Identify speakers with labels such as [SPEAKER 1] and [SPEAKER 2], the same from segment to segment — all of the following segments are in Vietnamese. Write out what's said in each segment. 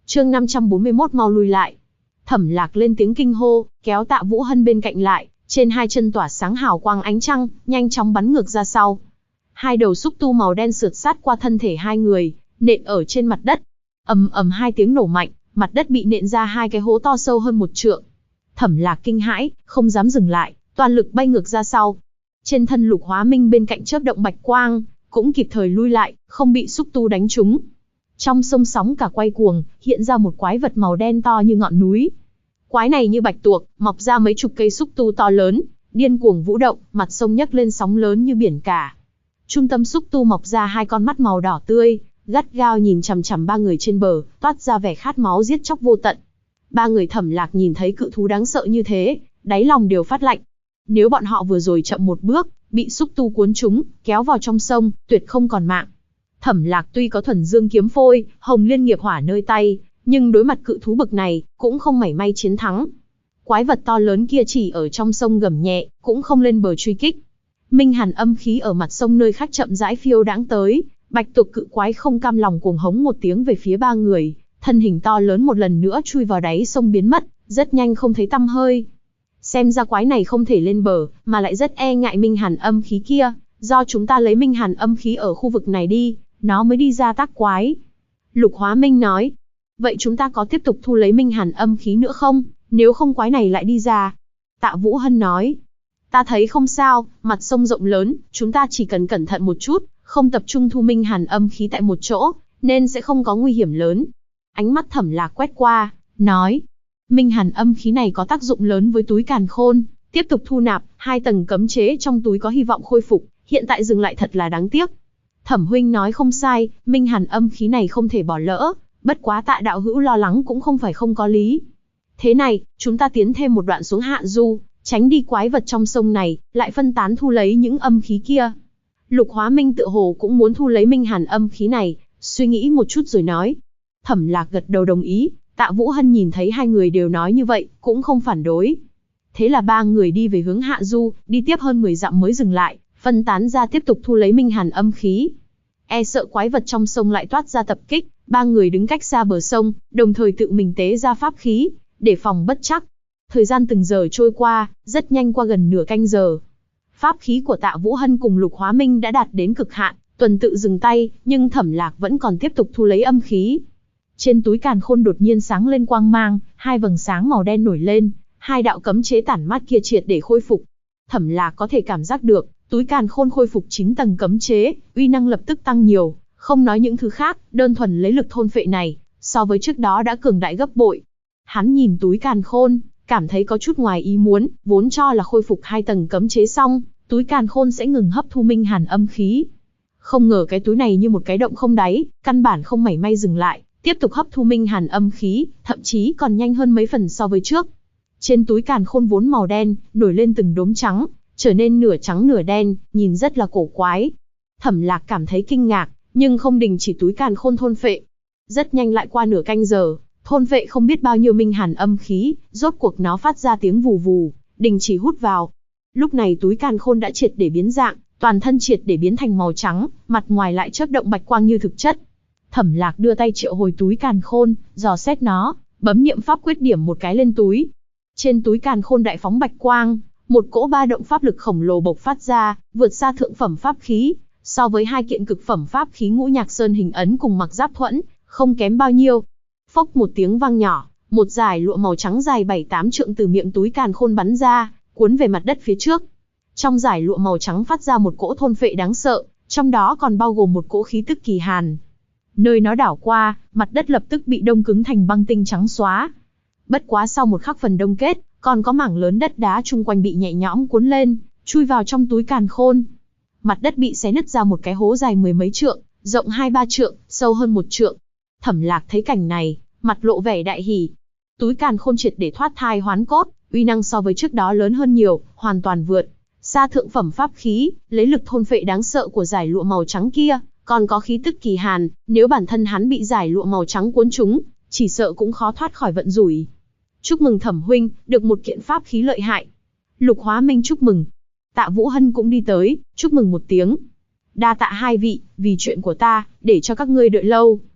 [SPEAKER 1] Chương 541 mau lui lại. Thẩm Lạc lên tiếng kinh hô, kéo Tạ Vũ Hân bên cạnh lại, trên hai chân tỏa sáng hào quang ánh trăng, nhanh chóng bắn ngược ra sau. Hai đầu xúc tu màu đen sượt sát qua thân thể hai người, nện ở trên mặt đất. Ầm ầm hai tiếng nổ mạnh, mặt đất bị nện ra hai cái hố to sâu hơn 1 trượng. Thẩm Lạc kinh hãi, không dám dừng lại, toàn lực bay ngược ra sau. Trên thân Lục Hóa Minh bên cạnh chớp động bạch quang, cũng kịp thời lui lại, không bị xúc tu đánh trúng. Trong sông sóng cả quay cuồng, hiện ra một quái vật màu đen to như ngọn núi. Quái này như bạch tuộc, mọc ra mấy chục cây xúc tu to lớn, điên cuồng vũ động, mặt sông nhấc lên sóng lớn như biển cả. Trung tâm xúc tu mọc ra hai con mắt màu đỏ tươi, gắt gao nhìn chằm chằm ba người trên bờ, toát ra vẻ khát máu giết chóc vô tận. Ba người Thẩm Lạc nhìn thấy cự thú đáng sợ như thế, đáy lòng đều phát lạnh. Nếu bọn họ vừa rồi chậm một bước, bị xúc tu cuốn trúng, kéo vào trong sông, tuyệt không còn mạng. Thẩm Lạc tuy có thuần dương kiếm phôi, hồng liên nghiệp hỏa nơi tay, nhưng đối mặt cự thú bực này, cũng không mảy may chiến thắng. Quái vật to lớn kia chỉ ở trong sông gầm nhẹ, cũng không lên bờ truy kích. Minh hàn âm khí ở mặt sông nơi khác chậm rãi phiêu đãng tới, bạch tuộc cự quái không cam lòng cuồng hống một tiếng về phía ba người, thân hình to lớn một lần nữa chui vào đáy sông biến mất, rất nhanh không thấy tăm hơi. Xem ra quái này không thể lên bờ, mà lại rất e ngại minh hàn âm khí kia, do chúng ta lấy minh hàn âm khí ở khu vực này đi, nó mới đi ra tác quái. Lục Hóa Minh nói, vậy chúng ta có tiếp tục thu lấy minh hàn âm khí nữa không, nếu không quái này lại đi ra? Tạ Vũ Hân nói, ta thấy không sao, mặt sông rộng lớn, chúng ta chỉ cần cẩn thận một chút, không tập trung thu minh hàn âm khí tại một chỗ, nên sẽ không có nguy hiểm lớn. Ánh mắt Thẩm Lạc quét qua, nói, minh hàn âm khí này có tác dụng lớn với túi càn khôn, tiếp tục thu nạp, 2 tầng cấm chế trong túi có hy vọng khôi phục, hiện tại dừng lại thật là đáng tiếc. Thẩm huynh nói không sai, minh hàn âm khí này không thể bỏ lỡ, bất quá Tạ đạo hữu lo lắng cũng không phải không có lý. Thế này, chúng ta tiến thêm một đoạn xuống hạ du, tránh đi quái vật trong sông này, lại phân tán thu lấy những âm khí kia. Lục Hóa Minh tựa hồ cũng muốn thu lấy minh hàn âm khí này, suy nghĩ một chút rồi nói. Thẩm Lạc gật đầu đồng ý, Tạ Vũ Hân nhìn thấy hai người đều nói như vậy, cũng không phản đối. Thế là ba người đi về hướng hạ du, đi tiếp hơn 10 dặm mới dừng lại, phân tán ra tiếp tục thu lấy minh hàn âm khí. E sợ quái vật trong sông lại toát ra tập kích, ba người đứng cách xa bờ sông, đồng thời tự mình tế ra pháp khí, để phòng bất trắc. Thời gian từng giờ trôi qua, rất nhanh qua gần nửa canh giờ. Pháp khí của Tạ Vũ Hân cùng Lục Hóa Minh đã đạt đến cực hạn, tuần tự dừng tay, nhưng Thẩm Lạc vẫn còn tiếp tục thu lấy âm khí. Trên túi càn khôn đột nhiên sáng lên quang mang, 2 vầng sáng màu đen nổi lên, 2 đạo cấm chế tản mát kia triệt để khôi phục. Thẩm Lạc có thể cảm giác được, túi càn khôn khôi phục 9 tầng cấm chế, uy năng lập tức tăng nhiều, không nói những thứ khác, đơn thuần lấy lực thôn phệ này, so với trước đó đã cường đại gấp bội. Hắn nhìn túi càn khôn, cảm thấy có chút ngoài ý muốn, vốn cho là khôi phục 2 tầng cấm chế xong, túi càn khôn sẽ ngừng hấp thu minh hàn âm khí. Không ngờ cái túi này như một cái động không đáy, căn bản không mảy may dừng lại, tiếp tục hấp thu minh hàn âm khí, thậm chí còn nhanh hơn mấy phần so với trước. Trên túi càn khôn vốn màu đen, nổi lên từng đốm trắng, trở nên nửa trắng nửa đen, nhìn rất là cổ quái. Thẩm Lạc cảm thấy kinh ngạc, nhưng không đình chỉ túi càn khôn thôn phệ. Rất nhanh lại qua nửa canh giờ, thôn phệ không biết bao nhiêu minh hàn âm khí, rốt cuộc nó phát ra tiếng vù vù, đình chỉ hút vào. Lúc này túi càn khôn đã triệt để biến dạng, toàn thân triệt để biến thành màu trắng, mặt ngoài lại chớp động bạch quang như thực chất. Thẩm Lạc đưa tay triệu hồi túi càn khôn, dò xét nó, bấm niệm pháp quyết điểm một cái lên túi. Trên túi càn khôn đại phóng bạch quang, một cỗ ba động pháp lực khổng lồ bộc phát ra, vượt xa thượng phẩm pháp khí, so với 2 kiện cực phẩm pháp khí Ngũ Nhạc Sơn hình ấn cùng Mặc Giáp Thuẫn, không kém bao nhiêu. Phốc một tiếng vang nhỏ, một dải lụa màu trắng dài 7-8 trượng từ miệng túi càn khôn bắn ra, cuốn về mặt đất phía trước. Trong dải lụa màu trắng phát ra một cỗ thôn phệ đáng sợ, trong đó còn bao gồm một cỗ khí tức kỳ hàn. Nơi nó đảo qua, mặt đất lập tức bị đông cứng thành băng tinh trắng xóa. Bất quá sau một khắc phần đông kết, còn có mảng lớn đất đá chung quanh bị nhẹ nhõm cuốn lên, chui vào trong túi càn khôn. Mặt đất bị xé nứt ra một cái hố dài 10 mấy trượng, rộng 2-3 trượng, sâu hơn 1 trượng. Thẩm Lạc thấy cảnh này, mặt lộ vẻ đại hỉ. Túi càn khôn triệt để thoát thai hoán cốt, uy năng so với trước đó lớn hơn nhiều, hoàn toàn vượt xa thượng phẩm pháp khí, lấy lực thôn phệ đáng sợ của dải lụa màu trắng kia, còn có khí tức kỳ hàn, nếu bản thân hắn bị dải lụa màu trắng cuốn trúng, chỉ sợ cũng khó thoát khỏi vận rủi. Chúc mừng Thẩm huynh, được một kiện pháp khí lợi hại. Lục Hóa Minh chúc mừng. Tạ Vũ Hân cũng đi tới, chúc mừng một tiếng. Đa tạ hai vị, vì chuyện của ta, để cho các ngươi đợi lâu.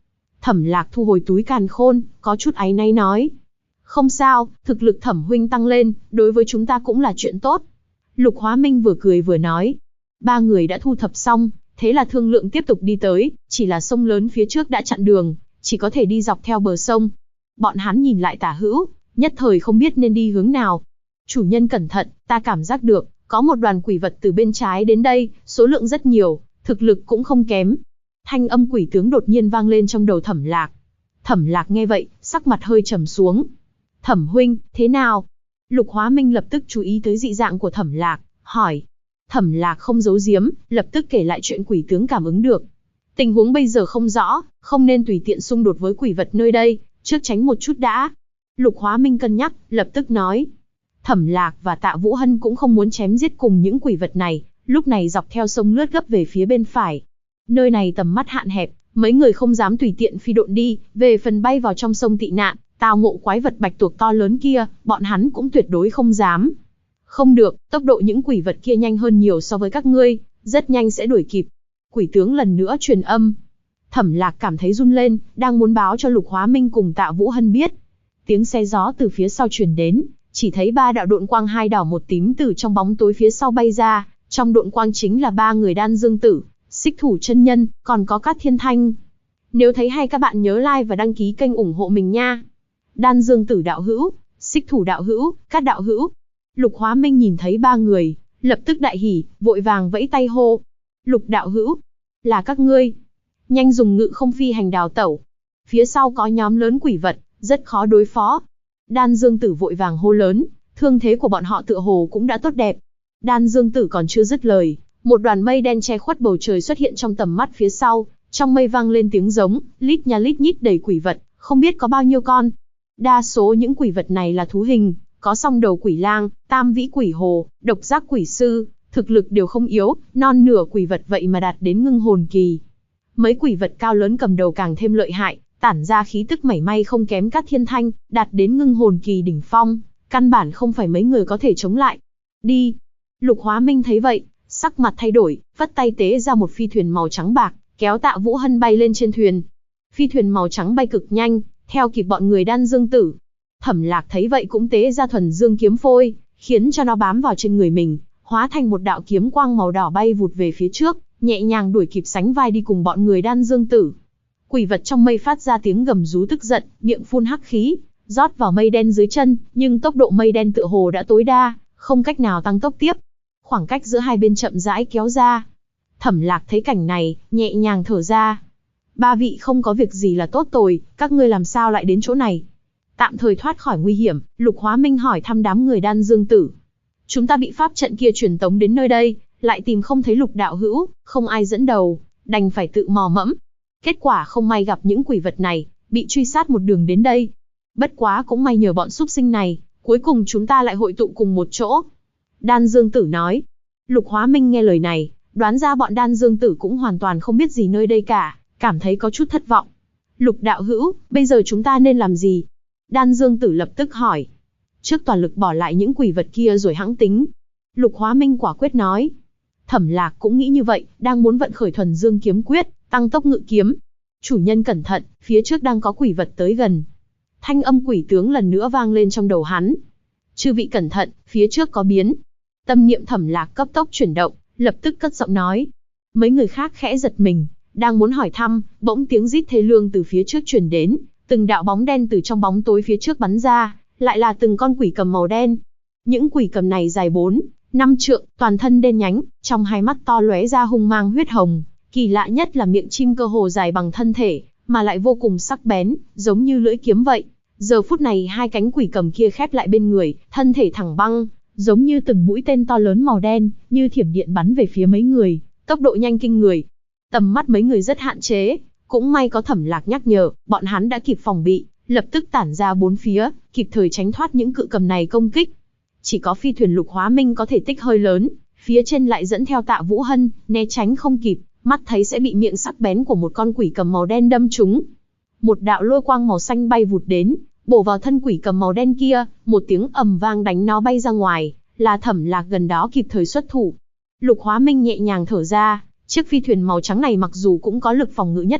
[SPEAKER 1] Thẩm Lạc thu hồi túi càn khôn, có chút áy náy nói. Không sao, thực lực Thẩm huynh tăng lên, đối với chúng ta cũng là chuyện tốt. Lục Hóa Minh vừa cười vừa nói. Ba người đã thu thập xong, thế là thương lượng tiếp tục đi tới, chỉ là sông lớn phía trước đã chặn đường, chỉ có thể đi dọc theo bờ sông. Bọn hắn nhìn lại tả hữu, nhất thời không biết nên đi hướng nào. Chủ nhân cẩn thận, ta cảm giác được, có một đoàn quỷ vật từ bên trái đến đây, số lượng rất nhiều, thực lực cũng không kém. Thanh âm quỷ tướng đột nhiên vang lên trong đầu Thẩm Lạc. Thẩm Lạc nghe vậy, sắc mặt hơi trầm xuống. Thẩm huynh, thế nào? Lục Hóa Minh lập tức chú ý tới dị dạng của Thẩm Lạc, hỏi. Thẩm Lạc không giấu giếm, lập tức kể lại chuyện quỷ tướng cảm ứng được. Tình huống bây giờ không rõ, không nên tùy tiện xung đột với quỷ vật nơi đây, trước tránh một chút đã. Lục Hóa Minh cân nhắc, lập tức nói. Thẩm Lạc và Tạ Vũ Hân cũng không muốn chém giết cùng những quỷ vật này, lúc này dọc theo sông lướt gấp về phía bên phải. Nơi này tầm mắt hạn hẹp, mấy người không dám tùy tiện phi độn đi, về phần bay vào trong sông tị nạn, tao ngộ quái vật bạch tuộc to lớn kia, bọn hắn cũng tuyệt đối không dám. Không được, tốc độ những quỷ vật kia nhanh hơn nhiều so với các ngươi, rất nhanh sẽ đuổi kịp. Quỷ tướng lần nữa truyền âm. Thẩm Lạc cảm thấy run lên, đang muốn báo cho Lục Hóa Minh cùng Tạ Vũ Hân biết. Tiếng xe gió từ phía sau truyền đến, chỉ thấy ba đạo độn quang hai đỏ một tím từ trong bóng tối phía sau bay ra, trong độn quang chính là ba người Đan Dương Tử, Xích Thủ chân nhân, còn có Cát Thiên Thanh. Nếu thấy hay các bạn nhớ like và đăng ký kênh ủng hộ mình nha. Đan Dương Tử đạo hữu, Xích Thủ đạo hữu, Cát đạo hữu. Lục Hóa Minh nhìn thấy ba người, lập tức đại hỉ, vội vàng vẫy tay hô. Lục đạo hữu, là các ngươi. Nhanh dùng ngự không phi hành đào tẩu. Phía sau có nhóm lớn quỷ vật, rất khó đối phó. Đan Dương Tử vội vàng hô lớn, thương thế của bọn họ tựa hồ cũng đã tốt đẹp. Đan Dương Tử còn chưa dứt lời, một đoàn mây đen che khuất bầu trời xuất hiện trong tầm mắt phía sau, trong mây vang lên tiếng giống, lít nha lít nhít đầy quỷ vật, không biết có bao nhiêu con. Đa số những quỷ vật này là thú hình, có song đầu quỷ lang, tam vĩ quỷ hồ, độc giác quỷ sư, thực lực đều không yếu, non nửa quỷ vật vậy mà đạt đến ngưng hồn kỳ. Mấy quỷ vật cao lớn cầm đầu càng thêm lợi hại, tản ra khí tức mảy may không kém Cát Thiên Thanh, đạt đến ngưng hồn kỳ đỉnh phong, căn bản không phải mấy người có thể chống lại. Đi! Lục Hóa Minh thấy vậy, sắc mặt thay đổi, vất tay tế ra một phi thuyền màu trắng bạc, kéo Tạ Vũ Hân bay lên trên thuyền. Phi thuyền màu trắng bay cực nhanh, theo kịp bọn người Đan Dương Tử. Thẩm Lạc thấy vậy cũng tế ra thuần dương kiếm phôi, khiến cho nó bám vào trên người mình, hóa thành một đạo kiếm quang màu đỏ bay vụt về phía trước, nhẹ nhàng đuổi kịp sánh vai đi cùng bọn người Đan Dương Tử. Quỷ vật trong mây phát ra tiếng gầm rú tức giận, miệng phun hắc khí, rót vào mây đen dưới chân, nhưng tốc độ mây đen tựa hồ đã tối đa, không cách nào tăng tốc tiếp. Khoảng cách giữa hai bên chậm rãi kéo ra. Thẩm Lạc thấy cảnh này, nhẹ nhàng thở ra. Ba vị không có việc gì là tốt rồi, các ngươi làm sao lại đến chỗ này? Tạm thời thoát khỏi nguy hiểm, Lục Hóa Minh hỏi thăm đám người Đan Dương Tử. Chúng ta bị pháp trận kia truyền tống đến nơi đây, lại tìm không thấy Lục đạo hữu, không ai dẫn đầu, đành phải tự mò mẫm. Kết quả không may gặp những quỷ vật này, bị truy sát một đường đến đây. Bất quá cũng may nhờ bọn súc sinh này, cuối cùng chúng ta lại hội tụ cùng một chỗ. Đan Dương Tử nói. Lục Hóa Minh nghe lời này, đoán ra bọn Đan Dương Tử cũng hoàn toàn không biết gì nơi đây cả, cảm thấy có chút thất vọng. Lục đạo hữu, bây giờ chúng ta nên làm gì? Đan Dương Tử lập tức hỏi. Trước toàn lực bỏ lại những quỷ vật kia rồi hãng tính. Lục Hóa Minh quả quyết nói. Thẩm Lạc cũng nghĩ như vậy, đang muốn vận khởi thuần dương kiếm quyết, tăng tốc ngự kiếm. Chủ nhân cẩn thận, phía trước đang có quỷ vật tới gần. Thanh âm quỷ tướng lần nữa vang lên trong đầu hắn. Chư vị cẩn thận, phía trước có biến. Tâm niệm Thẩm Lạc cấp tốc chuyển động, lập tức cất giọng nói. Mấy người khác khẽ giật mình, đang muốn hỏi thăm, bỗng tiếng rít thê lương từ phía trước truyền đến, từng đạo bóng đen từ trong bóng tối phía trước bắn ra, lại là từng con quỷ cầm màu đen. Những quỷ cầm này dài 4, 5 trượng, toàn thân đen nhánh, trong hai mắt to lóe ra hung mang huyết hồng, kỳ lạ nhất là miệng chim cơ hồ dài bằng thân thể, mà lại vô cùng sắc bén, giống như lưỡi kiếm vậy. Giờ phút này hai cánh quỷ cầm kia khép lại bên người, thân thể thẳng băng, giống như từng mũi tên to lớn màu đen, như thiểm điện bắn về phía mấy người, tốc độ nhanh kinh người. Tầm mắt mấy người rất hạn chế, cũng may có Thẩm Lạc nhắc nhở, bọn hắn đã kịp phòng bị, lập tức tản ra bốn phía, kịp thời tránh thoát những cự cầm này công kích. Chỉ có phi thuyền Lục Hóa Minh có thể tích hơi lớn, phía trên lại dẫn theo Tạ Vũ Hân, né tránh không kịp, mắt thấy sẽ bị miệng sắc bén của một con quỷ cầm màu đen đâm trúng. Một đạo lôi quang màu xanh bay vụt đến, bổ vào thân quỷ cầm màu đen kia, một tiếng ầm vang đánh nó bay ra ngoài, là Thẩm Lạc gần đó kịp thời xuất thủ. Lục Hóa Minh nhẹ nhàng thở ra, chiếc phi thuyền màu trắng này mặc dù cũng có lực phòng ngự nhất định,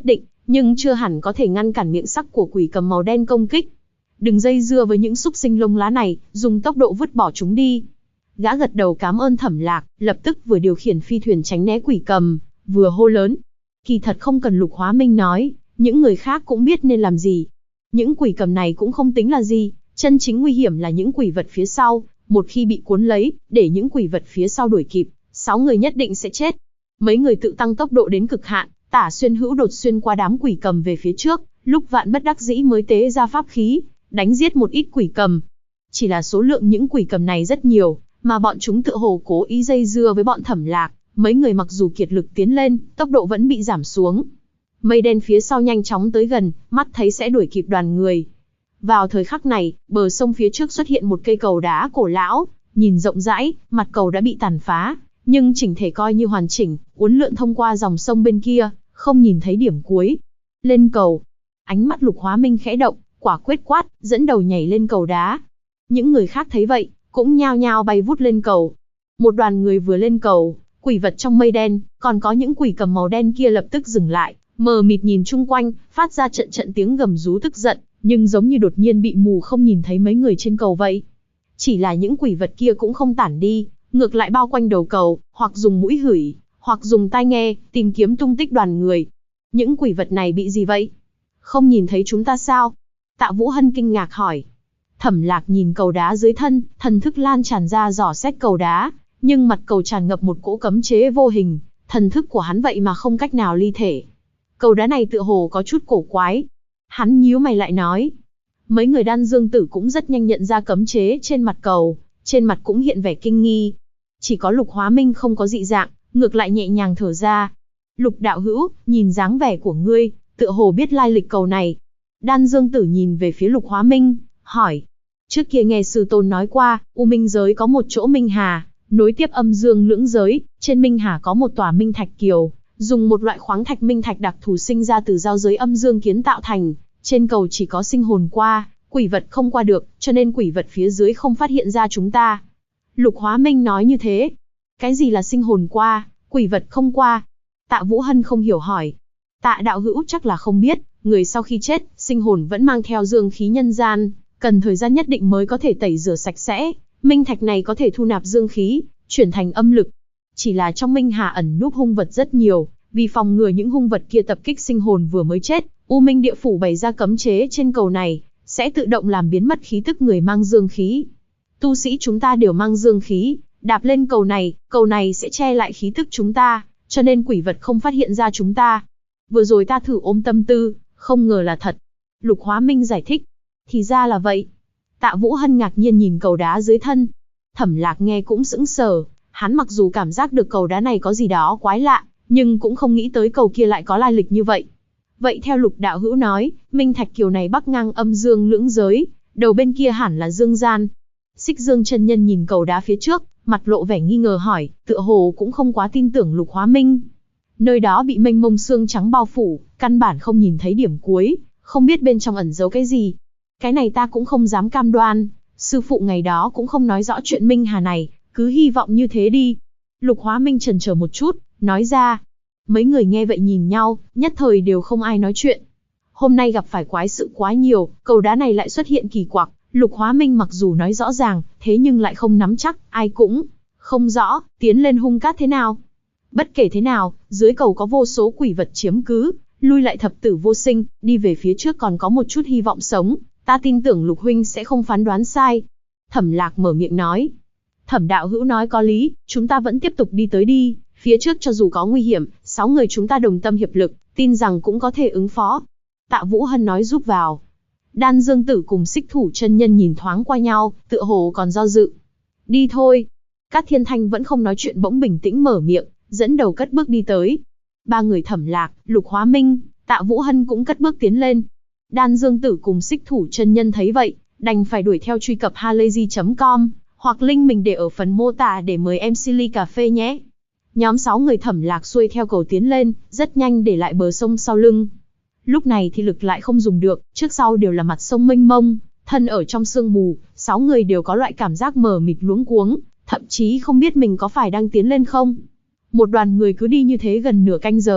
[SPEAKER 1] nhưng chưa hẳn có thể ngăn cản miệng sắc của quỷ cầm màu đen công kích. Đừng dây dưa với những xúc sinh lông lá này, dùng tốc độ vứt bỏ chúng đi. Gã gật đầu cảm ơn Thẩm Lạc, lập tức vừa điều khiển phi thuyền tránh né quỷ cầm, vừa hô lớn. Kỳ thật không cần Lục Hóa Minh nói, những người khác cũng biết nên làm gì. Những quỷ cầm này cũng không tính là gì, chân chính nguy hiểm là những quỷ vật phía sau, một khi bị cuốn lấy, để những quỷ vật phía sau đuổi kịp, 6 người nhất định sẽ chết. Mấy người tự tăng tốc độ đến cực hạn, tả xuyên hữu đột xuyên qua đám quỷ cầm về phía trước, lúc vạn bất đắc dĩ mới tế ra pháp khí, đánh giết một ít quỷ cầm. Chỉ là số lượng những quỷ cầm này rất nhiều, mà bọn chúng tựa hồ cố ý dây dưa với bọn Thẩm Lạc, mấy người mặc dù kiệt lực tiến lên, tốc độ vẫn bị giảm xuống. Mây đen phía sau nhanh chóng tới gần, mắt thấy sẽ đuổi kịp đoàn người. Vào thời khắc này, bờ sông phía trước xuất hiện một cây cầu đá cổ lão, nhìn rộng rãi, mặt cầu đã bị tàn phá, nhưng chỉnh thể coi như hoàn chỉnh, uốn lượn thông qua dòng sông bên kia, không nhìn thấy điểm cuối. Lên cầu. Ánh mắt Lục Hóa Minh khẽ động, quả quyết quát, dẫn đầu nhảy lên cầu đá. Những người khác thấy vậy, cũng nhao nhao bay vút lên cầu. Một đoàn người vừa lên cầu, quỷ vật trong mây đen, còn có những quỷ cầm màu đen kia lập tức dừng lại, mờ mịt nhìn chung quanh, phát ra trận trận tiếng gầm rú tức giận, nhưng giống như đột nhiên bị mù không nhìn thấy mấy người trên cầu vậy. Chỉ là những quỷ vật kia cũng không tản đi, ngược lại bao quanh đầu cầu, hoặc dùng mũi hửi, hoặc dùng tai nghe, tìm kiếm tung tích đoàn người. Những quỷ vật này bị gì vậy? Không nhìn thấy chúng ta sao? Tạ Vũ Hân kinh ngạc hỏi. Thẩm Lạc nhìn cầu đá dưới thân, thần thức lan tràn ra dò xét cầu đá, nhưng mặt cầu tràn ngập một cỗ cấm chế vô hình, thần thức của hắn vậy mà không cách nào ly thể. Cầu đá này tựa hồ có chút cổ quái. Hắn nhíu mày lại nói. Mấy người Đan Dương Tử cũng rất nhanh nhận ra cấm chế trên mặt cầu, trên mặt cũng hiện vẻ kinh nghi. Chỉ có Lục Hóa Minh không có dị dạng, ngược lại nhẹ nhàng thở ra. Lục đạo hữu, nhìn dáng vẻ của ngươi, tựa hồ biết lai lịch cầu này. Đan Dương Tử nhìn về phía Lục Hóa Minh, hỏi. Trước kia nghe sư tôn nói qua, U Minh giới có một chỗ Minh Hà, nối tiếp âm dương lưỡng giới, trên Minh Hà có một tòa Minh Thạch Kiều, dùng một loại khoáng thạch minh thạch đặc thù sinh ra từ giao giới âm dương kiến tạo thành, trên cầu chỉ có sinh hồn qua, quỷ vật không qua được, cho nên quỷ vật phía dưới không phát hiện ra chúng ta. Lục Hóa Minh nói như thế. Cái gì là sinh hồn qua, quỷ vật không qua? Tạ Vũ Hân không hiểu hỏi. Tạ đạo hữu chắc là không biết, người sau khi chết, sinh hồn vẫn mang theo dương khí nhân gian, cần thời gian nhất định mới có thể tẩy rửa sạch sẽ. Minh thạch này có thể thu nạp dương khí, chuyển thành âm lực. Chỉ là trong Minh Hà ẩn núp hung vật rất nhiều, vì phòng ngừa những hung vật kia tập kích sinh hồn vừa mới chết, U Minh Địa Phủ bày ra cấm chế trên cầu này, sẽ tự động làm biến mất khí tức người mang dương khí. Tu sĩ chúng ta đều mang dương khí, đạp lên cầu này sẽ che lại khí tức chúng ta, cho nên quỷ vật không phát hiện ra chúng ta. Vừa rồi ta thử ôm tâm tư, không ngờ là thật. Lục Hóa Minh giải thích. Thì ra là vậy. Tạ Vũ Hân ngạc nhiên nhìn cầu đá dưới thân. Thẩm Lạc nghe cũng sững sờ, hắn mặc dù cảm giác được cầu đá này có gì đó quái lạ, nhưng cũng không nghĩ tới cầu kia lại có lai lịch như vậy. Vậy theo Lục đạo hữu nói, Minh Thạch Kiều này bắc ngang âm dương lưỡng giới, đầu bên kia hẳn là dương gian. Xích Dương chân nhân nhìn cầu đá phía trước, mặt lộ vẻ nghi ngờ hỏi, tựa hồ cũng không quá tin tưởng Lục Hóa Minh. Nơi đó bị mênh mông xương trắng bao phủ, căn bản không nhìn thấy điểm cuối, không biết bên trong ẩn giấu cái gì. Cái này ta cũng không dám cam đoan, sư phụ ngày đó cũng không nói rõ chuyện Minh Hà này, cứ hy vọng như thế đi. Lục Hóa Minh chần chờ một chút, nói ra. Mấy người nghe vậy nhìn nhau, nhất thời đều không ai nói chuyện. Hôm nay gặp phải quái sự quá nhiều, cầu đá này lại xuất hiện kỳ quặc. Lục Hóa Minh mặc dù nói rõ ràng, thế nhưng lại không nắm chắc, ai cũng không rõ, tiến lên hung cát thế nào. Bất kể thế nào, dưới cầu có vô số quỷ vật chiếm cứ, lui lại thập tử vô sinh, đi về phía trước còn có một chút hy vọng sống, ta tin tưởng Lục huynh sẽ không phán đoán sai. Thẩm Lạc mở miệng nói. Thẩm đạo hữu nói có lý, chúng ta vẫn tiếp tục đi tới đi, phía trước cho dù có nguy hiểm, 6 người chúng ta đồng tâm hiệp lực, tin rằng cũng có thể ứng phó. Tạ Vũ Hân nói giúp vào. Đan Dương Tử cùng Xích Thủ chân nhân nhìn thoáng qua nhau, tựa hồ còn do dự. Đi thôi. Cát Thiên Thanh vẫn không nói chuyện bỗng bình tĩnh mở miệng, dẫn đầu cất bước đi tới. Ba người Thẩm Lạc, Lục Hóa Minh, Tạ Vũ Hân cũng cất bước tiến lên. Đan Dương Tử cùng Xích Thủ chân nhân thấy vậy, đành phải đuổi theo truy cập halayzi.com, hoặc link mình để ở phần mô tả để mời em Silly cà phê nhé. Nhóm 6 người Thẩm Lạc xuôi theo cầu tiến lên, rất nhanh để lại bờ sông sau lưng. Lúc này thì lực lại không dùng được, trước sau đều là mặt sông mênh mông, thân ở trong sương mù, 6 người đều có loại cảm giác mờ mịt luống cuống, thậm chí không biết mình có phải đang tiến lên không. Một đoàn người cứ đi như thế gần nửa canh giờ,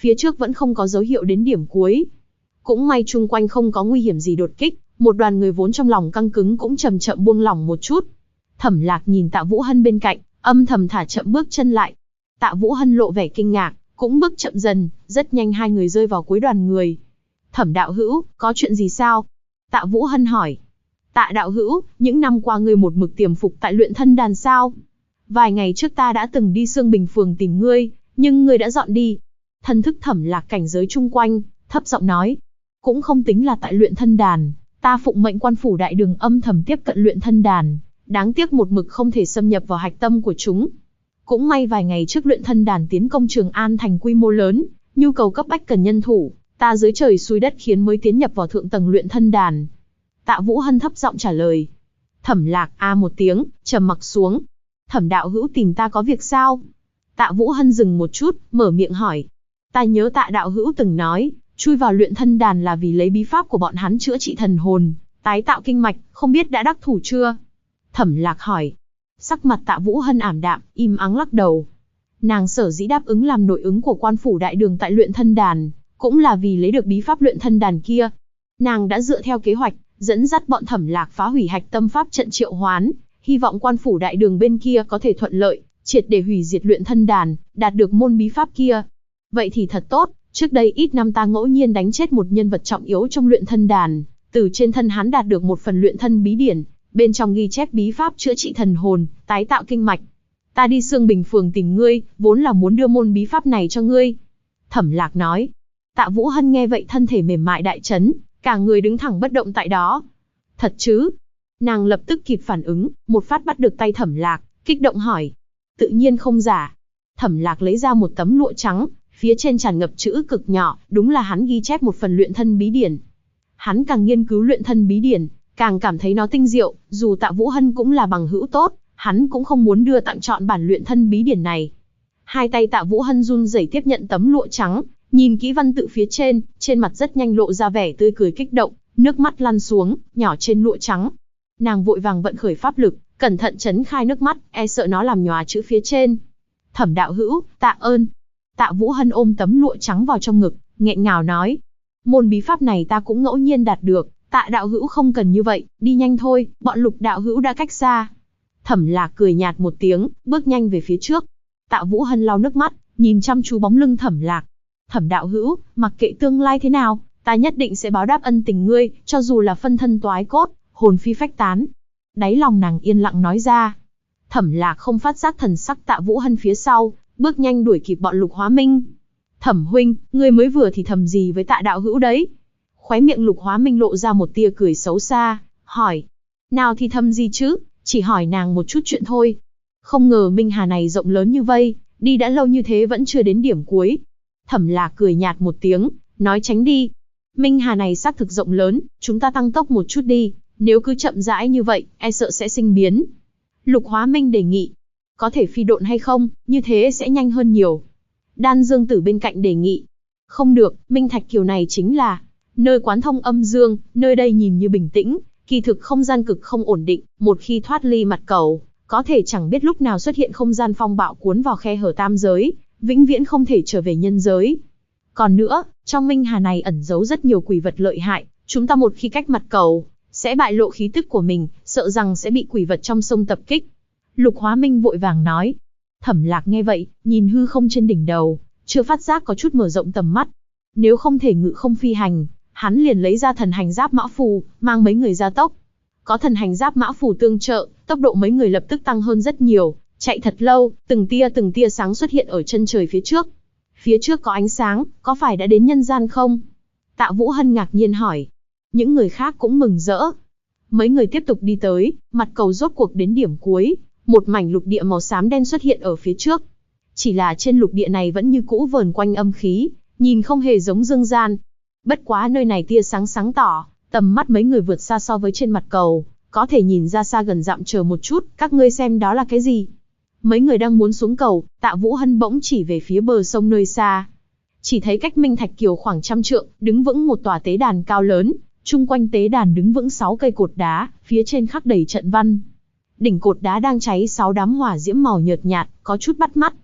[SPEAKER 1] phía trước vẫn không có dấu hiệu đến điểm cuối. Cũng may chung quanh không có nguy hiểm gì đột kích, một đoàn người vốn trong lòng căng cứng cũng chậm chậm buông lỏng một chút. Thẩm Lạc nhìn Tạ Vũ Hân bên cạnh, âm thầm thả chậm bước chân lại. Tạ Vũ Hân lộ vẻ kinh ngạc, cũng bước chậm dần, rất nhanh hai người rơi vào cuối đoàn người. Thẩm đạo hữu, có chuyện gì sao? Tạ Vũ Hân hỏi. Tạ đạo hữu, những năm qua ngươi một mực tiềm phục tại luyện thân đàn sao? Vài ngày trước ta đã từng đi Sương Bình Phường tìm ngươi, nhưng ngươi đã dọn đi. Thần thức Thẩm Lạc cảnh giới chung quanh, thấp giọng nói. Cũng không tính là tại luyện thân đàn, ta phụng mệnh quan phủ đại đường âm thầm tiếp cận luyện thân đàn, đáng tiếc một mực không thể xâm nhập vào hạch tâm của chúng. Cũng may vài ngày trước luyện thân đàn tiến công Trường An thành quy mô lớn, nhu cầu cấp bách cần nhân thủ, ta dưới trời xuôi đất khiến mới tiến nhập vào thượng tầng luyện thân đàn. Tạ Vũ Hân thấp giọng trả lời. Thẩm Lạc a một tiếng, trầm mặc xuống. Thẩm đạo hữu tìm ta có việc sao? Tạ Vũ Hân dừng một chút, mở miệng hỏi. Ta nhớ Tạ đạo hữu từng nói, chui vào luyện thân đàn là vì lấy bí pháp của bọn hắn chữa trị thần hồn, tái tạo kinh mạch, không biết đã đắc thủ chưa? Thẩm Lạc hỏi. Sắc mặt Tạ Vũ Hân ảm đạm, im ắng lắc đầu. Nàng sở dĩ đáp ứng làm nội ứng của quan phủ đại đường tại luyện thân đàn, cũng là vì lấy được bí pháp luyện thân đàn kia. Nàng đã dựa theo kế hoạch, dẫn dắt bọn Thẩm Lạc phá hủy hạch tâm pháp trận triệu hoán, hy vọng quan phủ đại đường bên kia có thể thuận lợi, triệt để hủy diệt luyện thân đàn, đạt được môn bí pháp kia. Vậy thì thật tốt, trước đây ít năm ta ngẫu nhiên đánh chết một nhân vật trọng yếu trong luyện thân đàn, từ trên thân hắn đạt được một phần luyện thân bí điển, bên trong ghi chép bí pháp chữa trị thần hồn, tái tạo kinh mạch. Ta đi Sương Bình Phường tìm ngươi, vốn là muốn đưa môn bí pháp này cho ngươi. Thẩm Lạc nói. Tạ Vũ Hân nghe vậy thân thể mềm mại đại chấn, cả người đứng thẳng bất động tại đó. Thật chứ? Nàng lập tức kịp phản ứng, một phát bắt được tay Thẩm Lạc, kích động hỏi. Tự nhiên không giả. Thẩm Lạc lấy ra một tấm lụa trắng, phía trên tràn ngập chữ cực nhỏ, đúng là hắn ghi chép một phần luyện thân bí điển. Hắn càng nghiên cứu luyện thân bí điển, càng cảm thấy nó tinh diệu, dù Tạ Vũ Hân cũng là bằng hữu tốt, hắn cũng không muốn đưa tặng chọn bản luyện thân bí điển này. Hai tay Tạ Vũ Hân run rẩy tiếp nhận tấm lụa trắng, nhìn kỹ văn tự phía trên mặt rất nhanh lộ ra vẻ tươi cười kích động, nước mắt lăn xuống, nhỏ trên lụa trắng. Nàng vội vàng vận khởi pháp lực, cẩn thận trấn khai nước mắt, e sợ nó làm nhòa chữ phía trên. Thẩm đạo hữu, tạ ơn. Tạ Vũ Hân ôm tấm lụa trắng vào trong ngực, nghẹn ngào nói. Môn bí pháp này ta cũng ngẫu nhiên đạt được, Tạ đạo hữu không cần như vậy, đi nhanh thôi, bọn Lục đạo hữu đã cách xa. Thẩm Lạc cười nhạt một tiếng, bước nhanh về phía trước. Tạ Vũ Hân lau nước mắt, nhìn chăm chú bóng lưng Thẩm Lạc. Thẩm đạo hữu, mặc kệ tương lai thế nào, ta nhất định sẽ báo đáp ân tình ngươi, cho dù là phân thân toái cốt, hồn phi phách tán. Đáy lòng nàng yên lặng nói ra. Thẩm Lạc không phát giác thần sắc Tạ Vũ Hân phía sau, bước nhanh đuổi kịp bọn Lục Hóa Minh. Thẩm huynh, ngươi mới vừa thì thầm gì với Tạ đạo hữu đấy? Khóe miệng Lục Hóa Minh lộ ra một tia cười xấu xa, hỏi. Nào thì thầm gì chứ, chỉ hỏi nàng một chút chuyện thôi. Không ngờ Minh Hà này rộng lớn như vây, đi đã lâu như thế vẫn chưa đến điểm cuối. Thẩm Lạc cười nhạt một tiếng, nói tránh đi. Minh Hà này xác thực rộng lớn, chúng ta tăng tốc một chút đi, nếu cứ chậm rãi như vậy, e sợ sẽ sinh biến. Lục Hóa Minh đề nghị. Có thể phi độn hay không, như thế sẽ nhanh hơn nhiều. Đan Dương Tử bên cạnh đề nghị. Không được, Minh Thạch Kiều này chính là nơi quán thông âm dương, nơi đây nhìn như bình tĩnh, kỳ thực không gian cực không ổn định, một khi thoát ly mặt cầu, có thể chẳng biết lúc nào xuất hiện không gian phong bạo cuốn vào khe hở tam giới, vĩnh viễn không thể trở về nhân giới. Còn nữa, trong Minh Hà này ẩn giấu rất nhiều quỷ vật lợi hại, chúng ta một khi cách mặt cầu, sẽ bại lộ khí tức của mình, sợ rằng sẽ bị quỷ vật trong sông tập kích. Lục Hóa Minh vội vàng nói. Thẩm Lạc nghe vậy, nhìn hư không trên đỉnh đầu, chưa phát giác có chút mở rộng tầm mắt. Nếu không thể ngự không phi hành, hắn liền lấy ra thần hành giáp mã phù, mang mấy người ra tốc. Có thần hành giáp mã phù tương trợ, tốc độ mấy người lập tức tăng hơn rất nhiều, chạy thật lâu, từng tia sáng xuất hiện ở chân trời phía trước. Phía trước có ánh sáng, có phải đã đến nhân gian không? Tạ Vũ Hân ngạc nhiên hỏi. Những người khác cũng mừng rỡ. Mấy người tiếp tục đi tới, mặt cầu rốt cuộc đến điểm cuối, một mảnh lục địa màu xám đen xuất hiện ở phía trước. Chỉ là trên lục địa này vẫn như cũ vờn quanh âm khí, nhìn không hề giống dương gian. Bất quá nơi này tia sáng sáng tỏ, tầm mắt mấy người vượt xa so với trên mặt cầu, có thể nhìn ra xa gần dặm. Chờ một chút, các ngươi xem đó là cái gì? Mấy người đang muốn xuống cầu, Tạ Vũ Hân bỗng chỉ về phía bờ sông nơi xa. Chỉ thấy cách Minh Thạch Kiều khoảng 100 trượng, đứng vững một tòa tế đàn cao lớn, chung quanh tế đàn đứng vững 6 cây cột đá, phía trên khắc đầy trận văn. Đỉnh cột đá đang cháy 6 đám hỏa diễm màu nhợt nhạt, có chút bắt mắt.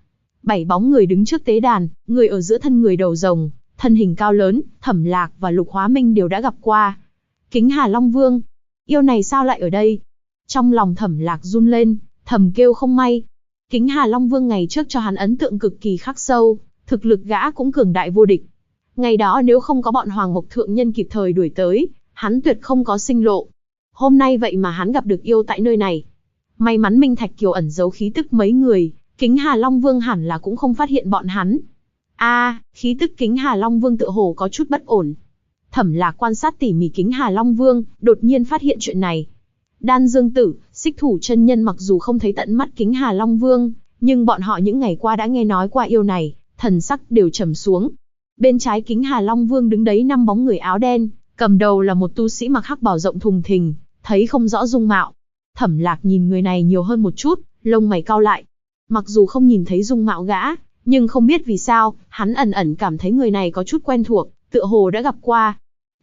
[SPEAKER 1] 7 bóng người đứng trước tế đàn, người ở giữa thân người đầu rồng, thân hình cao lớn, Thẩm Lạc và Lục Hóa Minh đều đã gặp qua. Kính Hà Long Vương, yêu này sao lại ở đây? Trong lòng Thẩm Lạc run lên, thầm kêu không may. Kính Hà Long Vương ngày trước cho hắn ấn tượng cực kỳ khắc sâu, thực lực gã cũng cường đại vô địch. Ngày đó nếu không có bọn Hoàng Mộc Thượng Nhân kịp thời đuổi tới, hắn tuyệt không có sinh lộ. Hôm nay vậy mà hắn gặp được yêu tại nơi này. May mắn Minh Thạch Kiều ẩn giấu khí tức mấy người, Kính Hà Long Vương hẳn là cũng không phát hiện bọn hắn. Khí tức Kính Hà Long Vương tựa hồ có chút bất ổn. Thẩm Lạc quan sát tỉ mỉ Kính Hà Long Vương, đột nhiên phát hiện chuyện này. Đan Dương Tử, Xích Thủ chân nhân mặc dù không thấy tận mắt Kính Hà Long Vương, nhưng bọn họ những ngày qua đã nghe nói qua yêu này, thần sắc đều trầm xuống. Bên trái Kính Hà Long Vương đứng đấy 5 bóng người áo đen, cầm đầu là một tu sĩ mặc hắc bào rộng thùng thình, thấy không rõ dung mạo. Thẩm Lạc nhìn người này nhiều hơn một chút, lông mày cau lại. Mặc dù không nhìn thấy dung mạo gã, nhưng không biết vì sao, hắn ẩn ẩn cảm thấy người này có chút quen thuộc, tựa hồ đã gặp qua.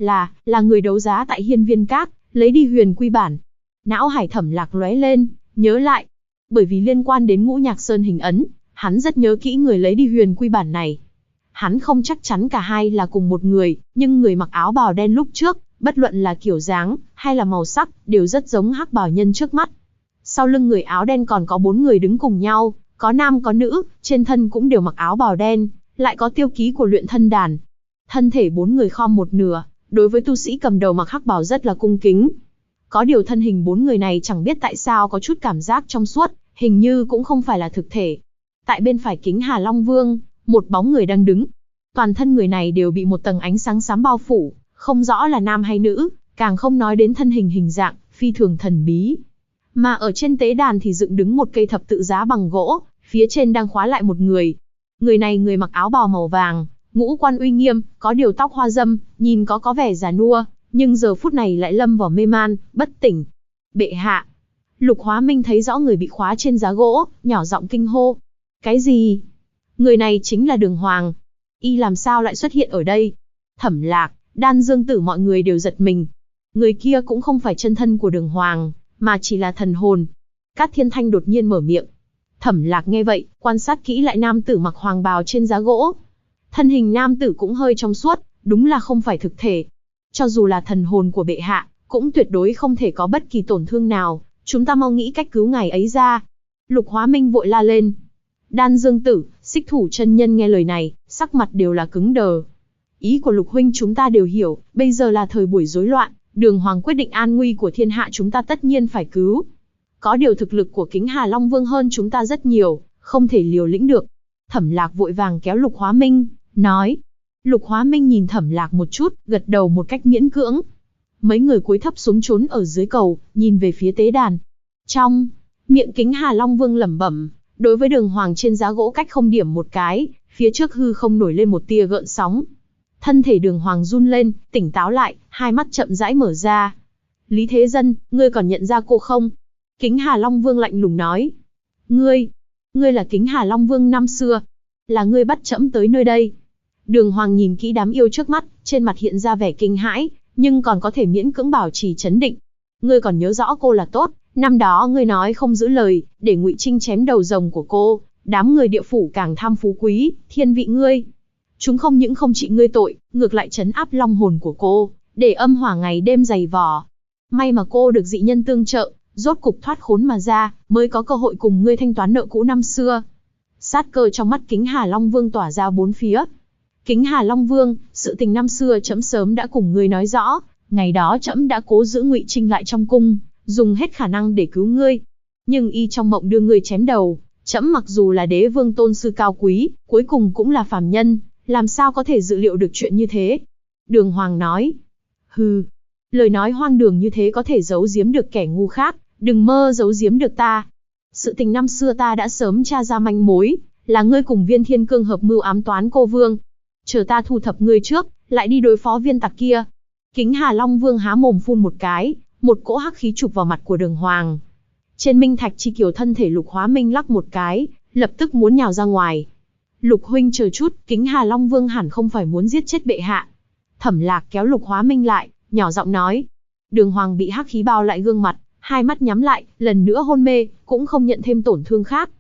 [SPEAKER 1] Là người đấu giá tại Hiên Viên Các, lấy đi huyền quy bản. Não hải Thẩm Lạc lóe lên, nhớ lại. Bởi vì liên quan đến Ngũ Nhạc Sơn hình ấn, hắn rất nhớ kỹ người lấy đi huyền quy bản này. Hắn không chắc chắn cả hai là cùng một người, nhưng người mặc áo bào đen lúc trước, bất luận là kiểu dáng, hay là màu sắc, đều rất giống hắc bào nhân trước mắt. Sau lưng người áo đen còn có 4 người đứng cùng nhau, có nam có nữ, trên thân cũng đều mặc áo bào đen, lại có tiêu ký của luyện thân đàn. Thân thể 4 người khom một nửa, đối với tu sĩ cầm đầu mặc hắc bào rất là cung kính. Có điều thân hình 4 người này chẳng biết tại sao có chút cảm giác trong suốt, hình như cũng không phải là thực thể. Tại bên phải Kính Hà Long Vương, một bóng người đang đứng. Toàn thân người này đều bị một tầng ánh sáng xám bao phủ, không rõ là nam hay nữ, càng không nói đến thân hình dạng, phi thường thần bí. Mà ở trên tế đàn thì dựng đứng một cây thập tự giá bằng gỗ, phía trên đang khóa lại một người. Người này người mặc áo bào màu vàng, ngũ quan uy nghiêm, có điều tóc hoa dâm, nhìn có vẻ già nua, nhưng giờ phút này lại lâm vào mê man, bất tỉnh. Bệ hạ. Lục Hóa Minh thấy rõ người bị khóa trên giá gỗ, nhỏ giọng kinh hô. Cái gì? Người này chính là Đường Hoàng. Y làm sao lại xuất hiện ở đây? Thẩm Lạc, Đan Dương Tử mọi người đều giật mình. Người kia cũng không phải chân thân của Đường Hoàng, mà chỉ là thần hồn. Cát Thiên Thanh đột nhiên mở miệng. Thẩm Lạc nghe vậy, quan sát kỹ lại nam tử mặc hoàng bào trên giá gỗ. Thân hình nam tử cũng hơi trong suốt, đúng là không phải thực thể. Cho dù là thần hồn của bệ hạ, cũng tuyệt đối không thể có bất kỳ tổn thương nào. Chúng ta mau nghĩ cách cứu ngài ấy ra. Lục Hóa Minh vội la lên. Đan Dương Tử, Xích Thủ chân nhân nghe lời này, sắc mặt đều là cứng đờ. Ý của Lục huynh chúng ta đều hiểu, bây giờ là thời buổi rối loạn, Đường Hoàng quyết định an nguy của thiên hạ chúng ta tất nhiên phải cứu. Có điều thực lực của Kính Hà Long Vương hơn chúng ta rất nhiều, không thể liều lĩnh được. Thẩm Lạc vội vàng kéo Lục Hóa Minh, nói. Lục Hóa Minh nhìn Thẩm Lạc một chút, gật đầu một cách miễn cưỡng. Mấy người cúi thấp xuống trốn ở dưới cầu, nhìn về phía tế đàn. Trong miệng Kính Hà Long Vương lẩm bẩm, đối với Đường Hoàng trên giá gỗ cách không điểm một cái, phía trước hư không nổi lên một tia gợn sóng. Thân thể Đường Hoàng run lên, tỉnh táo lại, hai mắt chậm rãi mở ra. Lý Thế Dân, ngươi còn nhận ra cô không? Kính Hà Long Vương lạnh lùng nói. Ngươi là Kính Hà Long Vương năm xưa. Là ngươi bắt trẫm tới nơi đây. Đường Hoàng nhìn kỹ đám yêu trước mắt, trên mặt hiện ra vẻ kinh hãi, nhưng còn có thể miễn cưỡng bảo trì trấn định. Ngươi còn nhớ rõ cô là tốt, năm đó ngươi nói không giữ lời, để Ngụy Trinh chém đầu rồng của cô, đám người địa phủ càng tham phú quý, thiên vị ngươi. Chúng không những không trị ngươi tội, ngược lại trấn áp long hồn của cô, để âm hỏa ngày đêm dày vò. May mà cô được dị nhân tương trợ, rốt cục thoát khốn mà ra, mới có cơ hội cùng ngươi thanh toán nợ cũ năm xưa. Sát cơ trong mắt Kính Hà Long Vương tỏa ra bốn phía. Kính Hà Long Vương, sự tình năm xưa trẫm sớm đã cùng ngươi nói rõ, ngày đó trẫm đã cố giữ Ngụy Trinh lại trong cung, dùng hết khả năng để cứu ngươi. Nhưng y trong mộng đưa ngươi chém đầu, trẫm mặc dù là đế vương tôn sư cao quý, cuối cùng cũng là phàm nhân, làm sao có thể dự liệu được chuyện như thế? Đường Hoàng nói. Hừ, lời nói hoang đường như thế có thể giấu giếm được kẻ ngu khác, đừng mơ giấu giếm được ta. Sự tình năm xưa ta đã sớm tra ra manh mối, là ngươi cùng Viên Thiên Cương hợp mưu ám toán cô vương. Chờ ta thu thập ngươi trước, lại đi đối phó viên tặc kia. Kính Hà Long Vương há mồm phun một cái, một cỗ hắc khí chụp vào mặt của Đường Hoàng. Trên Minh Thạch Chi Kiều thân thể Lục Hóa Minh lắc một cái, lập tức muốn nhào ra ngoài. Lục huynh chờ chút, Kính Hà Long Vương hẳn không phải muốn giết chết bệ hạ. Thẩm Lạc kéo Lục Hóa Minh lại, nhỏ giọng nói. Đường Hoàng bị hắc khí bao lại gương mặt, hai mắt nhắm lại, lần nữa hôn mê, cũng không nhận thêm tổn thương khác.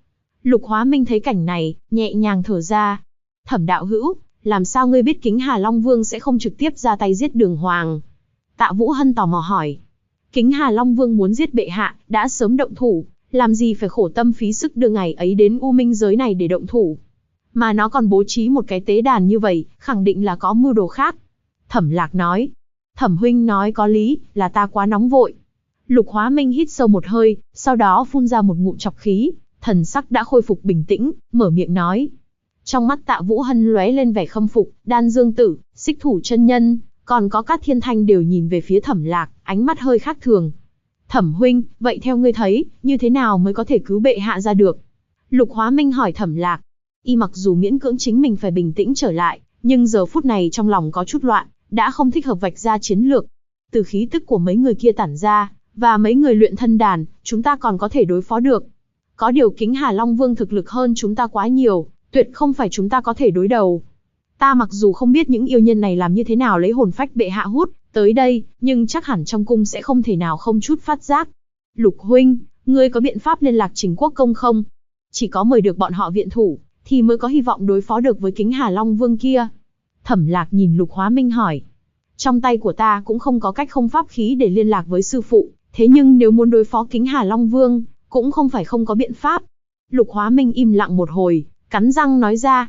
[SPEAKER 1] Lục Hóa Minh thấy cảnh này, nhẹ nhàng thở ra. Thẩm đạo hữu, làm sao ngươi biết Kính Hà Long Vương sẽ không trực tiếp ra tay giết Đường Hoàng? Tạ Vũ Hân tò mò hỏi. Kính Hà Long Vương muốn giết bệ hạ, đã sớm động thủ, làm gì phải khổ tâm phí sức đưa ngày ấy đến U Minh giới này để động thủ. Mà nó còn bố trí một cái tế đàn như vậy, khẳng định là có mưu đồ khác. Thẩm Lạc nói. Thẩm huynh nói có lý, là ta quá nóng vội. Lục Hóa Minh hít sâu một hơi, sau đó phun ra một ngụm trọc khí, thần sắc đã khôi phục bình tĩnh, mở miệng nói. Trong mắt Tạ Vũ Hân lóe lên vẻ khâm phục, Đan Dương Tử, Xích Thủ chân nhân, còn có Cát Thiên Thanh đều nhìn về phía Thẩm Lạc, ánh mắt hơi khác thường. Thẩm huynh, vậy theo ngươi thấy, như thế nào mới có thể cứu bệ hạ ra được? Lục Hóa Minh hỏi Thẩm Lạc. Y mặc dù miễn cưỡng chính mình phải bình tĩnh trở lại, nhưng giờ phút này trong lòng có chút loạn, đã không thích hợp vạch ra chiến lược. Từ khí tức của mấy người kia tản ra, và mấy người luyện thân đàn, chúng ta còn có thể đối phó được. Có điều Kính Hà Long Vương thực lực hơn chúng ta quá nhiều, tuyệt không phải chúng ta có thể đối đầu. Ta mặc dù không biết những yêu nhân này làm như thế nào lấy hồn phách bệ hạ hút tới đây, nhưng chắc hẳn trong cung sẽ không thể nào không chút phát giác. Lục huynh, ngươi có biện pháp liên lạc Trình Quốc Công không? Chỉ có mời được bọn họ viện thủ, thì mới có hy vọng đối phó được với Kính Hà Long Vương kia. Thẩm Lạc nhìn Lục Hóa Minh hỏi. Trong tay của ta cũng không có cách không pháp khí để liên lạc với sư phụ, thế nhưng nếu muốn đối phó Kính Hà Long Vương, cũng không phải không có biện pháp. Lục Hóa Minh im lặng một hồi, cắn răng nói ra.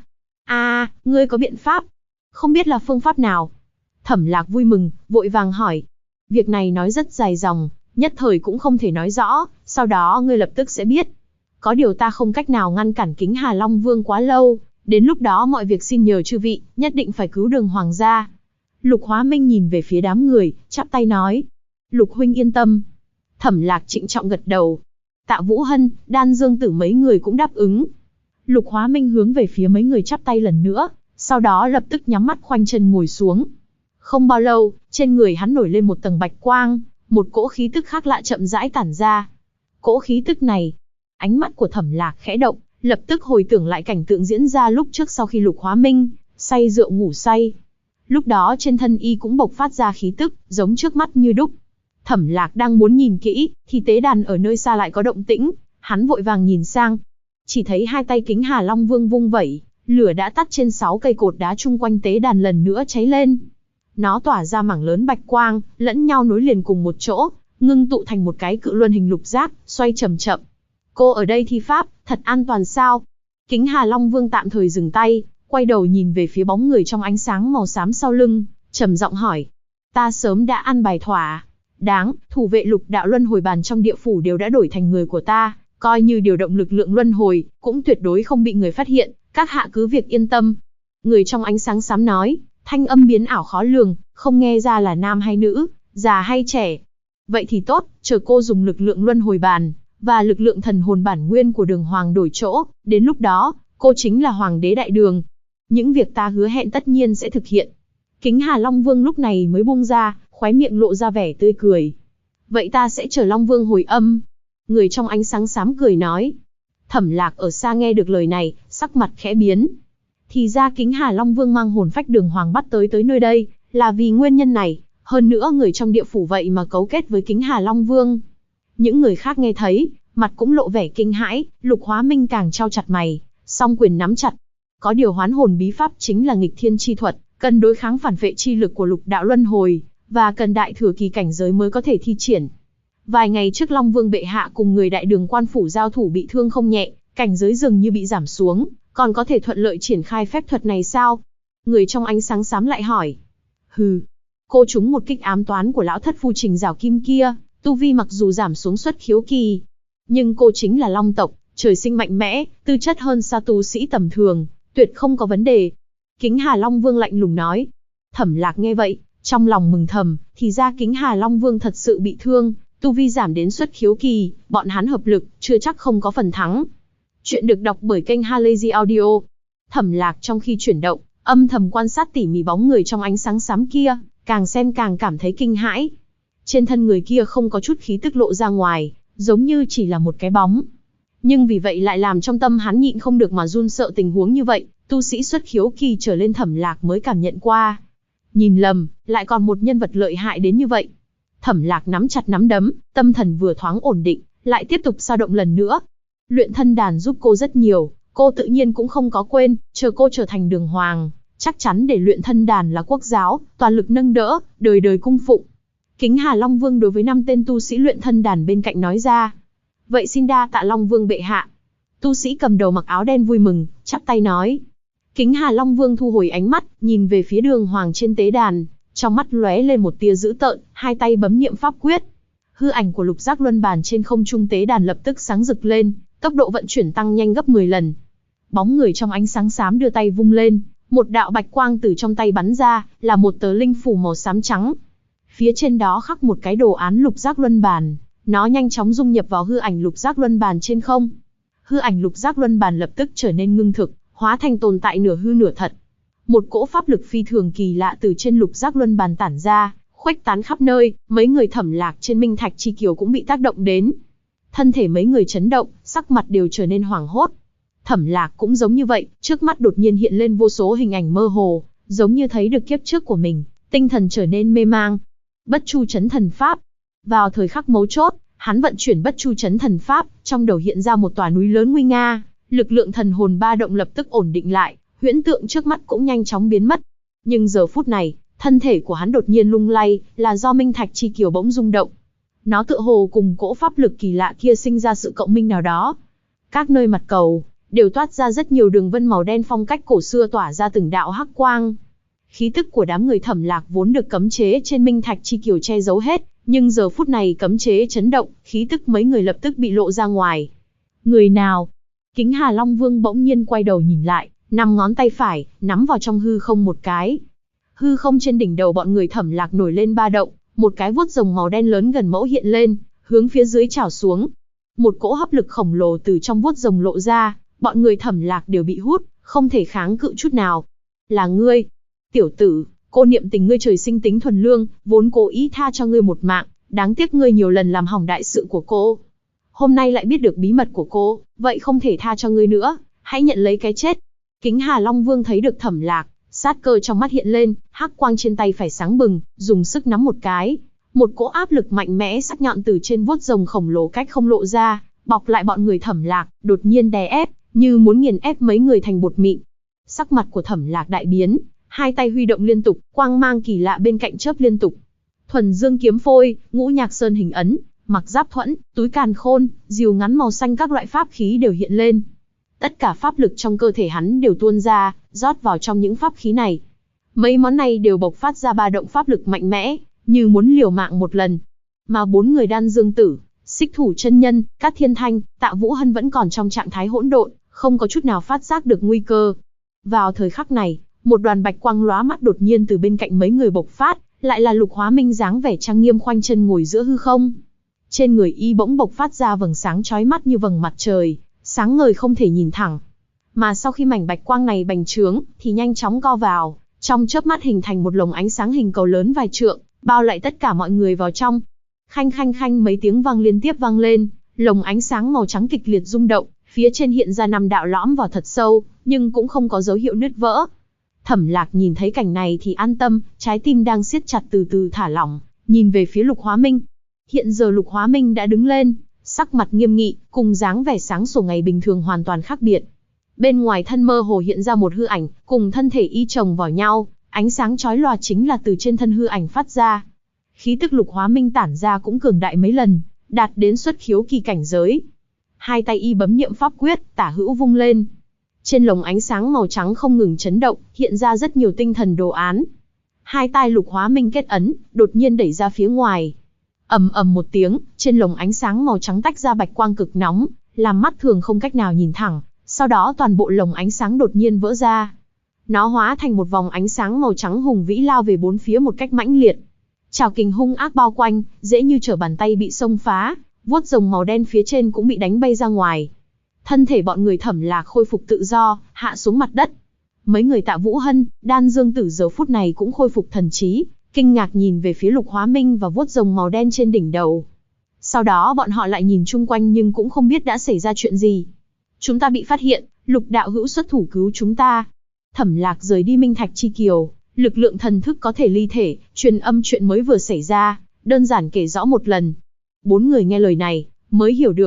[SPEAKER 1] Ngươi có biện pháp? Không biết là phương pháp nào? Thẩm Lạc vui mừng, vội vàng hỏi. Việc này nói rất dài dòng, nhất thời cũng không thể nói rõ, sau đó ngươi lập tức sẽ biết. Có điều ta không cách nào ngăn cản Kính Hà Long Vương quá lâu, đến lúc đó mọi việc xin nhờ chư vị, nhất định phải cứu Đường Hoàng gia. Lục Hóa Minh nhìn về phía đám người, chắp tay nói. Lục huynh yên tâm. Thẩm Lạc trịnh trọng gật đầu. Tạ Vũ Hân, Đan Dương Tử mấy người cũng đáp ứng. Lục Hóa Minh hướng về phía mấy người chắp tay lần nữa, sau đó lập tức nhắm mắt khoanh chân ngồi xuống. Không bao lâu, trên người hắn nổi lên một tầng bạch quang, một cỗ khí tức khác lạ chậm rãi tản ra. Cỗ khí tức này, ánh mắt của Thẩm Lạc khẽ động, lập tức hồi tưởng lại cảnh tượng diễn ra lúc trước sau khi Lục Hóa Minh say rượu ngủ say. Lúc đó trên thân y cũng bộc phát ra khí tức, giống trước mắt như đúc. Thẩm Lạc đang muốn nhìn kỹ, thì tế đàn ở nơi xa lại có động tĩnh, hắn vội vàng nhìn sang. Chỉ thấy hai tay Kính Hà Long Vương vung vẩy, lửa đã tắt trên 6 cây cột đá chung quanh tế đàn lần nữa cháy lên. Nó tỏa ra mảng lớn bạch quang, lẫn nhau nối liền cùng một chỗ, ngưng tụ thành một cái cự luân hình lục giác, xoay chậm chậm. Cô ở đây thi pháp, thật an toàn sao? Kính Hà Long Vương tạm thời dừng tay, quay đầu nhìn về phía bóng người trong ánh sáng màu xám sau lưng, trầm giọng hỏi. Ta sớm đã an bài thỏa đáng, thủ vệ lục đạo luân hồi bàn trong địa phủ đều đã đổi thành người của ta, coi như điều động lực lượng luân hồi, cũng tuyệt đối không bị người phát hiện, các hạ cứ việc yên tâm. Người trong ánh sáng xám nói, thanh âm biến ảo khó lường, không nghe ra là nam hay nữ, già hay trẻ. Vậy thì tốt, chờ cô dùng lực lượng luân hồi bàn, và lực lượng thần hồn bản nguyên của Đường Hoàng đổi chỗ, đến lúc đó, cô chính là Hoàng đế Đại Đường. Những việc ta hứa hẹn tất nhiên sẽ thực hiện. Kính Hà Long Vương lúc này mới buông ra, khóe miệng lộ ra vẻ tươi cười. Vậy ta sẽ chờ Long Vương hồi âm. Người trong ánh sáng xám cười nói. Thẩm Lạc ở xa nghe được lời này, sắc mặt khẽ biến. Thì ra Kính Hà Long Vương mang hồn phách Đường Hoàng bắt tới nơi đây, là vì nguyên nhân này. Hơn nữa người trong địa phủ vậy mà cấu kết với Kính Hà Long Vương. Những người khác nghe thấy, mặt cũng lộ vẻ kinh hãi, Lục Hóa Minh càng trao chặt mày, song quyền nắm chặt. Có điều hoán hồn bí pháp chính là nghịch thiên chi thuật, cần đối kháng phản vệ chi lực của lục đạo luân hồi, và cần đại thừa kỳ cảnh giới mới có thể thi triển. Vài ngày trước Long Vương bệ hạ cùng người Đại Đường quan phủ giao thủ bị thương không nhẹ, cảnh giới dường như bị giảm xuống, còn có thể thuận lợi triển khai phép thuật này sao? Người trong ánh sáng xám lại hỏi. Hừ, cô trúng một kích ám toán của lão thất phu Trình Giảo Kim kia, tu vi mặc dù giảm xuống xuất khiếu kỳ, nhưng cô chính là Long tộc, trời sinh mạnh mẽ, tư chất hơn xa tu sĩ tầm thường, tuyệt không có vấn đề. Kính Hà Long Vương lạnh lùng nói. Thẩm Lạc nghe vậy, trong lòng mừng thầm, thì ra Kính Hà Long Vương thật sự bị thương, tu vi giảm đến xuất khiếu kỳ, bọn hắn hợp lực, chưa chắc không có phần thắng. Chuyện được đọc bởi kênh Halazy Audio. Thẩm Lạc trong khi chuyển động, âm thầm quan sát tỉ mỉ bóng người trong ánh sáng xám kia, càng xem càng cảm thấy kinh hãi. Trên thân người kia không có chút khí tức lộ ra ngoài, giống như chỉ là một cái bóng. Nhưng vì vậy lại làm trong tâm hắn nhịn không được mà run sợ. Tình huống như vậy, tu sĩ xuất khiếu kỳ trở lên Thẩm Lạc mới cảm nhận qua. Nhìn lầm, lại còn một nhân vật lợi hại đến như vậy. Thẩm Lạc nắm chặt nắm đấm, tâm thần vừa thoáng ổn định, lại tiếp tục dao động lần nữa. Luyện thân đàn giúp cô rất nhiều, cô tự nhiên cũng không có quên, chờ cô trở thành đường hoàng, chắc chắn để luyện thân đàn là quốc giáo, toàn lực nâng đỡ, đời đời cung phụng. Kính Hà Long Vương đối với 5 tên tu sĩ luyện thân đàn bên cạnh nói ra. Vậy xin đa tạ Long Vương bệ hạ. Tu sĩ cầm đầu mặc áo đen vui mừng, chắp tay nói. Kính Hà Long Vương thu hồi ánh mắt, nhìn về phía đường hoàng trên tế đàn, trong mắt lóe lên một tia dữ tợn, hai tay bấm niệm pháp quyết. Hư ảnh của lục giác luân bàn trên không trung tế đàn lập tức sáng rực lên, tốc độ vận chuyển tăng nhanh gấp 10 lần. Bóng người trong ánh sáng xám đưa tay vung lên, một đạo bạch quang từ trong tay bắn ra, là một tờ linh phủ màu xám trắng. Phía trên đó khắc một cái đồ án lục giác luân bàn, nó nhanh chóng dung nhập vào hư ảnh lục giác luân bàn trên không. Hư ảnh lục giác luân bàn lập tức trở nên ngưng thực, hóa thành tồn tại nửa hư nửa thật. Một cỗ pháp lực phi thường kỳ lạ từ trên lục giác luân bàn tản ra, khuếch tán khắp nơi, mấy người Thẩm Lạc trên Minh Thạch Chi Kiều cũng bị tác động đến. Thân thể mấy người chấn động, sắc mặt đều trở nên hoảng hốt. Thẩm Lạc cũng giống như vậy, trước mắt đột nhiên hiện lên vô số hình ảnh mơ hồ, giống như thấy được kiếp trước của mình, tinh thần trở nên mê mang. Bất Chu Chấn Thần Pháp. Vào thời khắc mấu chốt, hắn vận chuyển Bất Chu Chấn Thần Pháp, trong đầu hiện ra một tòa núi lớn nguy nga, lực lượng thần hồn ba động lập tức ổn định lại, huyễn tượng trước mắt cũng nhanh chóng biến mất. Nhưng giờ phút này, thân thể của hắn đột nhiên lung lay, là do Minh Thạch Chi Kiều bỗng rung động. Nó tựa hồ cùng cỗ pháp lực kỳ lạ kia sinh ra sự cộng minh nào đó. Các nơi mặt cầu đều toát ra rất nhiều đường vân màu đen phong cách cổ xưa tỏa ra từng đạo hắc quang. Khí tức của đám người Thẩm Lạc vốn được cấm chế trên Minh Thạch Chi Kiều che giấu hết, nhưng giờ phút này cấm chế chấn động, khí tức mấy người lập tức bị lộ ra ngoài. Người nào? Kính Hà Long Vương bỗng nhiên quay đầu nhìn lại, 5 ngón tay phải nắm vào trong hư không một cái. Hư không trên đỉnh đầu bọn người Thẩm Lạc nổi lên ba động, một cái vuốt rồng màu đen lớn gần mẫu hiện lên, hướng phía dưới chảo xuống. Một cỗ hấp lực khổng lồ từ trong vuốt rồng lộ ra, bọn người Thẩm Lạc đều bị hút, không thể kháng cự chút nào. Là ngươi, tiểu tử, cô niệm tình ngươi trời sinh tính thuần lương, vốn cố ý tha cho ngươi một mạng, đáng tiếc ngươi nhiều lần làm hỏng đại sự của cô. Hôm nay lại biết được bí mật của cô, vậy không thể tha cho ngươi nữa, hãy nhận lấy cái chết. Kính Hà Long Vương thấy được Thẩm Lạc, sát cơ trong mắt hiện lên, hắc quang trên tay phải sáng bừng, dùng sức nắm một cái. Một cỗ áp lực mạnh mẽ sắc nhọn từ trên vuốt rồng khổng lồ cách không lộ ra, bọc lại bọn người Thẩm Lạc, đột nhiên đè ép, như muốn nghiền ép mấy người thành bột mịn. Sắc mặt của Thẩm Lạc đại biến, hai tay huy động liên tục, quang mang kỳ lạ bên cạnh chớp liên tục. Thuần Dương kiếm phôi, Ngũ Nhạc Sơn hình ấn, Mặc Giáp thuẫn, túi càn khôn, diều ngắn màu xanh, các loại pháp khí đều hiện lên. Tất cả pháp lực trong cơ thể hắn đều tuôn ra, rót vào trong những pháp khí này. Mấy món này đều bộc phát ra ba động pháp lực mạnh mẽ, như muốn liều mạng một lần. Mà 4 người Đan Dương Tử, Xích Thủ Chân Nhân, Cát Thiên Thanh, Tạ Vũ Hân vẫn còn trong trạng thái hỗn độn, không có chút nào phát giác được nguy cơ. Vào thời khắc này, một đoàn bạch quang lóa mắt đột nhiên từ bên cạnh mấy người bộc phát, lại là Lục Hóa Minh dáng vẻ trang nghiêm khoanh chân ngồi giữa hư không. Trên người y bỗng bộc phát ra vầng sáng chói mắt như vầng mặt trời, sáng ngời không thể nhìn thẳng. Mà sau khi mảnh bạch quang này bành trướng, thì nhanh chóng co vào, trong chớp mắt hình thành một lồng ánh sáng hình cầu lớn vài trượng, bao lại tất cả mọi người vào trong. Khanh khanh khanh mấy tiếng vang liên tiếp vang lên, lồng ánh sáng màu trắng kịch liệt rung động, phía trên hiện ra 5 đạo lõm vào thật sâu, nhưng cũng không có dấu hiệu nứt vỡ. Thẩm Lạc nhìn thấy cảnh này thì an tâm, trái tim đang siết chặt từ từ thả lỏng, nhìn về phía Lục Hóa Minh. Hiện giờ Lục Hóa Minh đã đứng lên, sắc mặt nghiêm nghị, cùng dáng vẻ sáng sủa ngày bình thường hoàn toàn khác biệt. Bên ngoài thân mơ hồ hiện ra một hư ảnh, cùng thân thể y chồng vào nhau, ánh sáng chói lòa chính là từ trên thân hư ảnh phát ra. Khí tức Lục Hóa Minh tản ra cũng cường đại mấy lần, đạt đến xuất khiếu kỳ cảnh giới. Hai tay y bấm niệm pháp quyết, tả hữu vung lên. Trên lồng ánh sáng màu trắng không ngừng chấn động, hiện ra rất nhiều tinh thần đồ án. Hai tay Lục Hóa Minh kết ấn, đột nhiên đẩy ra phía ngoài. Ầm ầm một tiếng, trên lồng ánh sáng màu trắng tách ra bạch quang cực nóng, làm mắt thường không cách nào nhìn thẳng. Sau đó toàn bộ lồng ánh sáng đột nhiên vỡ ra. Nó hóa thành một vòng ánh sáng màu trắng hùng vĩ lao về bốn phía một cách mãnh liệt. Trảo kình hung ác bao quanh, dễ như trở bàn tay bị xông phá, vuốt rồng màu đen phía trên cũng bị đánh bay ra ngoài. Thân thể bọn người Thẩm Lạc khôi phục tự do, hạ xuống mặt đất. Mấy người Tạ Vũ Hân, Đan Dương Tử giờ phút này cũng khôi phục thần trí, kinh ngạc nhìn về phía Lục Hóa Minh và vuốt rồng màu đen trên đỉnh đầu. Sau đó bọn họ lại nhìn chung quanh nhưng cũng không biết đã xảy ra chuyện gì. Chúng ta bị phát hiện, Lục đạo hữu xuất thủ cứu chúng ta. Thẩm Lạc rời đi Minh Thạch Chi Kiều, lực lượng thần thức có thể ly thể, truyền âm chuyện mới vừa xảy ra, đơn giản kể rõ một lần. 4 người nghe lời này, mới hiểu được.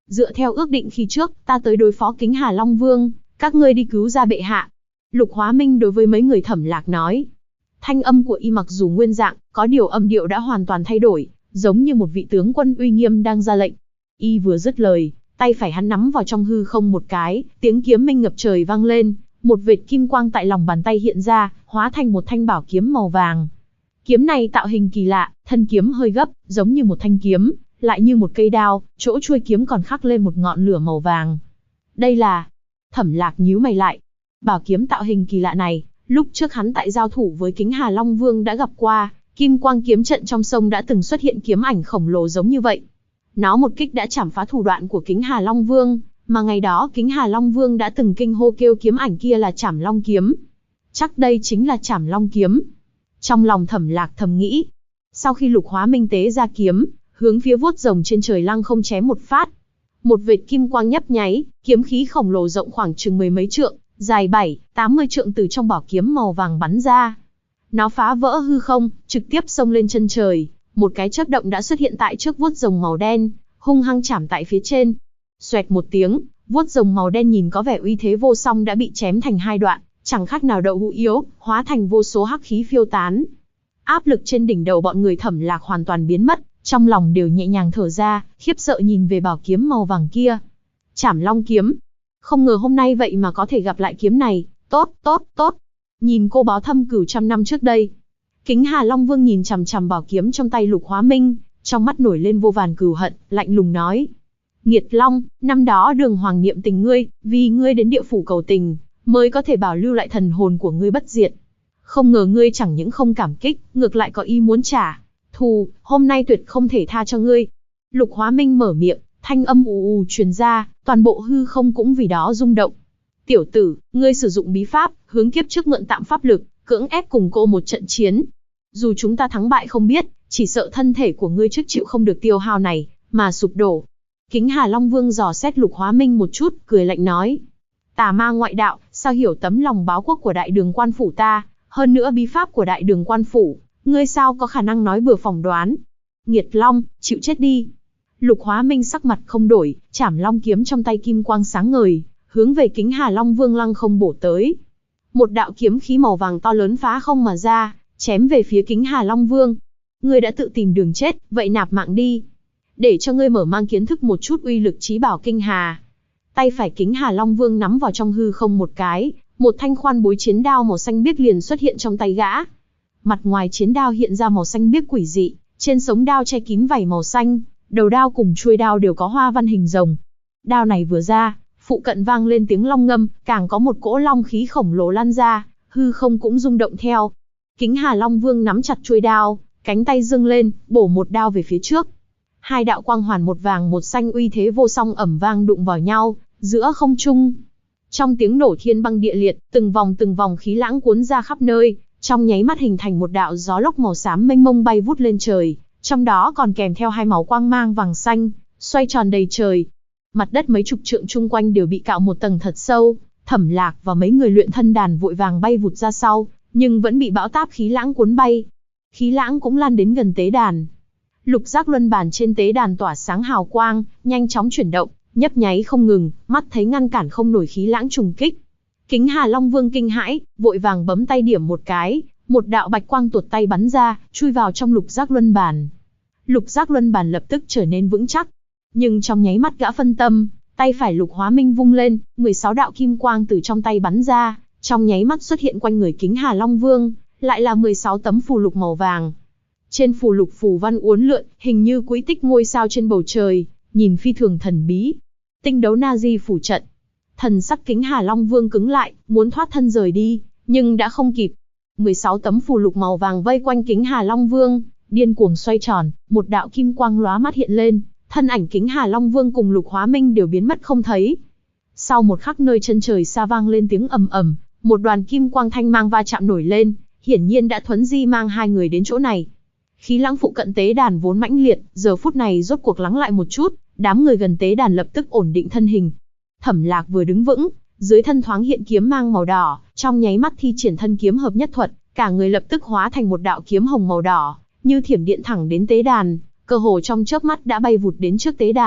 [SPEAKER 1] Dựa theo ước định khi trước, ta tới đối phó Kính Hà Long Vương, các ngươi đi cứu ra bệ hạ. Lục Hóa Minh đối với mấy người Thẩm Lạc nói. Thanh âm của y mặc dù nguyên dạng, có điều âm điệu đã hoàn toàn thay đổi, giống như một vị tướng quân uy nghiêm đang ra lệnh. Y vừa dứt lời, tay phải hắn nắm vào trong hư không một cái, tiếng kiếm minh ngập trời vang lên, một vệt kim quang tại lòng bàn tay hiện ra, hóa thành một thanh bảo kiếm màu vàng. Kiếm này tạo hình kỳ lạ, thân kiếm hơi gấp, giống như một thanh kiếm, lại như một cây đao, chỗ chuôi kiếm còn khắc lên một ngọn lửa màu vàng. Đây là... Thẩm Lạc nhíu mày lại. Bảo kiếm tạo hình kỳ lạ này, lúc trước hắn tại giao thủ với Kính Hà Long Vương đã gặp qua, kim quang kiếm trận trong sông đã từng xuất hiện kiếm ảnh khổng lồ giống như vậy. Nó một kích đã chảm phá thủ đoạn của Kính Hà Long Vương, mà ngày đó Kính Hà Long Vương đã từng kinh hô kêu kiếm ảnh kia là Trảm Long kiếm. Chắc đây chính là Trảm Long kiếm. Trong lòng Thẩm Lạc thầm nghĩ. Sau khi Lục Hóa Minh tế ra kiếm, hướng phía vuốt rồng trên trời lăng không chém một phát. Một vệt kim quang nhấp nháy, kiếm khí khổng lồ rộng khoảng chừng mười mấy trượng, dài 7-80 trượng từ trong bảo kiếm màu vàng bắn ra. Nó phá vỡ hư không, trực tiếp xông lên chân trời, một cái chớp động đã xuất hiện tại trước vuốt rồng màu đen, hung hăng chạm tại phía trên. Xoẹt một tiếng, vuốt rồng màu đen nhìn có vẻ uy thế vô song đã bị chém thành hai đoạn, chẳng khác nào đậu hũ yếu, hóa thành vô số hắc khí phiêu tán. Áp lực trên đỉnh đầu bọn người Thẩm Lạc hoàn toàn biến mất, trong lòng đều nhẹ nhàng thở ra, khiếp sợ nhìn về bảo kiếm màu vàng kia. Trảm Long kiếm. Không ngờ hôm nay vậy mà có thể gặp lại kiếm này, tốt. Nhìn cô báo thâm cửu trăm năm trước đây. Kính Hà Long Vương nhìn chằm chằm bảo kiếm trong tay Lục Hóa Minh, trong mắt nổi lên vô vàn cừu hận, lạnh lùng nói. Nghiệt Long, năm đó Đường Hoàng niệm tình ngươi, vì ngươi đến địa phủ cầu tình, mới có thể bảo lưu lại thần hồn của ngươi bất diệt. Không ngờ ngươi chẳng những không cảm kích, ngược lại có ý muốn trả thù, hôm nay tuyệt không thể tha cho ngươi. Lục Hóa Minh mở miệng, thanh âm ù ù truyền ra, toàn bộ hư không cũng vì đó rung động. Tiểu tử, ngươi sử dụng bí pháp, hướng kiếp trước mượn tạm pháp lực, cưỡng ép cùng cô một trận chiến. Dù chúng ta thắng bại không biết, chỉ sợ thân thể của ngươi trước chịu không được tiêu hao này, mà sụp đổ. Kính Hà Long Vương dò xét Lục Hóa Minh một chút, cười lạnh nói. Tà ma ngoại đạo, sao hiểu tấm lòng báo quốc của Đại Đường Quan Phủ ta, hơn nữa bí pháp của Đại Đường Quan Phủ, ngươi sao có khả năng nói bừa phỏng đoán. Nghiệt Long, chịu chết đi. Lục Hóa Minh sắc mặt không đổi, Trảm Long kiếm trong tay kim quang sáng ngời, hướng về Kính Hà Long Vương lăng không bổ tới. Một đạo kiếm khí màu vàng to lớn phá không mà ra, chém về phía Kính Hà Long Vương. Ngươi đã tự tìm đường chết, vậy nạp mạng đi. Để cho ngươi mở mang kiến thức một chút uy lực chí bảo Kinh Hà. Tay phải Kính Hà Long Vương nắm vào trong hư không một cái, một thanh khoan bối chiến đao màu xanh biếc liền xuất hiện trong tay gã. Mặt ngoài chiến đao hiện ra màu xanh biếc quỷ dị, trên sống đao che kín vảy màu xanh, đầu đao cùng chuôi đao đều có hoa văn hình rồng. Đao này vừa ra, phụ cận vang lên tiếng long ngâm, càng có một cỗ long khí khổng lồ lan ra, hư không cũng rung động theo. Kính Hà Long Vương nắm chặt chuôi đao, cánh tay dâng lên, bổ một đao về phía trước. Hai đạo quang hoàn một vàng một xanh uy thế vô song ầm vang đụng vào nhau, giữa không trung. Trong tiếng nổ thiên băng địa liệt, từng vòng khí lãng cuốn ra khắp nơi, trong nháy mắt hình thành một đạo gió lốc màu xám mênh mông bay vút lên trời, trong đó còn kèm theo hai màu quang mang vàng xanh, xoay tròn đầy trời. Mặt đất mấy chục trượng chung quanh đều bị cạo một tầng thật sâu, Thẩm Lạc và mấy người luyện thân đàn vội vàng bay vụt ra sau, nhưng vẫn bị bão táp khí lãng cuốn bay. Khí lãng cũng lan đến gần tế đàn. Lục giác luân bản trên tế đàn tỏa sáng hào quang, nhanh chóng chuyển động, nhấp nháy không ngừng, mắt thấy ngăn cản không nổi khí lãng trùng kích. Kính Hà Long Vương kinh hãi, vội vàng bấm tay điểm một cái, một đạo bạch quang tuột tay bắn ra, chui vào trong lục giác luân bản. Lục giác luân bản lập tức trở nên vững chắc. Nhưng trong nháy mắt gã phân tâm, tay phải Lục Hóa Minh vung lên, 16 đạo kim quang từ trong tay bắn ra, trong nháy mắt xuất hiện quanh người Kính Hà Long Vương, lại là 16 tấm phù lục màu vàng. Trên phù lục phù văn uốn lượn, hình như quỹ tích ngôi sao trên bầu trời, nhìn phi thường thần bí. Tinh đấu na di phủ trận. Thần sắc Kính Hà Long Vương cứng lại, muốn thoát thân rời đi, nhưng đã không kịp. 16 tấm phù lục màu vàng vây quanh Kính Hà Long Vương, điên cuồng xoay tròn, một đạo kim quang lóa mắt hiện lên, thân ảnh Kính Hà Long Vương cùng Lục Hóa Minh đều biến mất không thấy. Sau một khắc nơi chân trời xa vang lên tiếng ầm ầm, một đoàn kim quang thanh mang va chạm nổi lên, hiển nhiên đã thuấn di mang hai người đến chỗ này. Khí lãng phụ cận tế đàn vốn mãnh liệt, giờ phút này rốt cuộc lắng lại một chút, đám người gần tế đàn lập tức ổn định thân hình. Thẩm Lạc vừa đứng vững, dưới thân thoáng hiện kiếm mang màu đỏ, trong nháy mắt thi triển thân kiếm hợp nhất thuật, cả người lập tức hóa thành một đạo kiếm hồng màu đỏ, như thiểm điện thẳng đến tế đàn, cơ hồ trong chớp mắt đã bay vụt đến trước tế đàn,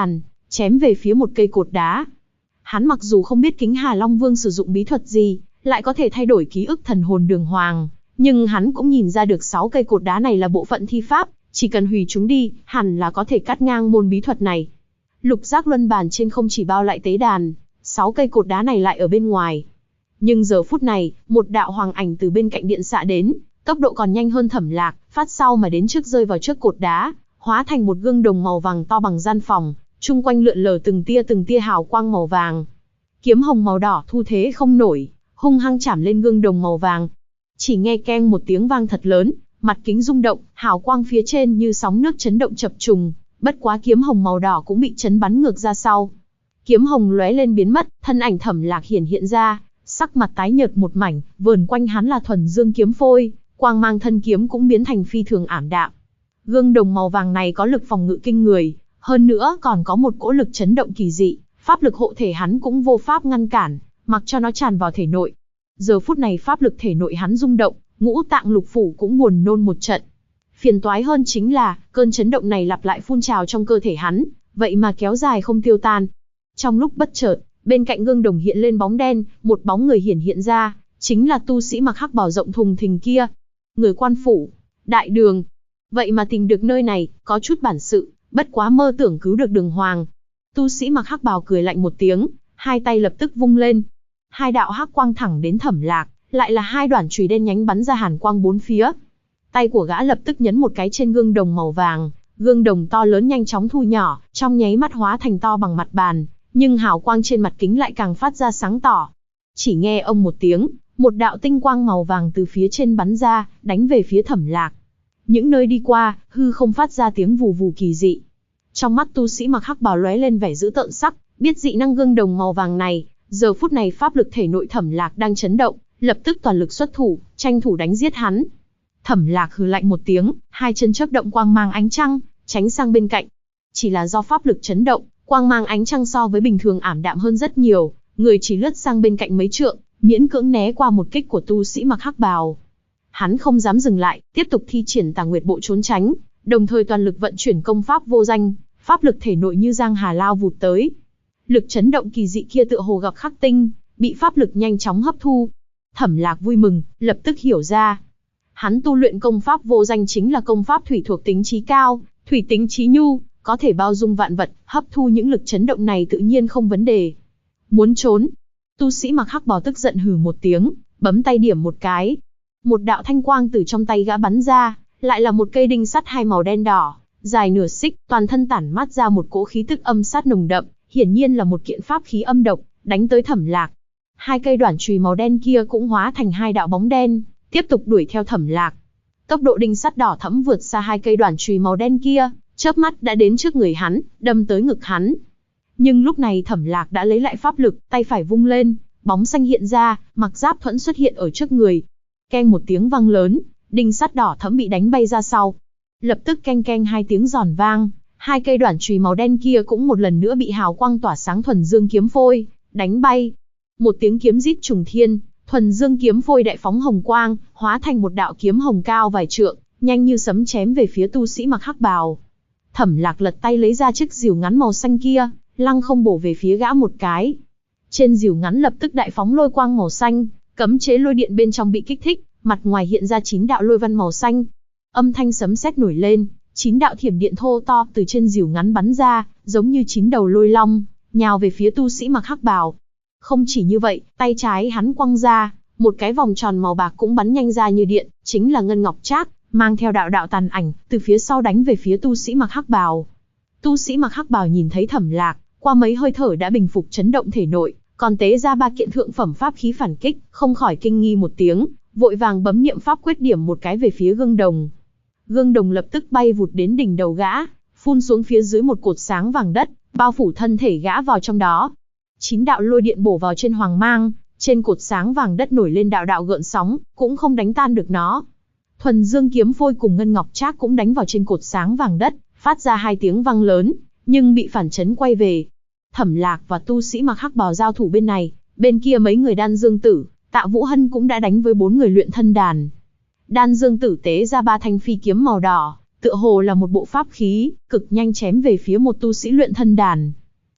[SPEAKER 1] chém về phía một cây cột đá. Hắn mặc dù không biết Kính Hà Long Vương sử dụng bí thuật gì, lại có thể thay đổi ký ức thần hồn đường hoàng, nhưng hắn cũng nhìn ra được 6 cây cột đá này là bộ phận thi pháp, chỉ cần hủy chúng đi, hẳn là có thể cắt ngang môn bí thuật này. Lục giác luân bàn trên không chỉ bao lại tế đàn, 6 cây cột đá này lại ở bên ngoài. Nhưng giờ phút này, một đạo hoàng ảnh từ bên cạnh điện xạ đến, tốc độ còn nhanh hơn Thẩm Lạc, phát sau mà đến trước rơi vào trước cột đá, hóa thành một gương đồng màu vàng to bằng gian phòng, chung quanh lượn lờ từng tia hào quang màu vàng. Kiếm hồng màu đỏ thu thế không nổi, hung hăng chạm lên gương đồng màu vàng. Chỉ nghe keng một tiếng vang thật lớn, mặt kính rung động, hào quang phía trên như sóng nước chấn động chập trùng, bất quá kiếm hồng màu đỏ cũng bị chấn bắn ngược ra sau. Kiếm hồng lóe lên biến mất, thân ảnh Thẩm Lạc hiện ra, sắc mặt tái nhợt một mảnh, vờn quanh hắn là thuần dương kiếm phôi, quang mang thân kiếm cũng biến thành phi thường ảm đạm. Gương đồng màu vàng này có lực phòng ngự kinh người, hơn nữa còn có một cỗ lực chấn động kỳ dị, pháp lực hộ thể hắn cũng vô pháp ngăn cản, mặc cho nó tràn vào thể nội. Giờ phút này pháp lực thể nội hắn rung động, ngũ tạng lục phủ cũng buồn nôn một trận. Phiền toái hơn chính là, cơn chấn động này lặp lại phun trào trong cơ thể hắn, vậy mà kéo dài không tiêu tan. Trong lúc bất chợt, bên cạnh gương đồng hiện lên bóng đen, một bóng người hiện ra, chính là tu sĩ mặc hắc bào rộng thùng thình kia. Người quan phủ, đại đường. Vậy mà tìm được nơi này, có chút bản sự, bất quá mơ tưởng cứu được đường hoàng. Tu sĩ mặc hắc bào cười lạnh một tiếng, hai tay lập tức vung lên. Hai đạo hắc quang thẳng đến Thẩm Lạc, lại là hai đoạn chùy đen nhánh bắn ra hàn quang bốn phía. Tay của gã lập tức nhấn một cái trên gương đồng màu vàng, gương đồng to lớn nhanh chóng thu nhỏ, trong nháy mắt hóa thành to bằng mặt bàn, nhưng hào quang trên mặt kính lại càng phát ra sáng tỏ. Chỉ nghe ông một tiếng, một đạo tinh quang màu vàng từ phía trên bắn ra, đánh về phía Thẩm Lạc. Những nơi đi qua, hư không phát ra tiếng vù vù kỳ dị. Trong mắt tu sĩ mặc hắc bào lóe lên vẻ dữ tợn sắc, biết dị năng gương đồng màu vàng này, giờ phút này pháp lực thể nội Thẩm Lạc đang chấn động, lập tức toàn lực xuất thủ, tranh thủ đánh giết hắn. Thẩm Lạc hừ lạnh một tiếng, hai chân chớp động quang mang ánh trăng, tránh sang bên cạnh. Chỉ là do pháp lực chấn động, quang mang ánh trăng so với bình thường ảm đạm hơn rất nhiều, người chỉ lướt sang bên cạnh mấy trượng, miễn cưỡng né qua một kích của tu sĩ mặc hắc bào. Hắn không dám dừng lại, tiếp tục thi triển Tà Nguyệt Bộ trốn tránh, đồng thời toàn lực vận chuyển công pháp vô danh, pháp lực thể nội như giang hà lao vụt tới. Lực chấn động kỳ dị kia tựa hồ gặp khắc tinh, bị pháp lực nhanh chóng hấp thu. Thẩm Lạc vui mừng, lập tức hiểu ra. Hắn tu luyện công pháp vô danh chính là công pháp thủy thuộc tính chí cao, thủy tính chí nhu, có thể bao dung vạn vật, hấp thu những lực chấn động này tự nhiên không vấn đề. Muốn trốn? Tu sĩ mặc hắc bào tức giận hừ một tiếng, bấm tay điểm một cái. Một đạo thanh quang từ trong tay gã bắn ra, lại là một cây đinh sắt hai màu đen đỏ, dài nửa xích, toàn thân tản mát ra một cỗ khí tức âm sát nồng đậm, hiển nhiên là một kiện pháp khí âm độc, đánh tới Thẩm Lạc. Hai cây đoản chùy màu đen kia cũng hóa thành hai đạo bóng đen, tiếp tục đuổi theo Thẩm Lạc. Tốc độ đinh sắt đỏ thẫm vượt xa hai cây đoản chùy màu đen kia, chớp mắt đã đến trước người hắn, đâm tới ngực hắn. Nhưng lúc này Thẩm Lạc đã lấy lại pháp lực, tay phải vung lên, bóng xanh hiện ra, mặc giáp thuẫn xuất hiện ở trước người. Keng một tiếng vang lớn, đinh sắt đỏ thẫm bị đánh bay ra sau. Lập tức keng keng hai tiếng giòn vang, hai cây đoản chùy màu đen kia cũng một lần nữa bị hào quang tỏa sáng thuần dương kiếm phôi đánh bay. Một tiếng kiếm rít trùng thiên, thuần dương kiếm phôi đại phóng hồng quang, hóa thành một đạo kiếm hồng cao vài trượng, nhanh như sấm chém về phía tu sĩ mặc hắc bào. Thẩm Lạc lật tay lấy ra chiếc rìu ngắn màu xanh kia, lăng không bổ về phía gã một cái. Trên rìu ngắn lập tức đại phóng lôi quang màu xanh, cấm chế lôi điện bên trong bị kích thích, mặt ngoài hiện ra 9 đạo lôi văn màu xanh. Âm thanh sấm sét nổi lên, 9 đạo thiểm điện thô to từ trên rìu ngắn bắn ra, giống như 9 đầu lôi long, nhào về phía tu sĩ mặc hắc bào. Không chỉ như vậy, tay trái hắn quăng ra, một cái vòng tròn màu bạc cũng bắn nhanh ra như điện, chính là ngân ngọc trác, mang theo đạo đạo tàn ảnh, từ phía sau đánh về phía tu sĩ mặc hắc bào. Tu sĩ mặc hắc bào nhìn thấy Thẩm Lạc, qua mấy hơi thở đã bình phục chấn động thể nội, còn tế ra 3 kiện thượng phẩm pháp khí phản kích, không khỏi kinh nghi một tiếng, vội vàng bấm niệm pháp quyết điểm một cái về phía gương đồng. Gương đồng lập tức bay vụt đến đỉnh đầu gã, phun xuống phía dưới một cột sáng vàng đất, bao phủ thân thể gã vào trong đó. 9 đạo lôi điện bổ vào trên hoàng mang, trên cột sáng vàng đất nổi lên đạo đạo gợn sóng, cũng không đánh tan được nó. Thuần dương kiếm phôi cùng ngân ngọc trác cũng đánh vào trên cột sáng vàng đất, phát ra 2 tiếng vang lớn, nhưng bị phản chấn quay về. Thẩm Lạc và tu sĩ mặc hắc bào giao thủ bên này, bên kia mấy người Đan Dương Tử, Tạ Vũ Hân cũng đã đánh với 4 người luyện thân đàn. Đan Dương Tử tế ra 3 thanh phi kiếm màu đỏ, tựa hồ là một bộ pháp khí, cực nhanh chém về phía một tu sĩ luyện thân đàn.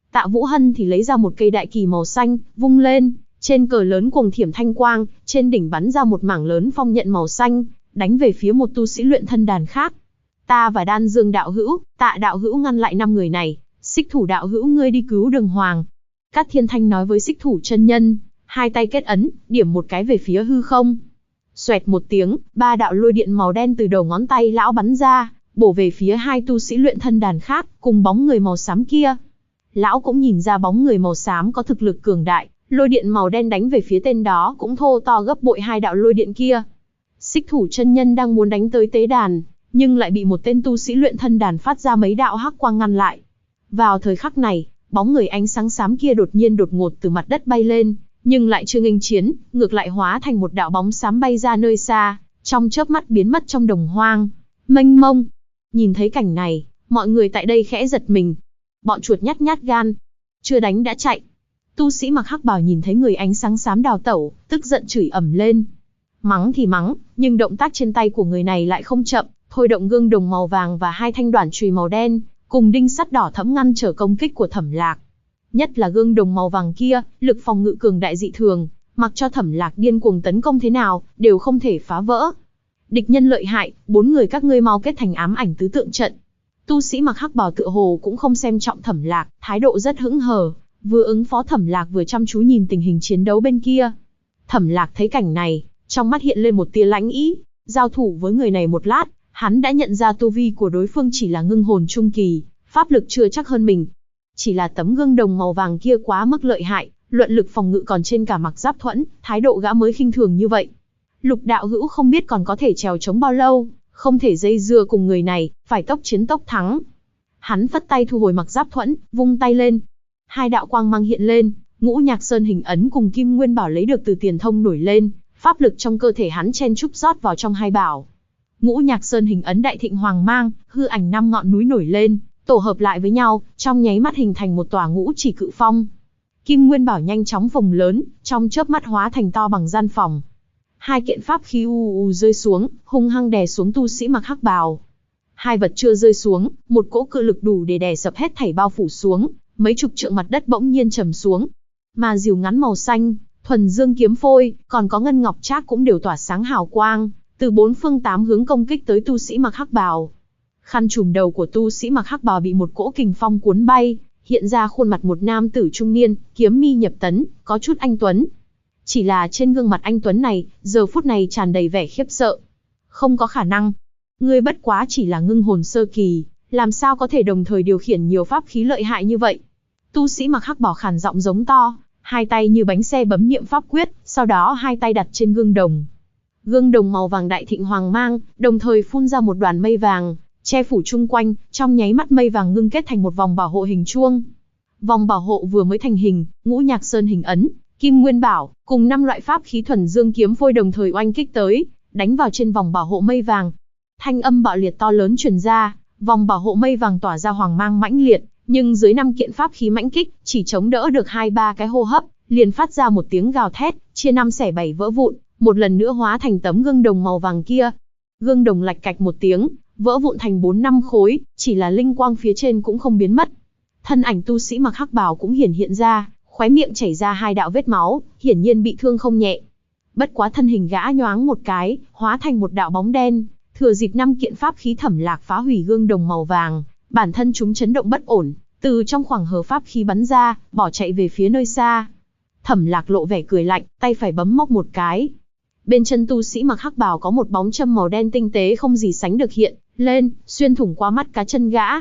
[SPEAKER 1] Tạ Vũ Hân thì lấy ra một cây đại kỳ màu xanh, vung lên, trên cờ lớn cuồng thiểm thanh quang, trên đỉnh bắn ra một mảng lớn phong nhận màu xanh, đánh về phía một tu sĩ luyện thân đàn khác. Ta và Đan Dương đạo hữu, Tạ đạo hữu ngăn lại 5 người này, Xích Thủ đạo hữu ngươi đi cứu Đường Hoàng. Cát Thiên Thanh nói với Xích Thủ chân nhân, hai tay kết ấn, điểm một cái về phía hư không. Xoẹt một tiếng, 3 đạo lôi điện màu đen từ đầu ngón tay lão bắn ra, bổ về phía hai tu sĩ luyện thân đàn khác, cùng bóng người màu xám kia. Lão cũng nhìn ra bóng người màu xám có thực lực cường đại, lôi điện màu đen đánh về phía tên đó cũng thô to gấp bội hai đạo lôi điện kia. Xích Thủ chân nhân đang muốn đánh tới tế đàn, nhưng lại bị một tên tu sĩ luyện thân đàn phát ra mấy đạo hắc quang ngăn lại. Vào thời khắc này, bóng người ánh sáng xám kia đột ngột từ mặt đất bay lên, nhưng lại chưa nghênh chiến, ngược lại hóa thành một đạo bóng xám bay ra nơi xa, trong chớp mắt biến mất trong đồng hoang mênh mông. Nhìn thấy cảnh này, mọi người tại đây khẽ giật mình. Bọn chuột nhát gan, chưa đánh đã chạy. Tu sĩ mặc hắc bào nhìn thấy người ánh sáng xám đào tẩu, tức giận chửi ầm lên. Mắng thì mắng, nhưng động tác trên tay của người này lại không chậm, thôi động gương đồng màu vàng và hai thanh đoản chùy màu đen, cùng đinh sắt đỏ thẫm ngăn trở công kích của Thẩm Lạc. Nhất là gương đồng màu vàng kia, lực phòng ngự cường đại dị thường, mặc cho Thẩm Lạc điên cuồng tấn công thế nào, đều không thể phá vỡ. Địch nhân lợi hại, 4 người các ngươi mau kết thành ám ảnh tứ tượng trận. Tu sĩ mặc hắc bào tựa hồ cũng không xem trọng Thẩm Lạc, thái độ rất hững hờ, vừa ứng phó Thẩm Lạc vừa chăm chú nhìn tình hình chiến đấu bên kia. Thẩm Lạc thấy cảnh này, trong mắt hiện lên một tia lãnh ý, giao thủ với người này một lát, hắn đã nhận ra tu vi của đối phương chỉ là ngưng hồn trung kỳ, pháp lực chưa chắc hơn mình. Chỉ là tấm gương đồng màu vàng kia quá mức lợi hại, luận lực phòng ngự còn trên cả Mặc Giáp Thuẫn, thái độ gã mới khinh thường như vậy. Lục đạo hữu không biết còn có thể trèo chống bao lâu, không thể dây dưa cùng người này, phải tốc chiến tốc thắng. Hắn phất tay thu hồi Mặc Giáp Thuẫn, vung tay lên. Hai đạo quang mang hiện lên, Ngũ Nhạc Sơn hình ấn cùng Kim Nguyên Bảo lấy được từ Tiền Thông nổi lên, pháp lực trong cơ thể hắn chen chúc rót vào trong hai bảo. Ngũ Nhạc Sơn hình ấn đại thịnh hoàng mang, hư ảnh 5 ngọn núi nổi lên, tổ hợp lại với nhau, trong nháy mắt hình thành một tòa ngũ chỉ cự phong. Kim Nguyên Bảo nhanh chóng phồng lớn, trong chớp mắt hóa thành to bằng gian phòng. Hai kiện pháp khí rơi xuống, hung hăng đè xuống tu sĩ mặc hắc bào. Hai vật chưa rơi xuống, một cỗ cự lực đủ để đè sập hết thảy bao phủ xuống, mấy chục trượng mặt đất bỗng nhiên trầm xuống. Mà diều ngắn màu xanh, thuần dương kiếm phôi, còn có ngân ngọc trác cũng đều tỏa sáng hào quang, từ 4 phương 8 hướng công kích tới tu sĩ mặc hắc bào. Khăn trùm đầu của tu sĩ mặc hắc bào bị một cỗ kình phong cuốn bay, hiện ra khuôn mặt một nam tử trung niên, kiếm mi nhập tấn, có chút anh tuấn. Chỉ là trên gương mặt anh tuấn này, giờ phút này tràn đầy vẻ khiếp sợ. Không có khả năng. Ngươi bất quá chỉ là ngưng hồn sơ kỳ, làm sao có thể đồng thời điều khiển nhiều pháp khí lợi hại như vậy? Tu sĩ mặc hắc bào khàn giọng giống to, hai tay như bánh xe bấm niệm pháp quyết, sau đó hai tay đặt trên gương đồng. Gương đồng màu vàng đại thịnh hoàng mang, đồng thời phun ra một đoàn mây vàng, che phủ chung quanh, trong nháy mắt mây vàng ngưng kết thành một vòng bảo hộ hình chuông. Vòng bảo hộ vừa mới thành hình, Ngũ Nhạc Sơn hình ấn, Kim Nguyên Bảo, cùng 5 loại pháp khí thuần dương kiếm phôi đồng thời oanh kích tới, đánh vào trên vòng bảo hộ mây vàng. Thanh âm bạo liệt to lớn truyền ra, vòng bảo hộ mây vàng tỏa ra hoàng mang mãnh liệt, nhưng dưới 5 kiện pháp khí mãnh kích, chỉ chống đỡ được 2-3 cái hô hấp, liền phát ra một tiếng gào thét, chia 5 xẻ 7 vỡ vụn, một lần nữa hóa thành tấm gương đồng màu vàng kia. Gương đồng lạch cạch một tiếng, vỡ vụn thành 4-5 khối, chỉ là linh quang phía trên cũng không biến mất. Thân ảnh tu sĩ mặc hắc bào cũng hiện ra, khóe miệng chảy ra 2 đạo vết máu, hiển nhiên bị thương không nhẹ. Bất quá thân hình gã nhoáng một cái, hóa thành một đạo bóng đen, thừa dịp 5 kiện pháp khí Thẩm Lạc phá hủy gương đồng màu vàng, bản thân chúng chấn động bất ổn, từ trong khoảng hở pháp khí bắn ra, bỏ chạy về phía nơi xa. Thẩm Lạc lộ vẻ cười lạnh, tay phải bấm móc một cái. Bên chân tu sĩ mặc hắc bào có một bóng châm màu đen tinh tế không gì sánh được hiện lên, xuyên thủng qua mắt cá chân gã.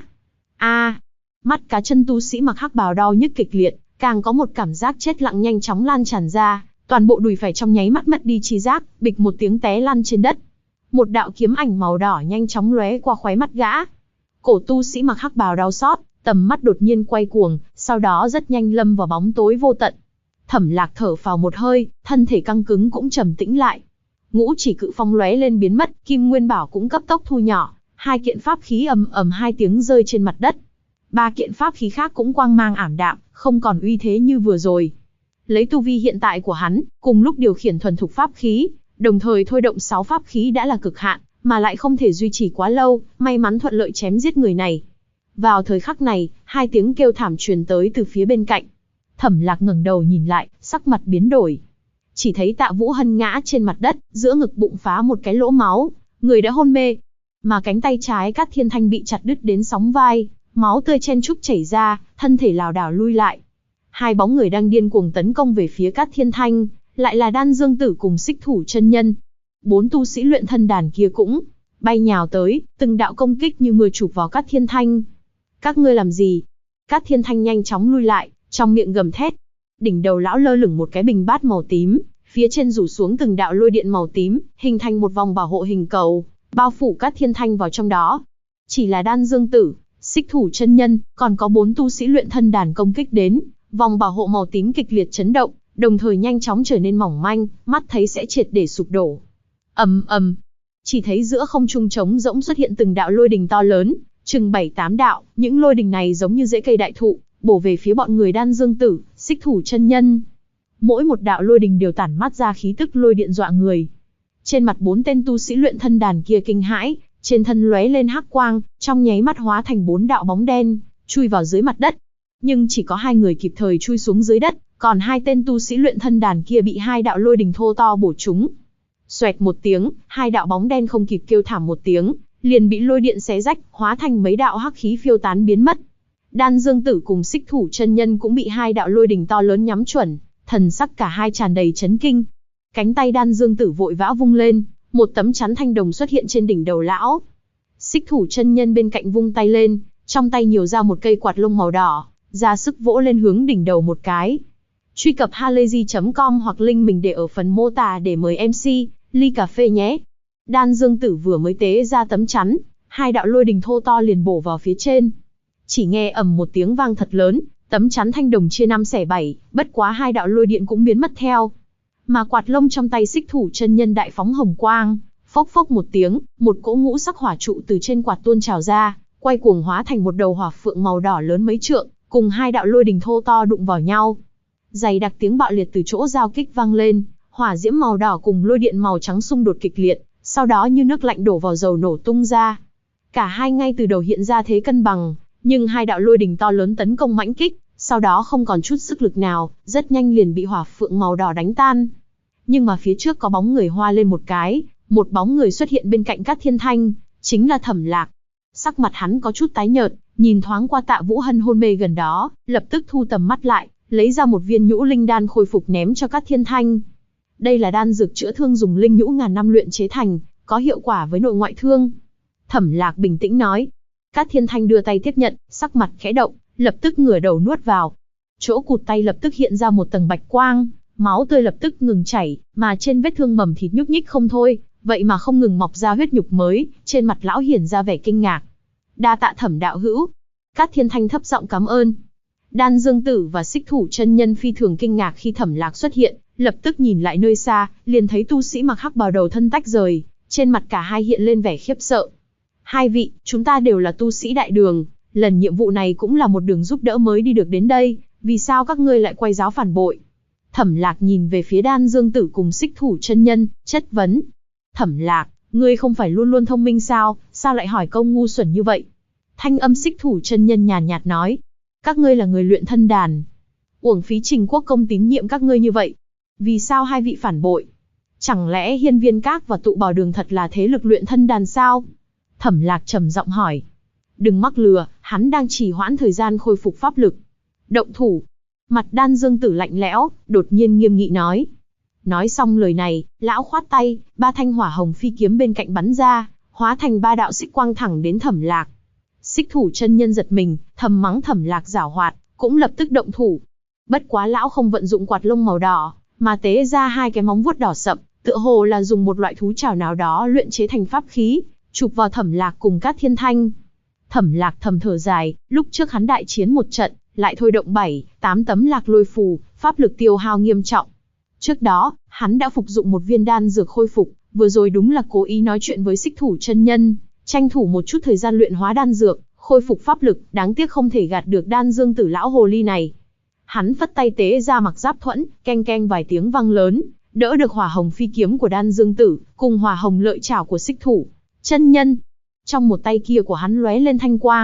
[SPEAKER 1] Mắt cá chân tu sĩ mặc hắc bào đau nhức kịch liệt, càng có một cảm giác chết lặng nhanh chóng lan tràn ra, toàn bộ đùi phải trong nháy mắt mất đi trí giác, bịch một tiếng té lăn trên đất. Một đạo kiếm ảnh màu đỏ nhanh chóng lóe qua khóe mắt gã. Cổ tu sĩ mặc hắc bào đau xót, tầm mắt đột nhiên quay cuồng, sau đó rất nhanh lâm vào bóng tối vô tận. Thẩm Lạc thở phào một hơi, thân thể căng cứng cũng trầm tĩnh lại. Ngũ chỉ cự phong lóe lên biến mất, Kim Nguyên Bảo cũng cấp tốc thu nhỏ, 2 kiện pháp khí ầm ầm 2 tiếng rơi trên mặt đất. 3 kiện pháp khí khác cũng quang mang ảm đạm, không còn uy thế như vừa rồi. Lấy tu vi hiện tại của hắn, cùng lúc điều khiển thuần thục pháp khí, đồng thời thôi động 6 pháp khí đã là cực hạn, mà lại không thể duy trì quá lâu, may mắn thuận lợi chém giết người này. Vào thời khắc này, hai tiếng kêu thảm truyền tới từ phía bên cạnh. Thẩm Lạc ngẩng đầu nhìn lại, sắc mặt biến đổi. Chỉ thấy Tạ Vũ Hân ngã trên mặt đất, giữa ngực bụng phá một cái lỗ máu, người đã hôn mê. Mà cánh tay trái Cát Thiên Thanh bị chặt đứt đến sóng vai, máu tươi chen chúc chảy ra, thân thể lảo đảo lui lại. Hai bóng người đang điên cuồng tấn công về phía Cát Thiên Thanh, lại là Đan Dương Tử cùng Xích Thủ chân nhân. Bốn tu sĩ luyện thân đàn kia cũng bay nhào tới, từng đạo công kích như mưa chụp vào Cát Thiên Thanh. Các ngươi làm gì? Cát Thiên Thanh nhanh chóng lui lại, trong miệng gầm thét. Đỉnh đầu lão lơ lửng một cái bình bát màu tím, phía trên rủ xuống từng đạo lôi điện màu tím, hình thành một vòng bảo hộ hình cầu, bao phủ Cát Thiên Thanh vào trong đó. Chỉ là Đan Dương Tử, Xích Thủ chân nhân, còn có 4 tu sĩ luyện thân đàn công kích đến, vòng bảo hộ màu tím kịch liệt chấn động, đồng thời nhanh chóng trở nên mỏng manh, mắt thấy sẽ triệt để sụp đổ. Ầm ầm, chỉ thấy giữa không trung trống rỗng xuất hiện từng đạo lôi đình to lớn, chừng 7-8 đạo, những lôi đình này giống như rễ cây đại thụ, bổ về phía bọn người Đan Dương Tử, Xích Thủ chân nhân. Mỗi một đạo lôi đình đều tản mát ra khí tức lôi điện dọa người. Trên mặt 4 tên tu sĩ luyện thân đàn kia kinh hãi, trên thân lóe lên hắc quang, trong nháy mắt hóa thành 4 đạo bóng đen, chui vào dưới mặt đất. Nhưng chỉ có 2 người kịp thời chui xuống dưới đất, còn 2 tên tu sĩ luyện thân đàn kia bị 2 đạo lôi đình thô to bổ trúng. Xoẹt một tiếng, 2 đạo bóng đen không kịp kêu thảm một tiếng, liền bị lôi điện xé rách, hóa thành mấy đạo hắc khí phiêu tán biến mất. Đan Dương Tử cùng Xích Thủ chân nhân cũng bị 2 đạo lôi đình to lớn nhắm chuẩn, thần sắc cả hai tràn đầy chấn kinh. Cánh tay Đan Dương Tử vội vã vung lên, một tấm chắn thanh đồng xuất hiện trên đỉnh đầu lão. Xích Thủ chân nhân bên cạnh vung tay lên, trong tay nhiều ra một cây quạt lông màu đỏ, ra sức vỗ lên hướng đỉnh đầu một cái. Truy cập halayzi.com hoặc link mình để ở phần mô tả để mời MC ly cà phê nhé. Đan Dương Tử vừa mới tế ra tấm chắn, 2 đạo lôi đình thô to liền bổ vào phía trên. Chỉ nghe ầm một tiếng vang thật lớn, tấm chắn thanh đồng chia 5 xẻ 7, bất quá 2 đạo lôi điện cũng biến mất theo. Mà quạt lông trong tay Xích Thủ chân nhân đại phóng hồng quang, phốc phốc một tiếng, một cỗ ngũ sắc hỏa trụ từ trên quạt tuôn trào ra, quay cuồng hóa thành một đầu hỏa phượng màu đỏ lớn mấy trượng, cùng 2 đạo lôi đình thô to đụng vào nhau. Dày đặc tiếng bạo liệt từ chỗ giao kích vang lên, hỏa diễm màu đỏ cùng lôi điện màu trắng xung đột kịch liệt, sau đó như nước lạnh đổ vào dầu nổ tung ra. Cả hai ngay từ đầu hiện ra thế cân bằng, nhưng 2 đạo lôi đình to lớn tấn công mãnh kích, sau đó không còn chút sức lực nào, rất nhanh liền bị hỏa phượng màu đỏ đánh tan. Nhưng mà phía trước có bóng người hoa lên một cái, một bóng người xuất hiện bên cạnh Cát Thiên Thanh, chính là Thẩm Lạc. Sắc mặt hắn có chút tái nhợt, nhìn thoáng qua Tạ Vũ Hân hôn mê gần đó, lập tức thu tầm mắt lại, lấy ra một viên nhũ linh đan khôi phục ném cho Cát Thiên Thanh. Đây là đan dược chữa thương dùng linh nhũ ngàn năm luyện chế thành, có hiệu quả với nội ngoại thương. Thẩm Lạc bình tĩnh nói. Cát Thiên Thanh đưa tay tiếp nhận, sắc mặt khẽ động, lập tức ngửa đầu nuốt vào. Chỗ cụt tay lập tức hiện ra một tầng bạch quang, máu tươi lập tức ngừng chảy, mà trên vết thương mầm thịt nhúc nhích không thôi, vậy mà không ngừng mọc ra huyết nhục mới, trên mặt lão hiển ra vẻ kinh ngạc. Đa tạ Thẩm đạo hữu. Cát Thiên Thanh thấp giọng cảm ơn. Đan Dương Tử và Xích Thủ chân nhân phi thường kinh ngạc khi Thẩm Lạc xuất hiện, lập tức nhìn lại nơi xa, liền thấy tu sĩ mặc hắc bào đầu thân tách rời, trên mặt cả hai hiện lên vẻ khiếp sợ. Hai vị, chúng ta đều là tu sĩ đại đường, lần nhiệm vụ này cũng là một đường giúp đỡ mới đi được đến đây, vì sao các ngươi lại quay giáo phản bội? Thẩm Lạc nhìn về phía Đan Dương Tử cùng Xích Thủ chân nhân, chất vấn. Thẩm Lạc, ngươi không phải luôn luôn thông minh sao, sao lại hỏi câu ngu xuẩn như vậy? Thanh âm Xích Thủ chân nhân nhàn nhạt nói. Các ngươi là người luyện thân đàn. Uổng phí Trình Quốc công tín nhiệm các ngươi như vậy. Vì sao hai vị phản bội? Chẳng lẽ Hiên Viên Các và Tụ Bảo Đường thật là thế lực luyện thân đàn sao? Thẩm Lạc trầm giọng hỏi. Đừng mắc lừa, hắn đang trì hoãn thời gian khôi phục pháp lực. Động thủ. Mặt Đan Dương Tử lạnh lẽo, đột nhiên nghiêm nghị nói. Nói xong lời này, lão khoát tay, 3 thanh hỏa hồng phi kiếm bên cạnh bắn ra, hóa thành 3 đạo xích quang thẳng đến Thẩm Lạc. Xích Thủ chân nhân giật mình, thầm mắng Thẩm Lạc giảo hoạt, cũng lập tức động thủ. Bất quá lão không vận dụng quạt lông màu đỏ, mà tế ra 2 cái móng vuốt đỏ sậm, tựa hồ là dùng một loại thú trảo nào đó luyện chế thành pháp khí, chụp vào Thẩm Lạc cùng Cát Thiên Thanh. Thẩm Lạc thầm thở dài, lúc trước hắn đại chiến một trận, lại thôi động 7-8 tấm lạc lôi phù, pháp lực tiêu hao nghiêm trọng. Trước đó, hắn đã phục dụng một viên đan dược khôi phục, vừa rồi đúng là cố ý nói chuyện với Xích Thủ chân nhân, tranh thủ một chút thời gian luyện hóa đan dược, khôi phục pháp lực, đáng tiếc không thể gạt được Đan Dương Tử lão hồ ly này. Hắn phất tay tế ra mặc giáp thuẫn, keng keng vài tiếng vang lớn, đỡ được hỏa hồng phi kiếm của Đan Dương Tử, cùng hỏa hồng lợi chảo của Xích Thủ chân nhân. Trong một tay kia của hắn lóe lên thanh quang,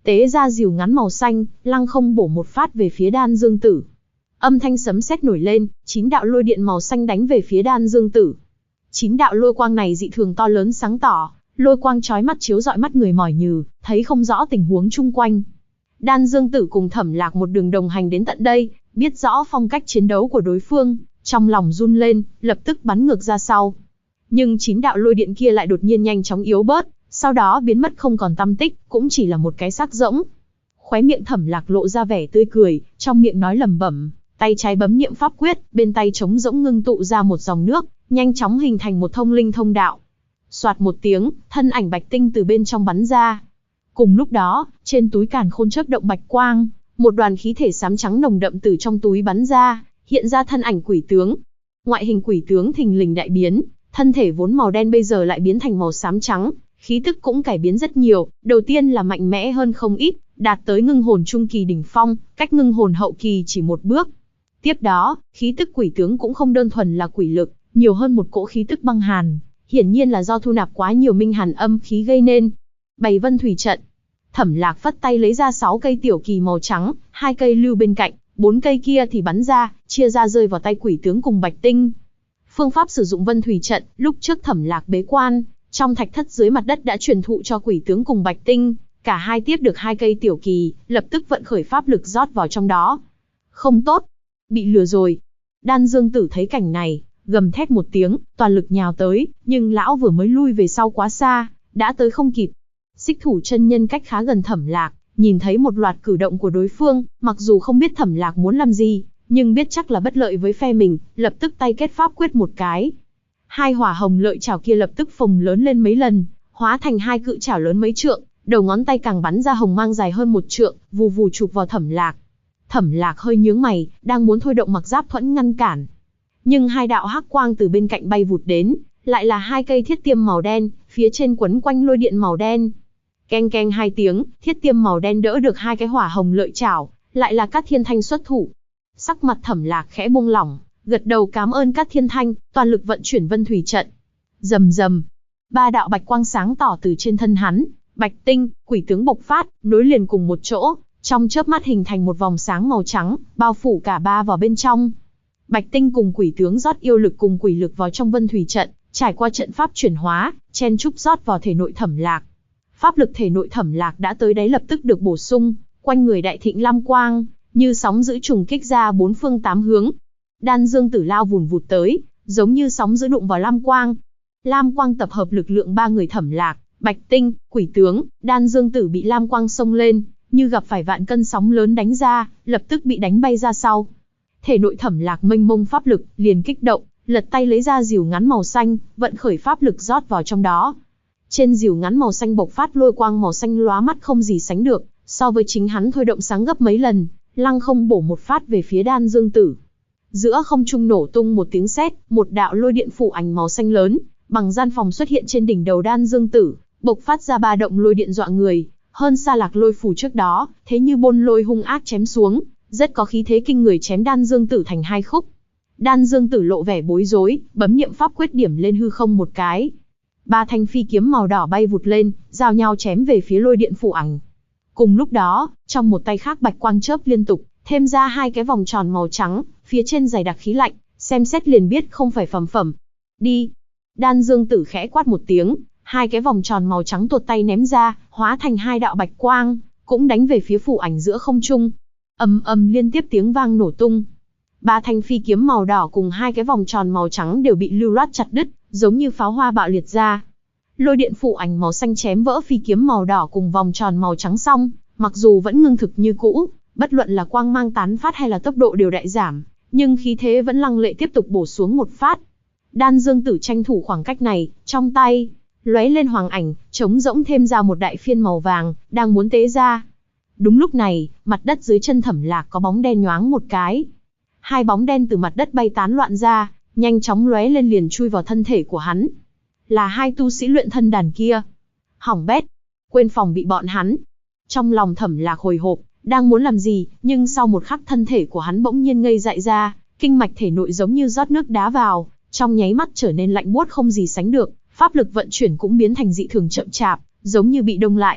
[SPEAKER 1] tế ra rìu ngắn màu xanh, lăng không bổ một phát về phía Đan Dương Tử. Âm thanh sấm sét nổi lên, 9 đạo lôi điện màu xanh đánh về phía Đan Dương Tử. 9 đạo lôi quang này dị thường to lớn sáng tỏ, lôi quang chói mắt chiếu rọi mắt người mỏi nhừ, thấy không rõ tình huống chung quanh. Đan Dương Tử cùng Thẩm Lạc một đường đồng hành đến tận đây, biết rõ phong cách chiến đấu của đối phương, trong lòng run lên, lập tức bắn ngược ra sau. Nhưng 9 đạo lôi điện kia lại đột nhiên nhanh chóng yếu bớt, sau đó biến mất không còn tăm tích, cũng chỉ là một cái xác rỗng. Khóe miệng Thẩm Lạc lộ ra vẻ tươi cười, trong miệng nói lẩm bẩm, tay trái bấm niệm pháp quyết, bên tay trống rỗng ngưng tụ ra một dòng nước, nhanh chóng hình thành một thông linh thông đạo. Soạt một tiếng, thân ảnh Bạch Tinh từ bên trong bắn ra. Cùng lúc đó, trên túi càn khôn chớp động bạch quang, một đoàn khí thể xám trắng nồng đậm từ trong túi bắn ra, hiện ra thân ảnh quỷ tướng. Ngoại hình quỷ tướng thình lình đại biến, thân thể vốn màu đen bây giờ lại biến thành màu xám trắng, khí tức cũng cải biến rất nhiều, đầu tiên là mạnh mẽ hơn không ít, đạt tới ngưng hồn trung kỳ đỉnh phong, cách ngưng hồn hậu kỳ chỉ một bước. Tiếp đó, khí tức quỷ tướng cũng không đơn thuần là quỷ lực, nhiều hơn một cỗ khí tức băng hàn, hiển nhiên là do thu nạp quá nhiều minh hàn âm khí gây nên. Bày vân thủy trận. Thẩm Lạc phất tay lấy ra 6 cây tiểu kỳ màu trắng, 2 cây lưu bên cạnh, 4 cây kia thì bắn ra, chia ra rơi vào tay quỷ tướng cùng Bạch Tinh. Phương pháp sử dụng vân thủy trận, lúc trước Thẩm Lạc bế quan, trong thạch thất dưới mặt đất đã truyền thụ cho quỷ tướng cùng Bạch Tinh, cả hai tiếp được 2 cây tiểu kỳ, lập tức vận khởi pháp lực rót vào trong đó. Không tốt, bị lừa rồi. Đan Dương Tử thấy cảnh này, gầm thét một tiếng, toàn lực nhào tới, nhưng lão vừa mới lui về sau quá xa, đã tới không kịp. Xích Thủ chân nhân cách khá gần Thẩm Lạc, nhìn thấy một loạt cử động của đối phương, mặc dù không biết Thẩm Lạc muốn làm gì, nhưng biết chắc là bất lợi với phe mình, lập tức tay kết pháp quyết một cái. 2 hỏa hồng lợi chảo kia lập tức phồng lớn lên mấy lần, hóa thành 2 cự chảo lớn mấy trượng, đầu ngón tay càng bắn ra hồng mang dài hơn 1 trượng, vù vù chụp vào Thẩm Lạc. Thẩm Lạc hơi nhướng mày, đang muốn thôi động mặc giáp thuẫn ngăn cản. Nhưng 2 đạo hắc quang từ bên cạnh bay vụt đến, lại là 2 cây thiết tiêm màu đen, phía trên quấn quanh lôi điện màu đen. Keng keng 2 tiếng, thiết tiêm màu đen đỡ được 2 cái hỏa hồng lợi chảo, lại là Cát Thiên Thanh xuất thủ. Sắc mặt Thẩm Lạc khẽ buông lỏng, gật đầu cảm ơn Cát Thiên Thanh, toàn lực vận chuyển vân thủy trận. Rầm rầm, 3 đạo bạch quang sáng tỏ từ trên thân hắn, Bạch Tinh, quỷ tướng bộc phát, nối liền cùng một chỗ, trong chớp mắt hình thành một vòng sáng màu trắng, bao phủ cả 3 vào bên trong. Bạch Tinh cùng quỷ tướng rót yêu lực cùng quỷ lực vào trong vân thủy trận, trải qua trận pháp chuyển hóa, chen chúc rót vào thể nội Thẩm Lạc. Pháp lực thể nội Thẩm Lạc đã tới đáy lập tức được bổ sung, quanh người đại thịnh lam quang, như sóng dữ trùng kích ra 4 phương 8 hướng. Đan Dương Tử lao vùn vụt tới, giống như sóng dữ đụng vào lam quang. Lam quang tập hợp lực lượng 3 người Thẩm Lạc, Bạch Tinh, quỷ tướng, Đan Dương Tử bị lam quang xông lên, như gặp phải vạn cân sóng lớn đánh ra, lập tức bị đánh bay ra sau. Thể nội Thẩm Lạc mênh mông pháp lực, liền kích động, lật tay lấy ra rìu ngắn màu xanh, vận khởi pháp lực rót vào trong đó. Trên rìu ngắn màu xanh bộc phát lôi quang màu xanh lóa mắt không gì sánh được, so với chính hắn thôi động sáng gấp mấy lần, lăng không bổ một phát về phía Đan Dương Tử. Giữa không trung nổ tung một tiếng sét, một đạo lôi điện phủ ảnh màu xanh lớn, bằng gian phòng xuất hiện trên đỉnh đầu Đan Dương Tử, bộc phát ra 3 động lôi điện dọa người, hơn xa Lạc Lôi phủ trước đó, thế như bôn lôi hung ác chém xuống, rất có khí thế kinh người chém Đan Dương Tử thành 2 khúc. Đan Dương Tử lộ vẻ bối rối, bấm niệm pháp quyết điểm lên hư không một cái. 3 thanh phi kiếm màu đỏ bay vụt lên, giao nhau chém về phía lôi điện phủ ảnh. Cùng lúc đó, trong một tay khác bạch quang chớp liên tục, thêm ra 2 cái vòng tròn màu trắng, phía trên dày đặc khí lạnh, xem xét liền biết không phải phàm phẩm. Đi! Đan Dương Tử khẽ quát một tiếng, 2 cái vòng tròn màu trắng tuột tay ném ra, hóa thành 2 đạo bạch quang, cũng đánh về phía phủ ảnh giữa không trung. Ầm ầm liên tiếp tiếng vang nổ tung. 3 thanh phi kiếm màu đỏ cùng 2 cái vòng tròn màu trắng đều bị lưu loát chặt đứt, giống như pháo hoa bạo liệt ra. Lôi điện phủ ảnh màu xanh chém vỡ phi kiếm màu đỏ cùng vòng tròn màu trắng xong, mặc dù vẫn ngưng thực như cũ, bất luận là quang mang tán phát hay là tốc độ đều đại giảm, nhưng khí thế vẫn lăng lệ tiếp tục bổ xuống một phát. Đan Dương Tử tranh thủ khoảng cách này, trong tay lóe lên hoàng ảnh, trống rỗng thêm ra một đại phiên màu vàng, đang muốn tế ra. Đúng lúc này, mặt đất dưới chân Thẩm Lạc có bóng đen nhoáng một cái. 2 bóng đen từ mặt đất bay tán loạn ra, nhanh chóng lóe lên liền chui vào thân thể của hắn. Là 2 tu sĩ luyện thân đàn kia. Hỏng bét, quên phòng bị bọn hắn. Trong lòng Thẩm Lạc hồi hộp, đang muốn làm gì, nhưng sau một khắc thân thể của hắn bỗng nhiên ngây dại ra, kinh mạch thể nội giống như rót nước đá vào, trong nháy mắt trở nên lạnh buốt không gì sánh được, pháp lực vận chuyển cũng biến thành dị thường chậm chạp, giống như bị đông lại.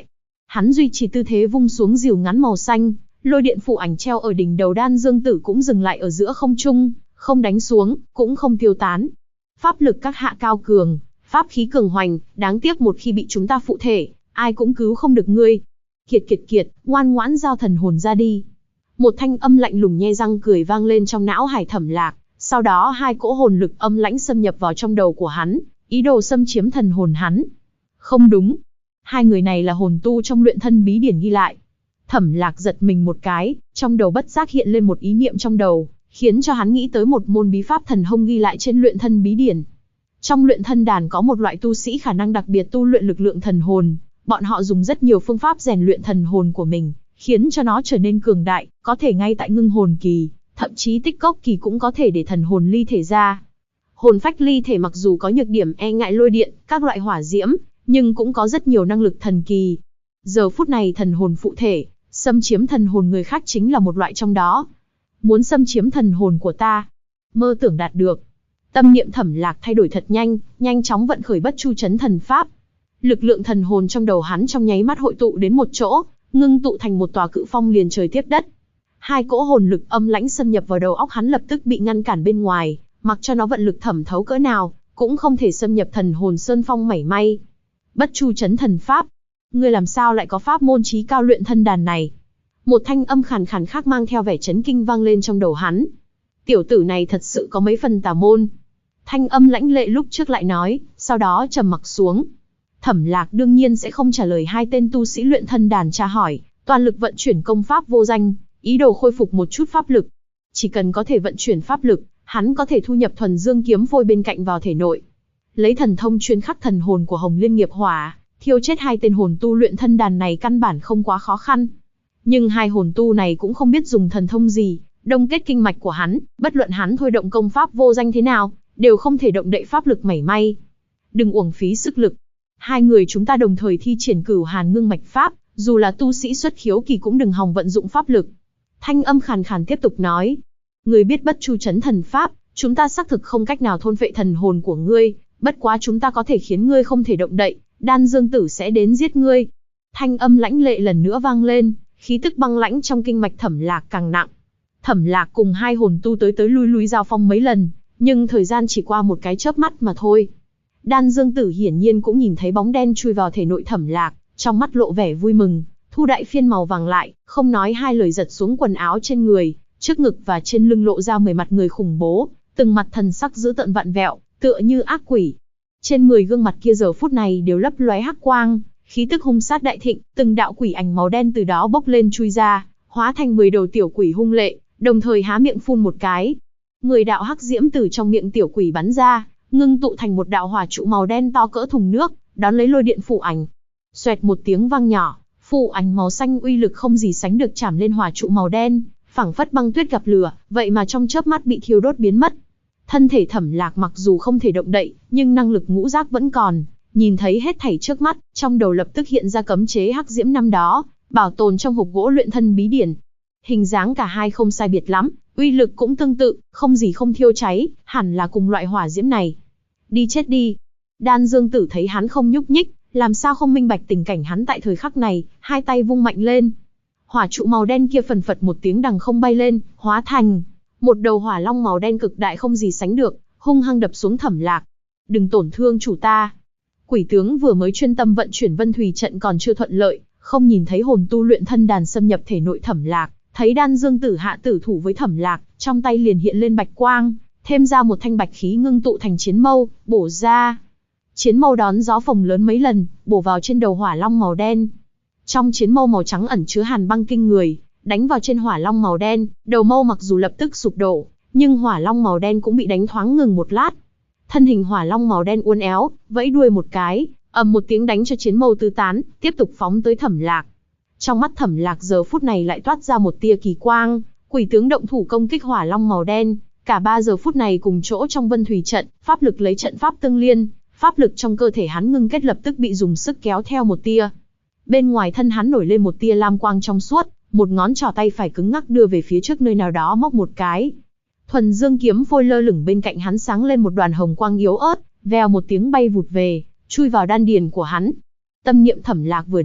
[SPEAKER 1] Hắn duy trì tư thế vung xuống rìu ngắn màu xanh, lôi điện phụ ảnh treo ở đỉnh đầu Đan Dương Tử cũng dừng lại ở giữa không trung, không đánh xuống, cũng không tiêu tán. Pháp lực các hạ cao cường, pháp khí cường hoành, đáng tiếc một khi bị chúng ta phụ thể, ai cũng cứu không được ngươi. Kiệt kiệt kiệt, ngoan ngoãn giao thần hồn ra đi. Một thanh âm lạnh lùng nhe răng cười vang lên trong não Hải Thẩm Lạc, sau đó hai cỗ hồn lực âm lãnh xâm nhập vào trong đầu của hắn, ý đồ xâm chiếm thần hồn hắn. Không đúng, hai người này là hồn tu trong luyện thân bí điển ghi lại. Thẩm Lạc giật mình một cái, trong đầu bất giác hiện lên một ý niệm trong đầu, khiến cho hắn nghĩ tới một môn bí pháp thần thông ghi lại trên luyện thân bí điển. Trong luyện thân đàn có một loại tu sĩ khả năng đặc biệt tu luyện lực lượng thần hồn, bọn họ dùng rất nhiều phương pháp rèn luyện thần hồn của mình, khiến cho nó trở nên cường đại, có thể ngay tại ngưng hồn kỳ, thậm chí tích cốc kỳ cũng có thể để thần hồn ly thể ra. Hồn phách ly thể mặc dù có nhược điểm e ngại lôi điện, các loại hỏa diễm, nhưng cũng có rất nhiều năng lực thần kỳ. Giờ phút này thần hồn phụ thể, xâm chiếm thần hồn người khác chính là một loại trong đó. Muốn xâm chiếm thần hồn của ta, mơ tưởng đạt được. Tâm niệm Thẩm Lạc thay đổi thật nhanh, nhanh chóng vận khởi Bất Chu Chấn Thần Pháp. Lực lượng thần hồn trong đầu hắn trong nháy mắt hội tụ đến một chỗ, ngưng tụ thành một tòa cự phong liền trời tiếp đất. Hai cỗ hồn lực âm lãnh xâm nhập vào đầu óc hắn lập tức bị ngăn cản bên ngoài, mặc cho nó vận lực thẩm thấu cỡ nào, cũng không thể xâm nhập thần hồn sơn phong mảy may. Bất Chu Chấn Thần Pháp, ngươi làm sao lại có pháp môn trí cao luyện thân đàn này? Một thanh âm khàn khàn khác mang theo vẻ chấn kinh vang lên trong đầu hắn. Tiểu tử này thật sự có mấy phần tà môn. Thanh âm lãnh lệ lúc trước lại nói, sau đó trầm mặc xuống. Thẩm Lạc đương nhiên sẽ không trả lời hai tên tu sĩ luyện thân đàn tra hỏi, toàn lực vận chuyển công pháp vô danh, ý đồ khôi phục một chút pháp lực. Chỉ cần có thể vận chuyển pháp lực, hắn có thể thu nhập thuần dương kiếm phôi bên cạnh vào thể nội. Lấy thần thông chuyên khắc thần hồn của Hồng Liên Nghiệp Hỏa, thiêu chết hai tên hồn tu luyện thân đàn này căn bản không quá khó khăn. Nhưng hai hồn tu này cũng không biết dùng thần thông gì, đông kết kinh mạch của hắn, bất luận hắn thôi động công pháp vô danh thế nào, đều không thể động đậy pháp lực mảy may. Đừng uổng phí sức lực. Hai người chúng ta đồng thời thi triển Cửu Hàn Ngưng Mạch Pháp, dù là tu sĩ xuất khiếu kỳ cũng đừng hòng vận dụng pháp lực. Thanh âm khàn khàn tiếp tục nói. Ngươi biết Bất Chu Chấn Thần Pháp, chúng ta xác thực không cách nào thôn phệ thần hồn của ngươi, bất quá chúng ta có thể khiến ngươi không thể động đậy, Đan Dương Tử sẽ đến giết ngươi. Thanh âm lãnh lệ lần nữa vang lên, khí tức băng lãnh trong kinh mạch Thẩm Lạc càng nặng. Thẩm Lạc cùng hai hồn tu tới tới lui lui giao phong mấy lần, nhưng thời gian chỉ qua một cái chớp mắt mà thôi. Đan Dương Tử hiển nhiên cũng nhìn thấy bóng đen chui vào thể nội Thẩm Lạc, trong mắt lộ vẻ vui mừng, thu đại phiên màu vàng lại, không nói hai lời giật xuống quần áo trên người, trước ngực và trên lưng lộ ra 10 mặt người khủng bố, từng mặt thần sắc dữ tợn vặn vẹo, tựa như ác quỷ. Trên 10 gương mặt kia giờ phút này đều lấp lóe hắc quang, khí tức hung sát đại thịnh, từng đạo quỷ ảnh màu đen từ đó bốc lên chui ra, hóa thành 10 đầu tiểu quỷ hung lệ, đồng thời há miệng phun một cái. 10 đạo hắc diễm từ trong miệng tiểu quỷ bắn ra, ngưng tụ thành một đạo hỏa trụ màu đen to cỡ thùng nước, đón lấy lôi điện phụ ảnh. Xoẹt một tiếng vang nhỏ, phụ ảnh màu xanh uy lực không gì sánh được chạm lên hỏa trụ màu đen, phảng phất băng tuyết gặp lửa, vậy mà trong chớp mắt bị thiêu đốt biến mất. Thân thể Thẩm Lạc mặc dù không thể động đậy, nhưng năng lực ngũ giác vẫn còn, nhìn thấy hết thảy trước mắt, trong đầu lập tức hiện ra cấm chế hắc diễm năm đó, bảo tồn trong hộp gỗ luyện thân bí điển. Hình dáng cả hai không sai biệt lắm, uy lực cũng tương tự, không gì không thiêu cháy, hẳn là cùng loại hỏa diễm này. Đi chết đi. Đan Dương Tử thấy hắn không nhúc nhích, làm sao không minh bạch tình cảnh hắn tại thời khắc này, hai tay vung mạnh lên. Hỏa trụ màu đen kia phần phật một tiếng đằng không bay lên, hóa thành một đầu hỏa long màu đen cực đại không gì sánh được, hung hăng đập xuống Thẩm Lạc. Đừng tổn thương chủ ta. Quỷ tướng vừa mới chuyên tâm vận chuyển Vân Thủy trận còn chưa thuận lợi, không nhìn thấy hồn tu luyện thân đàn xâm nhập thể nội Thẩm Lạc, thấy Đan Dương Tử hạ tử thủ với Thẩm Lạc, trong tay liền hiện lên bạch quang, thêm ra một thanh bạch khí ngưng tụ thành chiến mâu, bổ ra. Chiến mâu đón gió phồng lớn mấy lần, bổ vào trên đầu hỏa long màu đen. Trong chiến mâu màu trắng ẩn chứa hàn băng kinh người, đánh vào trên hỏa long màu đen, đầu mâu mặc dù lập tức sụp đổ, nhưng hỏa long màu đen cũng bị đánh thoáng ngừng một lát. Thân hình hỏa long màu đen uốn éo, vẫy đuôi một cái, ầm một tiếng đánh cho chiến mâu tứ tán, tiếp tục phóng tới Thẩm Lạc. Trong mắt Thẩm Lạc giờ phút này lại toát ra một tia kỳ quang, quỷ tướng động thủ công kích hỏa long màu đen, cả ba giờ phút này cùng chỗ trong Vân Thủy trận, pháp lực lấy trận pháp tương liên, pháp lực trong cơ thể hắn ngưng kết lập tức bị dùng sức kéo theo một tia. Bên ngoài thân hắn nổi lên một tia lam quang trong suốt, một ngón trỏ tay phải cứng ngắc đưa về phía trước nơi nào đó móc một cái. Thuần dương kiếm phôi lơ lửng bên cạnh hắn sáng lên một đoàn hồng quang yếu ớt, vèo một tiếng bay vụt về, chui vào đan điền của hắn. Tâm niệm Thẩm Lạc vừa động,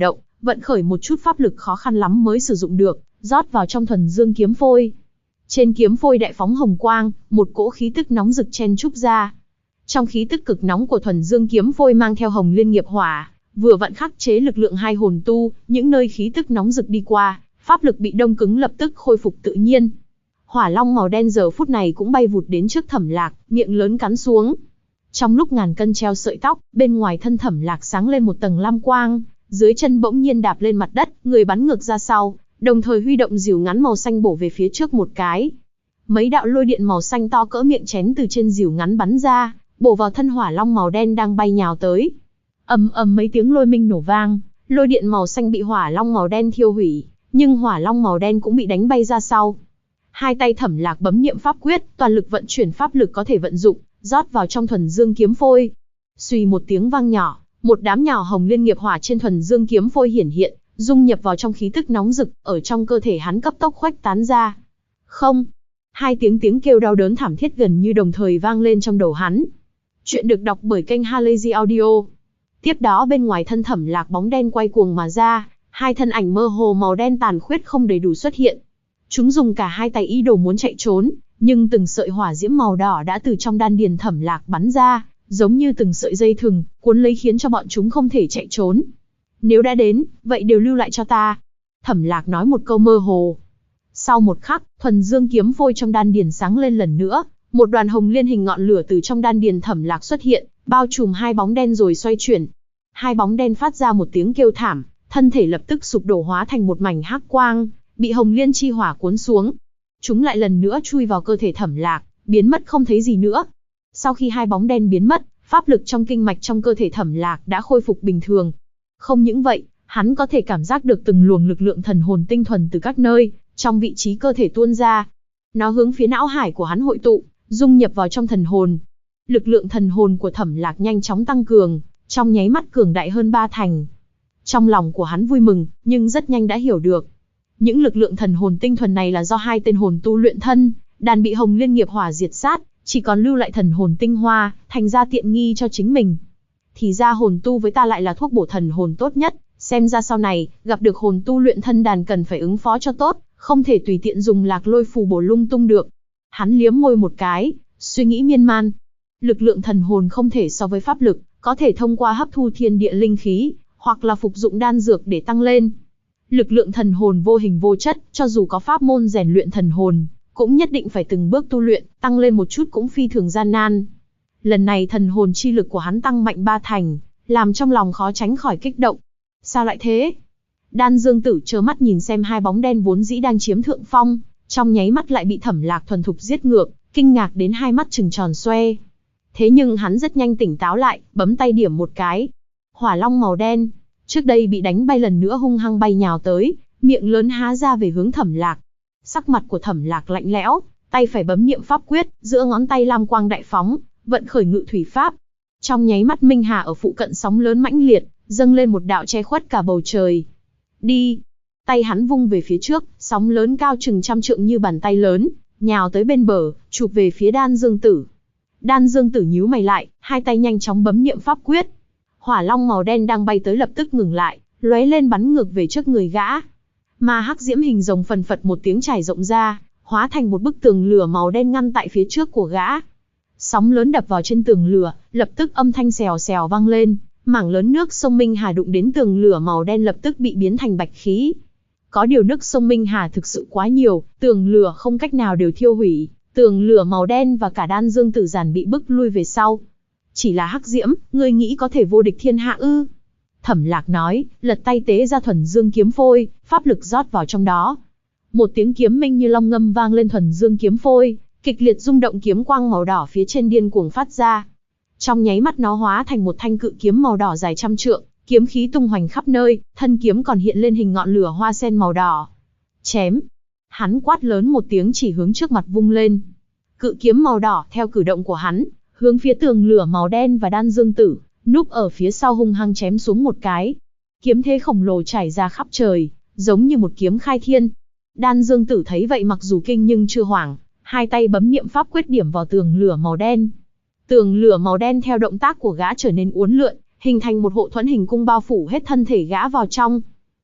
[SPEAKER 1] vận khởi một chút pháp lực khó khăn lắm mới sử dụng được, rót vào trong thuần dương kiếm phôi. Trên kiếm phôi đại phóng hồng quang, một cỗ khí tức nóng rực chen chúc ra. Trong khí tức cực nóng của thuần dương kiếm phôi mang theo hồng liên nghiệp hỏa, vừa vặn khắc chế lực lượng hai hồn tu, những nơi khí tức nóng rực đi qua, pháp lực bị đông cứng lập tức khôi phục tự nhiên. Hỏa long màu đen giờ phút này cũng bay vụt đến trước Thẩm Lạc, miệng lớn cắn xuống. Trong lúc ngàn cân treo sợi tóc, bên ngoài thân Thẩm Lạc sáng lên một tầng lam quang, dưới chân bỗng nhiên đạp lên mặt đất, người bắn ngược ra sau, đồng thời huy động rìu ngắn màu xanh bổ về phía trước một cái. Mấy đạo lôi điện màu xanh to cỡ miệng chén từ trên rìu ngắn bắn ra, bổ vào thân hỏa long màu đen đang bay nhào tới. Ầm ầm mấy tiếng lôi minh nổ vang, lôi điện màu xanh bị hỏa long màu đen thiêu hủy, nhưng hỏa long màu đen cũng bị đánh bay ra sau. Hai tay Thẩm Lạc bấm niệm pháp quyết, toàn lực vận chuyển pháp lực có thể vận dụng, rót vào trong thuần dương kiếm phôi. Suy một tiếng vang nhỏ, một đám nhỏ hồng liên nghiệp hỏa trên thuần dương kiếm phôi hiển hiện, dung nhập vào trong khí tức nóng rực, ở trong cơ thể hắn cấp tốc khuếch tán ra. Không! Hai tiếng kêu đau đớn thảm thiết gần như đồng thời vang lên trong đầu hắn. Chuyện được đọc bởi kênh Halazy Audio. Tiếp đó bên ngoài thân Thẩm Lạc bóng đen quay cuồng mà ra, hai thân ảnh mơ hồ màu đen tàn khuyết không đầy đủ xuất hiện. Chúng dùng cả hai tay ý đồ muốn chạy trốn, nhưng từng sợi hỏa diễm màu đỏ đã từ trong đan điền Thẩm Lạc bắn ra, giống như từng sợi dây thừng, cuốn lấy khiến cho bọn chúng không thể chạy trốn. Nếu đã đến, vậy đều lưu lại cho ta. Thẩm Lạc nói một câu mơ hồ. Sau một khắc, thuần dương kiếm phôi trong đan điền sáng lên lần nữa, một đoàn hồng liên hình ngọn lửa từ trong đan điền Thẩm Lạc xuất hiện, bao trùm hai bóng đen rồi xoay chuyển. Hai bóng đen phát ra một tiếng kêu thảm, thân thể lập tức sụp đổ hóa thành một mảnh hắc quang, bị hồng liên chi hỏa cuốn xuống. Chúng lại lần nữa chui vào cơ thể Thẩm Lạc, biến mất không thấy gì nữa. Sau khi hai bóng đen biến mất, pháp lực trong kinh mạch trong cơ thể Thẩm Lạc đã khôi phục bình thường. Không những vậy, hắn có thể cảm giác được từng luồng lực lượng thần hồn tinh thuần từ các nơi, trong vị trí cơ thể tuôn ra. Nó hướng phía não hải của hắn hội tụ, dung nhập vào trong thần hồn. Lực lượng thần hồn của Thẩm Lạc nhanh chóng tăng cường, trong nháy mắt cường đại hơn 3 thành. Trong lòng của hắn vui mừng, nhưng rất nhanh đã hiểu được. Những lực lượng thần hồn tinh thuần này là do hai tên hồn tu luyện thân, đàn bị hồng liên nghiệp hỏa diệt sát, chỉ còn lưu lại thần hồn tinh hoa, thành ra tiện nghi cho chính mình. Thì ra hồn tu với ta lại là thuốc bổ thần hồn tốt nhất, xem ra sau này, gặp được hồn tu luyện thân đàn cần phải ứng phó cho tốt, không thể tùy tiện dùng lạc lôi phù bổ lung tung được. Hắn liếm môi một cái, suy nghĩ miên man. Lực lượng thần hồn không thể so với pháp lực, có thể thông qua hấp thu thiên địa linh khí, hoặc là phục dụng đan dược để tăng lên. Lực lượng thần hồn vô hình vô chất, cho dù có pháp môn rèn luyện thần hồn, cũng nhất định phải từng bước tu luyện, tăng lên một chút cũng phi thường gian nan. Lần này thần hồn chi lực của hắn tăng mạnh 3 thành, làm trong lòng khó tránh khỏi kích động. Sao lại thế? Đan Dương Tử trơ mắt nhìn xem hai bóng đen vốn dĩ đang chiếm thượng phong, trong nháy mắt lại bị Thẩm Lạc thuần thục giết ngược, kinh ngạc đến hai mắt trừng tròn xoe. Thế nhưng hắn rất nhanh tỉnh táo lại, bấm tay điểm một cái. Hỏa long màu đen, trước đây bị đánh bay lần nữa hung hăng bay nhào tới, miệng lớn há ra về hướng Thẩm Lạc. Sắc mặt của Thẩm Lạc lạnh lẽo, tay phải bấm niệm pháp quyết, giữa ngón tay lam quang đại phóng, vận khởi ngự thủy pháp. Trong nháy mắt minh hà ở phụ cận sóng lớn mãnh liệt, dâng lên một đạo che khuất cả bầu trời. Đi! Tay hắn vung về phía trước, sóng lớn cao chừng 100 trượng như bàn tay lớn, nhào tới bên bờ, chụp về phía Đan Dương Tử. Đan Dương Tử nhíu mày lại, hai tay nhanh chóng bấm niệm pháp quyết. Hỏa long màu đen đang bay tới lập tức ngừng lại, lóe lên bắn ngược về trước người gã. Mà hắc diễm hình rồng phần phật một tiếng trải rộng ra, hóa thành một bức tường lửa màu đen ngăn tại phía trước của gã. Sóng lớn đập vào trên tường lửa, lập tức âm thanh xèo xèo vang lên, mảng lớn nước sông Minh Hà đụng đến tường lửa màu đen lập tức bị biến thành bạch khí. Có điều nước sông Minh Hà thực sự quá nhiều, tường lửa không cách nào đều thiêu hủy, tường lửa màu đen và cả Đan Dương Tử giản bị bức lui về sau. Chỉ là hắc diễm, ngươi nghĩ có thể vô địch thiên hạ ư? Thẩm Lạc nói, lật tay tế ra thuần dương kiếm phôi, pháp lực rót vào trong đó. Một tiếng kiếm minh như long ngâm vang lên thuần dương kiếm phôi, kịch liệt rung động, kiếm quang màu đỏ phía trên điên cuồng phát ra. Trong nháy mắt nó hóa thành một thanh cự kiếm màu đỏ dài 100 trượng, kiếm khí tung hoành khắp nơi, thân kiếm còn hiện lên hình ngọn lửa hoa sen màu đỏ. Chém! Hắn quát lớn một tiếng chỉ hướng trước mặt vung lên. Cự kiếm màu đỏ theo cử động của hắn, hướng phía tường lửa màu đen và Đan Dương Tử, núp ở phía sau hung hăng chém xuống một cái. Kiếm thế khổng lồ trải ra khắp trời, giống như một kiếm khai thiên. Đan Dương Tử thấy vậy mặc dù kinh nhưng chưa hoảng, hai tay bấm niệm pháp quyết điểm vào tường lửa màu đen. Tường lửa màu đen theo động tác của gã trở nên uốn lượn, hình thành một hộ thuẫn hình cung bao phủ hết thân thể gã vào trong.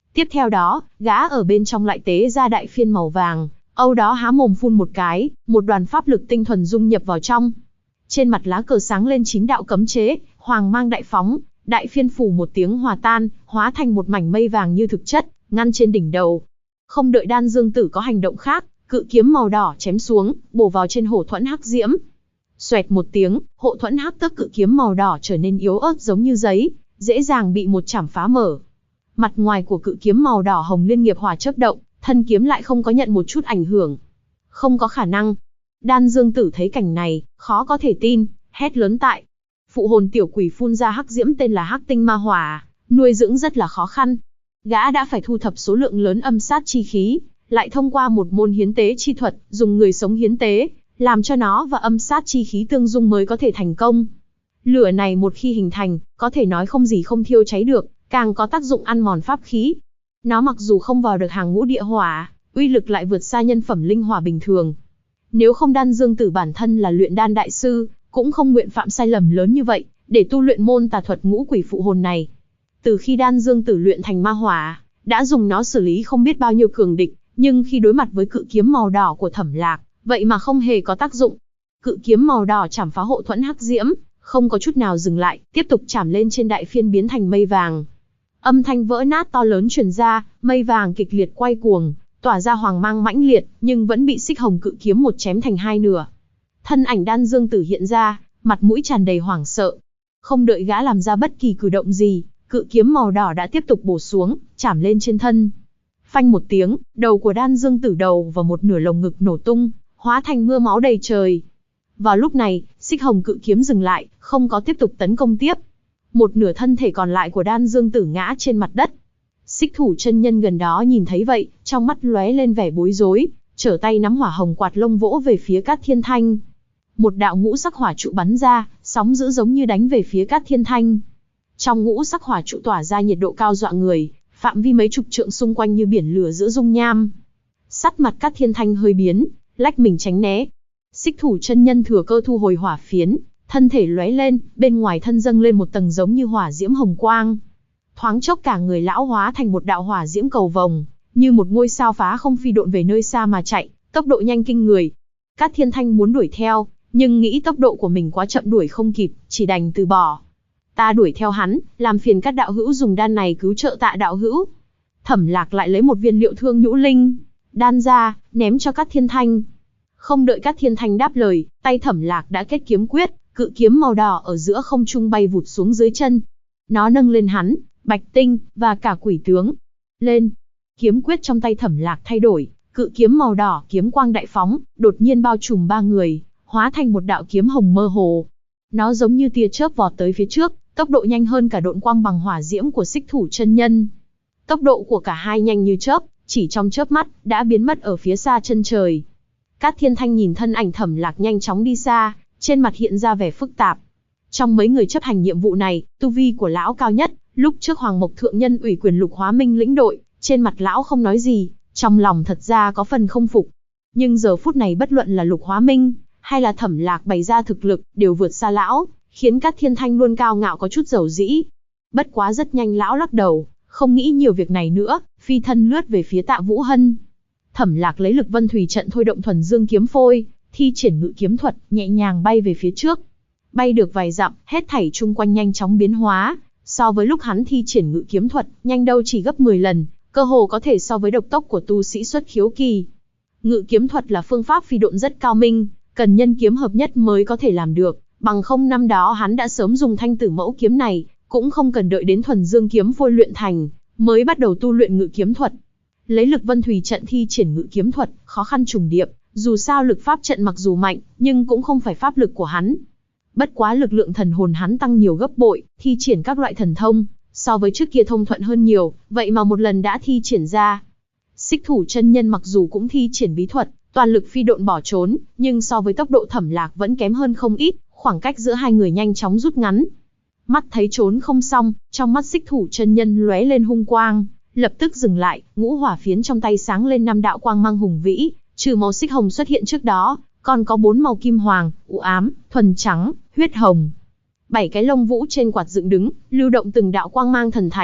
[SPEAKER 1] Tiếp theo đó, gã ở bên trong lại tế ra đại phiên màu vàng, âu đó há mồm phun một cái, một đoàn pháp lực tinh thuần dung nhập vào trong. Trên mặt lá cờ sáng lên 9 đạo cấm chế, hoàng mang đại phóng, đại phiên phủ một tiếng hòa tan, hóa thành một mảnh mây vàng như thực chất, ngăn trên đỉnh đầu. Không đợi Đan Dương Tử có hành động khác, cự kiếm màu đỏ chém xuống, bổ vào trên hổ thuẫn hắc diễm. Xoẹt một tiếng, hộ thuẫn hắc tước cự kiếm màu đỏ trở nên yếu ớt giống như giấy, dễ dàng bị một chảm phá mở. Mặt ngoài của cự kiếm màu đỏ hồng liên nghiệp hỏa chớp động, thân kiếm lại không có nhận một chút ảnh hưởng. Không có khả năng. Đan Dương Tử thấy cảnh này, khó có thể tin, hét lớn tại. Phụ hồn tiểu quỷ phun ra hắc diễm tên là hắc tinh ma hỏa, nuôi dưỡng rất là khó khăn. Gã đã phải thu thập số lượng lớn âm sát chi khí, lại thông qua một môn hiến tế chi thuật, dùng người sống hiến tế, làm cho nó và âm sát chi khí tương dung mới có thể thành công. Lửa này một khi hình thành, có thể nói không gì không thiêu cháy được, càng có tác dụng ăn mòn pháp khí. Nó mặc dù không vào được hàng ngũ địa hỏa, uy lực lại vượt xa nhân phẩm linh hỏa bình thường. Nếu không Đan Dương Tử bản thân là luyện đan đại sư, cũng không nguyện phạm sai lầm lớn như vậy, để tu luyện môn tà thuật ngũ quỷ phụ hồn này. Từ khi Đan Dương Tử luyện thành ma hỏa, đã dùng nó xử lý không biết bao nhiêu cường địch, nhưng khi đối mặt với cự kiếm màu đỏ của Thẩm Lạc, vậy mà không hề có tác dụng. Cự kiếm màu đỏ chảm phá hộ thuẫn hắc diễm, không có chút nào dừng lại, tiếp tục chảm lên trên đại phiên biến thành mây vàng. Âm thanh vỡ nát to lớn truyền ra, mây vàng kịch liệt quay cuồng, tỏa ra hoàng mang mãnh liệt, nhưng vẫn bị xích hồng cự kiếm một chém thành hai nửa. Thân ảnh Đan Dương Tử hiện ra, mặt mũi tràn đầy hoảng sợ. Không đợi gã làm ra bất kỳ cử động gì, cự kiếm màu đỏ đã tiếp tục bổ xuống, chảm lên trên thân. Phanh một tiếng, đầu của Đan Dương Tử đầu và một nửa lồng ngực nổ tung, hóa thành mưa máu đầy trời. Vào lúc này, xích hồng cự kiếm dừng lại, không có tiếp tục tấn công tiếp. Một nửa thân thể còn lại của Đan Dương Tử ngã trên mặt đất. Xích Thủ chân nhân gần đó nhìn thấy vậy, trong mắt lóe lên vẻ bối rối, trở tay nắm hỏa hồng quạt lông vỗ về phía Cát Thiên Thanh. Một đạo ngũ sắc hỏa trụ bắn ra, sóng dữ giống như đánh về phía Cát Thiên Thanh. Trong ngũ sắc hỏa trụ tỏa ra nhiệt độ cao dọa người, phạm vi mấy chục trượng xung quanh như biển lửa giữa dung nham. Sắc mặt Cát Thiên Thanh hơi biến, lách mình tránh né. Xích Thủ chân nhân thừa cơ thu hồi hỏa phiến, thân thể lóe lên, bên ngoài thân dâng lên một tầng giống như hỏa diễm hồng quang. Thoáng chốc cả người lão hóa thành một đạo hỏa diễm cầu vồng, như một ngôi sao phá không phi độn về nơi xa mà chạy, tốc độ nhanh kinh người. Cát Thiên Thanh muốn đuổi theo, nhưng nghĩ tốc độ của mình quá chậm đuổi không kịp, chỉ đành từ bỏ. Ta đuổi theo hắn, làm phiền các đạo hữu dùng đan này cứu trợ Tạ đạo hữu. Thẩm Lạc lại lấy một viên liệu thương nhũ linh đan ra, ném cho Cát Thiên Thanh. Không đợi Cát Thiên Thanh đáp lời, tay Thẩm Lạc đã kết kiếm quyết, cự kiếm màu đỏ ở giữa không trung bay vụt xuống dưới chân. Nó nâng lên hắn, Bạch Tinh và cả quỷ tướng. Lên. Kiếm quyết trong tay Thẩm Lạc thay đổi, cự kiếm màu đỏ kiếm quang đại phóng, đột nhiên bao trùm ba người, hóa thành một đạo kiếm hồng mơ hồ. Nó giống như tia chớp vọt tới phía trước, tốc độ nhanh hơn cả độn quang bằng hỏa diễm của Xích Thủ chân nhân. Tốc độ của cả hai nhanh như chớp, chỉ trong chớp mắt đã biến mất ở phía xa chân trời. Cát Thiên Thanh nhìn thân ảnh Thẩm Lạc nhanh chóng đi xa, trên mặt hiện ra vẻ phức tạp. Trong mấy người chấp hành nhiệm vụ này, tu vi của lão cao nhất, lúc trước Hoàng Mộc thượng nhân ủy quyền Lục Hóa Minh lĩnh đội, trên mặt lão không nói gì, trong lòng thật ra có phần không phục. Nhưng giờ phút này bất luận là Lục Hóa Minh, hay là Thẩm Lạc bày ra thực lực, đều vượt xa lão, khiến Cát Thiên Thanh luôn cao ngạo có chút dầu dĩ. Bất quá rất nhanh lão lắc đầu, không nghĩ nhiều việc này nữa, phi thân lướt về phía Tạ Vũ Hân. Thẩm Lạc lấy lực Vân Thủy trận thôi động thuần dương kiếm phôi, thi triển ngự kiếm thuật, nhẹ nhàng bay về phía trước. Bay được vài dặm, hết thảy chung quanh nhanh chóng biến hóa, so với lúc hắn thi triển ngự kiếm thuật, nhanh đâu chỉ gấp 10 lần, cơ hồ có thể so với độc tốc của tu sĩ xuất khiếu kỳ. Ngự kiếm thuật là phương pháp phi độn rất cao minh, cần nhân kiếm hợp nhất mới có thể làm được, bằng không năm đó hắn đã sớm dùng Thanh Tử Mẫu kiếm này, cũng không cần đợi đến thuần dương kiếm phôi luyện thành, mới bắt đầu tu luyện ngự kiếm thuật. Lấy lực Vân Thủy trận thi triển ngự kiếm thuật, khó khăn trùng điệp, dù sao lực pháp trận mặc dù mạnh, nhưng cũng không phải pháp lực của hắn. Bất quá lực lượng thần hồn hắn tăng nhiều gấp bội, thi triển các loại thần thông, so với trước kia thông thuận hơn nhiều, vậy mà một lần đã thi triển ra. Xích Thủ chân nhân mặc dù cũng thi triển bí thuật, toàn lực phi độn bỏ trốn, nhưng so với tốc độ Thẩm Lạc vẫn kém hơn không ít, khoảng cách giữa hai người nhanh chóng rút ngắn. Mắt thấy trốn không xong, trong mắt Xích Thủ chân nhân lóe lên hung quang, lập tức dừng lại, ngũ hỏa phiến trong tay sáng lên 5 đạo quang mang hùng vĩ, trừ màu xích hồng xuất hiện trước đó, còn có 4 màu kim hoàng, u ám, thuần trắng, huyết hồng. 7 cái lông vũ trên quạt dựng đứng, lưu động từng đạo quang mang thần thánh,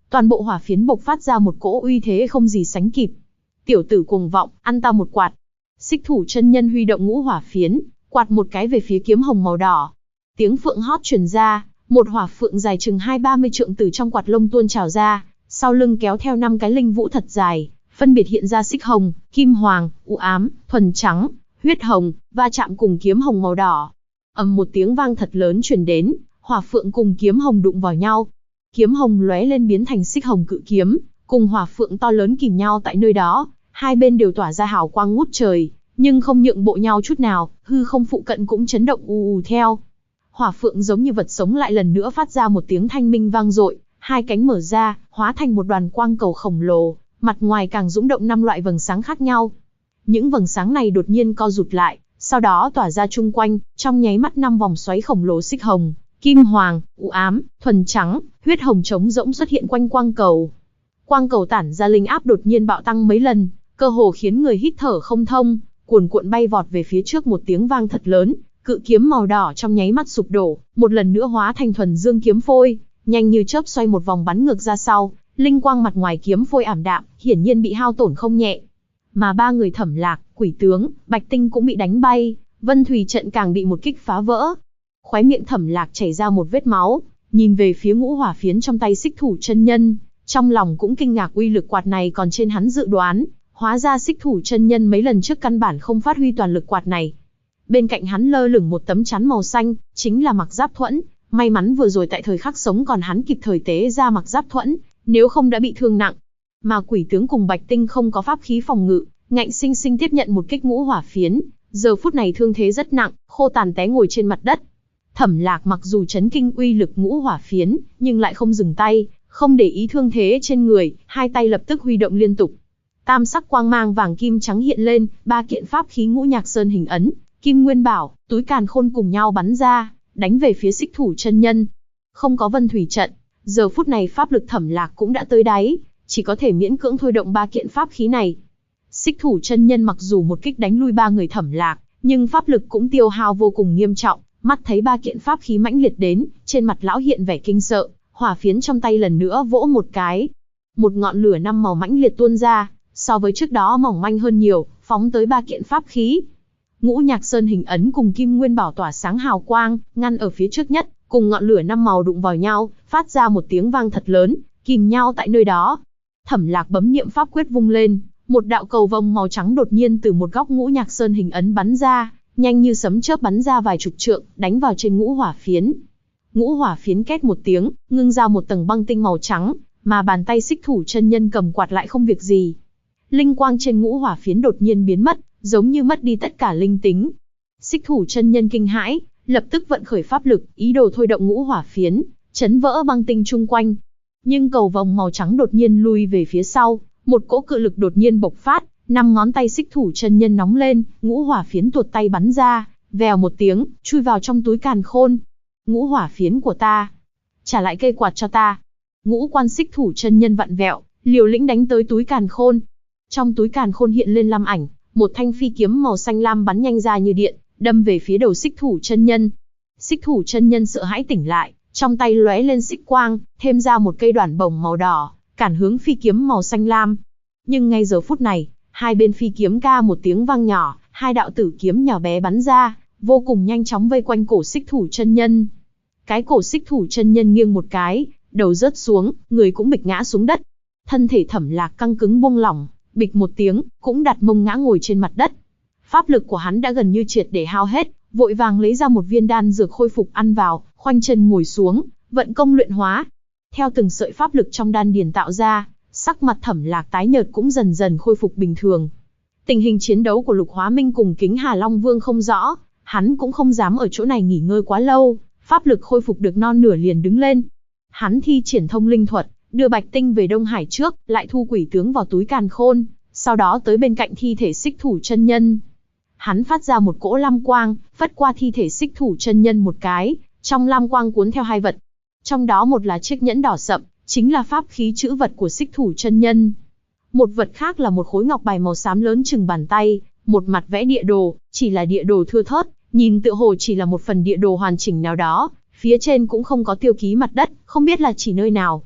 [SPEAKER 1] toàn bộ hỏa phiến bộc phát ra một cỗ uy thế không gì sánh kịp. Tiểu tử cuồng vọng, ăn ta một quạt. Xích thủ chân nhân huy động ngũ hỏa phiến, quạt một cái về phía kiếm hồng màu đỏ. Tiếng phượng hót truyền ra, một hỏa phượng dài chừng 20-30 trượng từ trong quạt lông tuôn trào ra, sau lưng kéo theo 5 cái linh vũ thật dài, phân biệt hiện ra xích hồng, kim hoàng, u ám, thuần trắng, huyết hồng, va chạm cùng kiếm hồng màu đỏ. Ầm một tiếng vang thật lớn truyền đến, hỏa phượng cùng kiếm hồng đụng vào nhau. Kiếm hồng lóe lên biến thành xích hồng cự kiếm, cùng hỏa phượng to lớn kìm nhau tại nơi đó, hai bên đều tỏa ra hào quang ngút trời, nhưng không nhượng bộ nhau chút nào, hư không phụ cận cũng chấn động ù ù theo. Hỏa phượng giống như vật sống lại lần nữa phát ra một tiếng thanh minh vang dội, hai cánh mở ra, hóa thành một đoàn quang cầu khổng lồ, mặt ngoài càng dũng động 5 loại vầng sáng khác nhau. Những vầng sáng này đột nhiên co rụt lại, sau đó tỏa ra chung quanh, trong nháy mắt 5 vòng xoáy khổng lồ xích hồng, kim hoàng, u ám, thuần trắng, huyết hồng trống rỗng xuất hiện quanh quang cầu. Quang cầu tản ra linh áp đột nhiên bạo tăng mấy lần, cơ hồ khiến người hít thở không thông, cuồn cuộn bay vọt về phía trước một tiếng vang thật lớn, cự kiếm màu đỏ trong nháy mắt sụp đổ, một lần nữa hóa thành thuần dương kiếm phôi, nhanh như chớp xoay một vòng bắn ngược ra sau, linh quang mặt ngoài kiếm phôi ảm đạm, hiển nhiên bị hao tổn không nhẹ. Mà ba người Thẩm Lạc, Quỷ Tướng, Bạch Tinh cũng bị đánh bay, Vân Thủy trận càng bị một kích phá vỡ. Khóe miệng Thẩm Lạc chảy ra một vết máu, nhìn về phía ngũ hỏa phiến trong tay xích thủ chân nhân, trong lòng cũng kinh ngạc uy lực quạt này còn trên hắn dự đoán, hóa ra xích thủ chân nhân mấy lần trước căn bản không phát huy toàn lực quạt này. Bên cạnh hắn lơ lửng một tấm chắn màu xanh, chính là Mặc Giáp Thuẫn, may mắn vừa rồi tại thời khắc sống còn hắn kịp thời tế ra Mặc Giáp Thuẫn, nếu không đã bị thương nặng. Mà Quỷ Tướng cùng Bạch Tinh không có pháp khí phòng ngự, ngạnh sinh sinh tiếp nhận một kích ngũ hỏa phiến, giờ phút này thương thế rất nặng, khô tàn té ngồi trên mặt đất. Thẩm Lạc mặc dù chấn kinh uy lực ngũ hỏa phiến, nhưng lại không dừng tay, không để ý thương thế trên người, hai tay lập tức huy động liên tục. Tam sắc quang mang vàng kim trắng hiện lên, ba kiện pháp khí Ngũ Nhạc Sơn hình ấn, Kim Nguyên Bảo, túi càn khôn cùng nhau bắn ra, đánh về phía xích thủ chân nhân. Không có Vân Thủy trận, giờ phút này pháp lực Thẩm Lạc cũng đã tới đáy, chỉ có thể miễn cưỡng thôi động ba kiện pháp khí này. Xích thủ chân nhân mặc dù một kích đánh lui ba người Thẩm Lạc, nhưng pháp lực cũng tiêu hao vô cùng nghiêm trọng, mắt thấy ba kiện pháp khí mãnh liệt đến, trên mặt lão hiện vẻ kinh sợ, hỏa phiến trong tay lần nữa vỗ một cái. Một ngọn lửa 5 màu mãnh liệt tuôn ra, so với trước đó mỏng manh hơn nhiều, phóng tới ba kiện pháp khí. Ngũ Nhạc Sơn hình ấn cùng Kim Nguyên Bảo tỏa sáng hào quang, ngăn ở phía trước nhất, cùng ngọn lửa 5 màu đụng vào nhau, phát ra một tiếng vang thật lớn, kìm nhau tại nơi đó. Thẩm Lạc bấm niệm pháp quyết vung lên, một đạo cầu vồng màu trắng đột nhiên từ một góc Ngũ Nhạc Sơn hình ấn bắn ra, nhanh như sấm chớp bắn ra vài chục trượng, đánh vào trên ngũ hỏa phiến. Ngũ hỏa phiến két một tiếng, ngưng ra một tầng băng tinh màu trắng, mà bàn tay xích thủ chân nhân cầm quạt lại không việc gì. Linh quang trên ngũ hỏa phiến đột nhiên biến mất, giống như mất đi tất cả linh tính. Xích thủ chân nhân kinh hãi, lập tức vận khởi pháp lực, ý đồ thôi động ngũ hỏa phiến, chấn vỡ băng tinh chung quanh. Nhưng cầu vồng màu trắng đột nhiên lui về phía sau, một cỗ cự lực đột nhiên bộc phát, 5 ngón tay xích thủ chân nhân nóng lên, ngũ hỏa phiến tuột tay bắn ra, vèo một tiếng, chui vào trong túi càn khôn. Ngũ hỏa phiến của ta, trả lại cây quạt cho ta. Ngũ quan xích thủ chân nhân vặn vẹo, liều lĩnh đánh tới túi càn khôn. Trong túi càn khôn hiện lên lam ảnh, một thanh phi kiếm màu xanh lam bắn nhanh ra như điện, đâm về phía đầu xích thủ chân nhân. Xích thủ chân nhân sợ hãi tỉnh lại, trong tay lóe lên xích quang, thêm ra một cây đoản bổng màu đỏ, cản hướng phi kiếm màu xanh lam. Nhưng ngay giờ phút này, hai bên phi kiếm ca một tiếng vang nhỏ, hai đạo tử kiếm nhỏ bé bắn ra, vô cùng nhanh chóng vây quanh cổ xích thủ chân nhân. Cái cổ xích thủ chân nhân nghiêng một cái, đầu rớt xuống, người cũng bịch ngã xuống đất. Thân thể Thẩm Lạc căng cứng buông lỏng, bịch một tiếng, cũng đặt mông ngã ngồi trên mặt đất. Pháp lực của hắn đã gần như triệt để hao hết, vội vàng lấy ra một viên đan dược khôi phục ăn vào, khoanh chân ngồi xuống, vận công luyện hóa. Theo từng sợi pháp lực trong đan điền tạo ra, sắc mặt Thẩm Lạc tái nhợt cũng dần dần khôi phục bình thường. Tình hình chiến đấu của Lục Hóa Minh cùng Kính Hà Long Vương không rõ, hắn cũng không dám ở chỗ này nghỉ ngơi quá lâu, pháp lực khôi phục được non nửa liền đứng lên. Hắn thi triển thông linh thuật, đưa Bạch Tinh về Đông Hải trước, lại thu Quỷ Tướng vào túi càn khôn, sau đó tới bên cạnh thi thể xích thủ chân nhân. Hắn phát ra một cỗ lam quang, phất qua thi thể xích thủ chân nhân một cái, trong lam quang cuốn theo hai vật. Trong đó một là chiếc nhẫn đỏ sậm, chính là pháp khí trữ vật của xích thủ chân nhân. Một vật khác là một khối ngọc bài màu xám lớn chừng bàn tay, một mặt vẽ địa đồ, chỉ là địa đồ thưa thớt, nhìn tựa hồ chỉ là một phần địa đồ hoàn chỉnh nào đó, phía trên cũng không có tiêu ký mặt đất, không biết là chỉ nơi nào.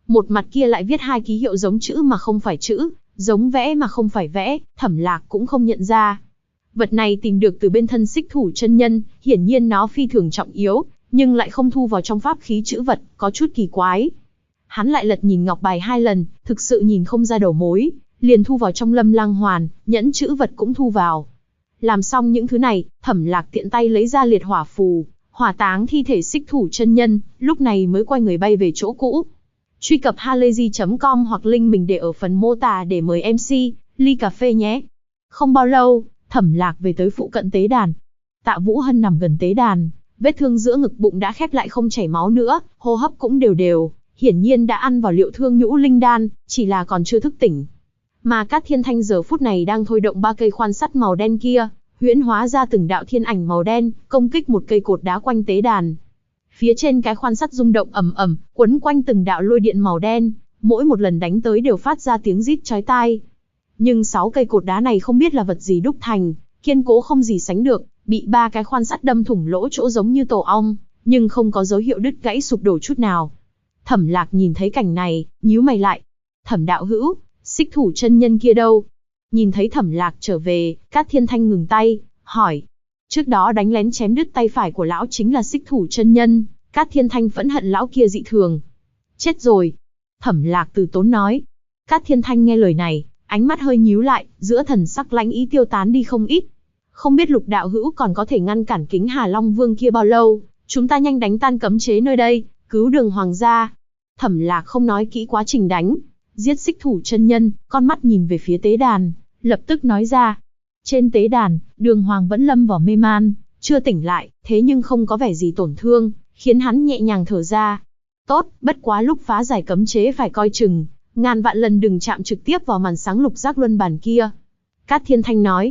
[SPEAKER 1] Một mặt kia lại viết hai ký hiệu giống chữ mà không phải chữ, giống vẽ mà không phải vẽ, Thẩm Lạc cũng không nhận ra. Vật này tìm được từ bên thân Xích Thủ chân nhân, hiển nhiên nó phi thường trọng yếu, nhưng lại không thu vào trong pháp khí chữ vật, có chút kỳ quái. Hắn lại lật nhìn ngọc bài 2 lần, thực sự nhìn không ra đầu mối, liền thu vào trong Lâm Lang Hoàn, nhẫn chữ vật cũng thu vào. Làm xong những thứ này, Thẩm Lạc tiện tay lấy ra liệt hỏa phù, hỏa táng thi thể Xích Thủ chân nhân, lúc này mới quay người bay về chỗ cũ. Truy cập halayzi.com hoặc link mình để ở phần mô tả để mời MC, ly cà phê nhé. Không bao lâu, Thẩm Lạc về tới phụ cận tế đàn. Tạ Vũ Hân nằm gần tế đàn, vết thương giữa ngực bụng đã khép lại không chảy máu nữa, hô hấp cũng đều đều, hiển nhiên đã ăn vào liệu thương nhũ linh đan, chỉ là còn chưa thức tỉnh. Mà Cát Thiên Thanh giờ phút này đang thôi động 3 cây khoan sắt màu đen kia, huyễn hóa ra từng đạo thiên ảnh màu đen, công kích một cây cột đá quanh tế đàn. Phía trên cái khoan sắt rung động ầm ầm, quấn quanh từng đạo lôi điện màu đen, mỗi một lần đánh tới đều phát ra tiếng rít chói tai. Nhưng 6 cây cột đá này không biết là vật gì đúc thành, kiên cố không gì sánh được, bị 3 cái khoan sắt đâm thủng lỗ chỗ giống như tổ ong, nhưng không có dấu hiệu đứt gãy sụp đổ chút nào. Thẩm Lạc nhìn thấy cảnh này, nhíu mày lại. Thẩm đạo hữu, Xích Thủ chân nhân kia đâu? Nhìn thấy Thẩm Lạc trở về, Cát Thiên Thanh ngừng tay, hỏi. Trước đó đánh lén chém đứt tay phải của lão chính là Xích Thủ chân nhân, Cát Thiên Thanh phẫn hận lão kia dị thường. Chết rồi. Thẩm Lạc từ tốn nói. Cát Thiên Thanh nghe lời này, ánh mắt hơi nhíu lại, giữa thần sắc lãnh ý tiêu tán đi không ít. Không biết Lục đạo hữu còn có thể ngăn cản Kính Hà Long Vương kia bao lâu, chúng ta nhanh đánh tan cấm chế nơi đây, cứu Đường hoàng gia. Thẩm Lạc không nói kỹ quá trình đánh, giết Xích Thủ chân nhân, con mắt nhìn về phía tế đàn, lập tức nói ra. Trên tế đàn, Đường Hoàng vẫn lâm vào mê man, chưa tỉnh lại, thế nhưng không có vẻ gì tổn thương, khiến hắn nhẹ nhàng thở ra. Tốt, bất quá lúc phá giải cấm chế phải coi chừng, ngàn vạn lần đừng chạm trực tiếp vào màn sáng lục giác luân bàn kia. Cát Thiên Thanh nói.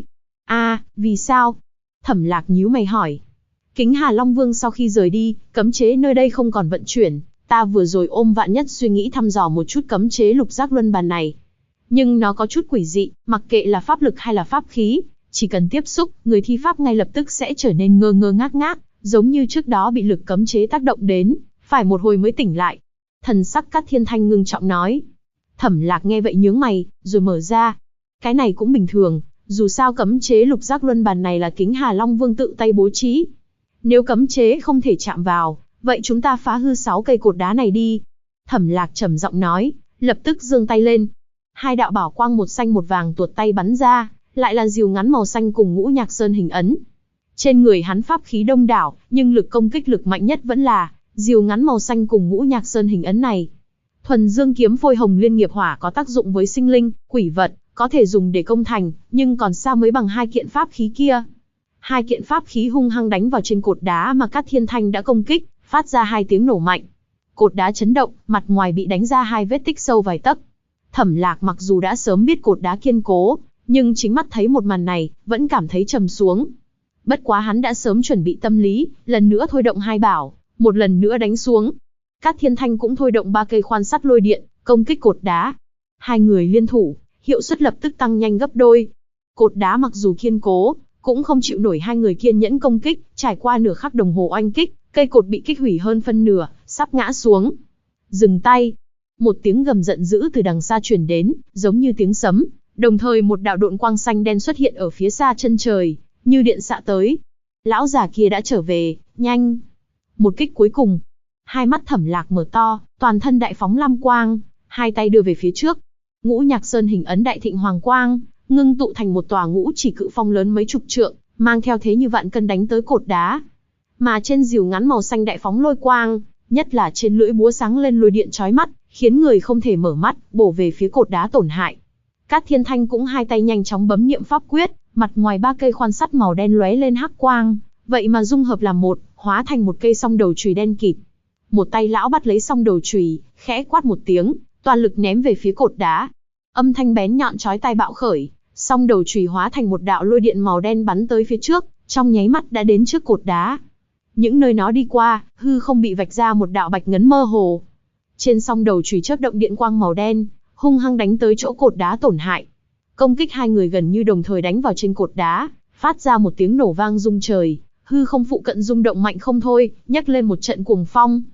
[SPEAKER 1] Vì sao? Thẩm Lạc nhíu mày hỏi. Kính Hà Long Vương sau khi rời đi, cấm chế nơi đây không còn vận chuyển, ta vừa rồi ôm vạn nhất suy nghĩ thăm dò một chút cấm chế lục giác luân bàn này. Nhưng nó có chút quỷ dị, mặc kệ là pháp lực hay là pháp khí, chỉ cần tiếp xúc, người thi pháp ngay lập tức sẽ trở nên ngơ ngơ ngác ngác, giống như trước đó bị lực cấm chế tác động đến, phải một hồi mới tỉnh lại. Thần sắc Cát Thiên Thanh ngưng trọng nói. Thẩm Lạc nghe vậy nhướng mày, rồi mở ra. Cái này cũng bình thường, dù sao cấm chế lục giác luân bàn này là Kính Hà Long Vương tự tay bố trí. Nếu cấm chế không thể chạm vào, vậy chúng ta phá hư 6 cây cột đá này đi. Thẩm Lạc trầm giọng nói, lập tức giương tay lên. 2 đạo bảo quang một xanh một vàng tuột tay bắn ra, lại là rìu ngắn màu xanh cùng Ngũ Nhạc Sơn hình ấn. Trên người hắn pháp khí đông đảo, nhưng lực công kích lực mạnh nhất vẫn là rìu ngắn màu xanh cùng Ngũ Nhạc Sơn hình ấn này. Thuần Dương kiếm phôi hồng liên nghiệp hỏa có tác dụng với sinh linh, quỷ vật, có thể dùng để công thành, nhưng còn xa mới bằng 2 kiện pháp khí kia. 2 kiện pháp khí hung hăng đánh vào trên cột đá mà Cát Thiên Thanh đã công kích, phát ra 2 tiếng nổ mạnh. Cột đá chấn động, mặt ngoài bị đánh ra 2 vết tích sâu vài tấc. Thẩm Lạc mặc dù đã sớm biết cột đá kiên cố, nhưng chính mắt thấy một màn này, vẫn cảm thấy trầm xuống. Bất quá hắn đã sớm chuẩn bị tâm lý, lần nữa thôi động 2 bảo, một lần nữa đánh xuống. Cát Thiên Thanh cũng thôi động 3 cây khoan sắt lôi điện, công kích cột đá. 2 người liên thủ, hiệu suất lập tức tăng nhanh gấp đôi. Cột đá mặc dù kiên cố, cũng không chịu nổi 2 người kiên nhẫn công kích, trải qua nửa khắc đồng hồ oanh kích, cây cột bị kích hủy hơn phân nửa, sắp ngã xuống. Dừng tay. Một tiếng gầm giận dữ từ đằng xa truyền đến, giống như tiếng sấm, đồng thời một đạo độn quang xanh đen xuất hiện ở phía xa chân trời, như điện xạ tới. Lão già kia đã trở về, nhanh. Một kích cuối cùng. 2 mắt Thẩm Lạc mở to, toàn thân đại phóng lam quang, 2 tay đưa về phía trước. Ngũ Nhạc Sơn hình ấn đại thịnh hoàng quang, ngưng tụ thành một tòa ngũ chỉ cự phong lớn mấy chục trượng, mang theo thế như vạn cân đánh tới cột đá. Mà trên rìu ngắn màu xanh đại phóng lôi quang, nhất là trên lưỡi búa sáng lên lôi điện chói mắt, khiến người không thể mở mắt, bổ về phía cột đá tổn hại. Cát Thiên Thanh cũng 2 tay nhanh chóng bấm niệm pháp quyết, mặt ngoài 3 cây khoan sắt màu đen lóe lên hắc quang, vậy mà dung hợp làm một, hóa thành một cây song đầu chùy đen kịt. Một tay lão bắt lấy song đầu chùy, khẽ quát một tiếng, toàn lực ném về phía cột đá. Âm thanh bén nhọn chói tai bạo khởi, song đầu chùy hóa thành một đạo lôi điện màu đen bắn tới phía trước, trong nháy mắt đã đến trước cột đá. Những nơi nó đi qua, hư không bị vạch ra một đạo bạch ngấn mơ hồ. Trên song đầu chùy chớp động điện quang màu đen, hung hăng đánh tới chỗ cột đá tổn hại. Công kích 2 người gần như đồng thời đánh vào trên cột đá, phát ra một tiếng nổ vang rung trời, hư không phụ cận rung động mạnh không thôi, nhấc lên một trận cuồng phong.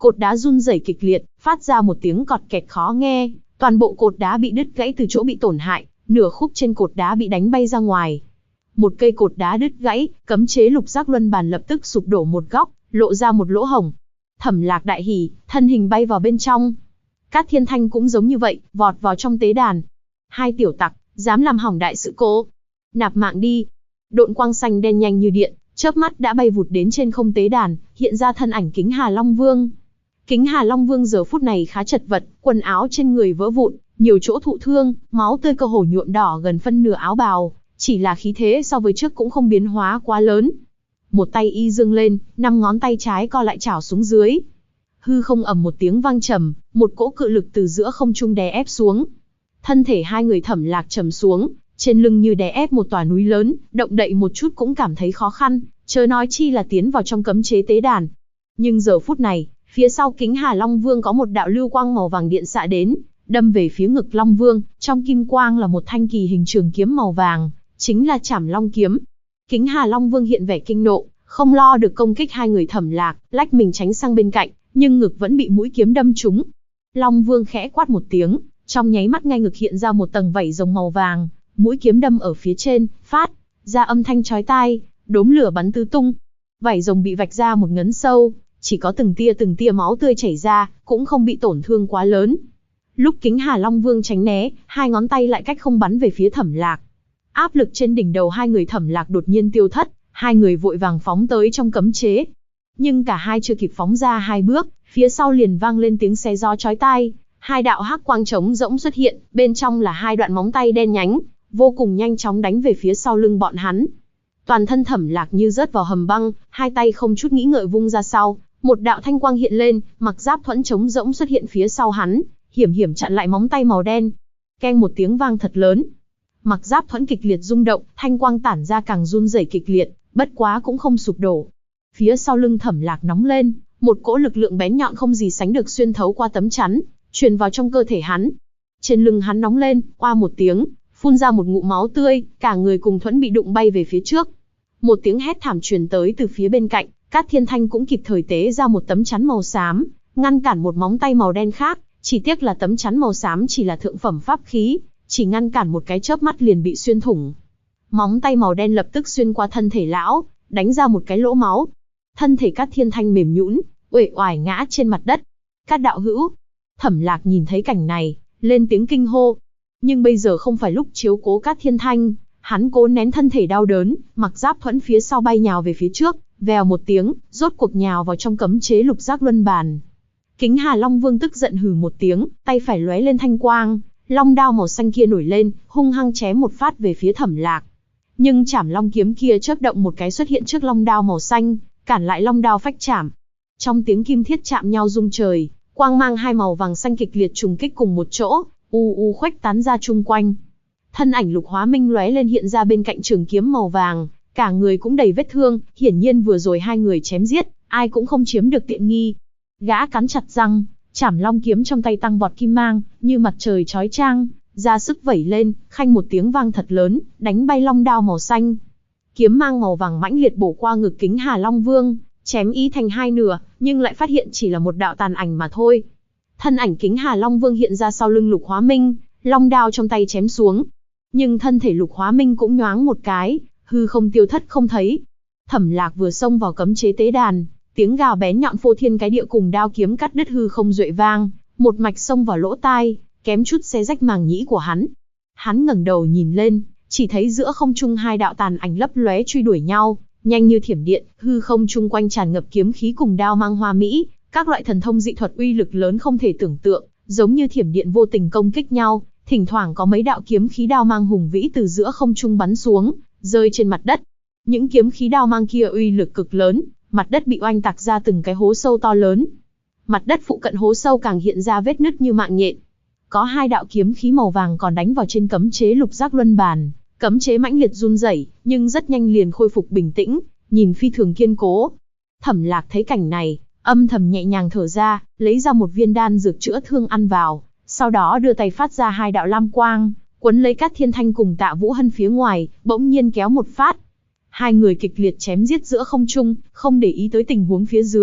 [SPEAKER 1] Cột đá run rẩy kịch liệt, phát ra một tiếng cọt kẹt khó nghe, toàn bộ cột đá bị đứt gãy từ chỗ bị tổn hại, nửa khúc trên cột đá bị đánh bay ra ngoài. Một cây cột đá đứt gãy, cấm chế lục giác luân bàn lập tức sụp đổ một góc, lộ ra một lỗ hổng. Thẩm Lạc đại hỉ, thân hình bay vào bên trong. Cát Thiên Thanh cũng giống như vậy, vọt vào trong tế đàn. Hai tiểu tặc, dám làm hỏng đại sự cố. Nạp mạng đi. Độn quang xanh đen nhanh như điện, chớp mắt đã bay vụt đến trên không tế đàn, hiện ra thân ảnh Kính Hà Long Vương. Kính Hà Long Vương giờ phút này khá chật vật, quần áo trên người vỡ vụn, nhiều chỗ thụ thương, máu tươi cơ hồ nhuộm đỏ gần phân nửa áo bào, chỉ là khí thế so với trước cũng không biến hóa quá lớn. Một tay y dương lên, 5 ngón tay trái co lại chảo xuống dưới. Hư không ầm một tiếng vang trầm, một cỗ cự lực từ giữa không trung đè ép xuống. Thân thể hai người Thẩm Lạc trầm xuống, trên lưng như đè ép một tòa núi lớn, động đậy một chút cũng cảm thấy khó khăn, chớ nói chi là tiến vào trong cấm chế tế đàn. Nhưng giờ phút này, phía sau Kính Hà Long Vương có một đạo lưu quang màu vàng điện xạ đến, đâm về phía ngực Long Vương, trong kim quang là một thanh kỳ hình trường kiếm màu vàng, chính là Trảm Long kiếm. Kính Hà Long Vương hiện vẻ kinh nộ, không lo được công kích hai người Thẩm Lạc, lách mình tránh sang bên cạnh, nhưng ngực vẫn bị mũi kiếm đâm trúng. Long Vương khẽ quát một tiếng, trong nháy mắt ngay ngực hiện ra một tầng vảy rồng màu vàng, mũi kiếm đâm ở phía trên, phát ra âm thanh chói tai, đốm lửa bắn tứ tung. Vảy rồng bị vạch ra một ngấn sâu, chỉ có từng tia máu tươi chảy ra, cũng không bị tổn thương quá lớn. Lúc Kính Hà Long Vương tránh né, hai ngón tay lại cách không bắn về phía Thẩm Lạc. Áp lực trên đỉnh đầu hai người Thẩm Lạc đột nhiên tiêu thất, hai người vội vàng phóng tới trong cấm chế. Nhưng cả hai chưa kịp phóng ra hai bước, phía sau liền vang lên tiếng xé gió chói tai, hai đạo hắc quang trống rỗng xuất hiện, bên trong là hai đoạn móng tay đen nhánh, vô cùng nhanh chóng đánh về phía sau lưng bọn hắn. Toàn thân Thẩm Lạc như rớt vào hầm băng, hai tay không chút nghĩ ngợi vung ra sau, một đạo thanh quang hiện lên, mặc giáp thuẫn trống rỗng xuất hiện phía sau hắn, hiểm hiểm chặn lại móng tay màu đen. Keng một tiếng vang thật lớn. Mặc giáp thuẫn kịch liệt rung động, thanh quang tản ra càng run rẩy kịch liệt, bất quá cũng không sụp đổ. Phía sau lưng Thẩm Lạc nóng lên, một cỗ lực lượng bén nhọn không gì sánh được xuyên thấu qua tấm chắn, truyền vào trong cơ thể hắn. Trên lưng hắn nóng lên, oa một tiếng, phun ra một ngụm máu tươi, cả người cùng thuẫn bị đụng bay về phía trước. Một tiếng hét thảm truyền tới từ phía bên cạnh, Cát Thiên Thanh cũng kịp thời tế ra một tấm chắn màu xám, ngăn cản một móng tay màu đen khác, chỉ tiếc là tấm chắn màu xám chỉ là thượng phẩm pháp khí, chỉ ngăn cản một cái chớp mắt liền bị xuyên thủng. Móng tay màu đen lập tức xuyên qua thân thể lão, đánh ra một cái lỗ máu. Thân thể Cát Thiên Thanh mềm nhũn, uể oải ngã trên mặt đất. Cát đạo hữu. Thẩm Lạc nhìn thấy cảnh này, lên tiếng kinh hô. Nhưng bây giờ không phải lúc chiếu cố Cát Thiên Thanh, hắn cố nén thân thể đau đớn, mặc giáp thuẫn phía sau bay nhào về phía trước, vèo một tiếng, rốt cuộc nhào vào trong cấm chế lục giác luân bàn. Kính Hà Long Vương tức giận hừ một tiếng, tay phải lóe lên thanh quang, long đao màu xanh kia nổi lên, hung hăng chém một phát về phía Thẩm Lạc. Nhưng Trảm Long kiếm kia chớp động một cái xuất hiện trước long đao màu xanh, cản lại long đao phách chạm. Trong tiếng kim thiết chạm nhau rung trời, quang mang hai màu vàng xanh kịch liệt trùng kích cùng một chỗ, u u khuếch tán ra chung quanh. Thân ảnh Lục Hóa Minh lóe lên hiện ra bên cạnh trường kiếm màu vàng, cả người cũng đầy vết thương, hiển nhiên vừa rồi hai người chém giết, ai cũng không chiếm được tiện nghi. Gã cắn chặt răng, Trảm Long kiếm trong tay tăng vọt kim mang, như mặt trời chói chang, ra sức vẩy lên, khanh một tiếng vang thật lớn, đánh bay long đao màu xanh. Kiếm mang màu vàng mãnh liệt bổ qua ngực Kính Hà Long Vương, chém ý thành hai nửa, nhưng lại phát hiện chỉ là một đạo tàn ảnh mà thôi. Thân ảnh Kính Hà Long Vương hiện ra sau lưng Lục Hóa Minh, long đao trong tay chém xuống. Nhưng thân thể Lục Hóa Minh cũng nhoáng một cái, hư không tiêu thất không thấy. Thẩm Lạc vừa xông vào cấm chế tế đàn, tiếng gào bén nhọn phô thiên cái địa cùng đao kiếm cắt đứt hư không duệ vang, một mạch xông vào lỗ tai, kém chút xé rách màng nhĩ của hắn. Hắn ngẩng đầu nhìn lên, chỉ thấy giữa không trung hai đạo tàn ảnh lấp lóe truy đuổi nhau, nhanh như thiểm điện, hư không chung quanh tràn ngập kiếm khí cùng đao mang hoa mỹ, các loại thần thông dị thuật uy lực lớn không thể tưởng tượng, giống như thiểm điện vô tình công kích nhau, thỉnh thoảng có mấy đạo kiếm khí đao mang hùng vĩ từ giữa không trung bắn xuống, rơi trên mặt đất. Những kiếm khí đao mang kia uy lực cực lớn, mặt đất bị oanh tạc ra từng cái hố sâu to lớn. Mặt đất phụ cận hố sâu càng hiện ra vết nứt như mạng nhện. Có hai đạo kiếm khí màu vàng còn đánh vào trên cấm chế lục giác luân bàn, cấm chế mãnh liệt run rẩy, nhưng rất nhanh liền khôi phục bình tĩnh, nhìn phi thường kiên cố. Thẩm Lạc thấy cảnh này, âm thầm nhẹ nhàng thở ra, lấy ra một viên đan dược chữa thương ăn vào, sau đó đưa tay phát ra hai đạo lam quang, quấn lấy Cát Thiên Thanh cùng Tạ Vũ Hân phía ngoài, bỗng nhiên kéo một phát. Hai người kịch liệt chém giết giữa không trung, không để ý tới tình huống phía dưới.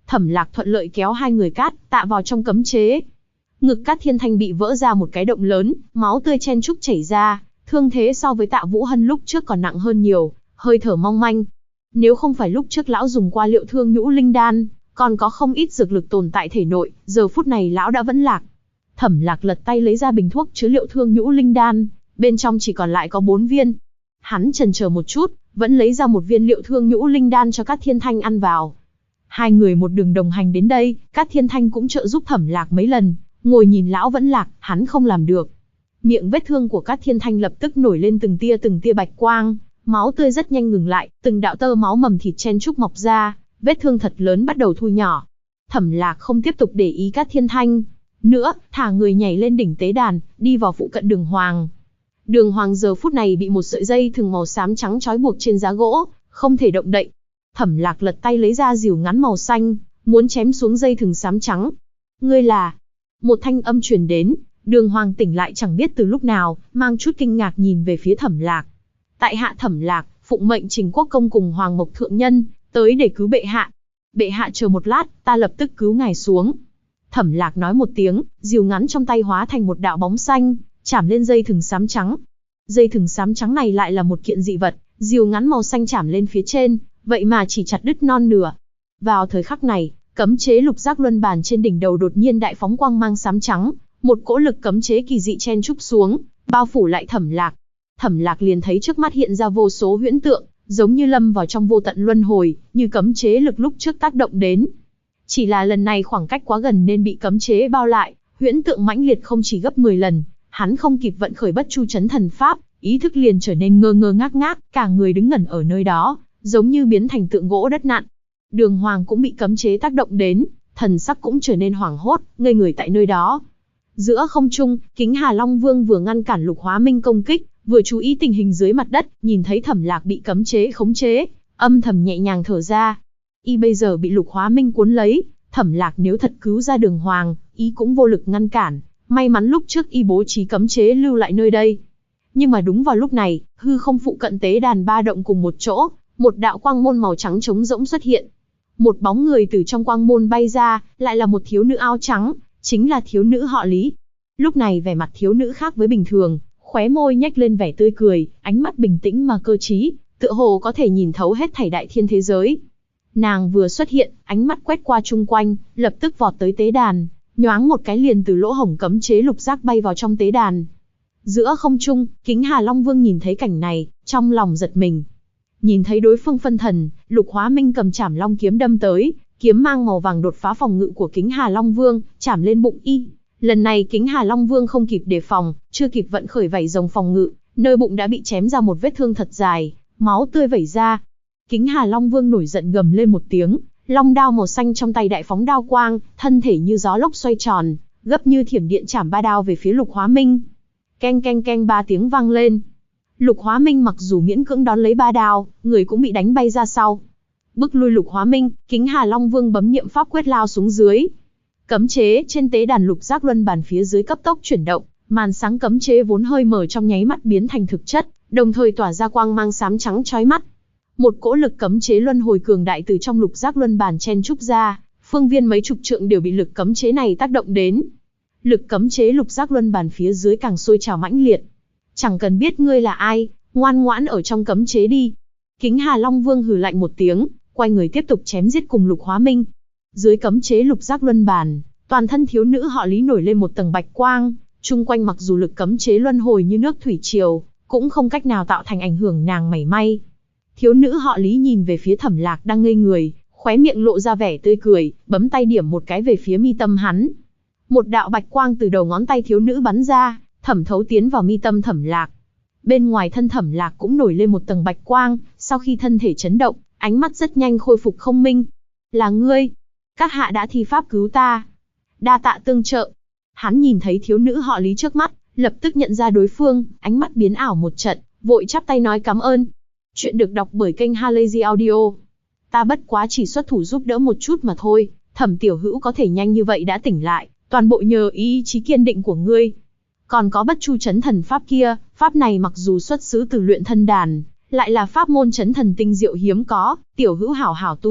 [SPEAKER 1] Thẩm Lạc thuận lợi kéo hai người Cát Tạ vào trong cấm chế. Ngực Cát Thiên Thanh bị vỡ ra một cái động lớn, máu tươi chen chúc chảy ra, thương thế so với Tạ Vũ Hân lúc trước còn nặng hơn nhiều, hơi thở mong manh. Nếu không phải lúc trước lão dùng qua liệu thương nhũ linh đan, còn có không ít dược lực tồn tại thể nội, giờ phút này lão đã vẫn lạc. Thẩm Lạc lật tay lấy ra bình thuốc chứa liệu thương nhũ linh đan, bên trong chỉ còn lại có 4 viên. Hắn chần chờ một chút, vẫn lấy ra một viên liệu thương nhũ linh đan cho Cát Thiên Thanh ăn vào. Hai người một đường đồng hành đến đây, Cát Thiên Thanh cũng trợ giúp Thẩm Lạc mấy lần, ngồi nhìn lão vẫn lạc, hắn không làm được. Miệng vết thương của Cát Thiên Thanh lập tức nổi lên từng tia bạch quang, máu tươi rất nhanh ngừng lại, từng đạo tơ máu mầm thịt chen chúc mọc ra, vết thương thật lớn bắt đầu thu nhỏ. Thẩm Lạc không tiếp tục để ý Cát Thiên Thanh nữa, thả người nhảy lên đỉnh tế đàn, đi vào phụ cận Đường Hoàng. Đường Hoàng giờ phút này bị một sợi dây thừng màu xám trắng trói buộc trên giá gỗ, không thể động đậy. Thẩm Lạc lật tay lấy ra rìu ngắn màu xanh, muốn chém xuống dây thừng xám trắng. Ngươi là? Một thanh âm truyền đến, Đường Hoàng tỉnh lại chẳng biết từ lúc nào, mang chút kinh ngạc nhìn về phía Thẩm Lạc. Tại hạ Thẩm Lạc, phụng mệnh Trình Quốc công cùng Hoàng Mộc thượng nhân, tới để cứu bệ hạ. Bệ hạ chờ một lát, ta lập tức cứu ngài xuống. Thẩm Lạc nói một tiếng, rìu ngắn trong tay hóa thành một đạo bóng xanh, chạm lên dây thừng xám trắng. Dây thừng xám trắng này lại là một kiện dị vật, rìu ngắn màu xanh chạm lên phía trên, vậy mà chỉ chặt đứt non nửa. Vào thời khắc này, cấm chế lục giác luân bàn trên đỉnh đầu đột nhiên đại phóng quang mang xám trắng, một cỗ lực cấm chế kỳ dị chen chúc xuống, bao phủ lại Thẩm Lạc. Thẩm Lạc liền thấy trước mắt hiện ra vô số huyễn tượng, giống như lâm vào trong vô tận luân hồi, như cấm chế lực lúc trước tác động đến. Chỉ là lần này khoảng cách quá gần nên bị cấm chế bao lại, huyễn tượng mãnh liệt không chỉ gấp 10 lần, hắn không kịp vận khởi bất chu chấn thần pháp, ý thức liền trở nên ngơ ngơ ngác ngác, cả người đứng ngẩn ở nơi đó, giống như biến thành tượng gỗ đất nặn. Đường Hoàng cũng bị cấm chế tác động đến, thần sắc cũng trở nên hoảng hốt, ngây người tại nơi đó. Giữa không trung, Kính Hà Long Vương vừa ngăn cản Lục Hóa Minh công kích, vừa chú ý tình hình dưới mặt đất, nhìn thấy Thẩm Lạc bị cấm chế khống chế, âm thầm nhẹ nhàng thở ra. Y bây giờ bị Lục Hóa Minh cuốn lấy, Thẩm Lạc nếu thật cứu ra Đường Hoàng, y cũng vô lực ngăn cản. May mắn lúc trước y bố trí cấm chế lưu lại nơi đây. Nhưng mà đúng vào lúc này, hư không phụ cận tế đàn ba động cùng một chỗ, một đạo quang môn màu trắng trống rỗng xuất hiện. Một bóng người từ trong quang môn bay ra, lại là một thiếu nữ áo trắng, chính là thiếu nữ họ Lý. Lúc này vẻ mặt thiếu nữ khác với bình thường, khóe môi nhếch lên vẻ tươi cười, ánh mắt bình tĩnh mà cơ trí, tựa hồ có thể nhìn thấu hết thảy đại thiên thế giới. Nàng vừa xuất hiện, ánh mắt quét qua chung quanh, lập tức vọt tới tế đàn, nhoáng một cái liền từ lỗ hổng cấm chế lục giác bay vào trong tế đàn. Giữa không trung, Kính Hà Long Vương nhìn thấy cảnh này, trong lòng giật mình. Nhìn thấy đối phương phân thần, Lục Hóa Minh cầm chảm long kiếm đâm tới, kiếm mang màu vàng đột phá phòng ngự của Kính Hà Long Vương, chảm lên bụng y. Lần này Kính Hà Long Vương không kịp đề phòng, chưa kịp vận khởi vảy rồng phòng ngự, nơi bụng đã bị chém ra một vết thương thật dài, máu tươi vẩy ra. Kính Hà Long Vương nổi giận gầm lên một tiếng, long đao màu xanh trong tay đại phóng đao quang, thân thể như gió lốc xoay tròn, gấp như thiểm điện chảm ba đao về phía Lục Hóa Minh. Keng keng keng 3 tiếng vang lên. Lục Hóa Minh mặc dù miễn cưỡng đón lấy 3 đao, người cũng bị đánh bay ra sau. Bức lui Lục Hóa Minh, Kính Hà Long Vương bấm niệm pháp quyết lao xuống dưới. Cấm chế trên tế đàn lục giác luân bàn phía dưới cấp tốc chuyển động, màn sáng cấm chế vốn hơi mờ trong nháy mắt biến thành thực chất, đồng thời tỏa ra quang mang xám trắng chói mắt. Một cỗ lực cấm chế luân hồi cường đại từ trong lục giác luân bàn chen trúc ra, phương viên mấy chục trượng đều bị lực cấm chế này tác động đến. Lực cấm chế lục giác luân bàn phía dưới càng sôi trào mãnh liệt. Chẳng cần biết ngươi là ai, ngoan ngoãn ở trong cấm chế đi. Kính Hà Long Vương hừ lạnh một tiếng, quay người tiếp tục chém giết cùng Lục Hóa Minh. Dưới cấm chế lục giác luân bàn, toàn thân thiếu nữ họ Lý nổi lên một tầng bạch quang, chung quanh mặc dù lực cấm chế luân hồi như nước thủy triều, cũng không cách nào tạo thành ảnh hưởng nàng mảy may. Thiếu nữ họ Lý nhìn về phía Thẩm Lạc đang ngây người, khóe miệng lộ ra vẻ tươi cười, bấm tay điểm một cái về phía mi tâm hắn. Một đạo bạch quang từ đầu ngón tay thiếu nữ bắn ra, thẩm thấu tiến vào mi tâm Thẩm Lạc. Bên ngoài thân Thẩm Lạc cũng nổi lên một tầng bạch quang, sau khi thân thể chấn động, ánh mắt rất nhanh khôi phục không minh. Là ngươi, các hạ đã thi pháp cứu ta. Đa tạ tương trợ. Hắn nhìn thấy thiếu nữ họ Lý trước mắt, lập tức nhận ra đối phương, ánh mắt biến ảo một trận, vội chắp tay nói cảm ơn. Chuyện được đọc bởi kênh Halazy Audio. Ta bất quá chỉ xuất thủ giúp đỡ một chút mà thôi, Thẩm tiểu hữu có thể nhanh như vậy đã tỉnh lại, toàn bộ nhờ ý chí kiên định của ngươi. Còn có bất chu chấn thần pháp kia, pháp này mặc dù xuất xứ từ luyện thân đàn, lại là pháp môn chấn thần tinh diệu hiếm có, tiểu hữu hảo hảo tu tập,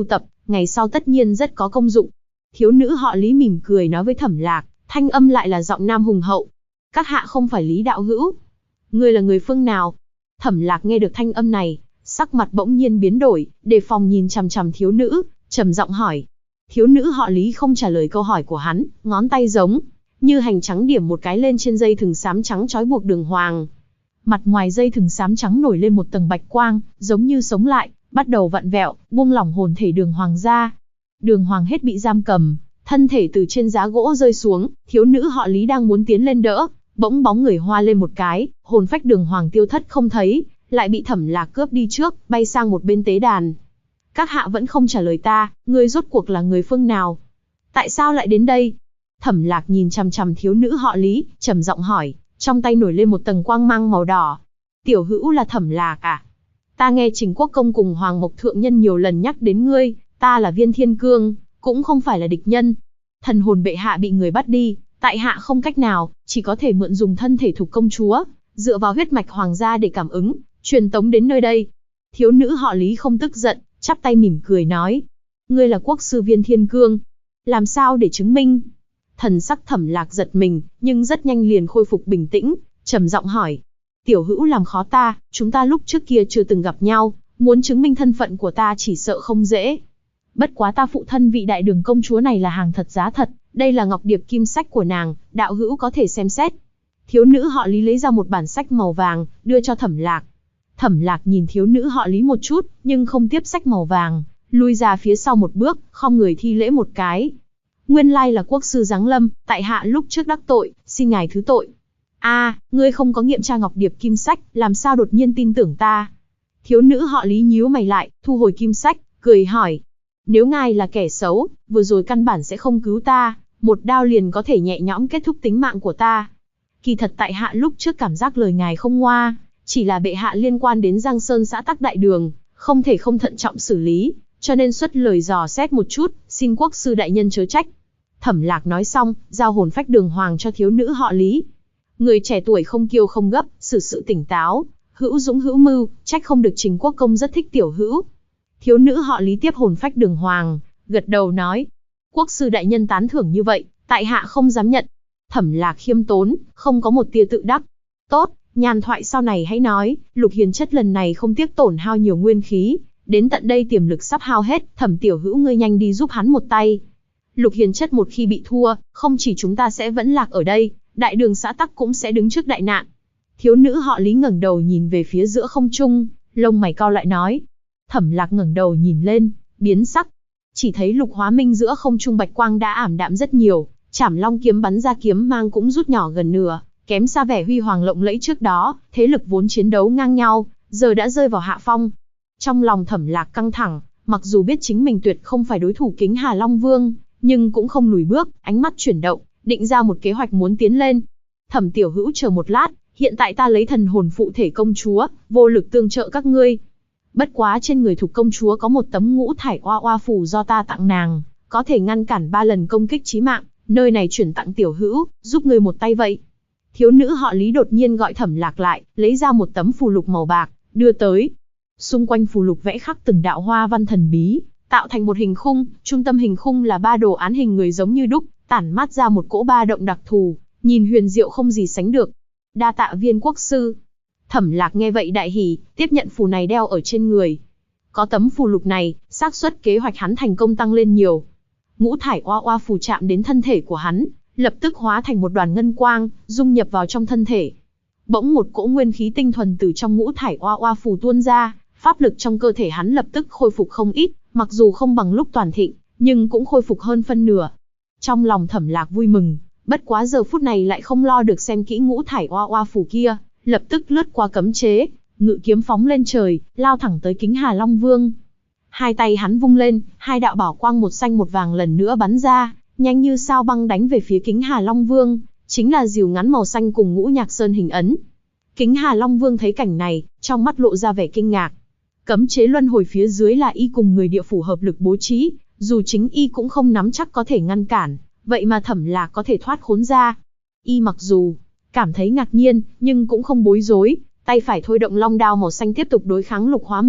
[SPEAKER 1] ngày sau tất nhiên rất có công dụng. Thiếu nữ họ Lý mỉm cười nói với Thẩm Lạc, thanh âm lại là giọng nam hùng hậu. Các hạ không phải Lý đạo hữu. Ngươi là người phương nào? Thẩm Lạc nghe được thanh âm này, sắc mặt bỗng nhiên biến đổi, đề phòng nhìn chằm chằm thiếu nữ, trầm giọng hỏi. Thiếu nữ họ Lý không trả lời câu hỏi của hắn, ngón tay giống như hành trắng điểm một cái lên trên dây thừng xám trắng trói buộc đường hoàng. Mặt ngoài dây thừng xám trắng nổi lên một tầng bạch quang, giống như sống lại, bắt đầu vặn vẹo, buông lỏng hồn thể đường hoàng ra. Đường hoàng hết bị giam cầm, thân thể từ trên giá gỗ rơi xuống, thiếu nữ họ Lý đang muốn tiến lên đỡ, bỗng bóng người hoa lên một cái, hồn phách đường hoàng tiêu thất không thấy, lại bị Thẩm Lạc cướp đi trước, bay sang một bên tế đàn. Các hạ vẫn không trả lời ta, ngươi rốt cuộc là người phương nào? Tại sao lại đến đây? Thẩm Lạc nhìn chằm chằm thiếu nữ họ Lý, trầm giọng hỏi, trong tay nổi lên một tầng quang mang màu đỏ. Tiểu hữu là Thẩm Lạc à? Ta nghe Trình Quốc công cùng Hoàng Mộc thượng nhân nhiều lần nhắc đến ngươi, ta là Viên Thiên Cương, cũng không phải là địch nhân. Thần hồn bệ hạ bị người bắt đi, tại hạ không cách nào, chỉ có thể mượn dùng thân thể thuộc công chúa, dựa vào huyết mạch hoàng gia để cảm ứng, truyền tống đến nơi đây. Thiếu nữ họ Lý không tức giận, chắp tay mỉm cười nói, ngươi là quốc sư Viên Thiên Cương, làm sao để chứng minh? Thần sắc Thẩm Lạc giật mình, nhưng rất nhanh liền khôi phục bình tĩnh, trầm giọng hỏi, tiểu hữu làm khó ta, chúng ta lúc trước kia chưa từng gặp nhau, muốn chứng minh thân phận của ta chỉ sợ không dễ. Bất quá ta phụ thân vị đại đường công chúa này là hàng thật giá thật, đây là ngọc điệp kim sách của nàng, đạo hữu có thể xem xét. Thiếu nữ họ Lý lấy ra một bản sách màu vàng, đưa cho Thẩm Lạc. Thẩm Lạc nhìn thiếu nữ họ Lý một chút, nhưng không tiếp sách màu vàng, lui ra phía sau một bước, khom người thi lễ một cái. Nguyên lai là quốc sư giáng lâm, tại hạ lúc trước đắc tội, xin ngài thứ tội. Ngươi không có nghiệm tra ngọc điệp kim sách, làm sao đột nhiên tin tưởng ta? Thiếu nữ họ Lý nhíu mày lại, thu hồi kim sách, cười hỏi. Nếu ngài là kẻ xấu, vừa rồi căn bản sẽ không cứu ta, một đao liền có thể nhẹ nhõm kết thúc tính mạng của ta. Kỳ thật tại hạ lúc trước cảm giác lời ngài không ngoa, chỉ là bệ hạ liên quan đến Giang Sơn xã tắc đại đường, không thể không thận trọng xử lý, cho nên xuất lời dò xét một chút, xin quốc sư đại nhân chớ trách. Thẩm Lạc nói xong, giao hồn phách đường hoàng cho thiếu nữ họ Lý. Người trẻ tuổi không kiêu không gấp, xử sự tỉnh táo, hữu dũng hữu mưu, trách không được Trình Quốc công rất thích tiểu hữu. Thiếu nữ họ Lý tiếp hồn phách đường hoàng, gật đầu nói, quốc sư đại nhân tán thưởng như vậy, tại hạ không dám nhận. Thẩm Lạc khiêm tốn, không có một tia tự đắc. Tốt, nhàn thoại sau này hãy nói, Lục Hiền Chất lần này không tiếc tổn hao nhiều nguyên khí, đến tận đây tiềm lực sắp hao hết, Thẩm tiểu hữu ngươi nhanh đi giúp hắn một tay. Lục Hiền Chất một khi bị thua, không chỉ chúng ta sẽ vẫn lạc ở đây, đại đường xã tắc cũng sẽ đứng trước đại nạn. Thiếu nữ họ Lý ngẩng đầu nhìn về phía giữa không trung, lông mày cau lại nói. Thẩm Lạc ngẩng đầu nhìn lên, biến sắc. Chỉ thấy Lục Hóa Minh giữa không trung bạch quang đã ảm đạm rất nhiều, Trảm Long kiếm bắn ra kiếm mang cũng rút nhỏ gần nửa, kém xa vẻ huy hoàng lộng lẫy trước đó, thế lực vốn chiến đấu ngang nhau, giờ đã rơi vào hạ phong. Trong lòng Thẩm Lạc căng thẳng, mặc dù biết chính mình tuyệt không phải đối thủ Kính Hà Long Vương, nhưng cũng không lùi bước, ánh mắt chuyển động, định ra một kế hoạch muốn tiến lên. Thẩm tiểu hữu chờ một lát, hiện tại ta lấy thần hồn phụ thể công chúa, vô lực tương trợ các ngươi. Bất quá trên người Thục công chúa có một tấm ngũ thải oa oa phù do ta tặng nàng, có thể ngăn cản 3 lần công kích chí mạng, nơi này chuyển tặng tiểu hữu, giúp ngươi một tay vậy. Thiếu nữ họ Lý đột nhiên gọi Thẩm Lạc lại, lấy ra một tấm phù lục màu bạc, đưa tới. Xung quanh phù lục vẽ khắc từng đạo hoa văn thần bí, tạo thành một hình khung, trung tâm hình khung là 3 đồ án hình người giống như đúc, tản mát ra một cỗ ba động đặc thù, nhìn huyền diệu không gì sánh được. Đa tạ Viên quốc sư. Thẩm Lạc nghe vậy đại hỉ, tiếp nhận phù này đeo ở trên người. Có tấm phù lục này, xác suất kế hoạch hắn thành công tăng lên nhiều. Ngũ thải oa oa phù chạm đến thân thể của hắn, lập tức hóa thành một đoàn ngân quang, dung nhập vào trong thân thể. Bỗng một cỗ nguyên khí tinh thuần từ trong ngũ thải oa oa phù tuôn ra, pháp lực trong cơ thể hắn lập tức khôi phục không ít, mặc dù không bằng lúc toàn thịnh, nhưng cũng khôi phục hơn phân nửa. Trong lòng Thẩm Lạc vui mừng, bất quá giờ phút này lại không lo được xem kỹ ngũ thải oa oa phù kia, lập tức lướt qua cấm chế, ngự kiếm phóng lên trời, lao thẳng tới Kính Hà Long Vương. Hai tay hắn vung lên, 2 đạo bảo quang một xanh một vàng lần nữa bắn ra, nhanh như sao băng đánh về phía Kính Hà Long Vương, chính là rìu ngắn màu xanh cùng Ngũ Nhạc Sơn hình ấn. Kính Hà Long Vương thấy cảnh này, trong mắt lộ ra vẻ kinh ngạc. Cấm chế luân hồi phía dưới là y cùng người địa phủ hợp lực bố trí, dù chính y cũng không nắm chắc có thể ngăn cản, vậy mà Thẩm Lạc có thể thoát khốn ra. Y mặc dù cảm thấy ngạc nhiên, nhưng cũng không bối rối, tay phải thôi động long đao màu xanh tiếp tục đối kháng Lục Hóa Minh,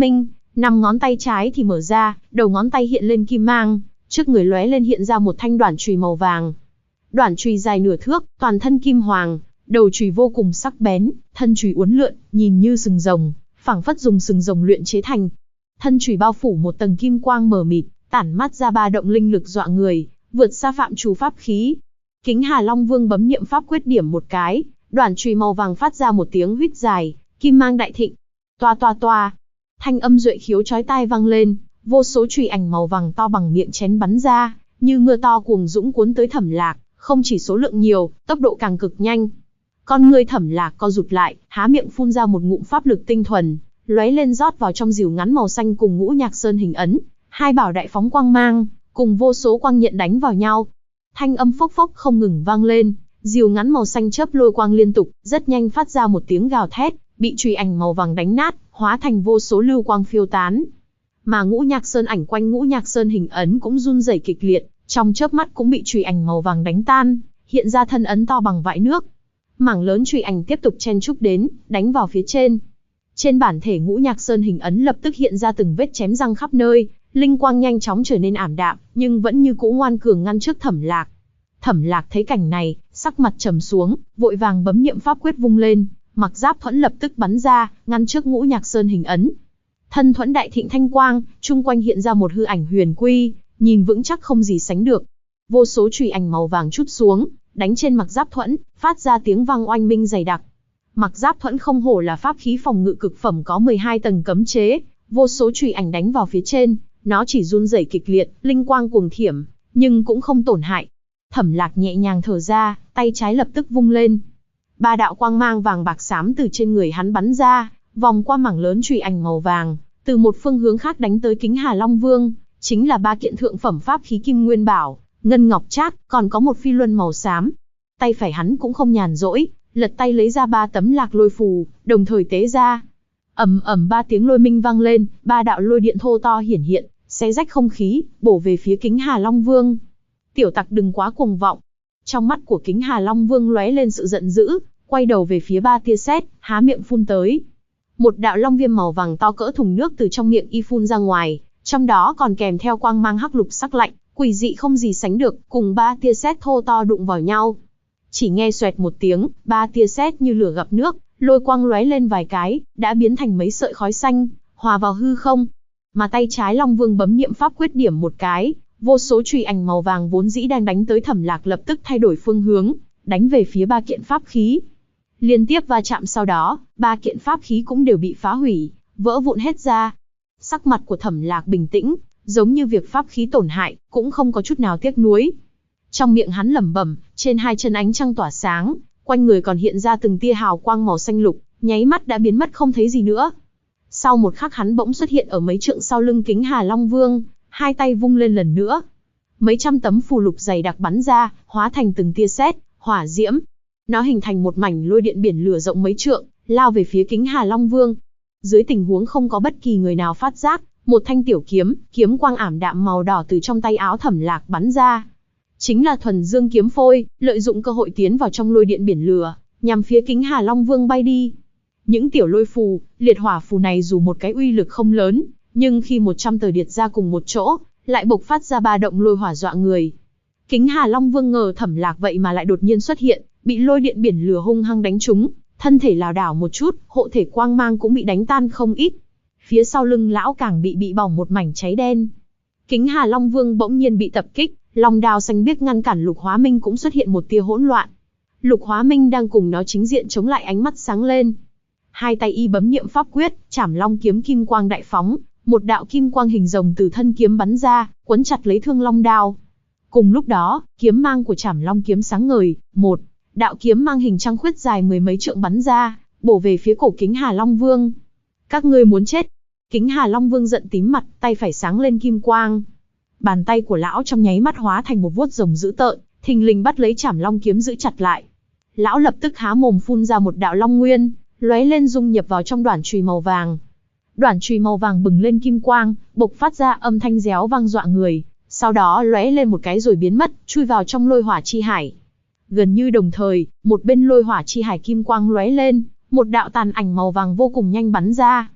[SPEAKER 1] Năm ngón tay trái thì mở ra, đầu ngón tay hiện lên kim mang, trước người lóe lên hiện ra một thanh đoản chùy màu vàng. Đoản chùy dài nửa thước, toàn thân kim hoàng, đầu chùy vô cùng sắc bén, thân chùy uốn lượn, nhìn như sừng rồng, phảng phất dùng sừng rồng luyện chế thành. Thân chùy bao phủ một tầng kim quang mờ mịt, tản mát ra ba động linh lực dọa người, vượt xa phạm trù pháp khí. Kính Hà Long Vương bấm niệm pháp quyết điểm một cái, đoản chùy màu vàng phát ra một tiếng huýt dài, kim mang đại thịnh. Toa toa toa, thanh âm duệ khiếu chói tai vang lên, vô số chùy ảnh màu vàng to bằng miệng chén bắn ra, như mưa to cuồng dũng cuốn tới Thẩm Lạc, không chỉ số lượng nhiều, tốc độ càng cực nhanh. Con ngươi Thẩm Lạc co rụt lại, há miệng phun ra một ngụm pháp lực tinh thuần, lóe lên rót vào trong rìu ngắn màu xanh cùng Ngũ Nhạc Sơn hình ấn, hai bảo đại phóng quang mang, cùng vô số quang nhận đánh vào nhau. Thanh âm phốc phốc không ngừng vang lên, rìu ngắn màu xanh chớp lôi quang liên tục, rất nhanh phát ra một tiếng gào thét, bị chùy ảnh màu vàng đánh nát, hóa thành vô số lưu quang phiêu tán. Mà Ngũ Nhạc Sơn ảnh quanh Ngũ Nhạc Sơn hình ấn cũng run rẩy kịch liệt, trong chớp mắt cũng bị chùy ảnh màu vàng đánh tan, hiện ra thân ấn to bằng vại nước. Mảng lớn chùy ảnh tiếp tục chen chúc đến, đánh vào phía trên. Trên bản thể Ngũ Nhạc Sơn hình ấn lập tức hiện ra từng vết chém răng khắp nơi, linh quang nhanh chóng trở nên ảm đạm, nhưng vẫn như cũ ngoan cường ngăn trước Thẩm Lạc. Thẩm Lạc thấy cảnh này, sắc mặt trầm xuống, vội vàng bấm niệm pháp quyết vung lên, mặc giáp thuẫn lập tức bắn ra, ngăn trước Ngũ Nhạc Sơn hình ấn. Thân thuẫn đại thịnh thanh quang, chung quanh hiện ra một hư ảnh huyền quy, nhìn vững chắc không gì sánh được. Vô số chùy ảnh màu vàng trút xuống, đánh trên mặc giáp thuẫn, phát ra tiếng vang oanh minh dày đặc. Mặc giáp thuẫn không hổ là pháp khí phòng ngự cực phẩm có 12 tầng cấm chế, vô số chùy ảnh đánh vào phía trên, nó chỉ run rẩy kịch liệt, linh quang cuồng thiểm, nhưng cũng không tổn hại. Thẩm Lạc nhẹ nhàng thở ra, tay trái lập tức vung lên. Ba đạo quang mang vàng bạc xám từ trên người hắn bắn ra, vòng qua mảng lớn chùy ảnh màu vàng, từ một phương hướng khác đánh tới Kính Hà Long Vương, chính là ba kiện thượng phẩm pháp khí Kim Nguyên Bảo, Ngân Ngọc Trác, còn có một phi luân màu xám. Tay phải hắn cũng không nhàn rỗi, lật tay lấy ra ba tấm lạc lôi phù, đồng thời tế ra. Ầm ầm ba tiếng lôi minh vang lên, ba đạo lôi điện thô to hiển hiện, xé rách không khí, bổ về phía Kính Hà Long Vương. Tiểu tặc đừng quá cuồng vọng. Trong mắt của Kính Hà Long Vương lóe lên sự giận dữ, quay đầu về phía ba tia sét, há miệng phun tới. Một đạo long viêm màu vàng to cỡ thùng nước từ trong miệng y phun ra ngoài, trong đó còn kèm theo quang mang hắc lục sắc lạnh, quỷ dị không gì sánh được, cùng ba tia sét thô to đụng vào nhau. Chỉ nghe xoẹt một tiếng, ba tia sét như lửa gặp nước, lôi quang lóe lên vài cái, đã biến thành mấy sợi khói xanh, hòa vào hư không. Mà tay trái Long Vương bấm niệm pháp quyết điểm một cái, vô số chùy ảnh màu vàng vốn dĩ đang đánh tới Thẩm Lạc lập tức thay đổi phương hướng, đánh về phía ba kiện pháp khí. Liên tiếp va chạm sau đó, ba kiện pháp khí cũng đều bị phá hủy, vỡ vụn hết ra. Sắc mặt của Thẩm Lạc bình tĩnh, giống như việc pháp khí tổn hại, cũng không có chút nào tiếc nuối. Trong miệng hắn lẩm bẩm, trên hai chân ánh trăng tỏa sáng, quanh người còn hiện ra từng tia hào quang màu xanh lục, nháy mắt đã biến mất không thấy gì nữa. Sau một khắc hắn bỗng xuất hiện ở mấy trượng sau lưng Kính Hà Long Vương, hai tay vung lên lần nữa. Mấy trăm tấm phù lục dày đặc bắn ra, hóa thành từng tia sét, hỏa diễm. Nó hình thành một mảnh lôi điện biển lửa rộng mấy trượng, lao về phía Kính Hà Long Vương. Dưới tình huống không có bất kỳ người nào phát giác, một thanh tiểu kiếm, kiếm quang ảm đạm màu đỏ từ trong tay áo Thẩm Lạc bắn ra. Chính là thuần dương kiếm phôi, lợi dụng cơ hội tiến vào trong lôi điện biển lửa, nhằm phía Kính Hà Long Vương bay đi. Những tiểu lôi phù, liệt hỏa phù này dù một cái uy lực không lớn, nhưng khi 100 tờ điệt ra cùng một chỗ, lại bộc phát ra ba động lôi hỏa dọa người. Kính Hà Long Vương ngờ Thẩm Lạc vậy mà lại đột nhiên xuất hiện, bị lôi điện biển lửa hung hăng đánh trúng, thân thể lảo đảo một chút, hộ thể quang mang cũng bị đánh tan không ít. Phía sau lưng lão càng bị bỏng một mảnh cháy đen. Kính Hà Long Vương bỗng nhiên bị tập kích, long đao xanh biếc ngăn cản Lục Hóa Minh cũng xuất hiện một tia hỗn loạn. Lục Hóa Minh đang cùng nó chính diện chống lại ánh mắt sáng lên. Hai tay y bấm niệm pháp quyết, Trảm Long kiếm kim quang đại phóng, một đạo kim quang hình rồng từ thân kiếm bắn ra, quấn chặt lấy thương long đao. Cùng lúc đó, kiếm mang của Trảm Long kiếm sáng ngời, một đạo kiếm mang hình trăng khuyết dài mười mấy trượng bắn ra, bổ về phía cổ Kính Hà Long Vương. Các ngươi muốn chết. Kính Hà Long Vương giận tím mặt, tay phải sáng lên kim quang. Bàn tay của lão trong nháy mắt hóa thành một vuốt rồng dữ tợn, thình lình bắt lấy Trảm Long kiếm giữ chặt lại. Lão lập tức há mồm phun ra một đạo long nguyên, lóe lên dung nhập vào trong đoản chùy màu vàng. Đoản chùy màu vàng bừng lên kim quang, bộc phát ra âm thanh réo vang dọa người, sau đó lóe lên một cái rồi biến mất, chui vào trong lôi hỏa chi hải. Gần như đồng thời, một bên lôi hỏa chi hải kim quang lóe lên, một đạo tàn ảnh màu vàng vô cùng nhanh bắn ra.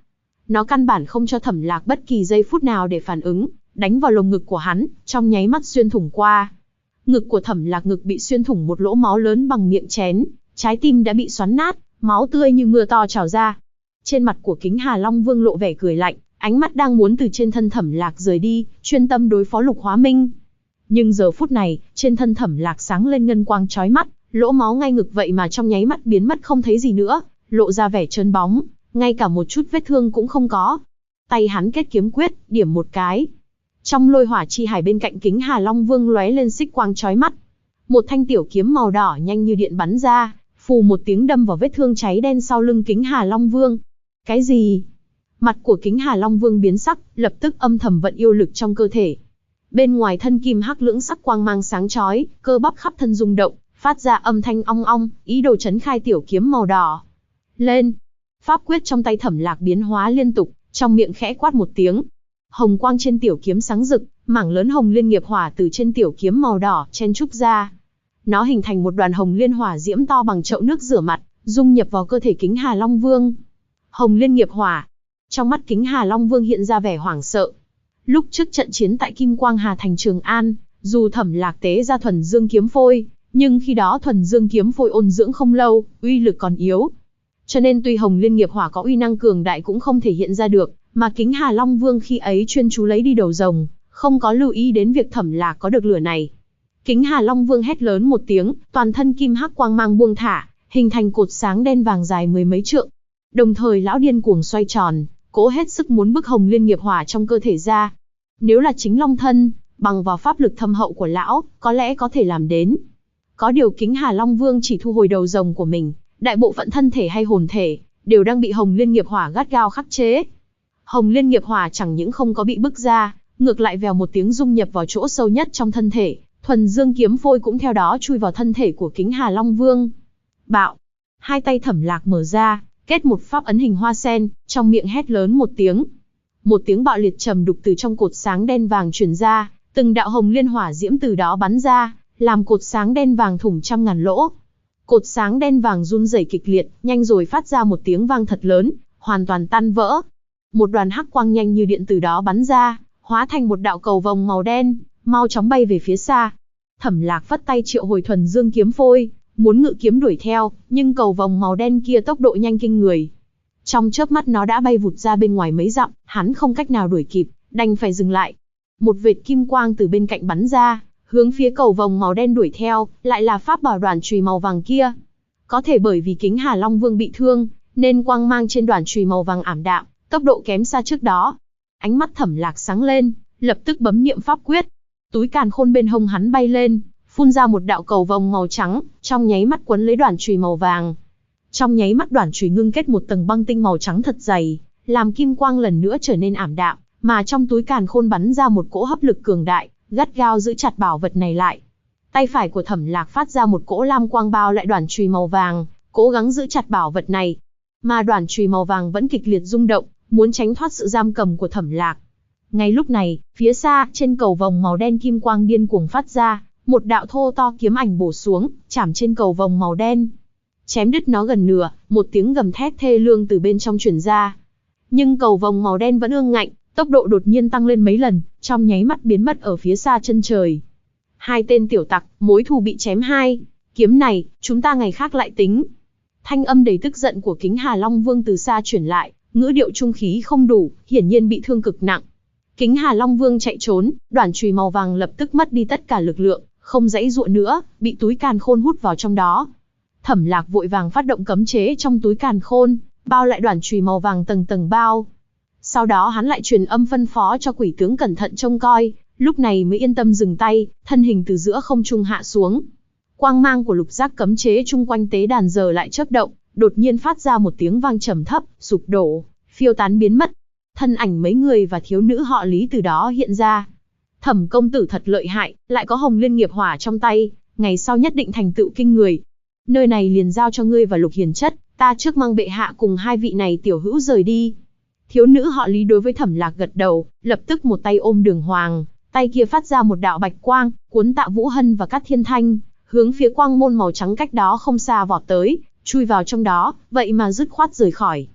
[SPEAKER 1] Nó căn bản không cho Thẩm Lạc bất kỳ giây phút nào để phản ứng, đánh vào lồng ngực của hắn, trong nháy mắt xuyên thủng qua. Ngực của Thẩm Lạc ngực bị xuyên thủng một lỗ máu lớn bằng miệng chén, trái tim đã bị xoắn nát, máu tươi như mưa to trào ra. Trên mặt của Kính Hà Long Vương lộ vẻ cười lạnh, ánh mắt đang muốn từ trên thân Thẩm Lạc rời đi, chuyên tâm đối phó Lục Hóa Minh. Nhưng giờ phút này, trên thân Thẩm Lạc sáng lên ngân quang chói mắt, lỗ máu ngay ngực vậy mà trong nháy mắt biến mất không thấy gì nữa, lộ ra vẻ trơn bóng, ngay cả một chút vết thương cũng không có. Tay hắn kết kiếm quyết, điểm một cái. Trong lôi hỏa chi hải bên cạnh Kính Hà Long Vương lóe lên xích quang chói mắt. Một thanh tiểu kiếm màu đỏ nhanh như điện bắn ra, phù một tiếng đâm vào vết thương cháy đen sau lưng Kính Hà Long Vương. Cái gì? Mặt của Kính Hà Long Vương biến sắc, lập tức âm thầm vận yêu lực trong cơ thể. Bên ngoài thân kim hắc lưỡng sắc quang mang sáng chói, cơ bắp khắp thân rung động, phát ra âm thanh ong ong, ý đồ chấn khai tiểu kiếm màu đỏ. Lên! Pháp quyết trong tay Thẩm Lạc biến hóa liên tục, trong miệng khẽ quát một tiếng. Hồng quang trên tiểu kiếm sáng rực, mảng lớn hồng liên nghiệp hỏa từ trên tiểu kiếm màu đỏ chen trúc ra. Nó hình thành một đoàn hồng liên hỏa diễm to bằng chậu nước rửa mặt, dung nhập vào cơ thể Kính Hà Long Vương. Hồng liên nghiệp hỏa. Trong mắt Kính Hà Long Vương hiện ra vẻ hoảng sợ. Lúc trước trận chiến tại Kim Quang Hà thành Trường An, dù Thẩm Lạc tế ra thuần dương kiếm phôi, nhưng khi đó thuần dương kiếm phôi ôn dưỡng không lâu, uy lực còn yếu. Cho nên tuy hồng liên nghiệp hỏa có uy năng cường đại cũng không thể hiện ra được, mà Kính Hà Long Vương khi ấy chuyên chú lấy đi đầu rồng, không có lưu ý đến việc Thẩm Lạc có được lửa này. Kính Hà Long Vương hét lớn một tiếng, toàn thân kim hắc quang mang buông thả, hình thành cột sáng đen vàng dài mười mấy trượng. Đồng thời lão điên cuồng xoay tròn, cố hết sức muốn bức hồng liên nghiệp hỏa trong cơ thể ra. Nếu là chính Long thân, bằng vào pháp lực thâm hậu của lão, có lẽ có thể làm đến. Có điều Kính Hà Long Vương chỉ thu hồi đầu rồng của mình, đại bộ phận thân thể hay hồn thể, đều đang bị hồng liên nghiệp hỏa gắt gao khắc chế. Hồng liên nghiệp hỏa chẳng những không có bị bức ra, ngược lại vèo một tiếng dung nhập vào chỗ sâu nhất trong thân thể, thuần dương kiếm phôi cũng theo đó chui vào thân thể của Kính Hà Long Vương. Bạo! Hai tay Thẩm Lạc mở ra, kết một pháp ấn hình hoa sen, trong miệng hét lớn một tiếng. Một tiếng bạo liệt trầm đục từ trong cột sáng đen vàng truyền ra, từng đạo hồng liên hỏa diễm từ đó bắn ra, làm cột sáng đen vàng thủng trăm ngàn lỗ. Cột sáng đen vàng run rẩy kịch liệt, nhanh rồi phát ra một tiếng vang thật lớn, hoàn toàn tan vỡ. Một đoàn hắc quang nhanh như điện từ đó bắn ra, hóa thành một đạo cầu vồng màu đen, mau chóng bay về phía xa. Thẩm Lạc vất tay triệu hồi thuần dương kiếm phôi, muốn ngự kiếm đuổi theo, nhưng cầu vồng màu đen kia tốc độ nhanh kinh người. Trong chớp mắt nó đã bay vụt ra bên ngoài mấy dặm, hắn không cách nào đuổi kịp, đành phải dừng lại. Một vệt kim quang từ bên cạnh bắn ra, hướng phía cầu vồng màu đen đuổi theo, lại là pháp bảo đoản chùy màu vàng kia. Có thể bởi vì Kính Hà Long Vương bị thương, nên quang mang trên đoản chùy màu vàng ảm đạm, tốc độ kém xa trước đó. Ánh mắt Thẩm Lạc sáng lên, lập tức bấm niệm pháp quyết. Túi càn khôn bên hông hắn bay lên, phun ra một đạo cầu vồng màu trắng, trong nháy mắt quấn lấy đoản chùy màu vàng. Trong nháy mắt đoản chùy ngưng kết một tầng băng tinh màu trắng thật dày, làm kim quang lần nữa trở nên ảm đạm, mà trong túi càn khôn bắn ra một cỗ hấp lực cường đại, gắt gao giữ chặt bảo vật này lại. Tay phải của Thẩm Lạc phát ra một cỗ lam quang bao lại đoản chùy màu vàng, cố gắng giữ chặt bảo vật này. Mà đoản chùy màu vàng vẫn kịch liệt rung động, muốn tránh thoát sự giam cầm của Thẩm Lạc. Ngay lúc này, phía xa, trên cầu vồng màu đen kim quang điên cuồng phát ra, một đạo thô to kiếm ảnh bổ xuống, chạm trên cầu vồng màu đen. Chém đứt nó gần nửa, một tiếng gầm thét thê lương từ bên trong truyền ra. Nhưng cầu vồng màu đen vẫn ương ngạnh, tốc độ đột nhiên tăng lên mấy lần, trong nháy mắt biến mất ở phía xa chân trời. Hai tên tiểu tặc, mối thù bị chém hai. Kiếm này, chúng ta ngày khác lại tính. Thanh âm đầy tức giận của Kính Hà Long Vương từ xa truyền lại, ngữ điệu trung khí không đủ, hiển nhiên bị thương cực nặng. Kính Hà Long Vương chạy trốn, đoản chùy màu vàng lập tức mất đi tất cả lực lượng, không giãy giụa nữa, bị túi càn khôn hút vào trong đó. Thẩm Lạc vội vàng phát động cấm chế trong túi càn khôn, bao lại đoản chùy màu vàng tầng tầng bao. Sau đó hắn lại truyền âm phân phó cho quỷ tướng cẩn thận trông coi, lúc này mới yên tâm dừng tay, thân hình từ giữa không trung hạ xuống. Quang mang của lục giác cấm chế chung quanh tế đàn giờ lại chớp động, đột nhiên phát ra một tiếng vang trầm thấp, sụp đổ, phiêu tán biến mất. Thân ảnh mấy người và thiếu nữ họ Lý từ đó hiện ra. Thẩm công tử thật lợi hại, lại có hồng liên nghiệp hỏa trong tay, ngày sau nhất định thành tựu kinh người. Nơi này liền giao cho ngươi và Lục Hiền Chất, ta trước mang bệ hạ cùng hai vị này tiểu hữu rời đi. Thiếu nữ họ Lý đối với Thẩm Lạc gật đầu, lập tức một tay ôm Đường Hoàng, tay kia phát ra một đạo bạch quang, cuốn Tạ Vũ Hân và Cát Thiên Thanh, hướng phía quang môn màu trắng cách đó không xa vọt tới, chui vào trong đó, vậy mà dứt khoát rời khỏi.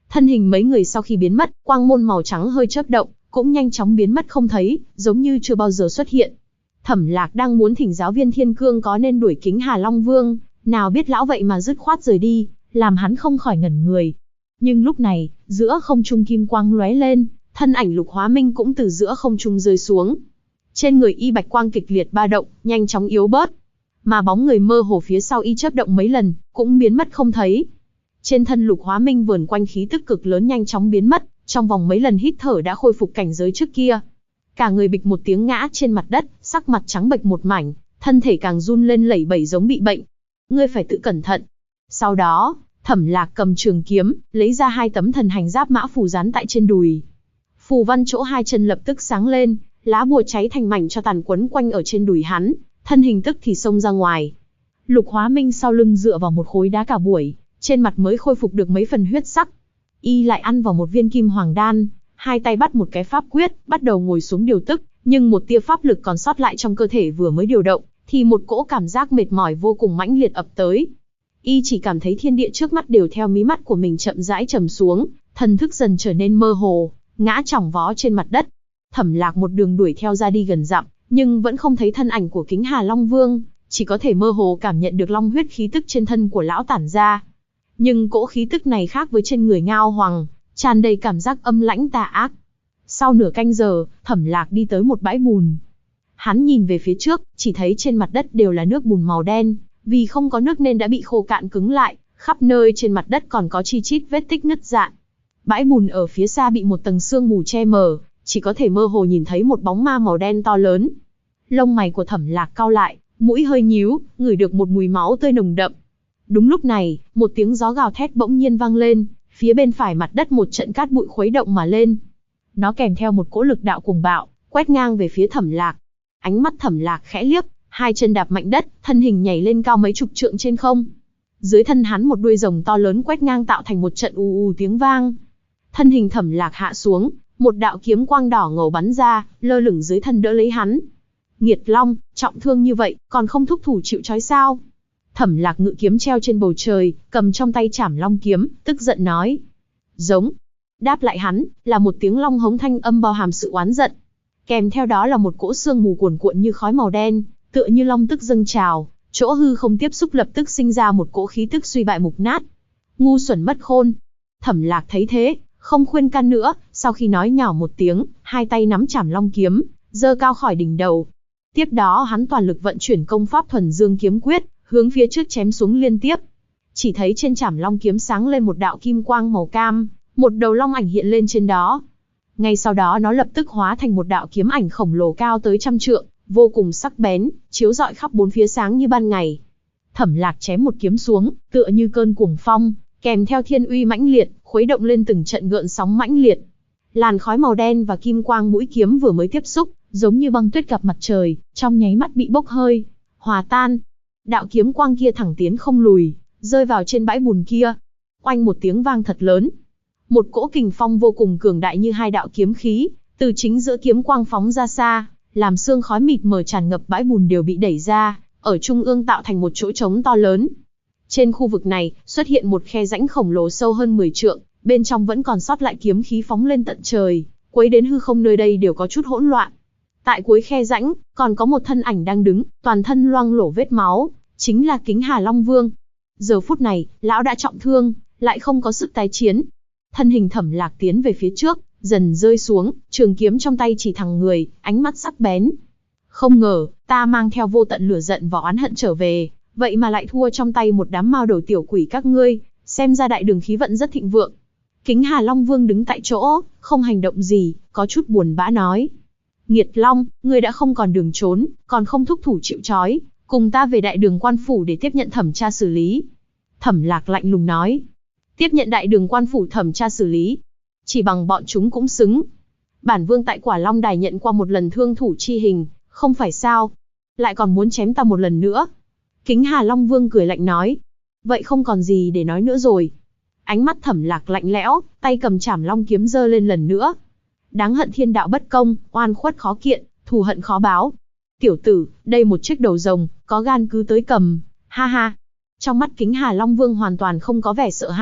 [SPEAKER 1] Thân hình mấy người sau khi biến mất, quang môn màu trắng hơi chớp động, cũng nhanh chóng biến mất không thấy, giống như chưa bao giờ xuất hiện. Thẩm Lạc đang muốn thỉnh giáo viên Thiên Cương có nên đuổi Kính Hà Long Vương, nào biết lão vậy mà dứt khoát rời đi, làm hắn không khỏi ngẩn người. Nhưng lúc này, giữa không trung kim quang lóe lên, thân ảnh Lục Hóa Minh cũng từ giữa không trung rơi xuống. Trên người y bạch quang kịch liệt ba động, nhanh chóng yếu bớt, mà bóng người mơ hồ phía sau y chớp động mấy lần, cũng biến mất không thấy. Trên thân Lục Hóa Minh vờn quanh khí tức cực lớn nhanh chóng biến mất, trong vòng mấy lần hít thở đã khôi phục cảnh giới trước kia. Cả người bịch một tiếng ngã trên mặt đất, sắc mặt trắng bệch một mảnh, thân thể càng run lên lẩy bẩy giống bị bệnh. Ngươi phải tự cẩn thận. Sau đó, Thẩm Lạc cầm trường kiếm, lấy ra 2 tấm thần hành giáp mã phù dán tại trên đùi. Phù văn chỗ 2 chân lập tức sáng lên, lá bùa cháy thành mảnh cho tàn quấn quanh ở trên đùi hắn, thân hình tức thì xông ra ngoài. Lục Hóa Minh sau lưng dựa vào một khối đá cả buổi, trên mặt mới khôi phục được mấy phần huyết sắc. Y lại ăn vào một viên kim hoàng đan, 2 tay bắt một cái pháp quyết, bắt đầu ngồi xuống điều tức, nhưng một tia pháp lực còn sót lại trong cơ thể vừa mới điều động, thì một cỗ cảm giác mệt mỏi vô cùng mãnh liệt ập tới. Y chỉ cảm thấy thiên địa trước mắt đều theo mí mắt của mình chậm rãi trầm xuống, thần thức dần trở nên mơ hồ, ngã chỏng vó trên mặt đất. Thẩm Lạc một đường đuổi theo ra đi gần dặm, nhưng vẫn không thấy thân ảnh của Kính Hà Long Vương, chỉ có thể mơ hồ cảm nhận được long huyết khí tức trên thân của lão tản ra. Nhưng cỗ khí tức này khác với trên người Ngao Hoàng, tràn đầy cảm giác âm lãnh tà ác. Sau nửa canh giờ, Thẩm Lạc đi tới một bãi bùn. Hắn nhìn về phía trước, chỉ thấy trên mặt đất đều là nước bùn màu đen, vì không có nước nên đã bị khô cạn cứng lại, khắp nơi trên mặt đất còn có chi chít vết tích nứt rạn. Bãi bùn ở phía xa bị một tầng sương mù che mờ, chỉ có thể mơ hồ nhìn thấy một bóng ma màu đen to lớn. Lông mày của Thẩm Lạc cau lại, mũi hơi nhíu, ngửi được một mùi máu tươi nồng đậm. Đúng lúc này, một tiếng gió gào thét bỗng nhiên vang lên, phía bên phải mặt đất một trận cát bụi khuấy động mà lên. Nó kèm theo một cỗ lực đạo cuồng bạo, quét ngang về phía Thẩm Lạc. Ánh mắt Thẩm Lạc khẽ liếc, 2 chân đạp mạnh đất, thân hình nhảy lên cao mấy chục trượng trên không. Dưới thân hắn một đuôi rồng to lớn quét ngang tạo thành một trận ù ù tiếng vang. Thân hình Thẩm Lạc hạ xuống, một đạo kiếm quang đỏ ngầu bắn ra, lơ lửng dưới thân đỡ lấy hắn. Nghiệt Long, trọng thương như vậy, còn không thúc thủ chịu trói sao? Thẩm Lạc ngự kiếm treo trên bầu trời, cầm trong tay Trảm Long kiếm, tức giận nói. Giống. Đáp lại hắn, là một tiếng long hống thanh âm bao hàm sự oán giận. Kèm theo đó là một cỗ sương mù cuồn cuộn như khói màu đen, tựa như long tức dâng trào, chỗ hư không tiếp xúc lập tức sinh ra một cỗ khí tức suy bại mục nát. Ngu xuẩn mất khôn. Thẩm Lạc thấy thế, không khuyên can nữa, sau khi nói nhỏ một tiếng, 2 tay nắm Trảm Long kiếm, giơ cao khỏi đỉnh đầu. Tiếp đó hắn toàn lực vận chuyển công pháp Thuần Dương kiếm quyết, hướng phía trước chém xuống liên tiếp. Chỉ thấy trên Trảm Long kiếm sáng lên một đạo kim quang màu cam, một đầu long ảnh hiện lên trên đó. Ngay sau đó nó lập tức hóa thành một đạo kiếm ảnh khổng lồ cao tới 100 trượng, vô cùng sắc bén, chiếu rọi khắp bốn phía sáng như ban ngày. Thẩm Lạc chém một kiếm xuống, tựa như cơn cuồng phong, kèm theo thiên uy mãnh liệt, khuấy động lên từng trận gợn sóng mãnh liệt. Làn khói màu đen và kim quang mũi kiếm vừa mới tiếp xúc, giống như băng tuyết gặp mặt trời, trong nháy mắt bị bốc hơi, hòa tan. Đạo kiếm quang kia thẳng tiến không lùi, rơi vào trên bãi bùn kia. Oanh một tiếng vang thật lớn. Một cỗ kình phong vô cùng cường đại như 2 đạo kiếm khí, từ chính giữa kiếm quang phóng ra xa, làm sương khói mịt mờ tràn ngập bãi bùn đều bị đẩy ra, ở trung ương tạo thành một chỗ trống to lớn. Trên khu vực này, xuất hiện một khe rãnh khổng lồ sâu hơn 10 trượng, bên trong vẫn còn sót lại kiếm khí phóng lên tận trời, quấy đến hư không nơi đây đều có chút hỗn loạn. Tại cuối khe rãnh, còn có một thân ảnh đang đứng, toàn thân loang lổ vết máu, chính là Kính Hà Long Vương. Giờ phút này, lão đã trọng thương, lại không có sức tái chiến. Thân hình Thẩm Lạc tiến về phía trước, dần rơi xuống, trường kiếm trong tay chỉ thẳng người, ánh mắt sắc bén. Không ngờ, ta mang theo vô tận lửa giận và oán hận trở về, vậy mà lại thua trong tay một đám mao đầu tiểu quỷ các ngươi, xem ra đại đường khí vận rất thịnh vượng. Kính Hà Long Vương đứng tại chỗ, không hành động gì, có chút buồn bã nói. Nghiệt Long, ngươi đã không còn đường trốn, còn không thúc thủ chịu trói, cùng ta về đại đường quan phủ để tiếp nhận thẩm tra xử lý. Thẩm Lạc lạnh lùng nói. Tiếp nhận đại đường quan phủ thẩm tra xử lý. Chỉ bằng bọn chúng cũng xứng. Bản vương tại Quả Long Đài nhận qua một lần thương thủ chi hình, không phải sao? Lại còn muốn chém ta một lần nữa. Kính Hà Long Vương cười lạnh nói. Vậy không còn gì để nói nữa rồi. Ánh mắt Thẩm Lạc lạnh lẽo, tay cầm Trảm Long kiếm giơ lên lần nữa. Đáng hận thiên đạo bất công, oan khuất khó kiện, thù hận khó báo. Tiểu tử, đây một chiếc đầu rồng, có gan cứ tới cầm, ha ha. Trong mắt Kính Hà Long Vương hoàn toàn không có vẻ sợ hãi,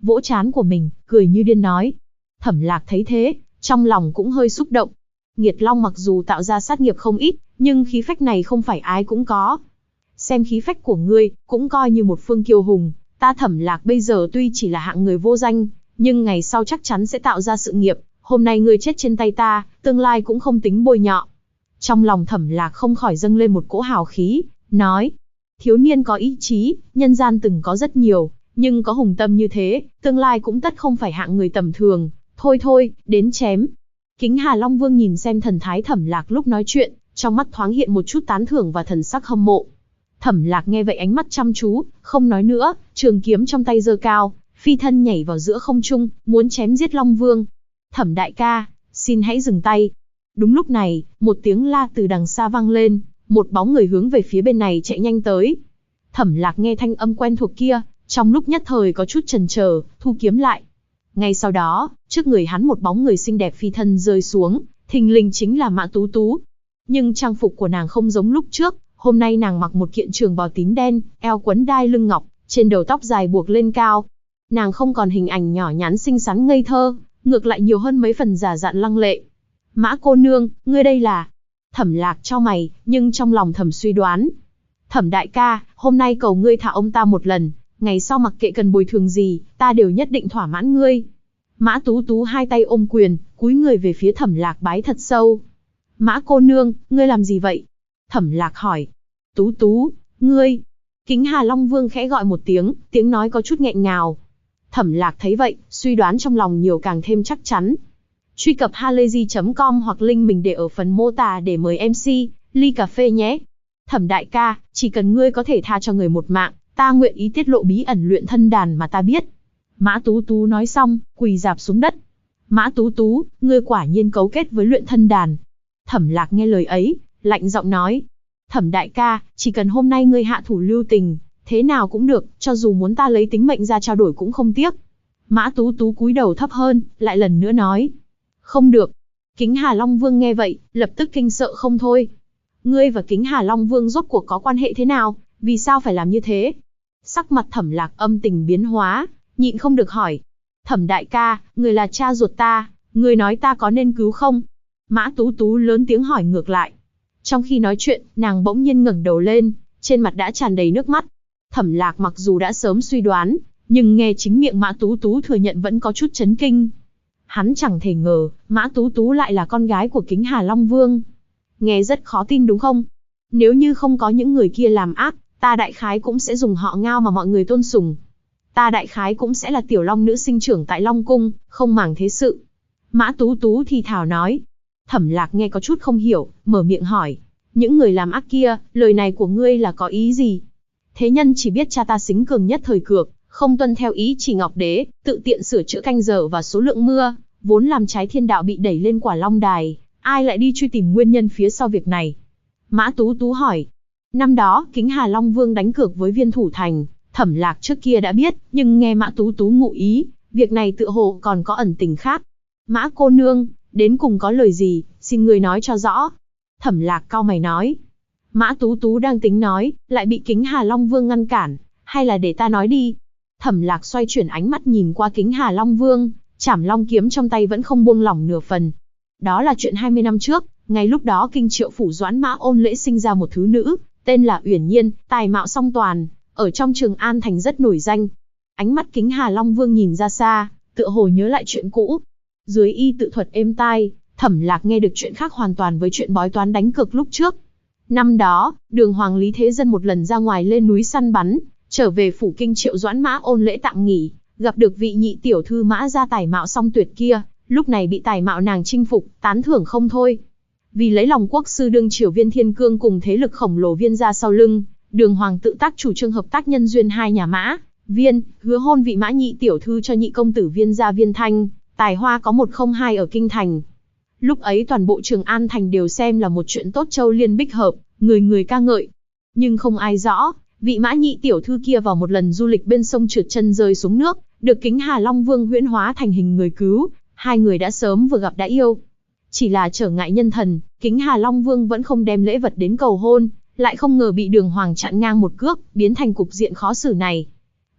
[SPEAKER 1] vỗ trán của mình, cười như điên nói. Thẩm Lạc thấy thế, trong lòng cũng hơi xúc động. Nghiệt Long mặc dù tạo ra sát nghiệp không ít, nhưng khí phách này không phải ai cũng có. Xem khí phách của ngươi, cũng coi như một phương kiêu hùng, ta Thẩm Lạc bây giờ tuy chỉ là hạng người vô danh, nhưng ngày sau chắc chắn sẽ tạo ra sự nghiệp, hôm nay ngươi chết trên tay ta, tương lai cũng không tính bôi nhọ. Trong lòng Thẩm Lạc không khỏi dâng lên một cỗ hào khí, nói, thiếu niên có ý chí, nhân gian từng có rất nhiều, nhưng có hùng tâm như thế, tương lai cũng tất không phải hạng người tầm thường, thôi thôi, đến chém. Kính Hà Long Vương nhìn xem thần thái Thẩm Lạc lúc nói chuyện, trong mắt thoáng hiện một chút tán thưởng và thần sắc hâm mộ. Thẩm Lạc nghe vậy ánh mắt chăm chú, không nói nữa, trường kiếm trong tay giơ cao, phi thân nhảy vào giữa không trung, muốn chém giết Long Vương. Thẩm đại ca, xin hãy dừng tay. Đúng lúc này, một tiếng la từ đằng xa vang lên, một bóng người hướng về phía bên này chạy nhanh tới. Thẩm Lạc nghe thanh âm quen thuộc kia, trong lúc nhất thời có chút chần chờ, thu kiếm lại. Ngay sau đó, trước người hắn một bóng người xinh đẹp phi thân rơi xuống, thình lình chính là Mã Tú Tú. Nhưng trang phục của nàng không giống lúc trước, hôm nay nàng mặc một kiện trường bào tím đen, eo quấn đai lưng ngọc, trên đầu tóc dài buộc lên cao. Nàng không còn hình ảnh nhỏ nhắn xinh xắn ngây thơ, ngược lại nhiều hơn mấy phần giả dặn lăng lệ. Mã cô nương, ngươi đây là... Thẩm Lạc chau mày, nhưng trong lòng thầm suy đoán. Thẩm đại ca, hôm nay cầu ngươi thả ông ta một lần, ngày sau mặc kệ cần bồi thường gì, ta đều nhất định thỏa mãn ngươi. Mã Tú Tú hai tay ôm quyền, cúi người về phía Thẩm Lạc bái thật sâu. Mã cô nương, ngươi làm gì vậy? Thẩm Lạc hỏi. Tú Tú, ngươi... Kính Hà Long Vương khẽ gọi một tiếng, tiếng nói có chút nghẹn ngào. Thẩm Lạc thấy vậy, suy đoán trong lòng nhiều càng thêm chắc chắn. Truy cập halayzi.com hoặc link mình để ở phần mô tả để mời MC, ly cà phê nhé. Thẩm đại ca, chỉ cần ngươi có thể tha cho người một mạng, ta nguyện ý tiết lộ bí ẩn luyện thân đàn mà ta biết. Mã Tú Tú nói xong, quỳ rạp xuống đất. Mã Tú Tú, ngươi quả nhiên cấu kết với luyện thân đàn. Thẩm Lạc nghe lời ấy, lạnh giọng nói. Thẩm đại ca, chỉ cần hôm nay ngươi hạ thủ lưu tình, thế nào cũng được, cho dù muốn ta lấy tính mệnh ra trao đổi cũng không tiếc. Mã Tú Tú cúi đầu thấp hơn, lại lần nữa nói. Không được. Kính Hà Long Vương nghe vậy, lập tức kinh sợ không thôi. Ngươi và Kính Hà Long Vương rốt cuộc có quan hệ thế nào, vì sao phải làm như thế? Sắc mặt Thẩm Lạc âm tình biến hóa, nhịn không được hỏi. Thẩm đại ca, người là cha ruột ta, người nói ta có nên cứu không? Mã Tú Tú lớn tiếng hỏi ngược lại. Trong khi nói chuyện, nàng bỗng nhiên ngẩng đầu lên, trên mặt đã tràn đầy nước mắt. Thẩm Lạc mặc dù đã sớm suy đoán, nhưng nghe chính miệng Mã Tú Tú thừa nhận vẫn có chút chấn kinh. Hắn chẳng thể ngờ, Mã Tú Tú lại là con gái của Kính Hà Long Vương. Nghe rất khó tin đúng không? Nếu như không có những người kia làm ác, ta đại khái cũng sẽ dùng họ Ngao mà mọi người tôn sùng. Ta đại khái cũng sẽ là tiểu long nữ sinh trưởng tại Long Cung, không màng thế sự. Mã Tú Tú thì thào nói. Thẩm Lạc nghe có chút không hiểu, mở miệng hỏi. Những người làm ác kia, lời này của ngươi là có ý gì? Thế nhân chỉ biết cha ta Sính Cường nhất thời cược, không tuân theo ý chỉ Ngọc Đế, tự tiện sửa chữa canh giờ và số lượng mưa, vốn làm trái thiên đạo bị đẩy lên quả long đài. Ai lại đi truy tìm nguyên nhân phía sau việc này? Mã Tú Tú hỏi. Năm đó, Kính Hà Long Vương đánh cược với Viên Thủ Thành, Thẩm Lạc trước kia đã biết, nhưng nghe Mã Tú Tú ngụ ý, việc này tựa hồ còn có ẩn tình khác. Mã cô nương, đến cùng có lời gì, xin người nói cho rõ. Thẩm Lạc cau mày nói. Mã Tú Tú đang tính nói, lại bị Kính Hà Long Vương ngăn cản, hay là để ta nói đi. Thẩm Lạc xoay chuyển ánh mắt nhìn qua Kính Hà Long Vương, chảm long kiếm trong tay vẫn không buông lỏng nửa phần. Đó là chuyện 20 năm trước, ngay lúc đó Kinh Triệu phủ Doãn Mã Ôn Lễ sinh ra một thứ nữ, tên là Uyển Nhiên, tài mạo song toàn, ở trong Trường An thành rất nổi danh. Ánh mắt Kính Hà Long Vương nhìn ra xa, tựa hồ nhớ lại chuyện cũ. Dưới y tự thuật êm tai, Thẩm Lạc nghe được chuyện khác hoàn toàn với chuyện bói toán đánh cược lúc trước. Năm đó, Đường Hoàng Lý Thế Dân một lần ra ngoài lên núi săn bắn, trở về phủ Kinh Triệu Doãn Mã Ôn Lễ tạm nghỉ, gặp được vị nhị tiểu thư Mã gia tài mạo song tuyệt kia, lúc này bị tài mạo nàng chinh phục, tán thưởng không thôi. Vì lấy lòng quốc sư đương triều Viên Thiên Cương cùng thế lực khổng lồ Viên gia sau lưng, Đường Hoàng tự tác chủ trương hợp tác nhân duyên hai nhà Mã, Viên, hứa hôn vị Mã nhị tiểu thư cho nhị công tử Viên gia Viên Thanh, tài hoa có 102 ở kinh thành. Lúc ấy toàn bộ Trường An thành đều xem là một chuyện tốt châu liên bích hợp, người người ca ngợi. Nhưng không ai rõ, vị Mã nhị tiểu thư kia vào một lần du lịch bên sông trượt chân rơi xuống nước, được Kính Hà Long Vương huyễn hóa thành hình người cứu, hai người đã sớm vừa gặp đã yêu. Chỉ là trở ngại nhân thần, Kính Hà Long Vương vẫn không đem lễ vật đến cầu hôn, lại không ngờ bị Đường Hoàng chặn ngang một cước, biến thành cục diện khó xử này.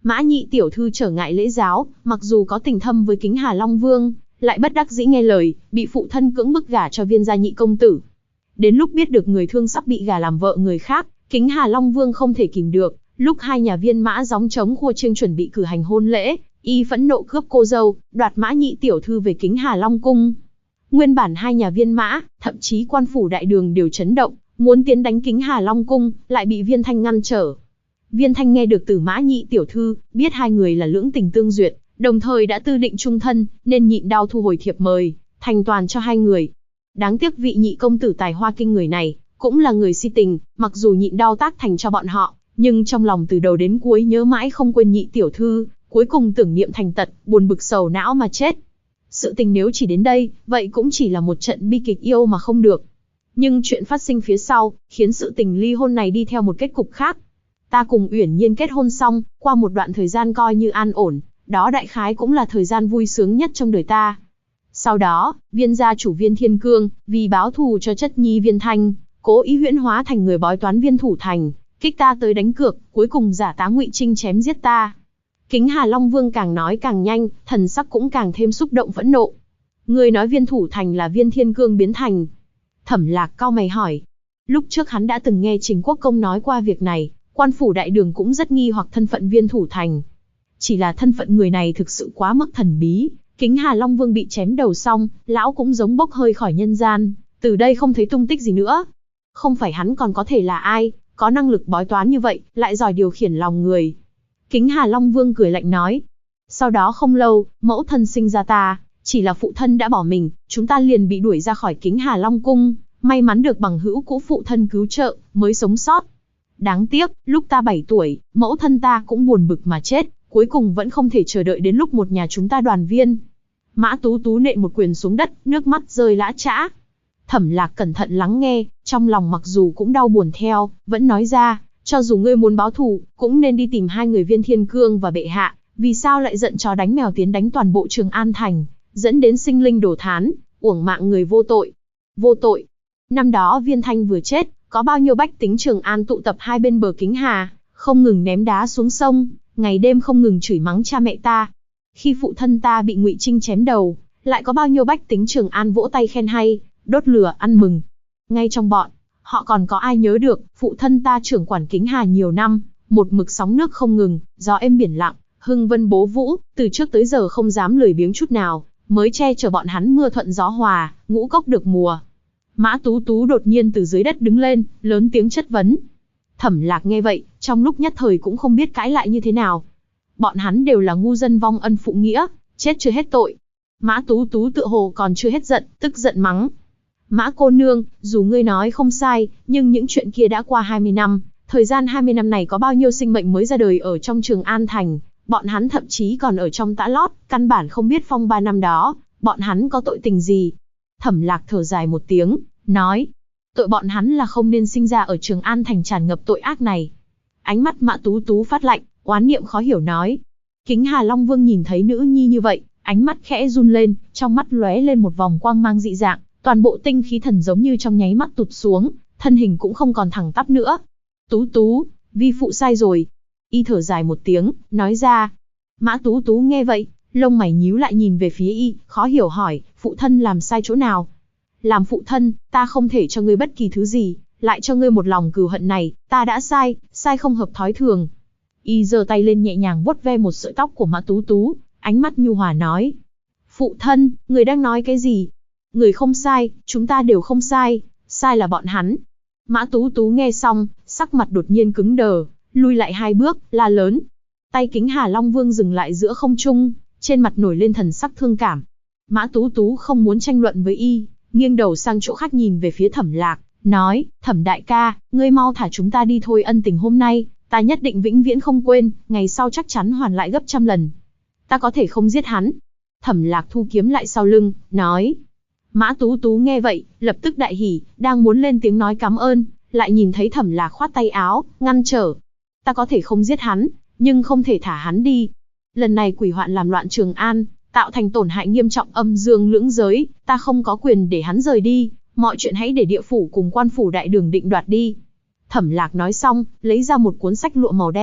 [SPEAKER 1] Mã Nhị tiểu thư trở ngại lễ giáo, mặc dù có tình thâm với Kính Hà Long Vương, lại bất đắc dĩ nghe lời, bị phụ thân cưỡng bức gả cho Viên gia nhị công tử. Đến lúc biết được người thương sắp bị gả làm vợ người khác, Kính Hà Long Vương không thể kìm được, lúc hai nhà Viên Mã gióng trống khua chiêng chuẩn bị cử hành hôn lễ, y phẫn nộ cướp cô dâu, đoạt Mã Nhị tiểu thư về Kính Hà Long cung. Nguyên bản hai nhà Viên Mã, thậm chí quan phủ đại đường đều chấn động, muốn tiến đánh Kính Hà Long cung, lại bị Viên Thanh ngăn trở. Viên Thanh nghe được từ Mã Nhị tiểu thư, biết hai người là lưỡng tình tương duyệt, đồng thời đã tư định chung thân, nên nhịn đau thu hồi thiệp mời, thành toàn cho hai người. Đáng tiếc vị nhị công tử tài hoa kinh người này, cũng là người si tình, mặc dù nhịn đau tác thành cho bọn họ, nhưng trong lòng từ đầu đến cuối nhớ mãi không quên nhị tiểu thư, cuối cùng tưởng niệm thành tật, buồn bực sầu não mà chết. Sự tình nếu chỉ đến đây, vậy cũng chỉ là một trận bi kịch yêu mà không được. Nhưng chuyện phát sinh phía sau, khiến sự tình ly hôn này đi theo một kết cục khác. Ta cùng Uyển Nhiên kết hôn xong, qua một đoạn thời gian coi như an ổn, đó đại khái cũng là thời gian vui sướng nhất trong đời ta. Sau đó, Viên gia chủ Viên Thiên Cương, vì báo thù cho chất nhi Viên Thanh, cố ý huyễn hóa thành người bói toán Viên Thủ Thành, kích ta tới đánh cược, cuối cùng giả tá Ngụy Trinh chém giết ta. Kính Hà Long Vương càng nói càng nhanh, thần sắc cũng càng thêm xúc động phẫn nộ. Người nói Viên Thủ Thành là Viên Thiên Cương biến thành. Thẩm Lạc cau mày hỏi. Lúc trước hắn đã từng nghe Trình Quốc Công nói qua việc này, quan phủ đại đường cũng rất nghi hoặc thân phận Viên Thủ Thành. Chỉ là thân phận người này thực sự quá mức thần bí, Kính Hà Long Vương bị chém đầu xong, lão cũng giống bốc hơi khỏi nhân gian, từ đây không thấy tung tích gì nữa. Không phải hắn còn có thể là ai, có năng lực bói toán như vậy, lại giỏi điều khiển lòng người. Kính Hà Long Vương cười lạnh nói. Sau đó không lâu, mẫu thân sinh ra ta, chỉ là phụ thân đã bỏ mình, chúng ta liền bị đuổi ra khỏi Kính Hà Long cung, may mắn được bằng hữu cũ phụ thân cứu trợ, mới sống sót. Đáng tiếc, lúc ta 7 tuổi, mẫu thân ta cũng buồn bực mà chết, cuối cùng vẫn không thể chờ đợi đến lúc một nhà chúng ta đoàn viên. Mã Tú Tú nện một quyền xuống đất, nước mắt rơi lã chã. Thẩm Lạc cẩn thận lắng nghe, trong lòng mặc dù cũng đau buồn theo, vẫn nói ra, cho dù ngươi muốn báo thù, cũng nên đi tìm hai người Viên Thiên Cương và bệ hạ, vì sao lại giận chó đánh mèo tiến đánh toàn bộ Trường An thành, dẫn đến sinh linh đổ thán, uổng mạng người vô tội. Vô tội. Năm đó Viên Thanh vừa chết, có bao nhiêu bách tính Trường An tụ tập hai bên bờ Kính Hà, không ngừng ném đá xuống sông, ngày đêm không ngừng chửi mắng cha mẹ ta. Khi phụ thân ta bị Ngụy Trinh chém đầu, lại có bao nhiêu bách tính Trường An vỗ tay khen hay, đốt lửa ăn mừng. Ngay trong bọn họ còn có ai nhớ được, phụ thân ta trưởng quản Kính Hà nhiều năm, một mực sóng nước không ngừng, gió êm biển lặng, hưng vân bố vũ, từ trước tới giờ không dám lười biếng chút nào, mới che chở bọn hắn mưa thuận gió hòa, ngũ cốc được mùa. Mã Tú Tú đột nhiên từ dưới đất đứng lên, lớn tiếng chất vấn. Thẩm Lạc nghe vậy, trong lúc nhất thời cũng không biết cãi lại như thế nào. Bọn hắn đều là ngu dân vong ân phụ nghĩa, chết chưa hết tội. Mã Tú Tú tựa hồ còn chưa hết giận, tức giận mắng. Mã cô nương, dù ngươi nói không sai, nhưng những chuyện kia đã qua 20 năm, thời gian 20 năm này có bao nhiêu sinh mệnh mới ra đời ở trong Trường An thành, bọn hắn thậm chí còn ở trong tã lót, căn bản không biết phong ba năm đó, bọn hắn có tội tình gì. Thẩm Lạc thở dài một tiếng, nói, tội bọn hắn là không nên sinh ra ở Trường An thành tràn ngập tội ác này. Ánh mắt Mã Tú Tú phát lạnh, oán niệm khó hiểu nói. Kính Hà Long Vương nhìn thấy nữ nhi như vậy, ánh mắt khẽ run lên, trong mắt lóe lên một vòng quang mang dị dạng, toàn bộ tinh khí thần giống như trong nháy mắt tụt xuống, thân hình cũng không còn thẳng tắp nữa. Tú Tú, vi phụ sai rồi. Y thở dài một tiếng, nói ra. Mã Tú Tú nghe vậy, lông mày nhíu lại nhìn về phía y, khó hiểu hỏi, phụ thân làm sai chỗ nào? Làm phụ thân, ta không thể cho ngươi bất kỳ thứ gì, lại cho ngươi một lòng cừu hận này, ta đã sai, sai không hợp thói thường. Y giơ tay lên nhẹ nhàng vuốt ve một sợi tóc của Mã Tú Tú, ánh mắt nhu hòa nói. Phụ thân, người đang nói cái gì? Người không sai, chúng ta đều không sai, sai là bọn hắn. Mã Tú Tú nghe xong, sắc mặt đột nhiên cứng đờ, lui lại 2 bước, la lớn. Tay Kính Hà Long Vương dừng lại giữa không trung, trên mặt nổi lên thần sắc thương cảm. Mã Tú Tú không muốn tranh luận với y, nghiêng đầu sang chỗ khác nhìn về phía Thẩm Lạc, nói, Thẩm đại ca, ngươi mau thả chúng ta đi thôi, ân tình hôm nay, ta nhất định vĩnh viễn không quên, ngày sau chắc chắn hoàn lại gấp trăm lần. Ta có thể không giết hắn. Thẩm Lạc thu kiếm lại sau lưng, nói. Mã Tú Tú nghe vậy, lập tức đại hỉ, đang muốn lên tiếng nói cảm ơn, lại nhìn thấy Thẩm Lạc khoát tay áo, ngăn trở. Ta có thể không giết hắn, nhưng không thể thả hắn đi. Lần này quỷ hoạn làm loạn Trường An, tạo thành tổn hại nghiêm trọng âm dương lưỡng giới, ta không có quyền để hắn rời đi, mọi chuyện hãy để địa phủ cùng quan phủ đại đường định đoạt đi. Thẩm Lạc nói xong, lấy ra một cuốn sách lụa màu đen,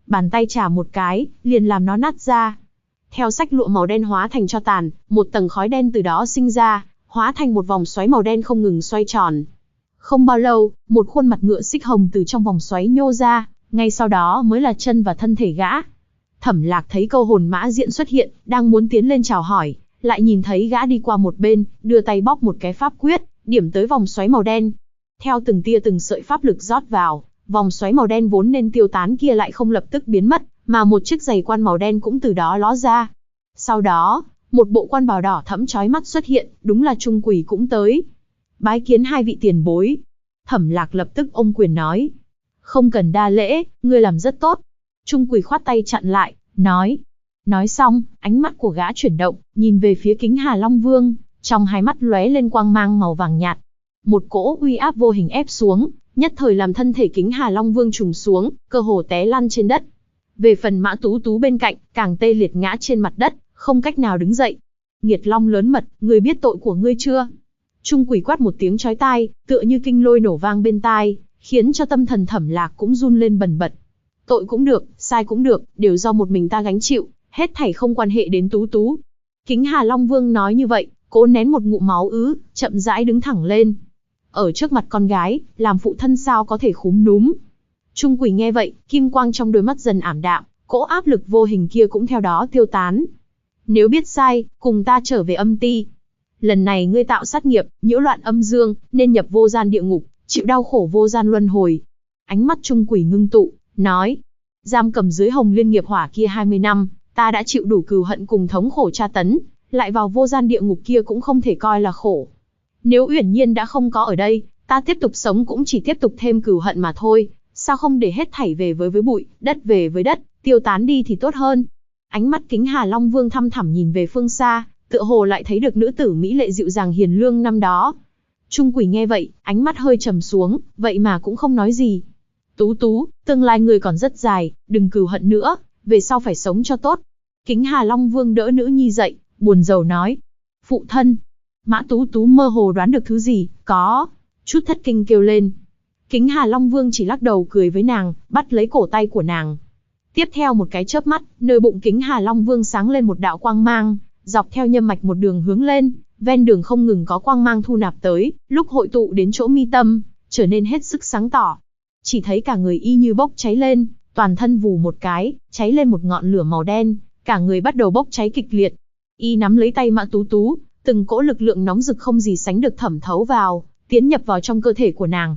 [SPEAKER 1] bàn tay chà một cái, liền làm nó nát ra. Theo xách lụa màu đen hóa thành tro tàn, một tầng khói đen từ đó sinh ra, hóa thành một vòng xoáy màu đen không ngừng xoay tròn. Không bao lâu, một khuôn mặt ngựa xích hồng từ trong vòng xoáy nhô ra, ngay sau đó mới là chân và thân thể gã. Thẩm Lạc thấy Câu Hồn Mã Diện xuất hiện, đang muốn tiến lên chào hỏi, lại nhìn thấy gã đi qua một bên, đưa tay bóp một cái pháp quyết, điểm tới vòng xoáy màu đen. Theo từng tia từng sợi pháp lực rót vào, vòng xoáy màu đen vốn nên tiêu tán kia lại không lập tức biến mất, mà một chiếc giày quan màu đen cũng từ đó ló ra. Sau đó, một bộ quan bào đỏ thẫm chói mắt xuất hiện, đúng là Trung Quỷ cũng tới. Bái kiến hai vị tiền bối. Thẩm Lạc lập tức ôm quyền nói. Không cần đa lễ, ngươi làm rất tốt. Trung Quỷ khoát tay chặn lại, nói. Nói xong, ánh mắt của gã chuyển động, nhìn về phía Kính Hà Long Vương, trong hai mắt lóe lên quang mang màu vàng nhạt. Một cỗ uy áp vô hình ép xuống, nhất thời làm thân thể Kính Hà Long Vương trùng xuống, cơ hồ té lăn trên đất. Về phần Mã Tú Tú bên cạnh, càng tê liệt ngã trên mặt đất, không cách nào đứng dậy. Nghiệt Long lớn mật, ngươi biết tội của ngươi chưa? Trung Quỷ quát một tiếng chói tai, tựa như kinh lôi nổ vang bên tai, khiến cho tâm thần Thẩm Lạc cũng run lên bần bật. Tội cũng được, sai cũng được, đều do một mình ta gánh chịu, hết thảy không quan hệ đến Tú Tú. Kính Hà Long Vương nói như vậy, cố nén một ngụm máu ứ, chậm rãi đứng thẳng lên. Ở trước mặt con gái, làm phụ thân sao có thể khúm núm. Trung Quỷ nghe vậy, kim quang trong đôi mắt dần ảm đạm, cỗ áp lực vô hình kia cũng theo đó tiêu tán. Nếu biết sai, cùng ta trở về âm ti. Lần này ngươi tạo sát nghiệp, nhiễu loạn âm dương, nên nhập vô gian địa ngục, chịu đau khổ vô gian luân hồi. Ánh mắt Trung Quỷ ngưng tụ, nói. Giam cầm dưới hồng liên nghiệp hỏa kia 20 năm, ta đã chịu đủ cừu hận cùng thống khổ tra tấn, lại vào vô gian địa ngục kia cũng không thể coi là khổ. Nếu Uyển Nhiên đã không có ở đây, ta tiếp tục sống cũng chỉ tiếp tục thêm cừu hận mà thôi, sao không để hết thảy về với bụi, đất về với đất, tiêu tán đi thì tốt hơn. Ánh mắt Kính Hà Long Vương thăm thẳm nhìn về phương xa, tựa hồ lại thấy được nữ tử mỹ lệ dịu dàng hiền lương năm đó. Trung Quỷ nghe vậy, ánh mắt hơi trầm xuống, vậy mà cũng không nói gì. Tú Tú, tương lai người còn rất dài, đừng cừu hận nữa, về sau phải sống cho tốt. Kính Hà Long Vương đỡ nữ nhi dậy, buồn rầu nói. Phụ thân. Mã Tú Tú mơ hồ đoán được thứ gì, có chút thất kinh kêu lên. Kính Hà Long Vương chỉ lắc đầu cười với nàng, bắt lấy cổ tay của nàng. Tiếp theo một cái chớp mắt, nơi bụng Kính Hà Long Vương sáng lên một đạo quang mang, dọc theo nhâm mạch một đường hướng lên, ven đường không ngừng có quang mang thu nạp tới, lúc hội tụ đến chỗ mi tâm, trở nên hết sức sáng tỏ. Chỉ thấy cả người y như bốc cháy lên, toàn thân vù một cái, cháy lên một ngọn lửa màu đen, cả người bắt đầu bốc cháy kịch liệt. Y nắm lấy tay Mã Tú Tú, từng cỗ lực lượng nóng rực không gì sánh được thẩm thấu vào, tiến nhập vào trong cơ thể của nàng.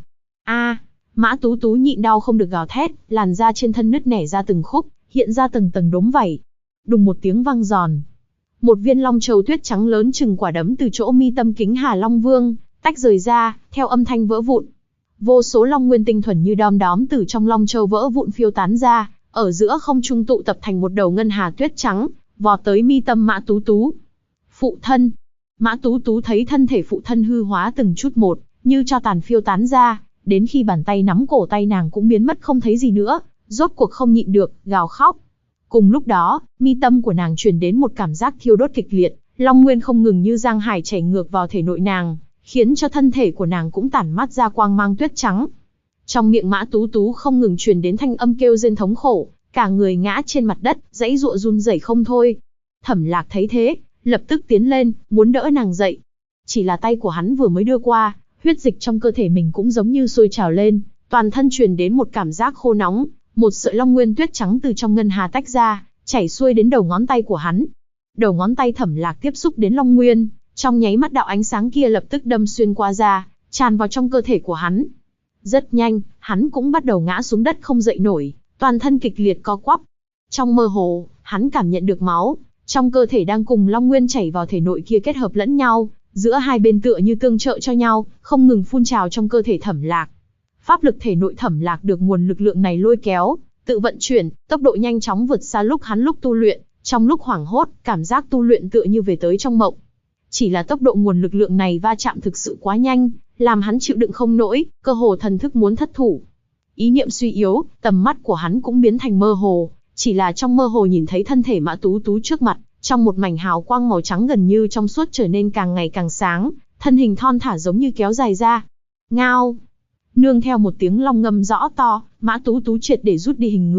[SPEAKER 1] Mã Tú Tú nhịn đau không được gào thét, làn da trên thân nứt nẻ ra từng khúc, hiện ra từng tầng đốm vảy. Đùng một tiếng vang giòn. Một viên long châu tuyết trắng lớn chừng quả đấm từ chỗ mi tâm Kính Hà Long Vương, tách rời ra, theo âm thanh vỡ vụn. Vô số long nguyên tinh thuần như đom đóm từ trong long châu vỡ vụn phiêu tán ra, ở giữa không trung tụ tập thành một đầu ngân hà tuyết trắng, vọt tới mi tâm Mã Tú Tú. Phụ thân. Mã Tú Tú thấy thân thể phụ thân hư hóa từng chút một, như tro tàn phiêu tán ra, đến khi bàn tay nắm cổ tay nàng cũng biến mất không thấy gì nữa, rốt cuộc không nhịn được, gào khóc. Cùng lúc đó, mi tâm của nàng truyền đến một cảm giác thiêu đốt kịch liệt, long nguyên không ngừng như giang hải chảy ngược vào thể nội nàng, khiến cho thân thể của nàng cũng tản mát ra quang mang tuyết trắng. Trong miệng Mã Tú Tú không ngừng truyền đến thanh âm kêu rên thống khổ, cả người ngã trên mặt đất, giãy giụa run rẩy không thôi. Thẩm Lạc thấy thế, lập tức tiến lên, muốn đỡ nàng dậy. Chỉ là tay của hắn vừa mới đưa qua, huyết dịch trong cơ thể mình cũng giống như sôi trào lên, toàn thân truyền đến một cảm giác khô nóng, một sợi long nguyên tuyết trắng từ trong ngân hà tách ra, chảy xuôi đến đầu ngón tay của hắn. Đầu ngón tay Thẩm Lạc tiếp xúc đến long nguyên, trong nháy mắt đạo ánh sáng kia lập tức đâm xuyên qua da, tràn vào trong cơ thể của hắn. Rất nhanh, hắn cũng bắt đầu ngã xuống đất không dậy nổi, toàn thân kịch liệt co quắp. Trong mơ hồ, hắn cảm nhận được máu trong cơ thể đang cùng long nguyên chảy vào thể nội kia kết hợp lẫn nhau, giữa hai bên tựa như tương trợ cho nhau, không ngừng phun trào trong cơ thể Thẩm Lạc. Pháp lực thể nội Thẩm Lạc được nguồn lực lượng này lôi kéo, tự vận chuyển, tốc độ nhanh chóng vượt xa lúc hắn tu luyện, trong lúc hoảng hốt, cảm giác tu luyện tựa như về tới trong mộng. Chỉ là tốc độ nguồn lực lượng này va chạm thực sự quá nhanh, làm hắn chịu đựng không nổi, cơ hồ thần thức muốn thất thủ. Ý niệm suy yếu, tầm mắt của hắn cũng biến thành mơ hồ, chỉ là trong mơ hồ nhìn thấy thân thể Mã Tú Tú trước mặt, trong một mảnh hào quang màu trắng gần như trong suốt trở nên càng ngày càng sáng, thân hình thon thả giống như kéo dài ra. Ngao! Nương theo một tiếng long ngâm rõ to, Mã Tú Tú triệt để rút đi hình người,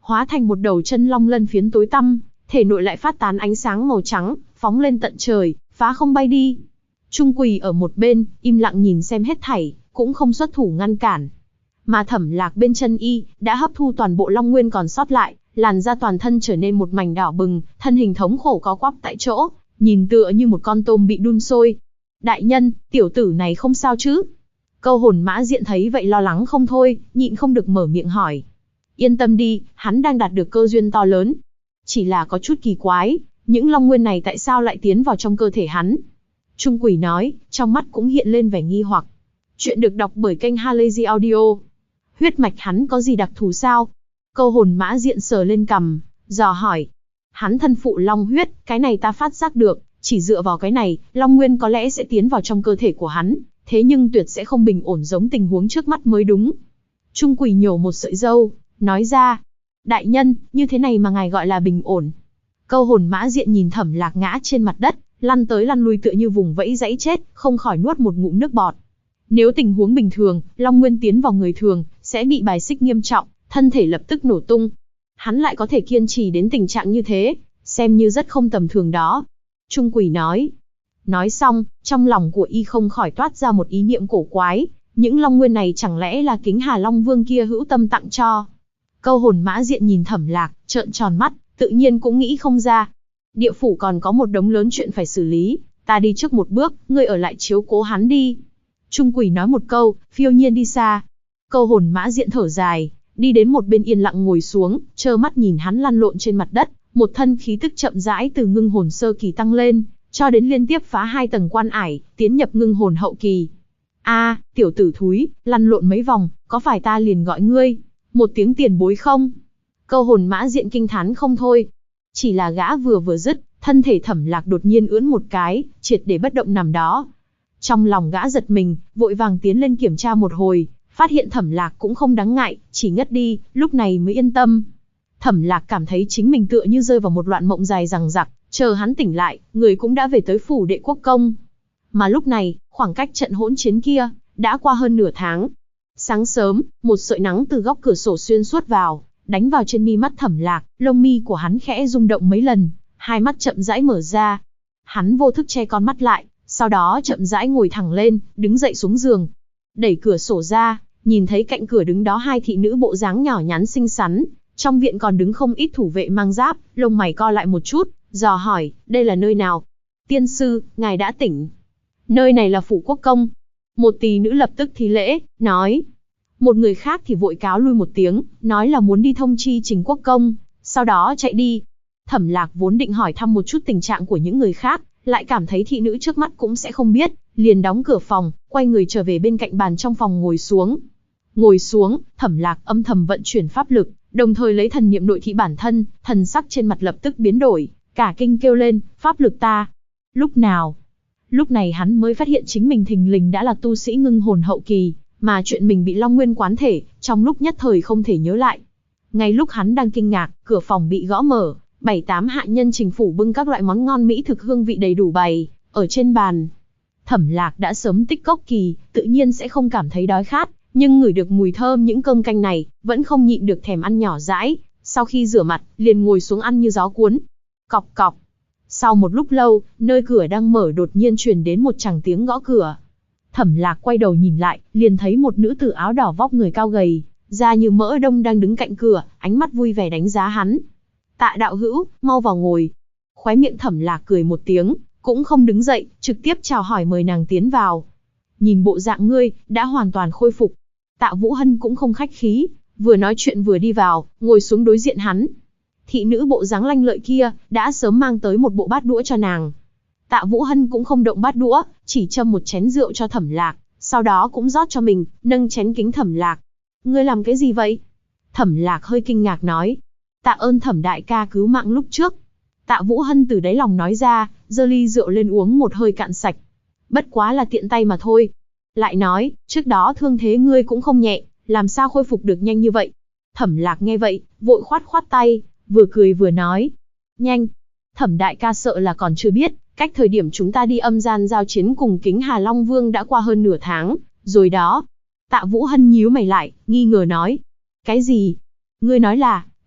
[SPEAKER 1] hóa thành một đầu chân long lân phiến tối tăm, thể nội lại phát tán ánh sáng màu trắng, phóng lên tận trời, phá không bay đi. Trung Quỳ ở một bên, im lặng nhìn xem hết thảy, cũng không xuất thủ ngăn cản. Mà Thẩm Lạc bên chân y, đã hấp thu toàn bộ long nguyên còn sót lại, làn da toàn thân trở nên một mảnh đỏ bừng, thân hình thống khổ co quắp tại chỗ, nhìn tựa như một con tôm bị đun sôi. Đại nhân, tiểu tử này không sao chứ? Câu Hồn Mã Diện thấy vậy lo lắng không thôi, nhịn không được mở miệng hỏi. Yên tâm đi, hắn đang đạt được cơ duyên to lớn. Chỉ là có chút kỳ quái, những long nguyên này tại sao lại tiến vào trong cơ thể hắn? Trung Quỷ nói, trong mắt cũng hiện lên vẻ nghi hoặc. Chuyện được đọc bởi kênh Halazy Audio. Huyết mạch hắn có gì đặc thù sao? Câu Hồn Mã Diện sờ lên cằm, dò hỏi. Hắn thân phụ long huyết, cái này ta phát giác được, chỉ dựa vào cái này, long nguyên có lẽ sẽ tiến vào trong cơ thể của hắn, thế nhưng tuyệt sẽ không bình ổn giống tình huống trước mắt mới đúng. Trung Quỷ nhổ một sợi râu, nói ra. Đại nhân, như thế này mà ngài gọi là bình ổn? Câu Hồn Mã Diện nhìn Thẩm Lạc ngã trên mặt đất, lăn tới lăn lui tựa như vùng vẫy dãy chết, không khỏi nuốt một ngụm nước bọt. Nếu tình huống bình thường, long nguyên tiến vào người thường, sẽ bị bài xích nghiêm trọng, thân thể lập tức nổ tung. Hắn lại có thể kiên trì đến tình trạng như thế, xem như rất không tầm thường đó. Trung Quỷ nói. Nói xong, trong lòng của y không khỏi toát ra một ý niệm cổ quái, những long nguyên này chẳng lẽ là Kính Hà Long Vương kia hữu tâm tặng cho? Câu Hồn Mã Diện nhìn Thẩm Lạc, trợn tròn mắt, tự nhiên cũng nghĩ không ra. Địa phủ còn có một đống lớn chuyện phải xử lý, ta đi trước một bước, ngươi ở lại chiếu cố hắn đi. Trung Quỷ nói một câu, phiêu nhiên đi xa. Câu Hồn Mã Diện thở dài, đi đến một bên yên lặng ngồi xuống, trơ mắt nhìn hắn lăn lộn trên mặt đất, một thân khí tức chậm rãi từ ngưng hồn sơ kỳ tăng lên, cho đến liên tiếp phá 2 tầng quan ải, tiến nhập ngưng hồn hậu kỳ. A, tiểu tử thúi, lăn lộn mấy vòng, có phải ta liền gọi ngươi một tiếng tiền bối không? Câu Hồn Mã Diện kinh thán không thôi. Chỉ là gã vừa dứt, thân thể Thẩm Lạc đột nhiên ưỡn một cái, triệt để bất động nằm đó. Trong lòng gã giật mình, vội vàng tiến lên kiểm tra một hồi, phát hiện Thẩm Lạc cũng không đáng ngại, chỉ ngất đi, lúc này mới yên tâm. Thẩm Lạc cảm thấy chính mình tựa như rơi vào một loạn mộng dài dằng dặc, chờ hắn tỉnh lại, người cũng đã về tới phủ Đệ Quốc Công. Mà lúc này, khoảng cách trận hỗn chiến kia, đã qua hơn nửa tháng. Sáng sớm, một sợi nắng từ góc cửa sổ xuyên suốt vào, đánh vào trên mi mắt Thẩm Lạc, lông mi của hắn khẽ rung động mấy lần, hai mắt chậm rãi mở ra. Hắn vô thức che con mắt lại, sau đó chậm rãi ngồi thẳng lên, đứng dậy xuống giường. Đẩy cửa sổ ra, nhìn thấy cạnh cửa đứng đó 2 thị nữ bộ dáng nhỏ nhắn xinh xắn, trong viện còn đứng không ít thủ vệ mang giáp, lông mày co lại một chút, dò hỏi, đây là nơi nào? Tiên sư, ngài đã tỉnh. Nơi này là phủ Quốc Công. Một tỷ nữ lập tức thi lễ, nói. Một người khác thì vội cáo lui một tiếng, nói là muốn đi thông chi Trình Quốc Công, sau đó chạy đi. Thẩm Lạc vốn định hỏi thăm một chút tình trạng của những người khác, lại cảm thấy thị nữ trước mắt cũng sẽ không biết, liền đóng cửa phòng, quay người trở về bên cạnh bàn trong phòng ngồi xuống. Ngồi xuống, Thẩm Lạc âm thầm vận chuyển pháp lực, đồng thời lấy thần niệm nội thị bản thân, thần sắc trên mặt lập tức biến đổi, cả kinh kêu lên, pháp lực ta. Lúc nào? Lúc này hắn mới phát hiện chính mình thình lình đã là tu sĩ ngưng hồn hậu kỳ, mà chuyện mình bị long nguyên quán thể, trong lúc nhất thời không thể nhớ lại. Ngay lúc hắn đang kinh ngạc, cửa phòng bị gõ mở, 7-8 hạ nhân Trình phủ bưng các loại món ngon mỹ thực hương vị đầy đủ bày ở trên bàn. Thẩm Lạc đã sớm tích cốc kỳ, tự nhiên sẽ không cảm thấy đói khát, nhưng ngửi được mùi thơm những cơm canh này, vẫn không nhịn được thèm ăn nhỏ dãi. Sau khi rửa mặt, liền ngồi xuống ăn như gió cuốn. Cọc cọc. Sau một lúc lâu, nơi cửa đang mở đột nhiên truyền đến một tràng tiếng gõ cửa. Thẩm Lạc quay đầu nhìn lại, liền thấy một nữ tử áo đỏ vóc người cao gầy, da như mỡ đông đang đứng cạnh cửa, ánh mắt vui vẻ đánh giá hắn. Tạ đạo hữu, mau vào ngồi. Khóe miệng Thẩm Lạc cười một tiếng, cũng không đứng dậy, trực tiếp chào hỏi mời nàng tiến vào. Nhìn bộ dạng ngươi, đã hoàn toàn khôi phục. Tạ Vũ Hân cũng không khách khí, vừa nói chuyện vừa đi vào, ngồi xuống đối diện hắn. Thị nữ bộ dáng lanh lợi kia, đã sớm mang tới một bộ bát đũa cho nàng. Tạ Vũ Hân cũng không động bát đũa, chỉ châm một chén rượu cho Thẩm Lạc, sau đó cũng rót cho mình, nâng chén kính Thẩm Lạc. Ngươi làm cái gì vậy? Thẩm Lạc hơi kinh ngạc nói. Tạ ơn Thẩm đại ca cứu mạng lúc trước. Tạ Vũ Hân từ đáy lòng nói ra, giơ ly rượu lên uống một hơi cạn sạch. Bất quá là tiện tay mà thôi. Lại nói, trước đó thương thế ngươi cũng không nhẹ, làm sao khôi phục được nhanh như vậy? Thẩm Lạc nghe vậy, vội khoát khoát tay, vừa cười vừa nói. Nhanh. Thẩm đại ca sợ là còn chưa biết, cách thời điểm chúng ta đi âm gian giao chiến cùng Kính Hà Long Vương đã qua hơn nửa tháng, rồi đó. Tạ Vũ Hân nhíu mày lại, nghi ngờ nói. Cái gì? Ngươi nói là,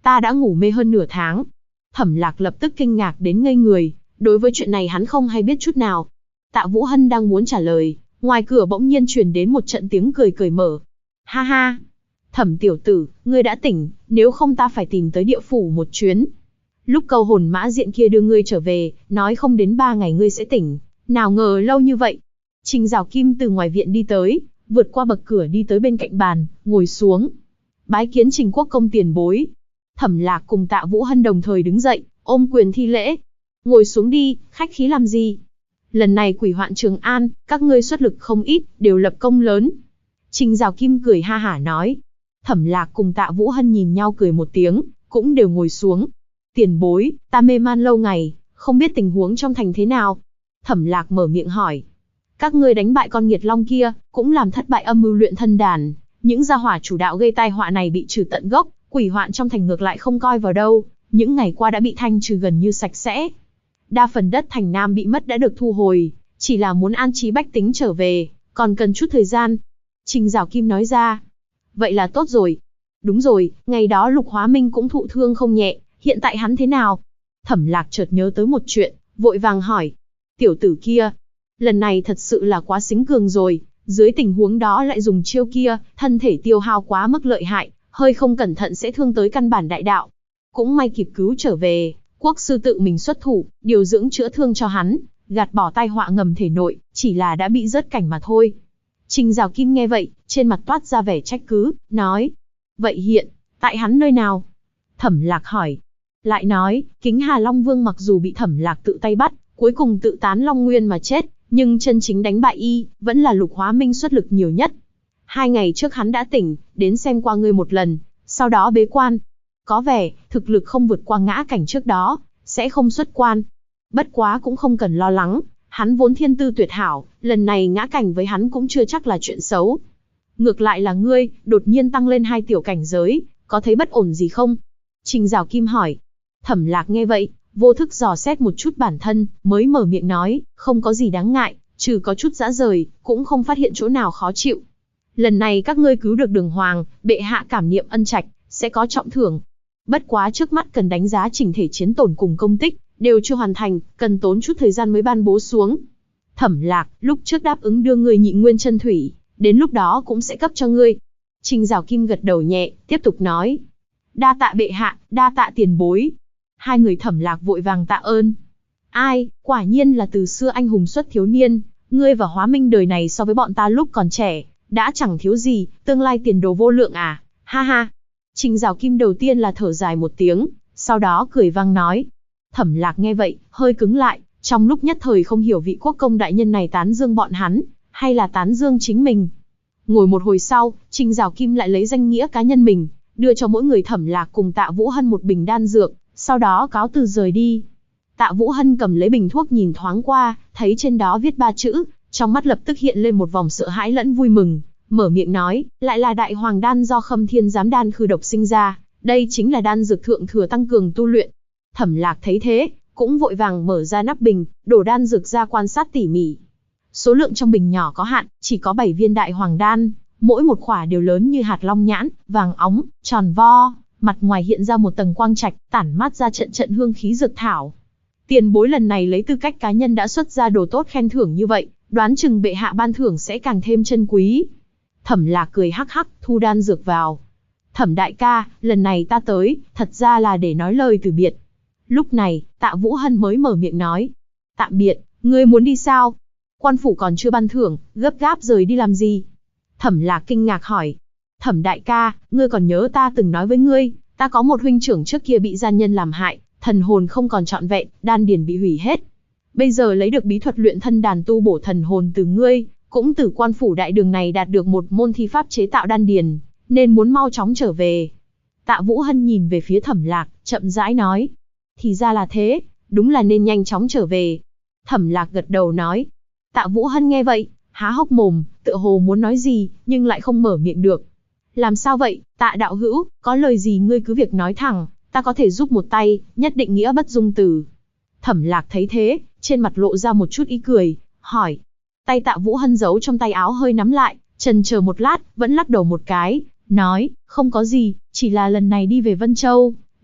[SPEAKER 1] Ta đã ngủ mê hơn nửa tháng. Thẩm Lạc lập tức kinh ngạc đến ngây người, đối với chuyện này hắn không hay biết chút nào. Tạ Vũ Hân đang muốn trả lời, ngoài cửa bỗng nhiên truyền đến một trận tiếng cười cởi mở. Ha ha! Thẩm tiểu tử, ngươi đã tỉnh, nếu không ta phải tìm tới địa phủ một chuyến. Lúc câu hồn mã diện kia đưa ngươi trở về, nói không đến 3 ngày ngươi sẽ tỉnh, nào ngờ lâu như vậy. Trình Giảo Kim từ ngoài viện đi tới, vượt qua bậc cửa đi tới bên cạnh bàn, ngồi xuống. Bái kiến Trình Quốc công tiền bối. Thẩm Lạc cùng Tạ Vũ Hân đồng thời đứng dậy, ôm quyền thi lễ. Ngồi xuống đi, khách khí làm gì? Lần này quỷ hoạn Trường An, các ngươi xuất lực không ít, đều lập công lớn. Trình Giảo Kim cười ha hả nói. Thẩm Lạc cùng Tạ Vũ Hân nhìn nhau cười một tiếng, cũng đều ngồi xuống. Tiền bối, ta mê man lâu ngày, không biết tình huống trong thành thế nào. Thẩm Lạc mở miệng hỏi. Các ngươi đánh bại con nghiệt long kia, cũng làm thất bại âm mưu luyện thân đàn. Những gia hỏa chủ đạo gây tai họa này bị trừ tận gốc, quỷ hoạn trong thành ngược lại không coi vào đâu. Những ngày qua đã bị thanh trừ gần như sạch sẽ. Đa phần đất thành Nam bị mất đã được thu hồi, chỉ là muốn an trí bách tính trở về, còn cần chút thời gian. Trình Giảo Kim nói ra. Vậy là tốt rồi. Đúng rồi, ngày đó Lục Hóa Minh cũng thụ thương không nhẹ, hiện tại hắn thế nào? Thẩm Lạc chợt nhớ tới một chuyện, vội vàng hỏi. Tiểu tử kia, lần này thật sự là quá xính cường rồi, dưới tình huống đó lại dùng chiêu kia, thân thể tiêu hao quá mức lợi hại, hơi không cẩn thận sẽ thương tới căn bản đại đạo. Cũng may kịp cứu trở về, quốc sư tự mình xuất thủ, điều dưỡng chữa thương cho hắn, gạt bỏ tai họa ngầm thể nội, chỉ là đã bị rớt cảnh mà thôi. Trình Giảo Kim nghe vậy, trên mặt toát ra vẻ trách cứ, nói. Vậy hiện, tại hắn nơi nào? Thẩm Lạc hỏi. Lại nói, Kính Hà Long Vương mặc dù bị Thẩm Lạc tự tay bắt, cuối cùng tự tán Long Nguyên mà chết, nhưng chân chính đánh bại y, vẫn là Lục Hóa Minh xuất lực nhiều nhất. 2 ngày trước hắn đã tỉnh, đến xem qua ngươi một lần, sau đó bế quan. Có vẻ, thực lực không vượt qua ngã cảnh trước đó, sẽ không xuất quan. Bất quá cũng không cần lo lắng, hắn vốn thiên tư tuyệt hảo, lần này ngã cảnh với hắn cũng chưa chắc là chuyện xấu. Ngược lại là ngươi, đột nhiên tăng lên 2 tiểu cảnh giới, có thấy bất ổn gì không? Trình Giảo Kim hỏi. Thẩm Lạc nghe vậy, vô thức dò xét một chút bản thân, mới mở miệng nói, không có gì đáng ngại, trừ có chút dã rời, cũng không phát hiện chỗ nào khó chịu. Lần này các ngươi cứu được Đường Hoàng, bệ hạ cảm niệm ân trạch, sẽ có trọng thưởng. Bất quá trước mắt cần đánh giá chỉnh thể chiến tổn cùng công tích, đều chưa hoàn thành, cần tốn chút thời gian mới ban bố xuống. Thẩm Lạc, lúc trước đáp ứng đưa ngươi Nhị Nguyên Chân Thủy, đến lúc đó cũng sẽ cấp cho ngươi. Trình Giảo Kim gật đầu nhẹ, tiếp tục nói. Đa tạ bệ hạ, đa tạ tiền bối. Hai người Thẩm Lạc vội vàng tạ ơn. Ai, quả nhiên là từ xưa anh hùng xuất thiếu niên, ngươi và Hóa Minh đời này so với bọn ta lúc còn trẻ, đã chẳng thiếu gì, tương lai tiền đồ vô lượng à, ha ha. Trình Giảo Kim đầu tiên là thở dài một tiếng, sau đó cười vang nói. Thẩm Lạc nghe vậy, hơi cứng lại, trong lúc nhất thời không hiểu vị quốc công đại nhân này tán dương bọn hắn, hay là tán dương chính mình. Ngồi một hồi sau, Trình Giảo Kim lại lấy danh nghĩa cá nhân mình, đưa cho mỗi người Thẩm Lạc cùng Tạ Vũ Hân một bình đan dược, sau đó cáo từ rời đi. Tạ Vũ Hân cầm lấy bình thuốc nhìn thoáng qua, thấy trên đó viết 3 chữ, trong mắt lập tức hiện lên một vòng sợ hãi lẫn vui mừng, mở miệng nói, lại là Đại Hoàng đan do Khâm Thiên Giám đan khư độc sinh ra, đây chính là đan dược thượng thừa tăng cường tu luyện. Thẩm Lạc thấy thế, cũng vội vàng mở ra nắp bình, đổ đan dược ra quan sát tỉ mỉ. Số lượng trong bình nhỏ có hạn, chỉ có 7 viên Đại Hoàng đan, mỗi một khỏa đều lớn như hạt long nhãn, vàng óng, tròn vo, mặt ngoài hiện ra một tầng quang trạch, tản mát ra trận trận hương khí dược thảo. Tiền bối lần này lấy tư cách cá nhân đã xuất ra đồ tốt khen thưởng như vậy, đoán chừng bệ hạ ban thưởng sẽ càng thêm chân quý. Thẩm Lạc cười hắc hắc, thu đan dược vào. Thẩm đại ca, lần này ta tới, thật ra là để nói lời từ biệt. Lúc này, Tạ Vũ Hân mới mở miệng nói. Tạm biệt, ngươi muốn đi sao? Quan phủ còn chưa ban thưởng, gấp gáp rời đi làm gì? Thẩm Lạc kinh ngạc hỏi. Thẩm đại ca, ngươi còn nhớ ta từng nói với ngươi, ta có một huynh trưởng trước kia bị gian nhân làm hại, thần hồn không còn trọn vẹn, đan điền bị hủy hết. Bây giờ lấy được bí thuật luyện thân đàn tu bổ thần hồn từ ngươi, cũng từ quan phủ đại đường này đạt được một môn thi pháp chế tạo đan điền, nên muốn mau chóng trở về. Tạ Vũ Hân nhìn về phía Thẩm Lạc, chậm rãi nói. Thì ra là thế, đúng là nên nhanh chóng trở về. Thẩm Lạc gật đầu nói. Tạ Vũ Hân nghe vậy, há hốc mồm, tựa hồ muốn nói gì, nhưng lại không mở miệng được. Làm sao vậy, Tạ đạo hữu, có lời gì ngươi cứ việc nói thẳng, ta có thể giúp một tay, nhất định nghĩa bất dung từ. Thẩm Lạc thấy thế, trên mặt lộ ra một chút ý cười, hỏi. Tay Tạ Vũ Hân giấu trong tay áo hơi nắm lại, chần chờ một lát, vẫn lắc đầu một cái, nói, không có gì, chỉ là lần này đi về Vân Châu,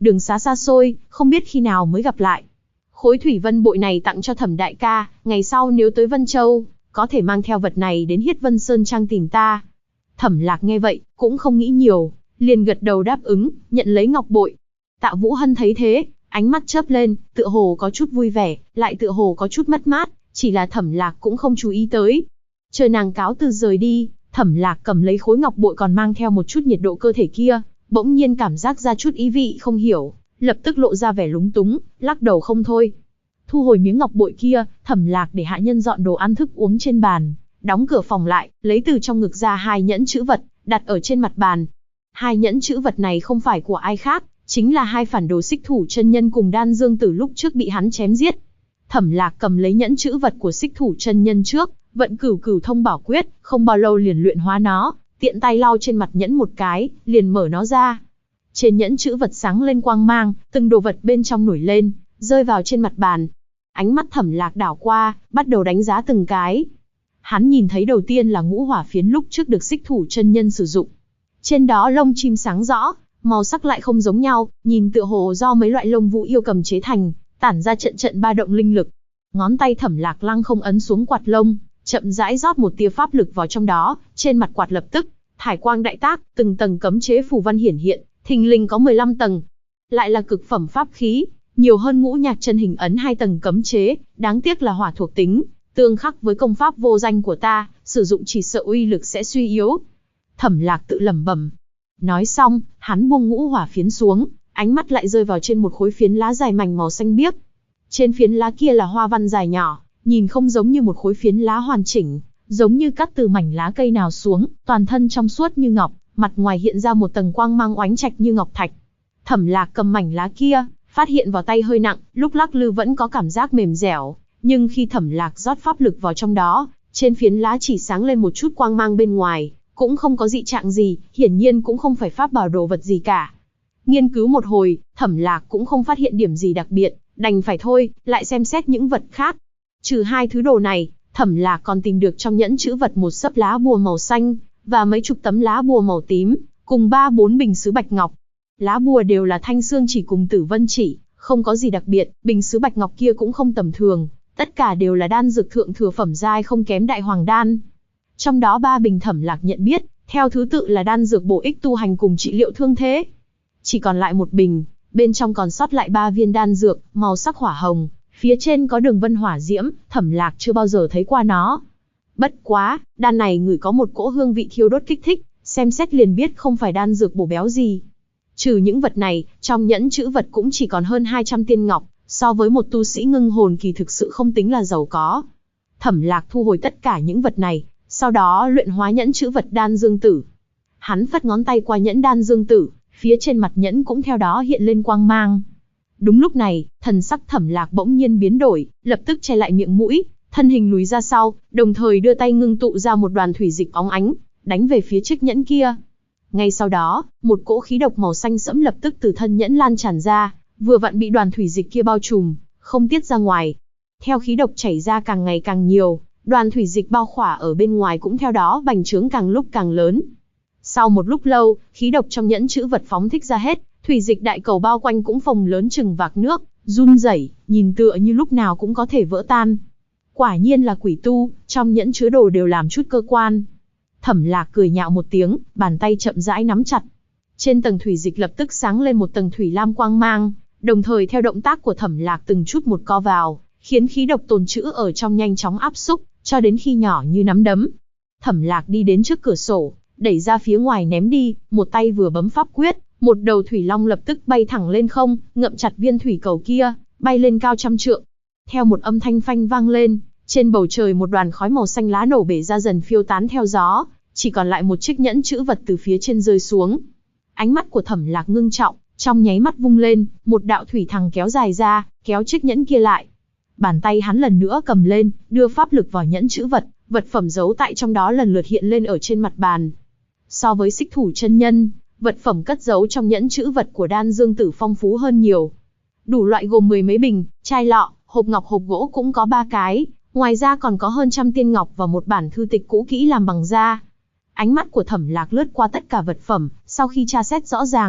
[SPEAKER 1] đường xá xa xôi, không biết khi nào mới gặp lại. Khối thủy vân bội này tặng cho Thẩm đại ca, ngày sau nếu tới Vân Châu, có thể mang theo vật này đến Hiết Vân Sơn Trang tìm ta. Thẩm Lạc nghe vậy, cũng không nghĩ nhiều, liền gật đầu đáp ứng, nhận lấy ngọc bội. Tạ Vũ Hân thấy thế, ánh mắt chớp lên, tựa hồ có chút vui vẻ, lại tựa hồ có chút mất mát, chỉ là Thẩm Lạc cũng không chú ý tới. Chờ nàng cáo từ rời đi, Thẩm Lạc cầm lấy khối ngọc bội còn mang theo một chút nhiệt độ cơ thể kia, bỗng nhiên cảm giác ra chút ý vị không hiểu, lập tức lộ ra vẻ lúng túng, lắc đầu không thôi. Thu hồi miếng ngọc bội kia, Thẩm Lạc để hạ nhân dọn đồ ăn thức uống trên bàn, đóng cửa phòng lại, lấy từ trong ngực ra 2 nhẫn chữ vật, đặt ở trên mặt bàn. 2 nhẫn chữ vật này không phải của ai khác, chính là 2 phản đồ Xích Thủ chân nhân cùng Đan Dương Tử lúc trước bị hắn chém giết. Thẩm Lạc cầm lấy nhẫn chữ vật của Xích Thủ chân nhân trước, vận cửu cửu thông bảo quyết, không bao lâu liền luyện hóa nó, tiện tay lau trên mặt nhẫn một cái, liền mở nó ra. Trên nhẫn chữ vật sáng lên quang mang, từng đồ vật bên trong nổi lên, rơi vào trên mặt bàn. Ánh mắt Thẩm Lạc đảo qua, bắt đầu đánh giá từng cái. Hắn nhìn thấy đầu tiên là ngũ hỏa phiến lúc trước được Xích Thủ chân nhân sử dụng. Trên đó lông chim sáng rõ, màu sắc lại không giống nhau, nhìn tựa hồ do mấy loại lông vũ yêu cầm chế thành, tản ra trận trận ba động linh lực. Ngón tay Thẩm Lạc lăng không ấn xuống quạt lông, chậm rãi rót một tia pháp lực vào trong đó, trên mặt quạt lập tức thải quang đại tác, từng tầng cấm chế phù văn hiển hiện, thình lình có 15 tầng. Lại là cực phẩm pháp khí, nhiều hơn Ngũ Nhạc Chân Hình ấn 2 tầng cấm chế, đáng tiếc là hỏa thuộc tính, tương khắc với công pháp vô danh của ta, sử dụng chỉ sợ uy lực sẽ suy yếu. Thẩm Lạc tự lẩm bẩm. Nói xong, hắn buông ngũ hỏa phiến xuống, ánh mắt lại rơi vào trên một khối phiến lá dài mảnh màu xanh biếc. Trên phiến lá kia là hoa văn dài nhỏ, nhìn không giống như một khối phiến lá hoàn chỉnh, giống như cắt từ mảnh lá cây nào xuống, toàn thân trong suốt như ngọc, mặt ngoài hiện ra một tầng quang mang oánh trạch như ngọc thạch. Thẩm Lạc cầm mảnh lá kia, phát hiện vào tay hơi nặng, lúc lắc lư vẫn có cảm giác mềm dẻo, nhưng khi Thẩm Lạc rót pháp lực vào trong đó, trên phiến lá chỉ sáng lên một chút quang mang bên ngoài, cũng không có dị trạng gì, hiển nhiên cũng không phải pháp bảo đồ vật gì cả. Nghiên cứu một hồi, Thẩm Lạc cũng không phát hiện điểm gì đặc biệt, đành phải thôi, lại xem xét những vật khác. Trừ 2 thứ đồ này, Thẩm Lạc còn tìm được trong nhẫn chữ vật một xấp lá bùa màu xanh, và mấy chục tấm lá bùa màu tím, cùng 3-4 bình sứ bạch ngọc. Lá bùa đều là thanh xương chỉ cùng tử vân chỉ, không có gì đặc biệt, bình sứ bạch ngọc kia cũng không tầm thường, tất cả đều là đan dược thượng thừa phẩm giai không kém đại hoàng đan. Trong đó 3 bình Thẩm Lạc nhận biết, theo thứ tự là đan dược bổ ích tu hành cùng trị liệu thương thế. Chỉ còn lại một bình, bên trong còn sót lại 3 viên đan dược, màu sắc hỏa hồng, phía trên có đường vân hỏa diễm, Thẩm Lạc chưa bao giờ thấy qua nó. Bất quá, đan này ngửi có một cỗ hương vị thiêu đốt kích thích, xem xét liền biết không phải đan dược bổ béo gì. Trừ những vật này, trong nhẫn chữ vật cũng chỉ còn hơn 200 tiên ngọc, so với một tu sĩ ngưng hồn kỳ thực sự không tính là giàu có. Thẩm Lạc thu hồi tất cả những vật này, sau đó luyện hóa nhẫn chữ vật Đan Dương Tử. Hắn phất ngón tay qua nhẫn Đan Dương Tử, phía trên mặt nhẫn cũng theo đó hiện lên quang mang. Đúng lúc này, thần sắc Thẩm Lạc bỗng nhiên biến đổi, lập tức che lại miệng mũi, thân hình lùi ra sau, đồng thời đưa tay ngưng tụ ra một đoàn thủy dịch óng ánh, đánh về phía chiếc nhẫn kia. Ngay sau đó, một cỗ khí độc màu xanh sẫm lập tức từ thân nhẫn lan tràn ra, vừa vặn bị đoàn thủy dịch kia bao trùm, không tiết ra ngoài. Theo khí độc chảy ra càng ngày càng nhiều, đoàn thủy dịch bao khỏa ở bên ngoài cũng theo đó bành trướng càng lúc càng lớn. Sau một lúc lâu, khí độc trong nhẫn chữ vật phóng thích ra hết, thủy dịch đại cầu bao quanh cũng phồng lớn chừng vạc nước, run rẩy, nhìn tựa như lúc nào cũng có thể vỡ tan. Quả nhiên là quỷ tu, trong nhẫn chứa đồ đều làm chút cơ quan. Thẩm Lạc cười nhạo một tiếng, bàn tay chậm rãi nắm chặt. Trên tầng thủy dịch lập tức sáng lên một tầng thủy lam quang mang, đồng thời theo động tác của Thẩm Lạc từng chút một co vào, khiến khí độc tồn trữ ở trong nhanh chóng áp xúc, cho đến khi nhỏ như nắm đấm. Thẩm Lạc đi đến trước cửa sổ, đẩy ra phía ngoài ném đi, một tay vừa bấm pháp quyết, một đầu thủy long lập tức bay thẳng lên không, ngậm chặt viên thủy cầu kia, bay lên cao trăm trượng. Theo một âm thanh phanh vang lên, trên bầu trời một đoàn khói màu xanh lá nổ bể ra dần phiêu tán theo gió, chỉ còn lại một chiếc nhẫn chữ vật từ phía trên rơi xuống. Ánh mắt của Thẩm Lạc ngưng trọng, trong nháy mắt vung lên, một đạo thủy thằng kéo dài ra, kéo chiếc nhẫn kia lại. Bàn tay hắn lần nữa cầm lên, đưa pháp lực vào nhẫn chữ vật, vật phẩm giấu tại trong đó lần lượt hiện lên ở trên mặt bàn. So với Xích Thủ chân nhân, vật phẩm cất giấu trong nhẫn chữ vật của Đan Dương Tử phong phú hơn nhiều. Đủ loại gồm 10 mấy bình, chai lọ, hộp ngọc hộp gỗ cũng có 3 cái, ngoài ra còn có hơn trăm tiên ngọc và một bản thư tịch cũ kỹ làm bằng da. Ánh mắt của Thẩm Lạc lướt qua tất cả vật phẩm, sau khi tra xét rõ ràng,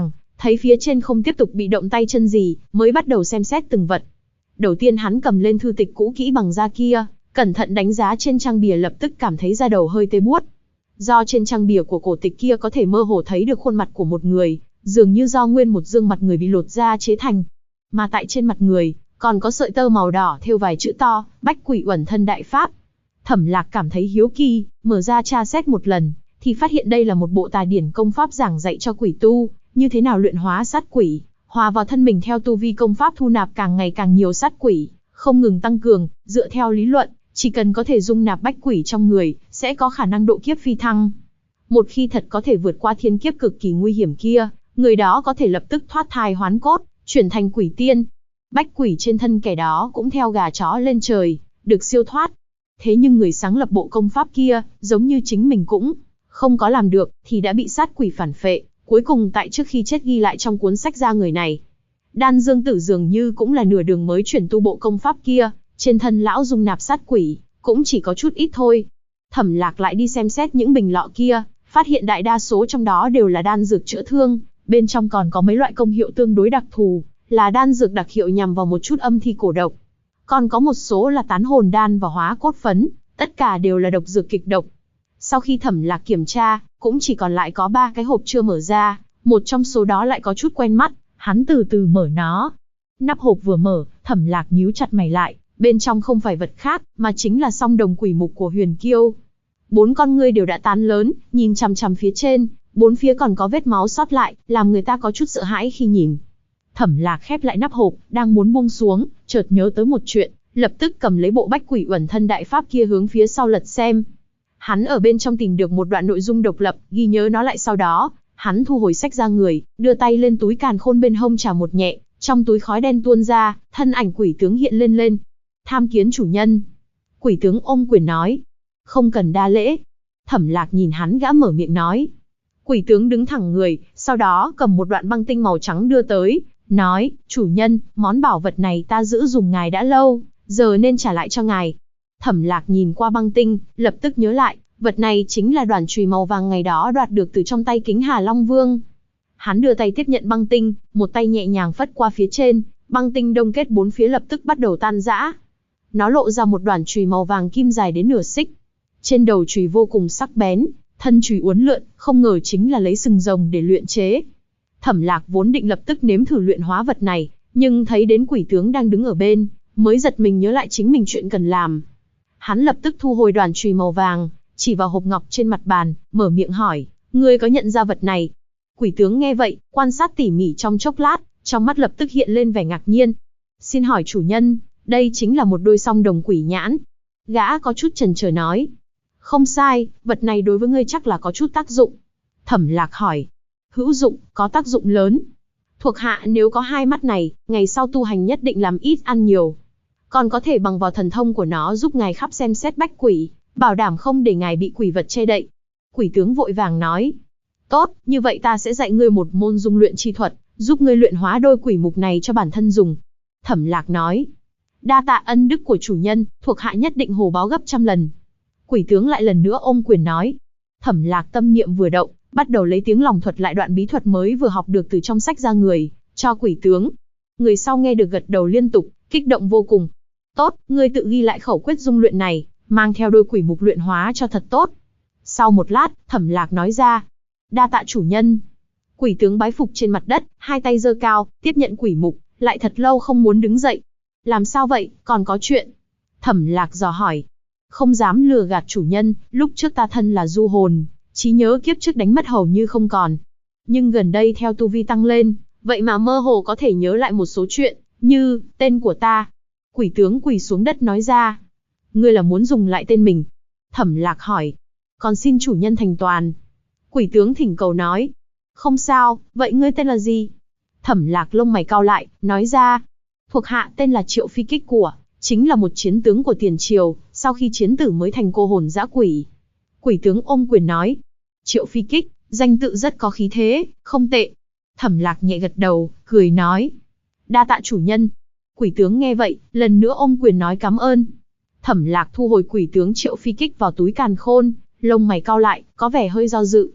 [SPEAKER 1] thấy phía trên không tiếp tục bị động tay chân gì, mới bắt đầu xem xét từng vật. Đầu tiên hắn cầm lên thư tịch cũ kỹ bằng da kia, cẩn thận đánh giá trên trang bìa, lập tức cảm thấy da đầu hơi tê buốt. Do trên trang bìa của cổ tịch kia có thể mơ hồ thấy được khuôn mặt của một người, dường như do nguyên một dương mặt người bị lột da chế thành. Mà tại trên mặt người, còn có sợi tơ màu đỏ thêu vài chữ to, Bách Quỷ Uẩn Thân Đại Pháp. Thẩm Lạc cảm thấy hiếu kỳ, mở ra tra xét một lần, thì phát hiện đây là một bộ tà điển công pháp giảng dạy cho quỷ tu, như thế nào luyện hóa sát quỷ, hòa vào thân mình theo tu vi công pháp thu nạp càng ngày càng nhiều sát quỷ, không ngừng tăng cường, dựa theo lý luận, chỉ cần có thể dung nạp bách quỷ trong người, sẽ có khả năng độ kiếp phi thăng. Một khi thật có thể vượt qua thiên kiếp cực kỳ nguy hiểm kia, người đó có thể lập tức thoát thai hoán cốt, chuyển thành quỷ tiên. Bách quỷ trên thân kẻ đó cũng theo gà chó lên trời, được siêu thoát. Thế nhưng người sáng lập bộ công pháp kia, giống như chính mình cũng không có làm được, thì đã bị sát quỷ phản phệ, cuối cùng tại trước khi chết ghi lại trong cuốn sách ra người này. Đan Dương Tử dường như cũng là nửa đường mới chuyển tu bộ công pháp kia, trên thân lão dung nạp sát quỷ, cũng chỉ có chút ít thôi. Thẩm Lạc lại đi xem xét những bình lọ kia, phát hiện đại đa số trong đó đều là đan dược chữa thương, bên trong còn có mấy loại công hiệu tương đối đặc thù, là đan dược đặc hiệu nhằm vào một chút âm thi cổ độc. Còn có một số là tán hồn đan và hóa cốt phấn, tất cả đều là độc dược kịch độc. Sau khi Thẩm Lạc kiểm tra, cũng chỉ còn lại có 3 cái hộp chưa mở ra, một trong số đó lại có chút quen mắt, hắn từ từ mở nó. Nắp hộp vừa mở, Thẩm Lạc nhíu chặt mày lại, bên trong không phải vật khác, mà chính là song đồng quỷ mục của Huyền Kiêu. 4 con ngươi đều đã tán lớn, nhìn chằm chằm phía trên, bốn phía còn có vết máu sót lại, làm người ta có chút sợ hãi khi nhìn. Thẩm Lạc khép lại nắp hộp, đang muốn buông xuống, chợt nhớ tới một chuyện, lập tức cầm lấy bộ Bách Quỷ Uẩn Thân Đại Pháp kia hướng phía sau lật xem. Hắn ở bên trong tìm được một đoạn nội dung độc lập, ghi nhớ nó lại, sau đó, hắn thu hồi sách ra người, đưa tay lên túi càn khôn bên hông chà một nhẹ, trong túi khói đen tuôn ra, thân ảnh quỷ tướng hiện lên. Tham kiến chủ nhân. Quỷ tướng ôm quyền nói. Không cần đa lễ. Thẩm Lạc nhìn hắn, gã mở miệng nói. Quỷ tướng đứng thẳng người, sau đó cầm một đoạn băng tinh màu trắng đưa tới, nói, chủ nhân, món bảo vật này ta giữ dùng ngài đã lâu, giờ nên trả lại cho ngài. Thẩm Lạc nhìn qua băng tinh, lập tức nhớ lại, vật này chính là đoản chùy màu vàng ngày đó đoạt được từ trong tay Kính Hà Long Vương. Hắn đưa tay tiếp nhận băng tinh, một tay nhẹ nhàng phất qua phía trên, băng tinh đông kết bốn phía lập tức bắt đầu tan rã. Nó lộ ra một đoản chùy màu vàng kim dài đến nửa xích. Trên đầu chùy vô cùng sắc bén, thân chùy uốn lượn, không ngờ chính là lấy sừng rồng để luyện chế. Thẩm Lạc vốn định lập tức nếm thử luyện hóa vật này, nhưng thấy đến quỷ tướng đang đứng ở bên, mới giật mình nhớ lại chính mình chuyện cần làm. Hắn lập tức thu hồi đoản chùy màu vàng, chỉ vào hộp ngọc trên mặt bàn, mở miệng hỏi, ngươi có nhận ra vật này? Quỷ tướng nghe vậy, quan sát tỉ mỉ trong chốc lát, trong mắt lập tức hiện lên vẻ ngạc nhiên. Xin hỏi chủ nhân, đây chính là một đôi song đồng quỷ nhãn. Gã có chút chần chờ nói. Không sai, vật này đối với ngươi chắc là có chút tác dụng. Thẩm Lạc hỏi. Hữu dụng, có tác dụng lớn. Thuộc hạ nếu có hai mắt này, ngày sau tu hành nhất định làm ít ăn nhiều. Còn có thể bằng vào thần thông của nó giúp ngài khắp xem xét bách quỷ, bảo đảm không để ngài bị quỷ vật che đậy. Quỷ tướng vội vàng nói. Tốt, như vậy ta sẽ dạy ngươi một môn dung luyện chi thuật, giúp ngươi luyện hóa đôi quỷ mục này cho bản thân dùng. Thẩm Lạc nói. Đa tạ ân đức của chủ nhân, thuộc hạ nhất định hồi báo gấp trăm lần. Quỷ tướng lại lần nữa ôm quyền nói. Thẩm Lạc tâm niệm vừa động, bắt đầu lấy tiếng lòng thuật lại đoạn bí thuật mới vừa học được từ trong sách ra người, cho quỷ tướng. Người sau nghe được gật đầu liên tục, kích động vô cùng. Tốt, ngươi tự ghi lại khẩu quyết dung luyện này, mang theo đôi quỷ mục luyện hóa cho thật tốt. Sau một lát, Thẩm Lạc nói ra. Đa tạ chủ nhân. Quỷ tướng bái phục trên mặt đất, hai tay giơ cao, tiếp nhận quỷ mục, lại thật lâu không muốn đứng dậy. Làm sao vậy, còn có chuyện? Thẩm Lạc dò hỏi. Không dám lừa gạt chủ nhân, lúc trước ta thân là du hồn, trí nhớ kiếp trước đánh mất hầu như không còn. Nhưng gần đây theo tu vi tăng lên, vậy mà mơ hồ có thể nhớ lại một số chuyện, như tên của ta. Quỷ tướng quỳ xuống đất nói ra. Ngươi là muốn dùng lại tên mình? Thẩm Lạc hỏi. Còn xin chủ nhân thành toàn. Quỷ tướng thỉnh cầu nói. Không sao, vậy ngươi tên là gì? Thẩm Lạc lông mày cau lại, nói ra. Thuộc hạ tên là Triệu Phi Kích của, chính là một chiến tướng của tiền triều, sau khi chiến tử mới thành cô hồn dã quỷ. Quỷ tướng ôm quyền nói. Triệu Phi Kích, danh tự rất có khí thế, không tệ. Thẩm Lạc nhẹ gật đầu, cười nói. Đa tạ chủ nhân. Quỷ tướng nghe vậy, lần nữa ôm quyền nói cảm ơn. Thẩm Lạc thu hồi quỷ tướng Triệu Phi Kích vào túi càn khôn, lông mày cau lại, có vẻ hơi do dự.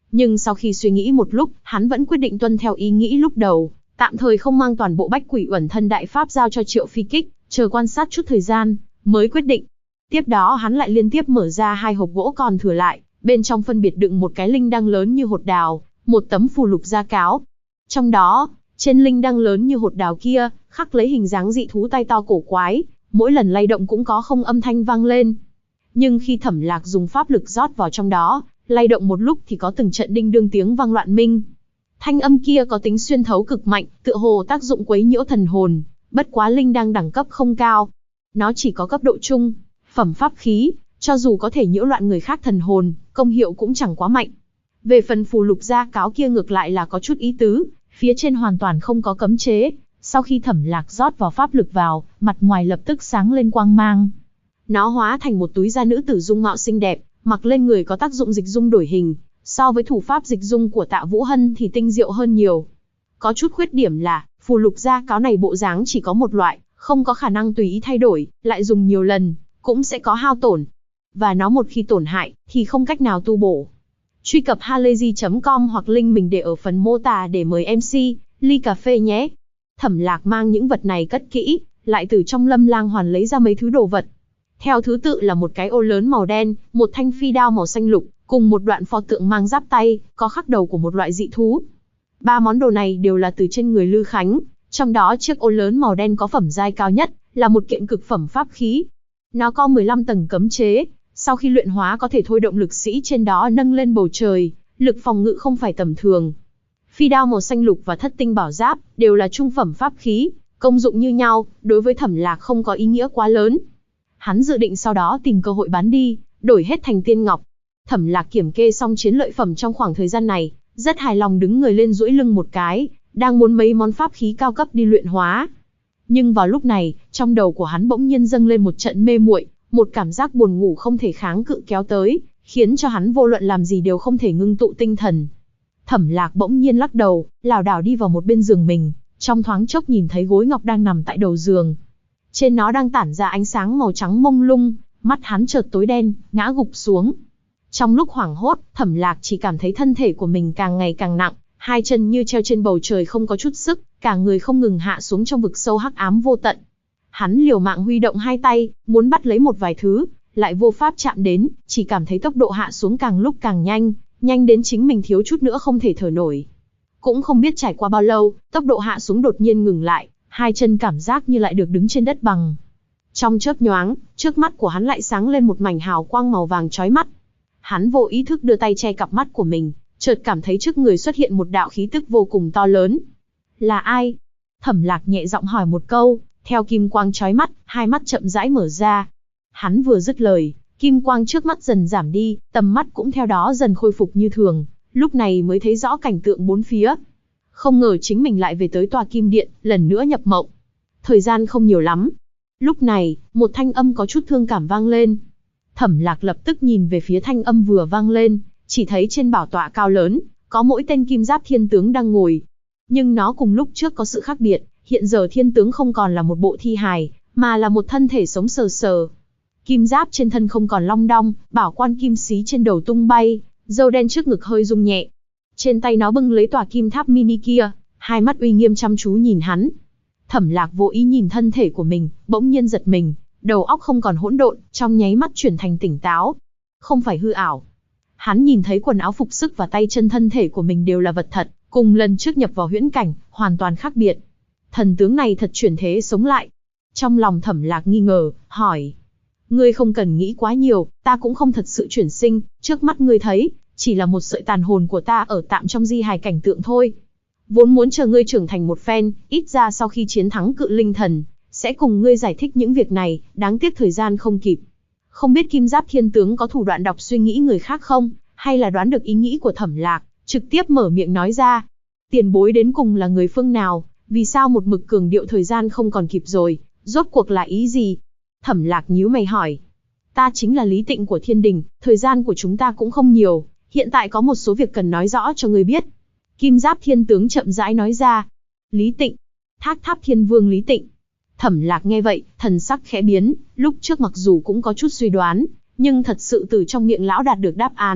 [SPEAKER 1] Nhưng sau khi suy nghĩ một lúc, hắn vẫn quyết định tuân theo ý nghĩ lúc đầu, tạm thời không mang toàn bộ Bách Quỷ Uẩn Thân Đại Pháp giao cho Triệu Phi Kích, chờ quan sát chút thời gian, mới quyết định. Tiếp đó hắn lại liên tiếp mở ra 2 hộp gỗ còn thừa lại, bên trong phân biệt đựng một cái linh đăng lớn như hột đào, một tấm phù lục gia cáo. Trong đó, trên linh đăng lớn như hột đào kia, khắc lấy hình dáng dị thú tay to cổ quái, mỗi lần lay động cũng có không âm thanh vang lên. Nhưng khi Thẩm Lạc dùng pháp lực rót vào trong đó, lay động một lúc thì có từng trận đinh đương tiếng vang loạn minh. Thanh âm kia có tính xuyên thấu cực mạnh, tựa hồ tác dụng quấy nhiễu thần hồn, bất quá linh đăng đẳng cấp không cao. Nó chỉ có cấp độ trung, phẩm pháp khí, cho dù có thể nhiễu loạn người khác thần hồn, công hiệu cũng chẳng quá mạnh. Về phần phù lục gia cáo kia ngược lại là có chút ý tứ, phía trên hoàn toàn không có cấm chế. Sau khi Thẩm Lạc rót vào pháp lực vào, mặt ngoài lập tức sáng lên quang mang. Nó hóa thành một túi da nữ tử dung mạo xinh đẹp, mặc lên người có tác dụng dịch dung đổi hình, so với thủ pháp dịch dung của Tạ Vũ Hân thì tinh diệu hơn nhiều. Có chút khuyết điểm là, phù lục gia cáo này bộ dáng chỉ có một loại, không có khả năng tùy ý thay đổi, lại dùng nhiều lần, cũng sẽ có hao tổn. Và nó một khi tổn hại, thì không cách nào tu bổ. Truy cập halayzi.com hoặc link mình để ở phần mô tả để mời MC, ly cà phê nhé. Thẩm Lạc mang những vật này cất kỹ, lại từ trong Lâm Lang Hoàn lấy ra mấy thứ đồ vật. Theo thứ tự là một cái ô lớn màu đen, một thanh phi đao màu xanh lục, cùng một đoạn pho tượng mang giáp tay, có khắc đầu của một loại dị thú. 3 món đồ này đều là từ trên người Lư Khánh, trong đó chiếc ô lớn màu đen có phẩm giai cao nhất, là một kiện cực phẩm pháp khí. Nó có 15 tầng cấm chế, sau khi luyện hóa có thể thôi động lực sĩ trên đó nâng lên bầu trời, lực phòng ngự không phải tầm thường. Phi đao màu xanh lục và thất tinh bảo giáp đều là trung phẩm pháp khí, công dụng như nhau, đối với Thẩm Lạc không có ý nghĩa quá lớn. Hắn dự định sau đó tìm cơ hội bán đi, đổi hết thành tiên ngọc. Thẩm Lạc kiểm kê xong chiến lợi phẩm trong khoảng thời gian này, rất hài lòng đứng người lên duỗi lưng một cái, đang muốn mấy món pháp khí cao cấp đi luyện hóa. Nhưng vào lúc này, trong đầu của hắn bỗng nhiên dâng lên một trận mê muội, một cảm giác buồn ngủ không thể kháng cự kéo tới, khiến cho hắn vô luận làm gì đều không thể ngưng tụ tinh thần. Thẩm Lạc bỗng nhiên lắc đầu, lảo đảo đi vào một bên giường mình, trong thoáng chốc nhìn thấy gối ngọc đang nằm tại đầu giường. Trên nó đang tản ra ánh sáng màu trắng mông lung, mắt hắn chợt tối đen, ngã gục xuống. Trong lúc hoảng hốt, Thẩm Lạc chỉ cảm thấy thân thể của mình càng ngày càng nặng, 2 chân như treo trên bầu trời không có chút sức, cả người không ngừng hạ xuống trong vực sâu hắc ám vô tận. Hắn liều mạng huy động 2 tay, muốn bắt lấy một vài thứ, lại vô pháp chạm đến, chỉ cảm thấy tốc độ hạ xuống càng lúc càng nhanh, nhanh đến chính mình thiếu chút nữa không thể thở nổi. Cũng không biết trải qua bao lâu, tốc độ hạ xuống đột nhiên ngừng lại, 2 chân cảm giác như lại được đứng trên đất bằng. Trong chớp nhoáng, trước mắt của hắn lại sáng lên một mảnh hào quang màu vàng chói mắt. Hắn vô ý thức đưa tay che cặp mắt của mình, chợt cảm thấy trước người xuất hiện một đạo khí tức vô cùng to lớn. Là ai? Thẩm Lạc nhẹ giọng hỏi một câu, theo kim quang chói mắt, 2 mắt chậm rãi mở ra. Hắn vừa dứt lời, kim quang trước mắt dần giảm đi, tầm mắt cũng theo đó dần khôi phục như thường, lúc này mới thấy rõ cảnh tượng bốn phía. Không ngờ chính mình lại về tới tòa kim điện, lần nữa nhập mộng. Thời gian không nhiều lắm. Lúc này, một thanh âm có chút thương cảm vang lên. Thẩm Lạc lập tức nhìn về phía thanh âm vừa vang lên, chỉ thấy trên bảo tọa cao lớn, có mỗi tên kim giáp thiên tướng đang ngồi. Nhưng nó cùng lúc trước có sự khác biệt, hiện giờ thiên tướng không còn là một bộ thi hài, mà là một thân thể sống sờ sờ. Kim giáp trên thân không còn long đong, bảo quan kim xí trên đầu tung bay, râu đen trước ngực hơi rung nhẹ. Trên tay nó bưng lấy tòa kim tháp mini kia, 2 mắt uy nghiêm chăm chú nhìn hắn. Thẩm Lạc vô ý nhìn thân thể của mình, bỗng nhiên giật mình, đầu óc không còn hỗn độn, trong nháy mắt chuyển thành tỉnh táo. Không phải hư ảo. Hắn nhìn thấy quần áo phục sức và tay chân thân thể của mình đều là vật thật, cùng lần trước nhập vào huyễn cảnh, hoàn toàn khác biệt. Thần tướng này thật chuyển thế sống lại. Trong lòng Thẩm Lạc nghi ngờ, hỏi. Ngươi không cần nghĩ quá nhiều, ta cũng không thật sự chuyển sinh, trước mắt ngươi thấy, chỉ là một sợi tàn hồn của ta ở tạm trong di hài cảnh tượng thôi. Vốn muốn chờ ngươi trưởng thành một phen, ít ra sau khi chiến thắng cự linh thần, sẽ cùng ngươi giải thích những việc này, đáng tiếc thời gian không kịp. Không biết kim giáp thiên tướng có thủ đoạn đọc suy nghĩ người khác không, hay là đoán được ý nghĩ của Thẩm Lạc, trực tiếp mở miệng nói ra. Tiền bối đến cùng là người phương nào, vì sao một mực cường điệu thời gian không còn kịp rồi, rốt cuộc là ý gì? Thẩm Lạc nhíu mày hỏi. Ta chính là Lý Tịnh của Thiên Đình, thời gian của chúng ta cũng không nhiều, hiện tại có một số việc cần nói rõ cho ngươi biết. Kim giáp thiên tướng chậm rãi nói ra. Lý Tịnh, Thác Tháp Thiên Vương Lý Tịnh. Thẩm Lạc nghe vậy, thần sắc khẽ biến, lúc trước mặc dù cũng có chút suy đoán, nhưng thật sự từ trong miệng lão đạt được đáp án,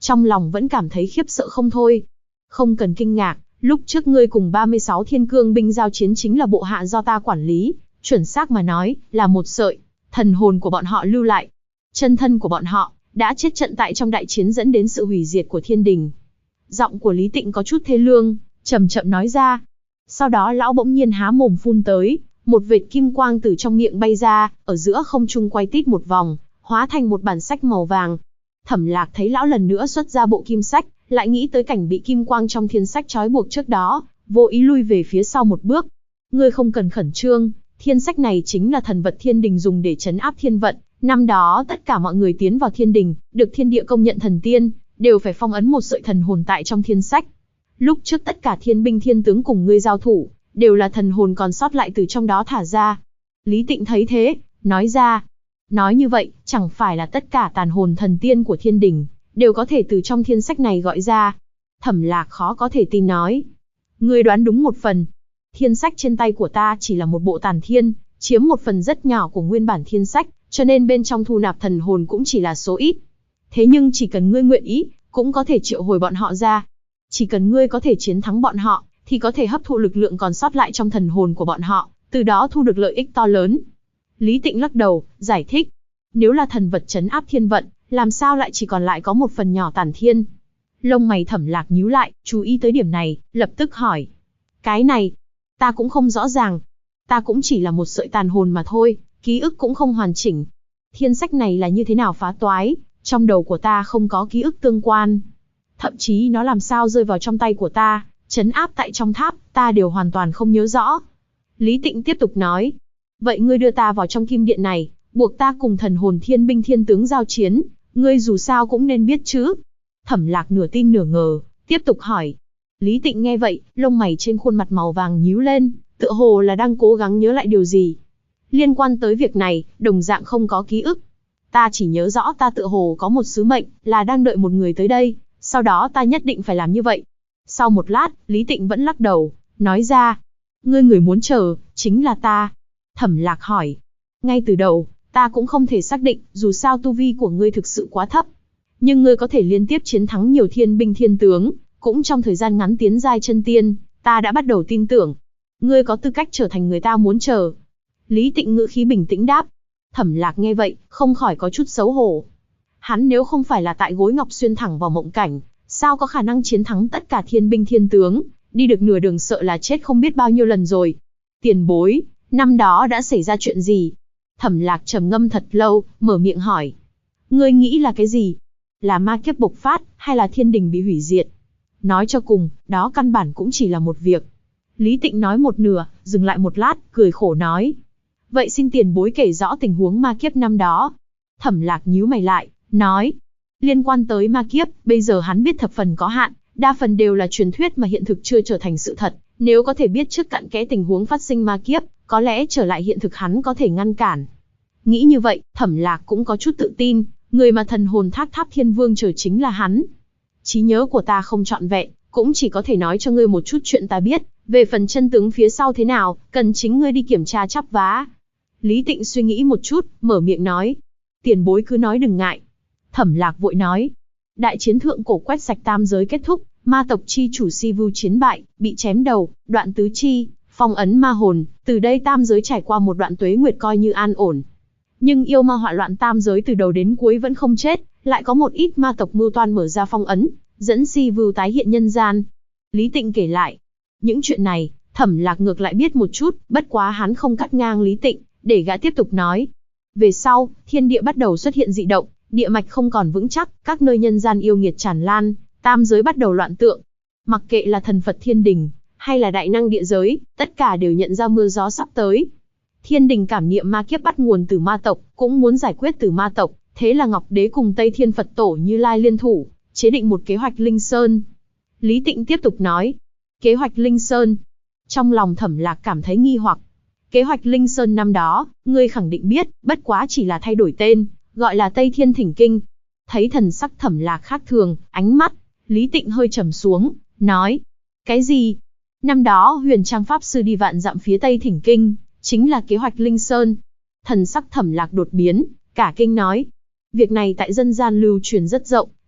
[SPEAKER 1] trong lòng vẫn cảm thấy khiếp sợ không thôi. Không cần kinh ngạc, lúc trước ngươi cùng 36 thiên cương binh giao chiến chính là bộ hạ do ta quản lý, chuẩn xác mà nói, là một sợi thần hồn của bọn họ lưu lại. Chân thân của bọn họ đã chết trận tại trong đại chiến dẫn đến sự hủy diệt của thiên đình. Giọng của Lý Tịnh có chút thê lương, chậm chậm nói ra. Sau đó lão bỗng nhiên há mồm phun tới, một vệt kim quang từ trong miệng bay ra, ở giữa không trung quay tít một vòng, hóa thành một bản sách màu vàng. Thẩm Lạc thấy lão lần nữa xuất ra bộ kim sách, lại nghĩ tới cảnh bị kim quang trong thiên sách trói buộc trước đó, vô ý lui về phía sau một bước. Ngươi không cần khẩn trương, thiên sách này chính là thần vật thiên đình dùng để trấn áp thiên vận. Năm đó tất cả mọi người tiến vào thiên đình, được thiên địa công nhận thần tiên, đều phải phong ấn một sợi thần hồn tại trong thiên sách. Lúc trước tất cả thiên binh thiên tướng cùng ngươi giao thủ, đều là thần hồn còn sót lại từ trong đó thả ra. Lý Tịnh thấy thế, nói ra. Nói như vậy, chẳng phải là tất cả tàn hồn thần tiên của thiên đình, đều có thể từ trong thiên sách này gọi ra. Thẩm Lạc khó có thể tin nói. Ngươi đoán đúng một phần. Thiên sách trên tay của ta chỉ là một bộ tàn thiên, chiếm một phần rất nhỏ của nguyên bản thiên sách, cho nên bên trong thu nạp thần hồn cũng chỉ là số ít. Thế nhưng chỉ cần ngươi nguyện ý, cũng có thể triệu hồi bọn họ ra. Chỉ cần ngươi có thể chiến thắng bọn họ, thì có thể hấp thụ lực lượng còn sót lại trong thần hồn của bọn họ, từ đó thu được lợi ích to lớn. Lý Tịnh lắc đầu, giải thích. Nếu là thần vật trấn áp thiên vận, làm sao lại chỉ còn lại có một phần nhỏ tàn thiên? Lông mày Thẩm Lạc nhíu lại, chú ý tới điểm này, lập tức hỏi. Cái này, ta cũng không rõ ràng. Ta cũng chỉ là một sợi tàn hồn mà thôi, ký ức cũng không hoàn chỉnh. Thiên sách này là như thế nào phá toái, trong đầu của ta không có ký ức tương quan. Thậm chí nó làm sao rơi vào trong tay của ta, trấn áp tại trong tháp, ta đều hoàn toàn không nhớ rõ. Lý Tịnh tiếp tục nói. Vậy ngươi đưa ta vào trong kim điện này, buộc ta cùng thần hồn thiên binh thiên tướng giao chiến, ngươi dù sao cũng nên biết chứ. Thẩm Lạc nửa tin nửa ngờ, tiếp tục hỏi. Lý Tịnh nghe vậy, lông mày trên khuôn mặt màu vàng nhíu lên, tựa hồ là đang cố gắng nhớ lại điều gì. Liên quan tới việc này, đồng dạng không có ký ức. Ta chỉ nhớ rõ ta tựa hồ có một sứ mệnh, là đang đợi một người tới đây, sau đó ta nhất định phải làm như vậy. Sau một lát, Lý Tịnh vẫn lắc đầu, nói ra. Ngươi người muốn chờ, chính là ta. Thẩm Lạc hỏi. Ngay từ đầu, ta cũng không thể xác định, dù sao tu vi của ngươi thực sự quá thấp. Nhưng ngươi có thể liên tiếp chiến thắng nhiều thiên binh thiên tướng, cũng trong thời gian ngắn tiến giai chân tiên, ta đã bắt đầu tin tưởng. Ngươi có tư cách trở thành người ta muốn chờ. Lý Tịnh ngữ khí bình tĩnh đáp. Thẩm Lạc nghe vậy, không khỏi có chút xấu hổ. Hắn nếu không phải là tại gối ngọc xuyên thẳng vào mộng cảnh, sao có khả năng chiến thắng tất cả thiên binh thiên tướng, đi được nửa đường sợ là chết không biết bao nhiêu lần rồi. Tiền bối, năm đó đã xảy ra chuyện gì? Thẩm Lạc trầm ngâm thật lâu, mở miệng hỏi. Ngươi nghĩ là cái gì? Là ma kiếp bộc phát, hay là thiên đình bị hủy diệt? Nói cho cùng, đó căn bản cũng chỉ là một việc. Lý Tịnh nói một nửa, dừng lại một lát, cười khổ nói. Vậy xin tiền bối kể rõ tình huống ma kiếp năm đó. Thẩm Lạc nhíu mày lại, nói. Liên quan tới ma kiếp, bây giờ hắn biết thập phần có hạn, đa phần đều là truyền thuyết mà hiện thực chưa trở thành sự thật. Nếu có thể biết trước cặn kẽ tình huống phát sinh ma kiếp, có lẽ trở lại hiện thực hắn có thể ngăn cản. Nghĩ như vậy, Thẩm Lạc cũng có chút tự tin, người mà thần hồn thác tháp thiên vương chờ chính là hắn. Trí nhớ của ta không trọn vẹn, cũng chỉ có thể nói cho ngươi một chút chuyện ta biết, về phần chân tướng phía sau thế nào, cần chính ngươi đi kiểm tra chắp vá. Lý Tịnh suy nghĩ một chút, mở miệng nói. Tiền bối cứ nói đừng ngại. Thẩm Lạc vội nói. Đại chiến thượng cổ quét sạch tam giới kết thúc, ma tộc chi chủ Si Vu chiến bại, bị chém đầu, đoạn tứ chi, phong ấn ma hồn, từ đây tam giới trải qua một đoạn tuế nguyệt coi như an ổn. Nhưng yêu ma họa loạn tam giới từ đầu đến cuối vẫn không chết, lại có một ít ma tộc mưu toan mở ra phong ấn, dẫn Si Vu tái hiện nhân gian. Lý Tịnh kể lại. Những chuyện này, Thẩm Lạc ngược lại biết một chút, bất quá hắn không cắt ngang Lý Tịnh, để gã tiếp tục nói. Về sau, thiên địa bắt đầu xuất hiện dị động, địa mạch không còn vững chắc, các nơi nhân gian yêu nghiệt tràn lan, tam giới bắt đầu loạn tượng. Mặc kệ là thần Phật thiên đình, hay là đại năng địa giới, tất cả đều nhận ra mưa gió sắp tới. Thiên đình cảm niệm ma kiếp bắt nguồn từ ma tộc, cũng muốn giải quyết từ ma tộc, thế là Ngọc Đế cùng Tây Thiên Phật Tổ Như Lai liên thủ, chế định một kế hoạch Linh Sơn. Lý Tịnh tiếp tục nói. Kế hoạch Linh Sơn. Trong lòng Thẩm Lạc cảm thấy nghi hoặc. Kế hoạch Linh Sơn năm đó, ngươi khẳng định biết, bất quá chỉ là thay đổi tên, gọi là Tây Thiên Thỉnh Kinh. Thấy thần sắc Thẩm Lạc khác thường, ánh mắt, Lý Tịnh hơi trầm xuống, nói. Cái gì? Năm đó Huyền Trang Pháp Sư đi vạn dặm phía Tây Thỉnh Kinh, chính là kế hoạch Linh Sơn. Thần sắc Thẩm Lạc đột biến, cả kinh nói. Việc này tại dân gian lưu truyền rất rộng,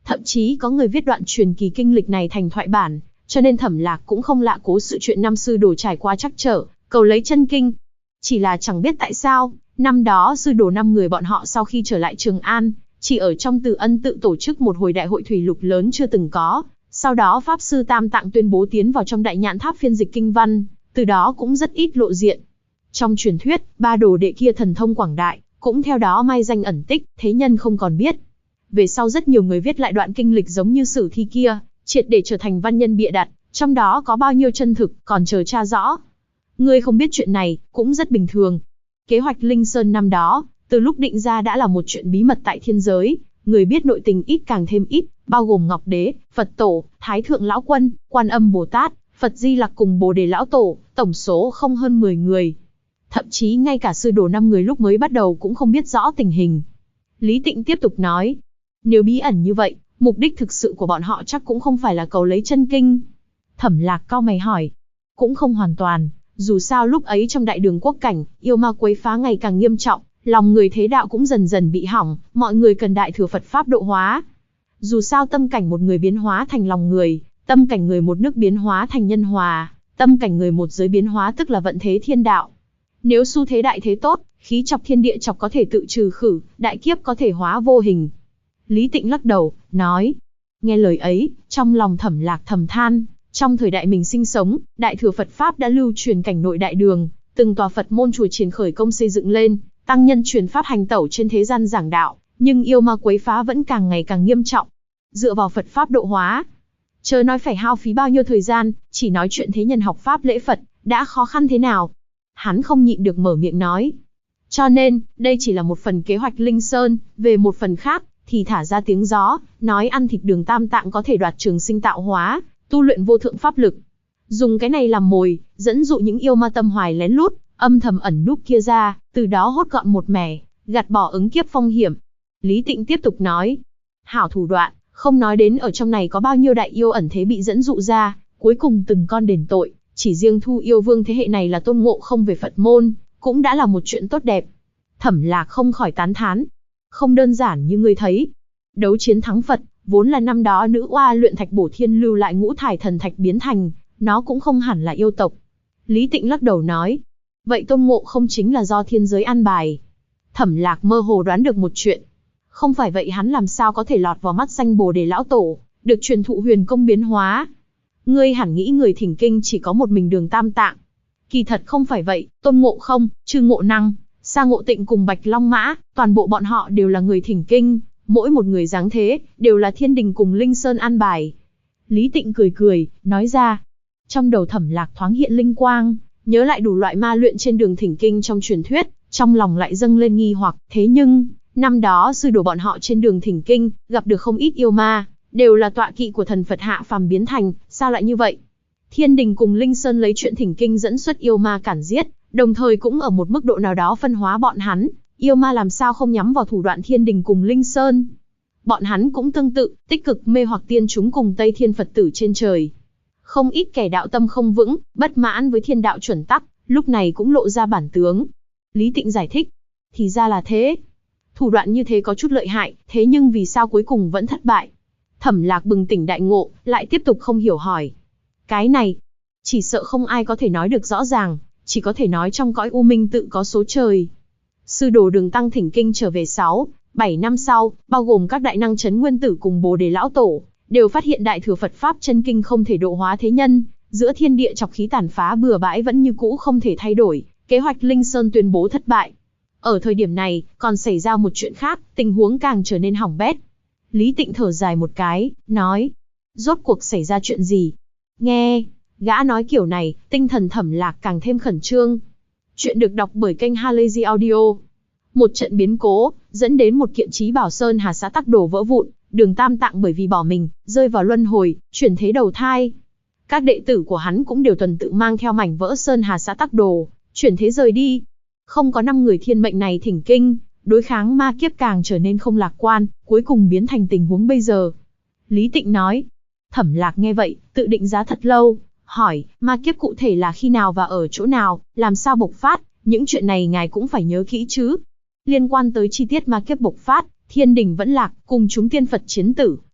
[SPEAKER 1] Thậm chí có người viết đoạn truyền kỳ kinh lịch này thành thoại bản, cho nên Thẩm Lạc cũng không lạ cố sự chuyện năm sư đồ trải qua trắc trở, cầu lấy chân kinh. Chỉ là chẳng biết tại sao, năm đó sư đồ 5 người bọn họ sau khi trở lại Trường An, chỉ ở trong Từ Ân tự tổ chức một hồi đại hội thủy lục lớn chưa từng có. Sau đó Pháp Sư Tam Tạng tuyên bố tiến vào trong Đại Nhãn Tháp phiên dịch kinh văn, từ đó cũng rất ít lộ diện. Trong truyền thuyết, 3 đồ đệ kia thần thông quảng đại, cũng theo đó mai danh ẩn tích, thế nhân không còn biết. Về sau rất nhiều người viết lại đoạn kinh lịch giống như sử thi kia, triệt để trở thành văn nhân bịa đặt, trong đó có bao nhiêu chân thực, còn chờ tra rõ. Ngươi không biết chuyện này, cũng rất bình thường. Kế hoạch Linh Sơn năm đó, từ lúc định ra đã là một chuyện bí mật tại thiên giới, người biết nội tình ít càng thêm ít, bao gồm Ngọc Đế, Phật Tổ, Thái Thượng Lão Quân, Quan Âm Bồ Tát, Phật Di Lặc cùng Bồ Đề Lão Tổ, tổng số không hơn 10 người. Thậm chí ngay cả sư đồ 5 người lúc mới bắt đầu cũng không biết rõ tình hình. Lý Tịnh tiếp tục nói, nếu bí ẩn như vậy, mục đích thực sự của bọn họ chắc cũng không phải là cầu lấy chân kinh. Thẩm Lạc cau mày hỏi, cũng không hoàn toàn, dù sao lúc ấy trong đại đường quốc cảnh, yêu ma quấy phá ngày càng nghiêm trọng, lòng người thế đạo cũng dần dần bị hỏng, mọi người cần đại thừa Phật Pháp độ hóa. Dù sao tâm cảnh một người biến hóa thành lòng người, tâm cảnh người một nước biến hóa thành nhân hòa, tâm cảnh người một giới biến hóa tức là vận thế thiên đạo. Nếu xu thế đại thế tốt, khí chọc thiên địa chọc có thể tự trừ khử, đại kiếp có thể hóa vô hình. Lý Tịnh lắc đầu, nói, nghe lời ấy, trong lòng Thẩm Lạc thầm than, trong thời đại mình sinh sống, đại thừa Phật Pháp đã lưu truyền cảnh nội đại đường, từng tòa Phật môn chùa triển khởi công xây dựng lên, tăng nhân truyền pháp hành tẩu trên thế gian giảng đạo, nhưng yêu ma quấy phá vẫn càng ngày càng nghiêm trọng. Dựa vào Phật Pháp độ hóa, chớ nói phải hao phí bao nhiêu thời gian, chỉ nói chuyện thế nhân học Pháp lễ Phật, đã khó khăn thế nào. Hắn không nhịn được mở miệng nói. Cho nên, đây chỉ là một phần kế hoạch Linh Sơn, về một phần khác, thì thả ra tiếng gió, nói ăn thịt đường Tam Tạng có thể đoạt trường sinh tạo hóa, tu luyện vô thượng pháp lực. Dùng cái này làm mồi, dẫn dụ những yêu ma tâm hoài lén lút, âm thầm ẩn núp kia ra, từ đó hốt gọn một mẻ, gạt bỏ ứng kiếp phong hiểm. Lý Tịnh tiếp tục nói, hảo thủ đoạn, không nói đến ở trong này có bao nhiêu đại yêu ẩn thế bị dẫn dụ ra, cuối cùng từng con đền tội, chỉ riêng Thu Yêu Vương thế hệ này là tôn ngộ không về Phật môn, cũng đã là một chuyện tốt đẹp. Thẩm Lạc không khỏi tán thán, không đơn giản như ngươi thấy. Đấu chiến thắng Phật, vốn là năm đó nữ oa luyện thạch bổ thiên lưu lại ngũ thải thần thạch biến thành, nó cũng không hẳn là yêu tộc. Lý Tịnh lắc đầu nói, vậy tôn ngộ không chính là do thiên giới an bài. Thẩm Lạc mơ hồ đoán được một chuyện. Không phải vậy hắn làm sao có thể lọt vào mắt danh Bồ Đề Lão Tổ, được truyền thụ huyền công biến hóa. Ngươi hẳn nghĩ người thỉnh kinh chỉ có một mình đường Tam Tạng. Kỳ thật không phải vậy, Tôn Ngộ Không, Chư Ngộ Năng, Sa Ngộ Tịnh cùng Bạch Long Mã, toàn bộ bọn họ đều là người thỉnh kinh, mỗi một người dáng thế, đều là thiên đình cùng Linh Sơn an bài. Lý Tịnh cười cười, nói ra. Trong đầu Thẩm Lạc thoáng hiện linh quang, nhớ lại đủ loại ma luyện trên đường thỉnh kinh trong truyền thuyết, trong lòng lại dâng lên nghi hoặc, thế nhưng, năm đó sư đồ bọn họ trên đường thỉnh kinh, gặp được không ít yêu ma, đều là tọa kỵ của thần Phật hạ phàm biến thành, sao lại như vậy? Thiên đình cùng Linh Sơn lấy chuyện thỉnh kinh dẫn xuất yêu ma cản giết, đồng thời cũng ở một mức độ nào đó phân hóa bọn hắn, yêu ma làm sao không nhắm vào thủ đoạn thiên đình cùng Linh Sơn. Bọn hắn cũng tương tự, tích cực mê hoặc tiên chúng cùng Tây Thiên Phật tử trên trời. Không ít kẻ đạo tâm không vững, bất mãn với thiên đạo chuẩn tắc, lúc này cũng lộ ra bản tướng. Lý Tịnh giải thích, thì ra là thế. Thủ đoạn như thế có chút lợi hại, thế nhưng vì sao cuối cùng vẫn thất bại? Thẩm Lạc bừng tỉnh đại ngộ, lại tiếp tục không hiểu hỏi. Cái này, chỉ sợ không ai có thể nói được rõ ràng, chỉ có thể nói trong cõi u minh tự có số trời. Sư đồ Đường Tăng thỉnh kinh trở về 6-7 năm sau, bao gồm các đại năng Trấn Nguyên Tử cùng Bồ Đề Lão Tổ, đều phát hiện đại thừa Phật Pháp chân kinh không thể độ hóa thế nhân, giữa thiên địa chọc khí tàn phá bừa bãi vẫn như cũ không thể thay đổi, kế hoạch Linh Sơn tuyên bố thất bại. Ở thời điểm này, còn xảy ra một chuyện khác, tình huống càng trở nên hỏng bét. Lý Tịnh thở dài một cái, nói, rốt cuộc xảy ra chuyện gì? Nghe, gã nói kiểu này, tinh thần Thẩm Lạc càng thêm khẩn trương. Chuyện được đọc bởi kênh Halazy Audio. Một trận biến cố, dẫn đến một kiện trí bảo Sơn Hà Xã Tắc Đồ vỡ vụn, Đường Tam Tạng bởi vì bỏ mình, rơi vào luân hồi, chuyển thế đầu thai. Các đệ tử của hắn cũng đều tuần tự mang theo mảnh vỡ Sơn Hà Xã Tắc Đồ, chuyển thế rời đi. Không có 5 người thiên mệnh này thỉnh kinh, đối kháng ma kiếp càng trở nên không lạc quan, cuối cùng biến thành tình huống bây giờ. Lý Tịnh nói. Thẩm Lạc nghe vậy, tự định giá thật lâu, hỏi, ma kiếp cụ thể là khi nào và ở chỗ nào, làm sao bộc phát, những chuyện này ngài cũng phải nhớ kỹ chứ. Liên quan tới chi tiết ma kiếp bộc phát, thiên đình vẫn lạc, cùng chúng tiên Phật chiến tử,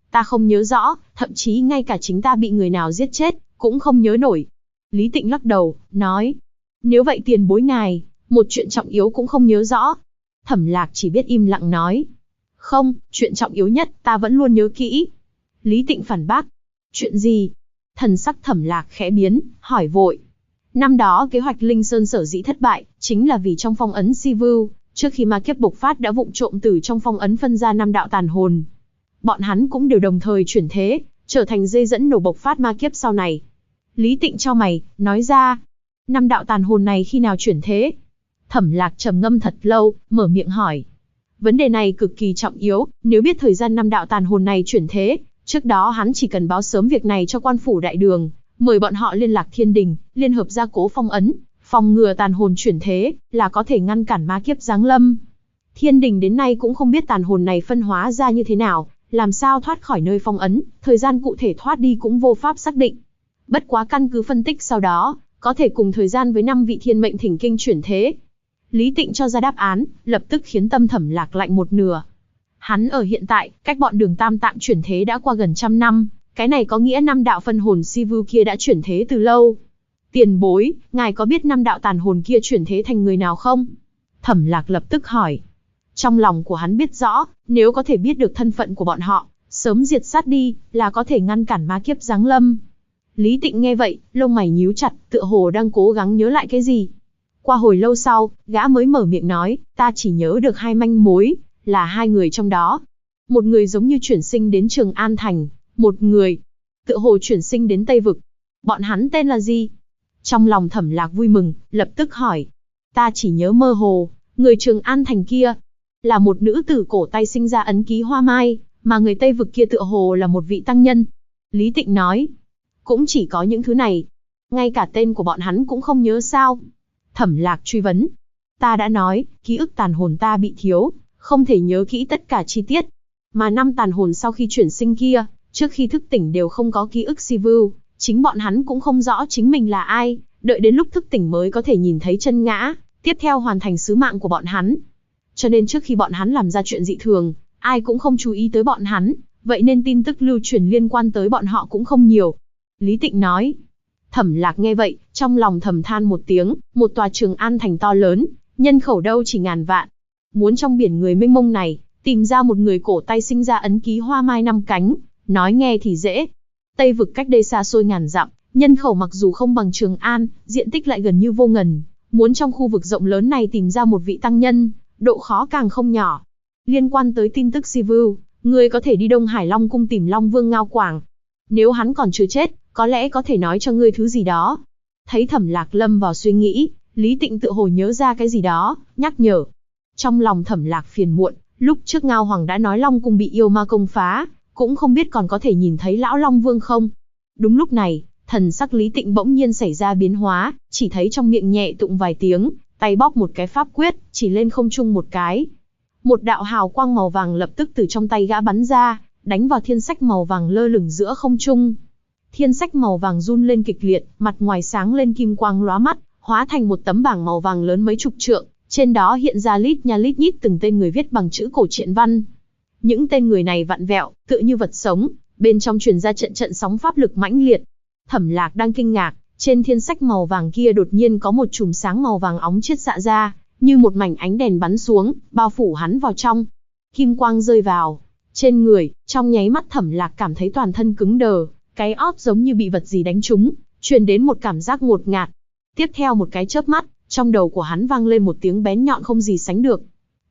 [SPEAKER 1] Ta không nhớ rõ, thậm chí ngay cả chính ta bị người nào giết chết, cũng không nhớ nổi. Lý Tịnh lắc đầu, nói. Nếu vậy tiền bối ngài, một chuyện trọng yếu cũng không nhớ rõ. Thẩm Lạc chỉ biết im lặng nói. Không, chuyện trọng yếu nhất, ta vẫn luôn nhớ kỹ. Lý Tịnh phản bác. Chuyện gì? Thần sắc Thẩm Lạc khẽ biến, hỏi vội. Năm đó kế hoạch Linh Sơn sở dĩ thất bại, chính là vì trong phong ấn Si Vưu, trước khi ma kiếp bộc phát đã vụng trộm từ trong phong ấn phân ra 5 đạo tàn hồn. Bọn hắn cũng đều đồng thời chuyển thế, trở thành dây dẫn nổ bộc phát ma kiếp sau này. Lý Tịnh chau mày, nói ra. 5 đạo tàn hồn này khi nào chuyển thế? Thẩm Lạc trầm ngâm thật lâu, mở miệng hỏi. Vấn đề này cực kỳ trọng yếu, nếu biết thời gian 5 đạo tàn hồn này chuyển thế, trước đó hắn chỉ cần báo sớm việc này cho quan phủ đại đường, mời bọn họ liên lạc thiên đình, liên hợp gia cố phong ấn, phòng ngừa tàn hồn chuyển thế, là có thể ngăn cản ma kiếp giáng lâm. Thiên đình đến nay cũng không biết tàn hồn này phân hóa ra như thế nào, làm sao thoát khỏi nơi phong ấn, thời gian cụ thể thoát đi cũng vô pháp xác định. Bất quá căn cứ phân tích sau đó, có thể cùng thời gian với 5 vị thiên mệnh thỉnh kinh chuyển thế. Lý Tịnh cho ra đáp án, lập tức khiến tâm Thẩm Lạc lạnh một nửa. Hắn ở hiện tại, cách bọn Đường Tam Tạng chuyển thế đã qua gần 100 năm, cái này có nghĩa 5 đạo phân hồn Si Vưu kia đã chuyển thế từ lâu. Tiền bối, ngài có biết 5 đạo tàn hồn kia chuyển thế thành người nào không? Thẩm Lạc lập tức hỏi. Trong lòng của hắn biết rõ, nếu có thể biết được thân phận của bọn họ, sớm diệt sát đi, là có thể ngăn cản ma kiếp giáng lâm. Lý Tịnh nghe vậy, lông mày nhíu chặt, tựa hồ đang cố gắng nhớ lại cái gì. Qua hồi lâu sau, gã mới mở miệng nói, ta chỉ nhớ được 2 manh mối, là 2 người trong đó. Một người giống như chuyển sinh đến Trường An Thành, một người, tựa hồ chuyển sinh đến Tây Vực. Bọn hắn tên là gì? Trong lòng Thẩm Lạc vui mừng, lập tức hỏi. Ta chỉ nhớ mơ hồ, người Trường An Thành kia, là một nữ tử cổ tay sinh ra ấn ký hoa mai, mà người Tây Vực kia tựa hồ là một vị tăng nhân. Lý Tịnh nói. Cũng chỉ có những thứ này. Ngay cả tên của bọn hắn cũng không nhớ sao? Thẩm Lạc truy vấn. Ta đã nói, ký ức tàn hồn ta bị thiếu, không thể nhớ kỹ tất cả chi tiết. Mà 5 tàn hồn sau khi chuyển sinh kia, trước khi thức tỉnh đều không có ký ức Si Vưu, chính bọn hắn cũng không rõ chính mình là ai, đợi đến lúc thức tỉnh mới có thể nhìn thấy chân ngã, tiếp theo hoàn thành sứ mạng của bọn hắn. Cho nên trước khi bọn hắn làm ra chuyện dị thường, ai cũng không chú ý tới bọn hắn, vậy nên tin tức lưu truyền liên quan tới bọn họ cũng không nhiều. Lý Tịnh nói. Thẩm Lạc nghe vậy, trong lòng thầm than một tiếng, một tòa Trường An Thành to lớn, nhân khẩu đâu chỉ ngàn vạn. Muốn trong biển người mênh mông này, tìm ra một người cổ tay sinh ra ấn ký hoa mai 5 cánh, nói nghe thì dễ. Tây Vực cách đây xa xôi ngàn dặm, nhân khẩu mặc dù không bằng Trường An, diện tích lại gần như vô ngần. Muốn trong khu vực rộng lớn này tìm ra một vị tăng nhân, độ khó càng không nhỏ. Liên quan tới tin tức Si Vưu, ngươi có thể đi Đông Hải Long cung tìm Long Vương Ngao Quảng. Nếu hắn còn chưa chết, có lẽ có thể nói cho ngươi thứ gì đó. Thấy Thẩm Lạc lâm vào suy nghĩ, Lý Tịnh tự hồ nhớ ra cái gì đó, nhắc nhở. Trong lòng Thẩm Lạc phiền muộn, lúc trước Ngao Hoàng đã nói Long cung bị yêu ma công phá, cũng không biết còn có thể nhìn thấy lão Long Vương không. Đúng lúc này, thần sắc Lý Tịnh bỗng nhiên xảy ra biến hóa, chỉ thấy trong miệng nhẹ tụng vài tiếng, tay bóp một cái pháp quyết, chỉ lên không trung một cái. Một đạo hào quang màu vàng lập tức từ trong tay gã bắn ra, đánh vào thiên sách màu vàng lơ lửng giữa không trung. Thiên sách màu vàng run lên kịch liệt, mặt ngoài sáng lên kim quang lóa mắt, hóa thành một tấm bảng màu vàng lớn mấy chục trượng, trên đó hiện ra lít nha lít nhít từng tên người viết bằng chữ cổ truyện văn. Những tên người này vặn vẹo, tựa như vật sống, bên trong truyền ra trận trận sóng pháp lực mãnh liệt. Thẩm Lạc đang kinh ngạc, trên thiên sách màu vàng kia đột nhiên có một chùm sáng màu vàng óng chiết xạ ra, như một mảnh ánh đèn bắn xuống, bao phủ hắn vào trong. Kim quang rơi vào trên người, trong nháy mắt Thẩm Lạc cảm thấy toàn thân cứng đờ, cái ót giống như bị vật gì đánh trúng, truyền đến một cảm giác ngột ngạt. Tiếp theo một cái chớp mắt, trong đầu của hắn vang lên một tiếng bén nhọn không gì sánh được.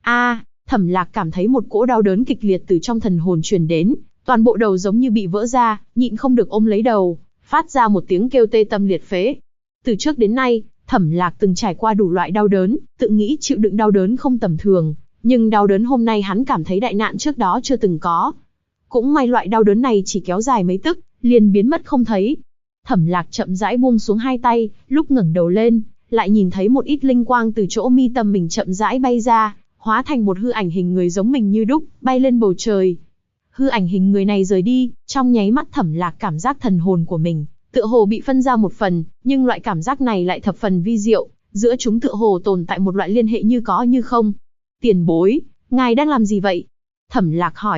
[SPEAKER 1] Thẩm Lạc cảm thấy một cỗ đau đớn kịch liệt từ trong thần hồn truyền đến, toàn bộ đầu giống như bị vỡ ra, nhịn không được ôm lấy đầu, phát ra một tiếng kêu tê tâm liệt phế. Từ trước đến nay, Thẩm Lạc từng trải qua đủ loại đau đớn, tự nghĩ chịu đựng đau đớn không tầm thường, nhưng đau đớn hôm nay hắn cảm thấy đại nạn trước đó chưa từng có. Cũng may loại đau đớn này chỉ kéo dài mấy tức, liền biến mất không thấy. Thẩm Lạc chậm rãi buông xuống hai tay, lúc ngẩng đầu lên, lại nhìn thấy một ít linh quang từ chỗ mi tâm mình chậm rãi bay ra, hóa thành một hư ảnh hình người giống mình như đúc, bay lên bầu trời. Hư ảnh hình người này rời đi, trong nháy mắt Thẩm Lạc cảm giác thần hồn của mình tựa hồ bị phân ra một phần, nhưng loại cảm giác này lại thập phần vi diệu, giữa chúng tựa hồ tồn tại một loại liên hệ như có như không. Tiền bối, ngài đang làm gì vậy? Thẩm Lạc hỏi.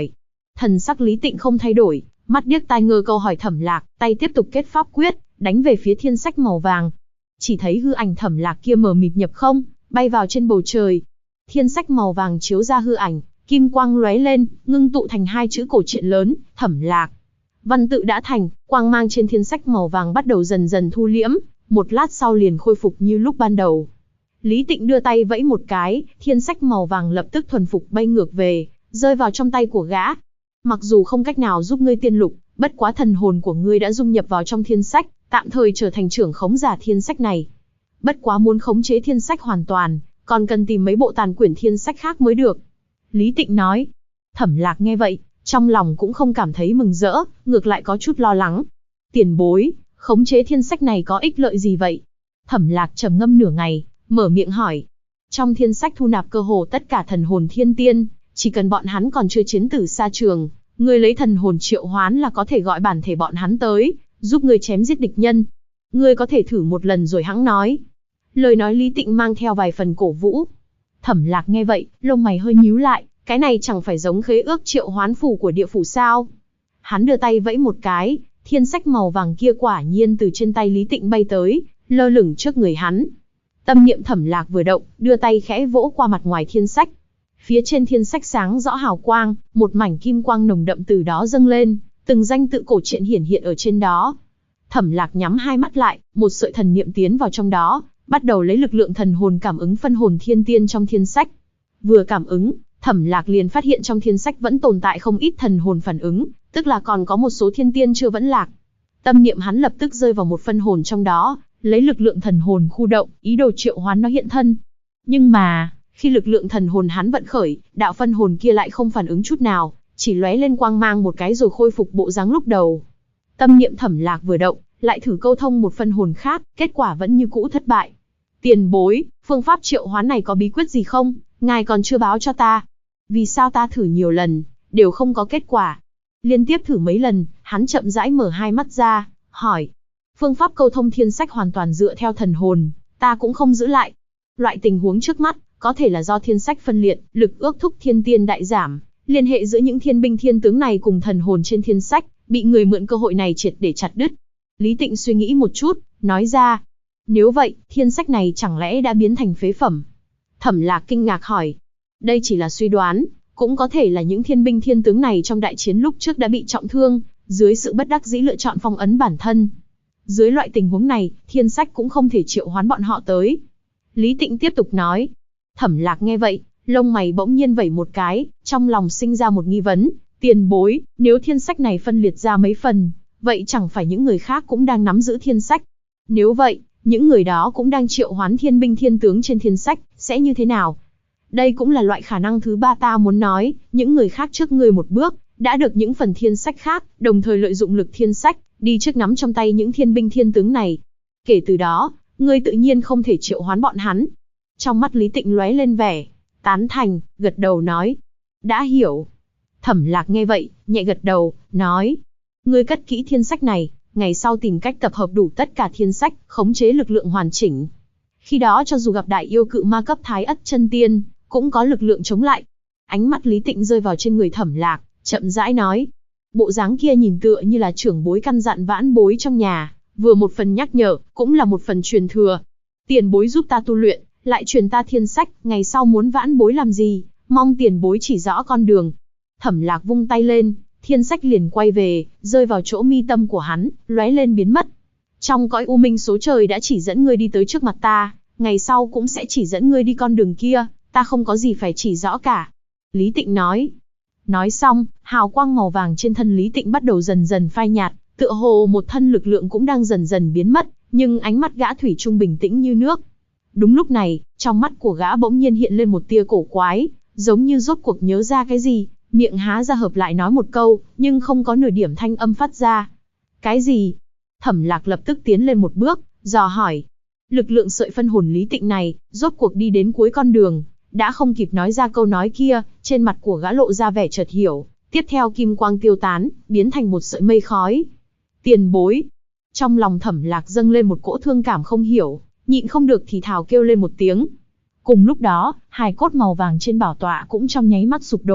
[SPEAKER 1] Thần sắc Lý Tịnh không thay đổi, mắt điếc tai ngơ câu hỏi Thẩm Lạc, tay tiếp tục kết pháp quyết, đánh về phía thiên sách màu vàng. Chỉ thấy hư ảnh Thẩm Lạc kia mờ mịt nhập không, bay vào trên bầu trời. Thiên sách màu vàng chiếu ra hư ảnh, kim quang lóe lên, ngưng tụ thành hai chữ cổ truyện lớn, Thẩm Lạc. Văn tự đã thành, quang mang trên thiên sách màu vàng bắt đầu dần dần thu liễm, một lát sau liền khôi phục như lúc ban đầu. Lý Tịnh đưa tay vẫy một cái, thiên sách màu vàng lập tức thuần phục bay ngược về, rơi vào trong tay của gã. Mặc dù không cách nào giúp ngươi tiên lục, bất quá thần hồn của ngươi đã dung nhập vào trong thiên sách, tạm thời trở thành trưởng khống giả thiên sách này. Bất quá muốn khống chế thiên sách hoàn toàn, còn cần tìm mấy bộ tàn quyển thiên sách khác mới được. Lý Tịnh nói. Thẩm Lạc nghe vậy, trong lòng cũng không cảm thấy mừng rỡ, ngược lại có chút lo lắng. Tiền bối, khống chế thiên sách này có ích lợi gì vậy? Thẩm Lạc trầm ngâm nửa ngày, mở miệng hỏi. Trong thiên sách thu nạp cơ hồ tất cả thần hồn thiên tiên, chỉ cần bọn hắn còn chưa chiến tử xa trường, ngươi lấy thần hồn triệu hoán là có thể gọi bản thể bọn hắn tới, giúp ngươi chém giết địch nhân. Ngươi có thể thử một lần rồi hẵng nói. Lời nói Lý Tịnh mang theo vài phần cổ vũ. Thẩm Lạc nghe vậy, lông mày hơi nhíu lại, cái này chẳng phải giống khế ước triệu hoán phù của địa phủ sao? Hắn đưa tay vẫy một cái, thiên sách màu vàng kia quả nhiên từ trên tay Lý Tịnh bay tới, lơ lửng trước người hắn. Tâm niệm Thẩm Lạc vừa động, đưa tay khẽ vỗ qua mặt ngoài thiên sách. Phía trên thiên sách sáng rõ hào quang, một mảnh kim quang nồng đậm từ đó dâng lên, từng danh tự cổ truyện hiển hiện ở trên đó. Thẩm Lạc nhắm hai mắt lại, một sợi thần niệm tiến vào trong đó, bắt đầu lấy lực lượng thần hồn cảm ứng phân hồn thiên tiên trong thiên sách. Vừa cảm ứng, Thẩm Lạc liền phát hiện trong thiên sách vẫn tồn tại không ít thần hồn phản ứng, tức là còn có một số thiên tiên chưa vẫn lạc. Tâm niệm hắn lập tức rơi vào một phân hồn trong đó, lấy lực lượng thần hồn khu động, ý đồ triệu hoán nó hiện thân. Nhưng mà, khi lực lượng thần hồn hắn vận khởi, đạo phân hồn kia lại không phản ứng chút nào, chỉ lóe lên quang mang một cái rồi khôi phục bộ dáng lúc đầu. Tâm niệm Thẩm Lạc vừa động, lại thử câu thông một phân hồn khác, kết quả vẫn như cũ thất bại. Tiền bối, phương pháp triệu hoán này có bí quyết gì không? Ngài còn chưa báo cho ta. Vì sao ta thử nhiều lần, đều không có kết quả? Liên tiếp thử mấy lần, hắn chậm rãi mở hai mắt ra, hỏi. Phương pháp câu thông thiên sách hoàn toàn dựa theo thần hồn, ta cũng không giữ lại. Loại tình huống trước mắt, có thể là do thiên sách phân liệt, lực ước thúc thiên tiên đại giảm, liên hệ giữa những thiên binh thiên tướng này cùng thần hồn trên thiên sách, bị người mượn cơ hội này triệt để chặt đứt. Lý Tịnh suy nghĩ một chút, nói ra. Nếu vậy, thiên sách này chẳng lẽ đã biến thành phế phẩm? Thẩm Lạc kinh ngạc hỏi. Đây chỉ là suy đoán, cũng có thể là những thiên binh thiên tướng này trong đại chiến lúc trước đã bị trọng thương, dưới sự bất đắc dĩ lựa chọn phong ấn bản thân. Dưới loại tình huống này, thiên sách cũng không thể triệu hoán bọn họ tới. Lý Tịnh tiếp tục nói. Thẩm Lạc nghe vậy, lông mày bỗng nhiên vẩy một cái, trong lòng sinh ra một nghi vấn. Tiền bối, nếu thiên sách này phân liệt ra mấy phần, vậy chẳng phải những người khác cũng đang nắm giữ thiên sách? Nếu vậy, những người đó cũng đang triệu hoán thiên binh thiên tướng trên thiên sách, sẽ như thế nào? Đây cũng là loại khả năng thứ ba ta muốn nói, những người khác trước ngươi một bước, đã được những phần thiên sách khác, đồng thời lợi dụng lực thiên sách, đi trước nắm trong tay những thiên binh thiên tướng này. Kể từ đó, ngươi tự nhiên không thể triệu hoán bọn hắn. Trong mắt Lý Tịnh lóe lên vẻ tán thành, gật đầu nói. Đã hiểu. Thẩm Lạc nghe vậy, nhẹ gật đầu, nói. Ngươi cất kỹ thiên sách này, ngày sau tìm cách tập hợp đủ tất cả thiên sách, khống chế lực lượng hoàn chỉnh. Khi đó cho dù gặp đại yêu cự ma cấp Thái Ất chân tiên, cũng có lực lượng chống lại. Ánh mắt Lý Tịnh rơi vào trên người Thẩm Lạc, chậm rãi nói. Bộ dáng kia nhìn tựa như là trưởng bối căn dặn vãn bối trong nhà, vừa một phần nhắc nhở, cũng là một phần truyền thừa. Tiền bối giúp ta tu luyện, lại truyền ta thiên sách, ngày sau muốn vãn bối làm gì, mong tiền bối chỉ rõ con đường. Thẩm Lạc vung tay lên, thiên sách liền quay về, rơi vào chỗ mi tâm của hắn, lóe lên biến mất. Trong cõi u minh số trời đã chỉ dẫn ngươi đi tới trước mặt ta, ngày sau cũng sẽ chỉ dẫn ngươi đi con đường kia, ta không có gì phải chỉ rõ cả. Lý Tịnh nói. Nói xong, hào quang màu vàng trên thân Lý Tịnh bắt đầu dần dần phai nhạt, tựa hồ một thân lực lượng cũng đang dần dần biến mất, nhưng ánh mắt gã thủy chung bình tĩnh như nước. Đúng lúc này, trong mắt của gã bỗng nhiên hiện lên một tia cổ quái, giống như rốt cuộc nhớ ra cái gì, miệng há ra hợp lại nói một câu, nhưng không có nửa điểm thanh âm phát ra. Cái gì? Thẩm Lạc lập tức tiến lên một bước, dò hỏi. Lực lượng sợi phân hồn Lý Tịnh này, rốt cuộc đi đến cuối con đường, đã không kịp nói ra câu nói kia, trên mặt của gã lộ ra vẻ chợt hiểu, tiếp theo kim quang tiêu tán, biến thành một sợi mây khói. Tiền bối. Trong lòng Thẩm Lạc dâng lên một cỗ thương cảm không hiểu, nhịn không được thì thào kêu lên một tiếng. Cùng lúc đó, hài cốt màu vàng trên bảo tọa cũng trong nháy mắt sụp đổ,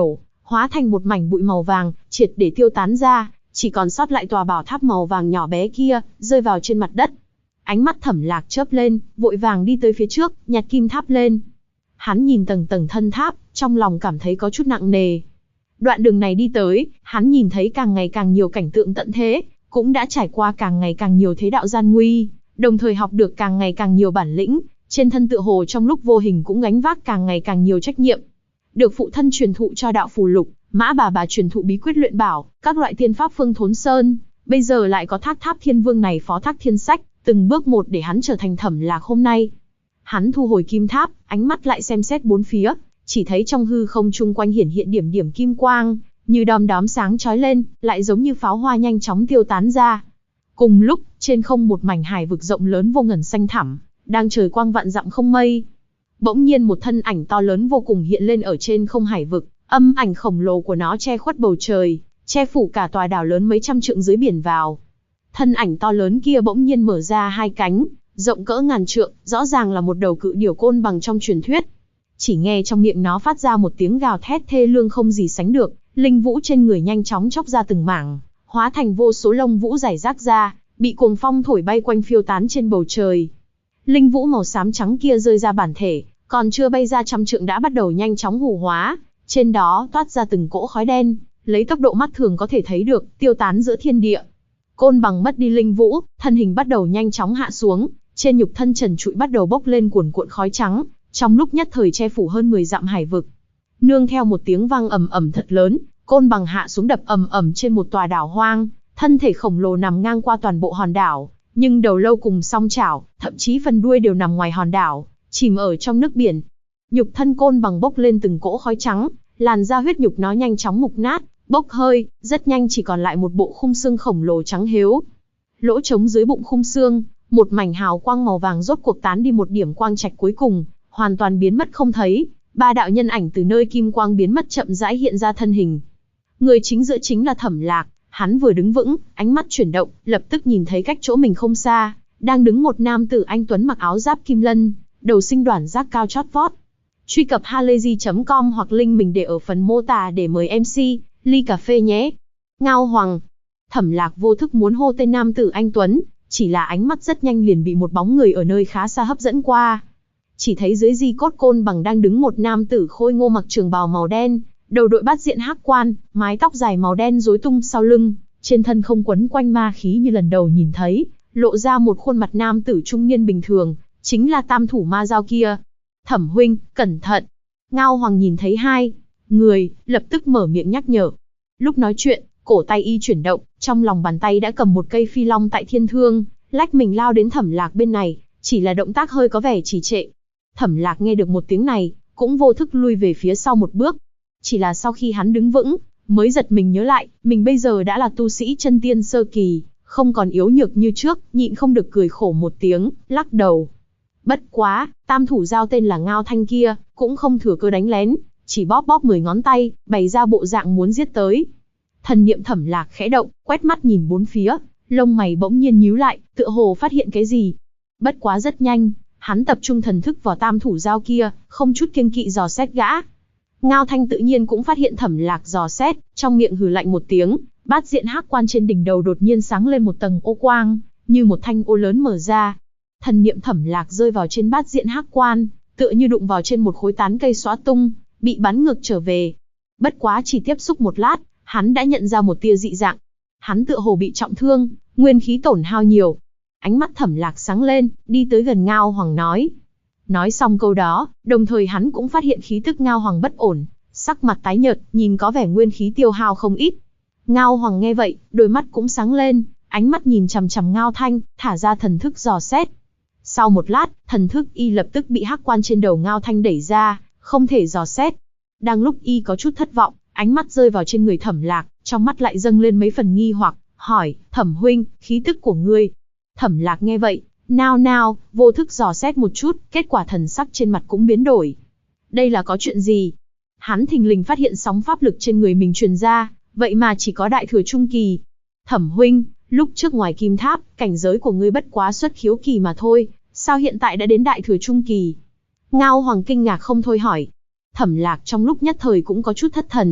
[SPEAKER 1] hóa thành một mảnh bụi màu vàng, triệt để tiêu tán ra, chỉ còn sót lại tòa bảo tháp màu vàng nhỏ bé kia, rơi vào trên mặt đất. Ánh mắt Thẩm Lạc chớp lên, vội vàng đi tới phía trước, nhặt kim tháp lên. Hắn nhìn tầng tầng thân tháp, trong lòng cảm thấy có chút nặng nề. Đoạn đường này đi tới, hắn nhìn thấy càng ngày càng nhiều cảnh tượng tận thế, cũng đã trải qua càng ngày càng nhiều thế đạo gian nguy, đồng thời học được càng ngày càng nhiều bản lĩnh, trên thân tựa hồ trong lúc vô hình cũng gánh vác càng ngày càng nhiều trách nhiệm. Được phụ thân truyền thụ cho đạo phù lục, Mã bà truyền thụ bí quyết luyện bảo, các loại tiên pháp Phương Thốn Sơn, bây giờ lại có Thác Tháp Thiên Vương này phó thác thiên sách, từng bước một để hắn trở thành Thẩm Lạc hôm nay. Hắn thu hồi kim tháp, ánh mắt lại xem xét bốn phía, chỉ thấy trong hư không chung quanh hiển hiện điểm điểm kim quang, như đom đóm sáng chói lên, lại giống như pháo hoa nhanh chóng tiêu tán ra. Cùng lúc, trên không một mảnh hải vực rộng lớn vô ngần xanh thẳm, đang trời quang vạn dặm không mây. Bỗng nhiên một thân ảnh to lớn vô cùng hiện lên ở trên không hải vực, âm ảnh khổng lồ của nó che khuất bầu trời, che phủ cả tòa đảo lớn mấy trăm trượng dưới biển vào. Thân ảnh to lớn kia bỗng nhiên mở ra hai cánh, rộng cỡ ngàn trượng, rõ ràng là một đầu cự điểu côn bằng trong truyền thuyết. Chỉ nghe trong miệng nó phát ra một tiếng gào thét thê lương không gì sánh được, linh vũ trên người nhanh chóng chóc ra từng mảng, hóa thành vô số lông vũ rải rác ra, bị cuồng phong thổi bay quanh phiêu tán trên bầu trời. Linh vũ màu xám trắng kia rơi ra bản thể, còn chưa bay ra trăm trượng đã bắt đầu nhanh chóng hủ hóa, trên đó toát ra từng cỗ khói đen, lấy tốc độ mắt thường có thể thấy được, tiêu tán giữa thiên địa. Côn bằng mất đi linh vũ, thân hình bắt đầu nhanh chóng hạ xuống, trên nhục thân trần trụi bắt đầu bốc lên cuồn cuộn khói trắng, trong lúc nhất thời che phủ hơn 10 dặm hải vực. Nương theo một tiếng vang ầm ầm thật lớn, côn bằng hạ xuống đập ầm ầm trên một tòa đảo hoang, thân thể khổng lồ nằm ngang qua toàn bộ hòn đảo, nhưng đầu lâu cùng song chảo, thậm chí phần đuôi đều nằm ngoài hòn đảo, chìm ở trong nước biển. Nhục thân côn bằng bốc lên từng cỗ khói trắng, làn da huyết nhục nó nhanh chóng mục nát, bốc hơi, rất nhanh chỉ còn lại một bộ khung xương khổng lồ trắng hếu. Lỗ trống dưới bụng khung xương, một mảnh hào quang màu vàng rốt cuộc tán đi một điểm quang trạch cuối cùng, hoàn toàn biến mất không thấy. Ba đạo nhân ảnh từ nơi kim quang biến mất chậm rãi hiện ra thân hình. Người chính giữa chính là Thẩm Lạc, hắn vừa đứng vững, ánh mắt chuyển động, lập tức nhìn thấy cách chỗ mình không xa, đang đứng một nam tử anh tuấn mặc áo giáp kim lân, đầu sinh đoản giác cao chót vót. Truy cập halayzi.com hoặc link mình để ở phần mô tả để mời MC ly cà phê nhé. Ngao Hoàng. Thẩm Lạc vô thức muốn hô tên nam tử anh tuấn, chỉ là ánh mắt rất nhanh liền bị một bóng người ở nơi khá xa hấp dẫn qua. Chỉ thấy dưới di cốt côn bằng đang đứng một nam tử khôi ngô mặc trường bào màu đen, đầu đội bát diện hắc quan, mái tóc dài màu đen rối tung sau lưng, trên thân không quấn quanh ma khí như lần đầu nhìn thấy, lộ ra một khuôn mặt nam tử trung niên bình thường, chính là tam thủ ma dao kia. Thẩm huynh, cẩn thận. Ngao Hoàng nhìn thấy hai người, lập tức mở miệng nhắc nhở. Lúc nói chuyện, cổ tay y chuyển động, trong lòng bàn tay đã cầm một cây phi long tại thiên thương, lách mình lao đến Thẩm Lạc bên này, chỉ là động tác hơi có vẻ trì trệ. Thẩm Lạc nghe được một tiếng này, cũng vô thức lui về phía sau một bước. Chỉ là sau khi hắn đứng vững, mới giật mình nhớ lại, mình bây giờ đã là tu sĩ chân tiên sơ kỳ, không còn yếu nhược như trước, nhịn không được cười khổ một tiếng, lắc đầu. Bất quá, tam thủ giao tên là Ngao Thanh kia, cũng không thừa cơ đánh lén, chỉ bóp bóp 10 ngón tay, bày ra bộ dạng muốn giết tới. Thần niệm Thẩm Lạc khẽ động, quét mắt nhìn bốn phía, lông mày bỗng nhiên nhíu lại, tựa hồ phát hiện cái gì. Bất quá rất nhanh, hắn tập trung thần thức vào tam thủ giao kia, không chút kiêng kỵ dò xét gã. Ngao Thanh tự nhiên cũng phát hiện Thẩm Lạc dò xét, trong miệng hừ lạnh một tiếng, bát diện hắc quan trên đỉnh đầu đột nhiên sáng lên một tầng ô quang, như một thanh ô lớn mở ra. Thần niệm Thẩm Lạc rơi vào trên bát diện hắc quan, tựa như đụng vào trên một khối tán cây xóa tung, bị bắn ngược trở về. Bất quá chỉ tiếp xúc một lát, hắn đã nhận ra một tia dị dạng. Hắn tựa hồ bị trọng thương, nguyên khí tổn hao nhiều. Ánh mắt Thẩm Lạc sáng lên, đi tới gần Ngao Hoàng nói. Nói xong câu đó, đồng thời hắn cũng phát hiện khí tức Ngao Hoàng bất ổn, sắc mặt tái nhợt, nhìn có vẻ nguyên khí tiêu hao không ít. Ngao Hoàng nghe vậy, đôi mắt cũng sáng lên, ánh mắt nhìn chằm chằm Ngao Thanh, thả ra thần thức dò xét. Sau một lát, thần thức y lập tức bị hắc quan trên đầu Ngao Thanh đẩy ra, không thể dò xét. Đang lúc y có chút thất vọng, ánh mắt rơi vào trên người Thẩm Lạc, trong mắt lại dâng lên mấy phần nghi hoặc, hỏi, Thẩm huynh, khí tức của ngươi. Thẩm Lạc nghe vậy, nao nao, vô thức dò xét một chút, kết quả thần sắc trên mặt cũng biến đổi. Đây là có chuyện gì? Hắn thình lình phát hiện sóng pháp lực trên người mình truyền ra, vậy mà chỉ có đại thừa trung kỳ. Thẩm huynh, lúc trước ngoài kim tháp, cảnh giới của ngươi bất quá xuất khiếu kỳ mà thôi, sao hiện tại đã đến đại thừa trung kỳ? Ngao Hoàng kinh ngạc không thôi hỏi. Thẩm Lạc trong lúc nhất thời cũng có chút thất thần,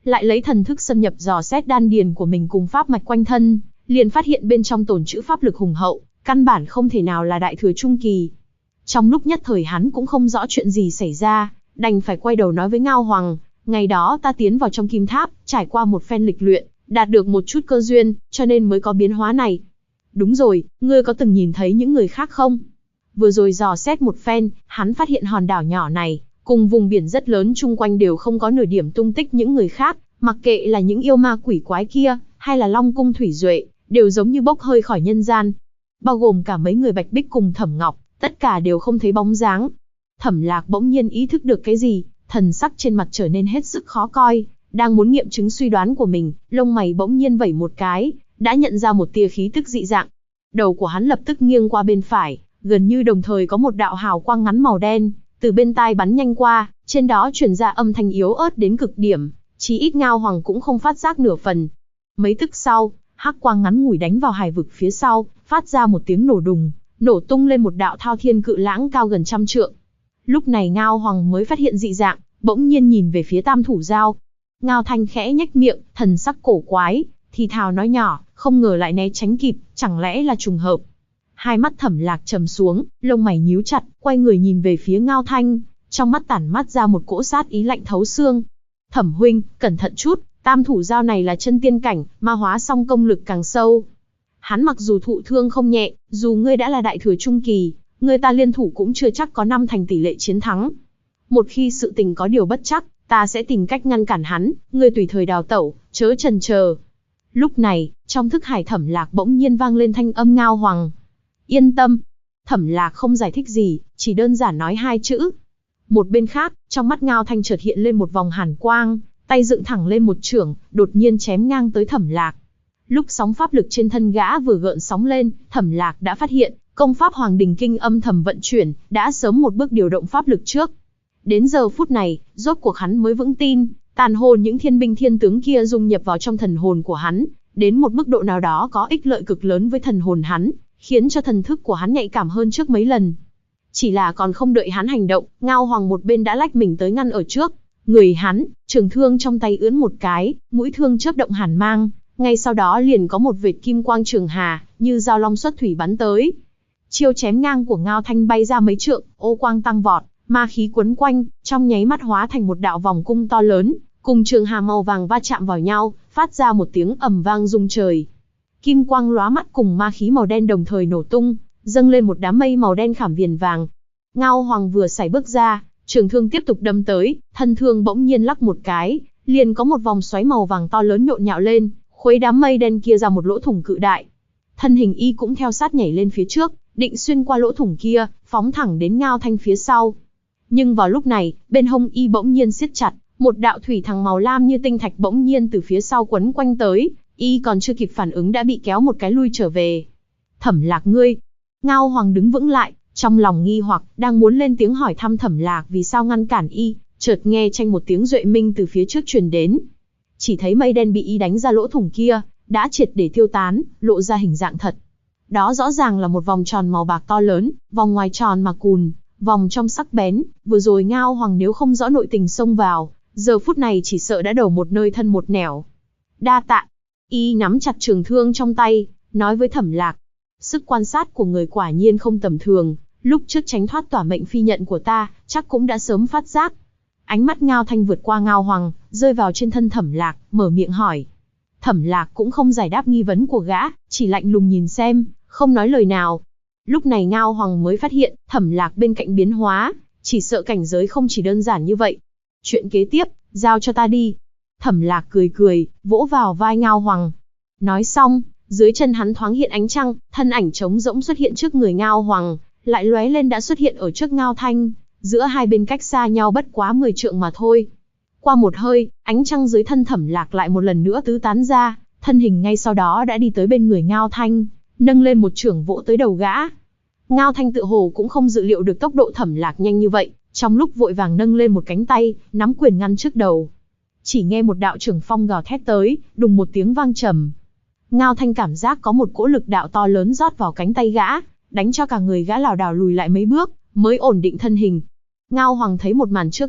[SPEAKER 1] lại lấy thần thức xâm nhập dò xét đan điền của mình cùng pháp mạch quanh thân, liền phát hiện bên trong tồn trữ pháp lực hùng hậu, căn bản không thể nào là đại thừa trung kỳ. Trong lúc nhất thời hắn cũng không rõ chuyện gì xảy ra, đành phải quay đầu nói với Ngao Hoàng, ngày đó ta tiến vào trong kim tháp, trải qua một phen lịch luyện, đạt được một chút cơ duyên, cho nên mới có biến hóa này. Đúng rồi, ngươi có từng nhìn thấy những người khác không? Vừa rồi dò xét một phen, hắn phát hiện hòn đảo nhỏ này, cùng vùng biển rất lớn chung quanh đều không có nửa điểm tung tích những người khác, mặc kệ là những yêu ma quỷ quái kia, hay là Long Cung Thủy Duệ, đều giống như bốc hơi khỏi nhân gian. Bao gồm cả mấy người Bạch Bích cùng Thẩm Ngọc, tất cả đều không thấy bóng dáng. Thẩm Lạc bỗng nhiên ý thức được cái gì, thần sắc trên mặt trở nên hết sức khó coi, đang muốn nghiệm chứng suy đoán của mình, lông mày bỗng nhiên vẩy một cái, đã nhận ra một tia khí tức dị dạng. Đầu của hắn lập tức nghiêng qua bên phải, gần như đồng thời có một đạo hào quang ngắn màu đen, từ bên tai bắn nhanh qua, trên đó truyền ra âm thanh yếu ớt đến cực điểm, chí ít Ngao Hoàng cũng không phát giác nửa phần. Mấy tức sau, hắc quang ngắn ngủi đánh vào hải vực phía sau, phát ra một tiếng nổ đùng, nổ tung lên một đạo thao thiên cự lãng cao gần 100 trượng. Lúc này Ngao Hoàng mới phát hiện dị dạng, bỗng nhiên nhìn về phía Tam Thủ Giao. Ngao Thanh khẽ nhếch miệng, thần sắc cổ quái, thì thào nói nhỏ, không ngờ lại né tránh kịp, chẳng lẽ là trùng hợp. Hai mắt Thẩm Lạc trầm xuống, lông mày nhíu chặt, quay người nhìn về phía Ngao Thanh, trong mắt tản mắt ra một cỗ sát ý lạnh thấu xương. Thẩm huynh, cẩn thận chút, Tam Thủ Giao này là chân tiên cảnh, ma hóa song công lực càng sâu. Hắn mặc dù thụ thương không nhẹ, dù ngươi đã là đại thừa trung kỳ, người ta liên thủ cũng chưa chắc có 5 thành tỷ lệ chiến thắng. Một khi sự tình có điều bất chắc, ta sẽ tìm cách ngăn cản hắn, ngươi tùy thời đào tẩu, chớ chần chờ. Lúc này, trong thức hải Thẩm Lạc bỗng nhiên vang lên thanh âm Ngao Hoàng. Yên tâm. Thẩm Lạc không giải thích gì, chỉ đơn giản nói 2 chữ. Một bên khác, trong mắt Ngao Thanh chợt hiện lên một vòng hàn quang, tay dựng thẳng lên một chưởng, đột nhiên chém ngang tới Thẩm Lạc. Lúc sóng pháp lực trên thân gã vừa gợn sóng lên, Thẩm Lạc đã phát hiện, công pháp Hoàng Đình Kinh âm thầm vận chuyển, đã sớm một bước điều động pháp lực trước. Đến giờ phút này, rốt cuộc hắn mới vững tin, tàn hồn những thiên binh thiên tướng kia dung nhập vào trong thần hồn của hắn, đến một mức độ nào đó có ích lợi cực lớn với thần hồn hắn, khiến cho thần thức của hắn nhạy cảm hơn trước mấy lần. Chỉ là còn không đợi hắn hành động, Ngao Hoàng một bên đã lách mình tới ngăn ở trước. Người hắn, trường thương trong tay ướn một cái, mũi thương chớp động hàn mang, ngay sau đó liền có một vệt kim quang trường hà, như dao long xuất thủy bắn tới. Chiêu chém ngang của Ngao Thanh bay ra mấy trượng, ô quang tăng vọt, ma khí quấn quanh, trong nháy mắt hóa thành một đạo vòng cung to lớn, cùng trường hà màu vàng va chạm vào nhau, phát ra một tiếng ầm vang rung trời. Kim quang lóa mắt cùng ma khí màu đen đồng thời nổ tung, dâng lên một đám mây màu đen khảm viền vàng. Ngao Hoàng vừa sải bước ra, trường thương tiếp tục đâm tới, thân thương bỗng nhiên lắc một cái, liền có một vòng xoáy màu vàng to lớn nhộn nhạo lên, khuấy đám mây đen kia ra một lỗ thủng cự đại. Thân hình y cũng theo sát nhảy lên phía trước, định xuyên qua lỗ thủng kia, phóng thẳng đến Ngao Thanh phía sau. Nhưng vào lúc này, bên hông y bỗng nhiên siết chặt, một đạo thủy thằng màu lam như tinh thạch bỗng nhiên từ phía sau quấn quanh tới, y còn chưa kịp phản ứng đã bị kéo một cái lui trở về. Thẩm Lạc ngươi. Ngao Hoàng đứng vững lại, trong lòng nghi hoặc, đang muốn lên tiếng hỏi thăm Thẩm Lạc vì sao ngăn cản y, chợt nghe chanh một tiếng duệ minh từ phía trước truyền đến. Chỉ thấy mây đen bị y đánh ra lỗ thủng kia, đã triệt để tiêu tán, lộ ra hình dạng thật. Đó rõ ràng là một vòng tròn màu bạc to lớn, vòng ngoài tròn mà cùn, vòng trong sắc bén, vừa rồi Ngao Hoàng nếu không rõ nội tình xông vào, giờ phút này chỉ sợ đã đầu một nơi thân một nẻo. Đa tạ. Y nắm chặt trường thương trong tay, nói với Thẩm Lạc. Sức quan sát của người quả nhiên không tầm thường, lúc trước tránh thoát tỏa mệnh phi nhận của ta, chắc cũng đã sớm phát giác. Ánh mắt Ngao Thanh vượt qua Ngao Hoàng, rơi vào trên thân Thẩm Lạc, mở miệng hỏi. Thẩm Lạc cũng không giải đáp nghi vấn của gã, chỉ lạnh lùng nhìn xem, không nói lời nào. Lúc này Ngao Hoàng mới phát hiện, Thẩm Lạc bên cạnh biến hóa, chỉ sợ cảnh giới không chỉ đơn giản như vậy. Chuyện kế tiếp, giao cho ta đi. Thẩm Lạc cười cười, vỗ vào vai Ngao Hoàng. Nói xong, dưới chân hắn thoáng hiện ánh trăng, thân ảnh trống rỗng xuất hiện trước người Ngao Hoàng, lại lóe lên đã xuất hiện ở trước Ngao Thanh, giữa hai bên cách xa nhau bất quá 10 trượng mà thôi. Qua một hơi, ánh trăng dưới thân Thẩm Lạc lại một lần nữa tứ tán ra, thân hình ngay sau đó đã đi tới bên người Ngao Thanh, nâng lên một chưởng vỗ tới đầu gã. Ngao Thanh tự hồ cũng không dự liệu được tốc độ Thẩm Lạc nhanh như vậy, trong lúc vội vàng nâng lên một cánh tay, nắm quyền ngăn trước đầu. Chỉ nghe một đạo chưởng phong gào thét tới, đùng một tiếng vang trầm. Ngao Thanh cảm giác có một cỗ lực đạo to lớn rót vào cánh tay gã, đánh cho cả người gã lảo đảo lùi lại mấy bước, mới ổn định thân hình. Ngao Hoàng thấy một màn trước mắt,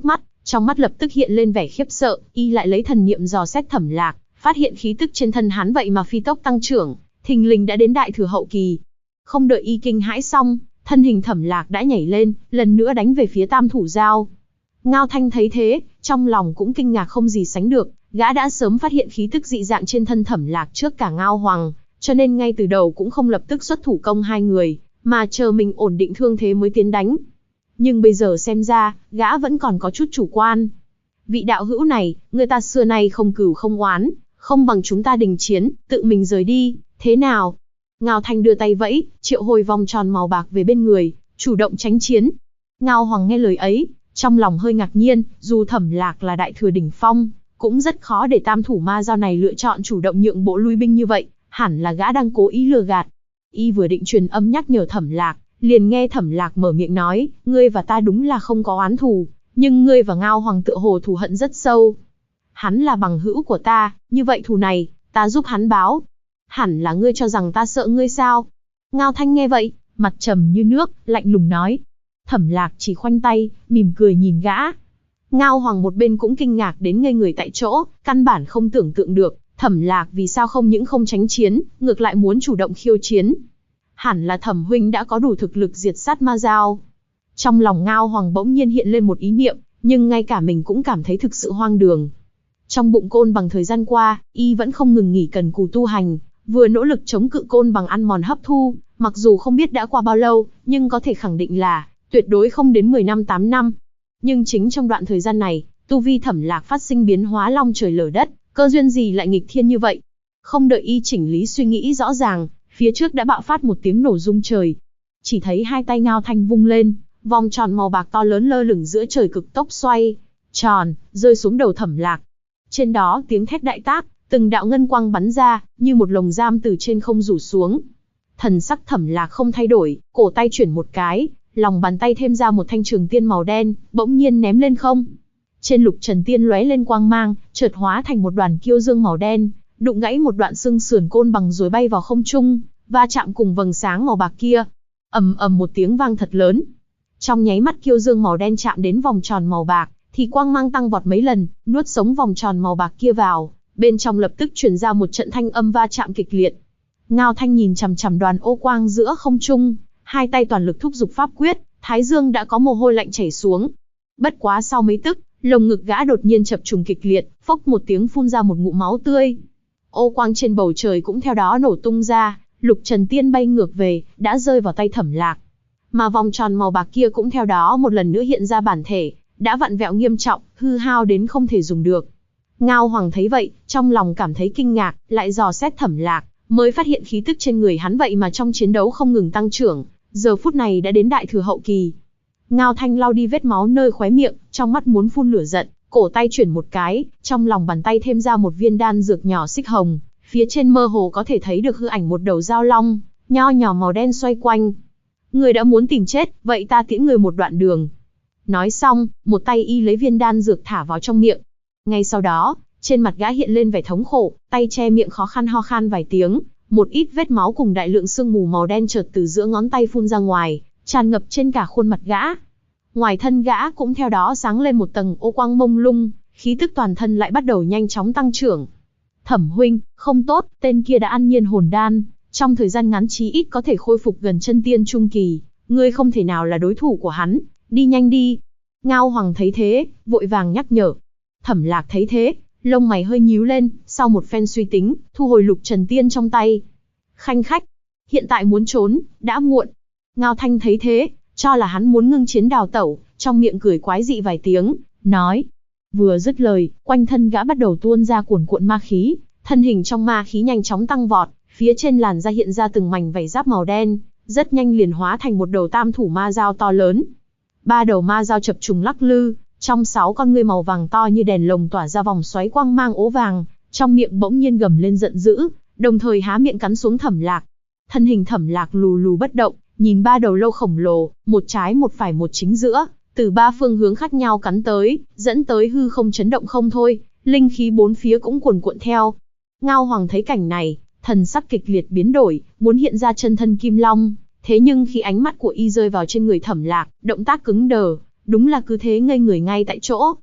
[SPEAKER 1] Trong mắt lập tức hiện lên vẻ khiếp sợ, y lại lấy thần niệm dò xét Thẩm Lạc, phát hiện khí tức trên thân hắn vậy mà phi tốc tăng trưởng, thình lình đã đến đại thừa hậu kỳ. Không đợi y kinh hãi xong, thân hình Thẩm Lạc đã nhảy lên, lần nữa đánh về phía Tam Thủ Dao. Ngao Thanh thấy thế, trong lòng cũng kinh ngạc không gì sánh được, gã đã sớm phát hiện khí tức dị dạng trên thân Thẩm Lạc trước cả Ngao Hoàng, cho nên ngay từ đầu cũng không lập tức xuất thủ công hai người, mà chờ mình ổn định thương thế mới tiến đánh. Nhưng bây giờ xem ra, gã vẫn còn có chút chủ quan. Vị đạo hữu này, người ta xưa nay không cừu không oán, không bằng chúng ta đình chiến, tự mình rời đi, thế nào? Ngao Thanh đưa tay vẫy, triệu hồi vòng tròn màu bạc về bên người, chủ động tránh chiến. Ngao Hoàng nghe lời ấy, trong lòng hơi ngạc nhiên, dù Thẩm Lạc là đại thừa đỉnh phong, cũng rất khó để Tam Thủ Ma Dao này lựa chọn chủ động nhượng bộ lui binh như vậy, hẳn là gã đang cố ý lừa gạt. Y vừa định truyền âm nhắc nhở Thẩm Lạc, liền nghe Thẩm Lạc mở miệng nói, ngươi và ta đúng là không có oán thù, nhưng ngươi và Ngao Hoàng tựa hồ thù hận rất sâu. Hắn là bằng hữu của ta, như vậy thù này, ta giúp hắn báo. Hẳn là ngươi cho rằng ta sợ ngươi sao? Ngao Thanh nghe vậy, mặt trầm như nước, lạnh lùng nói. Thẩm Lạc chỉ khoanh tay, mỉm cười nhìn gã. Ngao Hoàng một bên cũng kinh ngạc đến ngây người tại chỗ, căn bản không tưởng tượng được, Thẩm Lạc vì sao không những không tránh chiến, ngược lại muốn chủ động khiêu chiến. Hẳn là Thẩm huynh đã có đủ thực lực diệt sát ma dao. Trong lòng Ngao Hoàng bỗng nhiên hiện lên một ý niệm, nhưng ngay cả mình cũng cảm thấy thực sự hoang đường. Trong bụng Côn Bằng thời gian qua, y vẫn không ngừng nghỉ cần cù tu hành, vừa nỗ lực chống cự Côn Bằng ăn mòn hấp thu, mặc dù không biết đã qua bao lâu, nhưng có thể khẳng định là tuyệt đối không đến 10 năm 8 năm. Nhưng chính trong đoạn thời gian này, tu vi Thẩm Lạc phát sinh biến hóa long trời lở đất, cơ duyên gì lại nghịch thiên như vậy? Không đợi y chỉnh lý suy nghĩ rõ ràng, phía trước đã bạo phát một tiếng nổ rung trời. Chỉ thấy hai tay Ngao Thanh vung lên, vòng tròn màu bạc to lớn lơ lửng giữa trời cực tốc xoay tròn, rơi xuống đầu Thẩm Lạc. Trên đó tiếng thét đại tác, từng đạo ngân quang bắn ra, như một lồng giam từ trên không rủ xuống. Thần sắc Thẩm Lạc không thay đổi, cổ tay chuyển một cái, lòng bàn tay thêm ra một thanh trường tiên màu đen, bỗng nhiên ném lên không. Trên lục trần tiên lóe lên quang mang, chợt hóa thành một đoàn kiêu dương màu đen, đụng gãy một đoạn xương sườn Côn Bằng rồi bay vào không trung, va chạm cùng vầng sáng màu bạc kia. Ầm ầm một tiếng vang thật lớn. Trong nháy mắt kiêu dương màu đen chạm đến vòng tròn màu bạc, thì quang mang tăng vọt mấy lần, nuốt sống vòng tròn màu bạc kia vào, bên trong lập tức truyền ra một trận thanh âm va chạm kịch liệt. Ngao Thanh nhìn chằm chằm đoàn ô quang giữa không trung, hai tay toàn lực thúc giục pháp quyết, thái dương đã có mồ hôi lạnh chảy xuống. Bất quá sau mấy tức, lồng ngực gã đột nhiên chập trùng kịch liệt, phốc một tiếng phun ra một ngụm máu tươi. Ô quang trên bầu trời cũng theo đó nổ tung ra, lục trần tiên bay ngược về, đã rơi vào tay Thẩm Lạc. Mà vòng tròn màu bạc kia cũng theo đó một lần nữa hiện ra bản thể, đã vặn vẹo nghiêm trọng, hư hao đến không thể dùng được. Ngao Hoàng thấy vậy, trong lòng cảm thấy kinh ngạc, lại dò xét Thẩm Lạc, mới phát hiện khí tức trên người hắn vậy mà trong chiến đấu không ngừng tăng trưởng, giờ phút này đã đến đại thừa hậu kỳ. Ngao Thanh lau đi vết máu nơi khóe miệng, trong mắt muốn phun lửa giận, cổ tay chuyển một cái, trong lòng bàn tay thêm ra một viên đan dược nhỏ xích hồng, phía trên mơ hồ có thể thấy được hư ảnh một đầu dao long, nho nhỏ màu đen xoay quanh. Người đã muốn tìm chết, vậy ta tiễn người một đoạn đường. Nói xong, một tay y lấy viên đan dược thả vào trong miệng. Ngay sau đó, trên mặt gã hiện lên vẻ thống khổ, tay che miệng khó khăn ho khan vài tiếng, một ít vết máu cùng đại lượng sương mù màu đen chợt từ giữa ngón tay phun ra ngoài, tràn ngập trên cả khuôn mặt gã. Ngoài thân gã cũng theo đó sáng lên một tầng ô quang mông lung, khí tức toàn thân lại bắt đầu nhanh chóng tăng trưởng. Thẩm huynh, không tốt, tên kia đã ăn nhiên hồn đan, trong thời gian ngắn chí ít có thể khôi phục gần chân tiên trung kỳ, ngươi không thể nào là đối thủ của hắn, đi nhanh đi. Ngao Hoàng thấy thế, vội vàng nhắc nhở. Thẩm Lạc thấy thế, lông mày hơi nhíu lên, sau một phen suy tính, thu hồi lục trần tiên trong tay. Khanh khách, hiện tại muốn trốn, đã muộn. Ngao Thanh thấy thế, cho là hắn muốn ngưng chiến đào tẩu, trong miệng cười quái dị vài tiếng, nói. Vừa dứt lời, quanh thân gã bắt đầu tuôn ra cuồn cuộn ma khí, thân hình trong ma khí nhanh chóng tăng vọt, phía trên làn da hiện ra từng mảnh vảy giáp màu đen, rất nhanh liền hóa thành một đầu tam thủ ma dao to lớn. Ba đầu ma dao chập trùng lắc lư, trong 6 con ngươi màu vàng to như đèn lồng tỏa ra vòng xoáy quang mang ố vàng, trong miệng bỗng nhiên gầm lên giận dữ, đồng thời há miệng cắn xuống Thẩm Lạc. Thân hình Thẩm Lạc lù lù bất động, nhìn ba đầu lâu khổng lồ, một trái một phải một chính giữa, từ ba phương hướng khác nhau cắn tới, dẫn tới hư không chấn động không thôi, linh khí bốn phía cũng cuồn cuộn theo. Ngao Hoàng thấy cảnh này, thần sắc kịch liệt biến đổi, muốn hiện ra chân thân Kim Long, thế nhưng khi ánh mắt của y rơi vào trên người Thẩm Lạc, động tác cứng đờ, đúng là cứ thế ngây người ngay tại chỗ.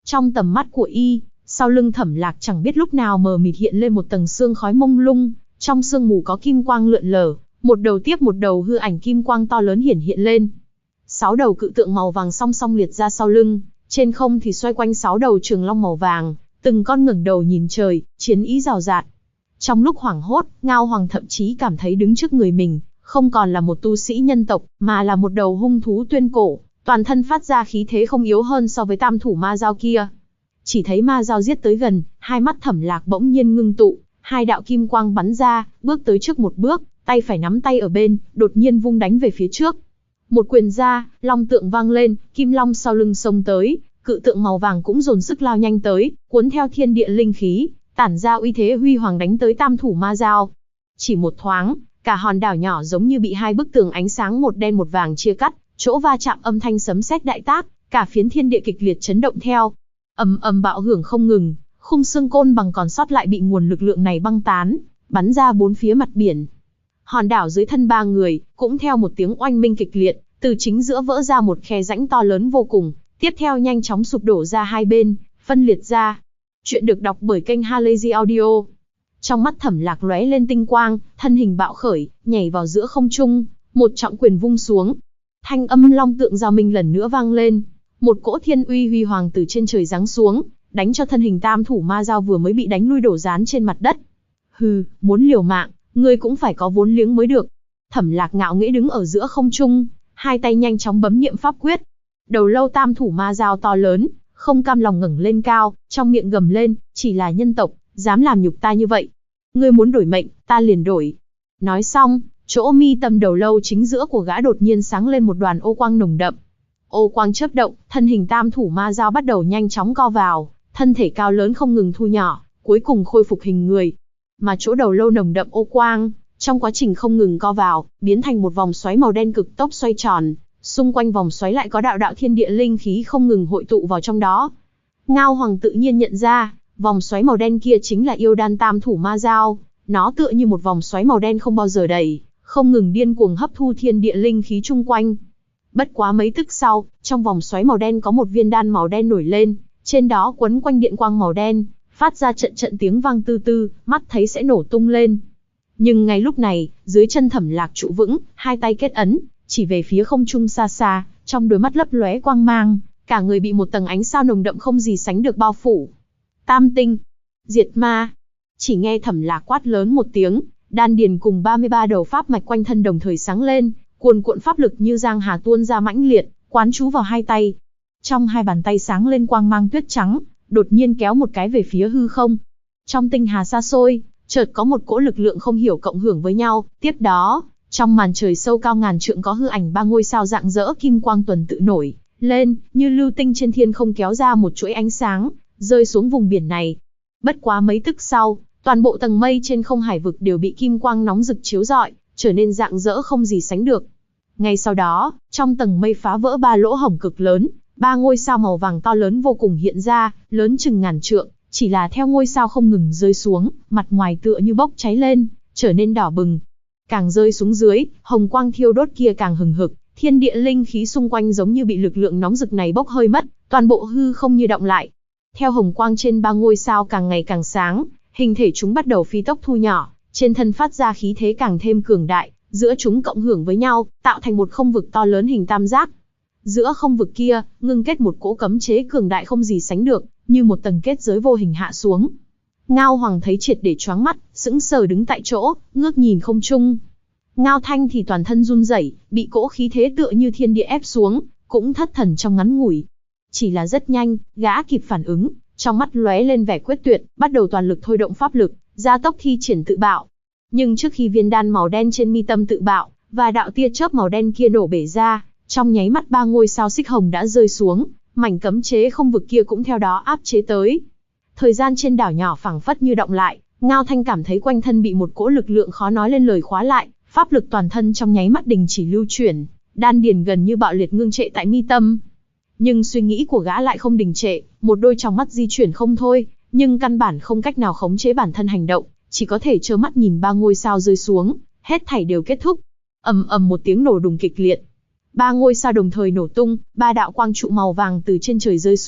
[SPEAKER 1] Trong tầm mắt của y, sau lưng Thẩm Lạc chẳng biết lúc nào mờ mịt hiện lên một tầng sương khói mông lung, trong sương mù có kim quang lượn lờ, một đầu tiếp một đầu hư ảnh kim quang to lớn hiện lên. 6 đầu cự tượng màu vàng song song liệt ra sau lưng, trên không thì xoay quanh 6 đầu trường long màu vàng, từng con ngẩng đầu nhìn trời, chiến ý rào rạt. Trong lúc hoảng hốt, Ngao Hoàng thậm chí cảm thấy đứng trước người mình, không còn là một tu sĩ nhân tộc, mà là một đầu hung thú tuyên cổ, toàn thân phát ra khí thế không yếu hơn so với tam thủ ma dao kia. Chỉ thấy ma dao giết tới gần, hai mắt Thẩm Lạc bỗng nhiên ngưng tụ, hai đạo kim quang bắn ra, bước tới trước một bước, tay phải nắm tay ở bên, đột nhiên vung đánh về phía trước. Một quyền ra, long tượng vang lên, kim long sau lưng xông tới, cự tượng màu vàng cũng dồn sức lao nhanh tới, cuốn theo thiên địa linh khí, tản ra uy thế huy hoàng đánh tới tam thủ ma dao. Chỉ một thoáng, cả hòn đảo nhỏ giống như bị hai bức tường ánh sáng một đen một vàng chia cắt, chỗ va chạm âm thanh sấm sét đại tác, cả phiến thiên địa kịch liệt chấn động theo. Ầm ầm bạo hưởng không ngừng, khung xương côn bằng còn sót lại bị nguồn lực lượng này băng tán, bắn ra bốn phía mặt biển. Hòn đảo dưới thân ba người, cũng theo một tiếng oanh minh kịch liệt, từ chính giữa vỡ ra một khe rãnh to lớn vô cùng, tiếp theo nhanh chóng sụp đổ ra hai bên, phân liệt ra. Chuyện được đọc bởi kênh Halazy Audio. Trong mắt Thẩm Lạc lóe lên tinh quang, thân hình bạo khởi, nhảy vào giữa không trung, một trọng quyền vung xuống. Thanh âm long tượng giao minh lần nữa vang lên, một cỗ thiên uy huy hoàng từ trên trời giáng xuống, đánh cho thân hình tam thủ ma dao vừa mới bị đánh lui đổ dán trên mặt đất. Hừ, muốn liều mạng, ngươi cũng phải có vốn liếng mới được. Thẩm Lạc ngạo nghễ đứng ở giữa không trung, hai tay nhanh chóng bấm niệm pháp quyết. Đầu lâu tam thủ ma dao to lớn, không cam lòng ngẩng lên cao, trong miệng gầm lên, chỉ là nhân tộc, dám làm nhục ta như vậy. Ngươi muốn đổi mệnh, ta liền đổi. Nói xong, chỗ mi tâm đầu lâu chính giữa của gã đột nhiên sáng lên một đoàn ô quang nồng đậm. Ô quang chớp động, thân hình tam thủ ma dao bắt đầu nhanh chóng co vào, thân thể cao lớn không ngừng thu nhỏ, cuối cùng khôi phục hình người. Mà chỗ đầu lâu nồng đậm ô quang, trong quá trình không ngừng co vào, biến thành một vòng xoáy màu đen cực tốc xoay tròn, xung quanh vòng xoáy lại có đạo đạo thiên địa linh khí không ngừng hội tụ vào trong đó. Ngao Hoàng tự nhiên nhận ra, vòng xoáy màu đen kia chính là yêu đan tam thủ ma dao, nó tựa như một vòng xoáy màu đen không bao giờ đầy, không ngừng điên cuồng hấp thu thiên địa linh khí chung quanh. Bất quá mấy tức sau, trong vòng xoáy màu đen có một viên đan màu đen nổi lên, trên đó quấn quanh điện quang màu đen, phát ra trận trận tiếng vang tư tư, mắt thấy sẽ nổ tung lên. Nhưng ngay lúc này, dưới chân Thẩm Lạc trụ vững, hai tay kết ấn, chỉ về phía không trung xa xa, trong đôi mắt lấp lóe quang mang, cả người bị một tầng ánh sao nồng đậm không gì sánh được bao phủ. Tam tinh, diệt ma. Chỉ nghe Thẩm Lạc quát lớn một tiếng, đan điền cùng 33 đầu pháp mạch quanh thân đồng thời sáng lên, cuồn cuộn pháp lực như giang hà tuôn ra mãnh liệt, quán chú vào hai tay. Trong hai bàn tay sáng lên quang mang tuyết trắng, đột nhiên kéo một cái về phía hư không. Trong tinh hà xa xôi, chợt có một cỗ lực lượng không hiểu cộng hưởng với nhau, tiếp đó, trong màn trời sâu cao ngàn trượng có hư ảnh ba ngôi sao rạng rỡ kim quang tuần tự nổi lên, như lưu tinh trên thiên không kéo ra một chuỗi ánh sáng, rơi xuống vùng biển này. Bất quá mấy tức sau, toàn bộ tầng mây trên không hải vực đều bị kim quang nóng rực chiếu rọi, trở nên rạng rỡ không gì sánh được. Ngay sau đó, trong tầng mây phá vỡ ba lỗ hổng cực lớn, ba ngôi sao màu vàng to lớn vô cùng hiện ra, lớn chừng ngàn trượng, chỉ là theo ngôi sao không ngừng rơi xuống, mặt ngoài tựa như bốc cháy lên, trở nên đỏ bừng. Càng rơi xuống dưới, hồng quang thiêu đốt kia càng hừng hực, thiên địa linh khí xung quanh giống như bị lực lượng nóng rực này bốc hơi mất, toàn bộ hư không như động lại. Theo hồng quang trên ba ngôi sao càng ngày càng sáng, hình thể chúng bắt đầu phi tốc thu nhỏ, trên thân phát ra khí thế càng thêm cường đại, giữa chúng cộng hưởng với nhau, tạo thành một không vực to lớn hình tam giác. Giữa không vực kia, ngưng kết một cỗ cấm chế cường đại không gì sánh được, như một tầng kết giới vô hình hạ xuống. Ngao Hoàng thấy triệt để choáng mắt, sững sờ đứng tại chỗ, ngước nhìn không trung. Ngao Thanh thì toàn thân run rẩy, bị cỗ khí thế tựa như thiên địa ép xuống, cũng thất thần trong ngắn ngủi. Chỉ là rất nhanh, gã kịp phản ứng, trong mắt lóe lên vẻ quyết tuyệt, bắt đầu toàn lực thôi động pháp lực, gia tốc thi triển tự bạo. Nhưng trước khi viên đan màu đen trên mi tâm tự bạo, và đạo tia chớp màu đen kia nổ bể ra, trong nháy mắt ba ngôi sao xích hồng đã rơi xuống, mảnh cấm chế không vực kia cũng theo đó áp chế tới. Thời gian trên đảo nhỏ phảng phất như động lại, Ngao Thanh cảm thấy quanh thân bị một cỗ lực lượng khó nói lên lời khóa lại, pháp lực toàn thân trong nháy mắt đình chỉ lưu chuyển, đan điền gần như bạo liệt ngưng trệ tại mi tâm. Nhưng suy nghĩ của gã lại không đình trệ, một đôi tròng mắt di chuyển không thôi, nhưng căn bản không cách nào khống chế bản thân hành động, chỉ có thể trơ mắt nhìn ba ngôi sao rơi xuống, hết thảy đều kết thúc. Ầm ầm một tiếng nổ đùng kịch liệt. Ba ngôi sao đồng thời nổ tung, ba đạo quang trụ màu vàng từ trên trời rơi xuống,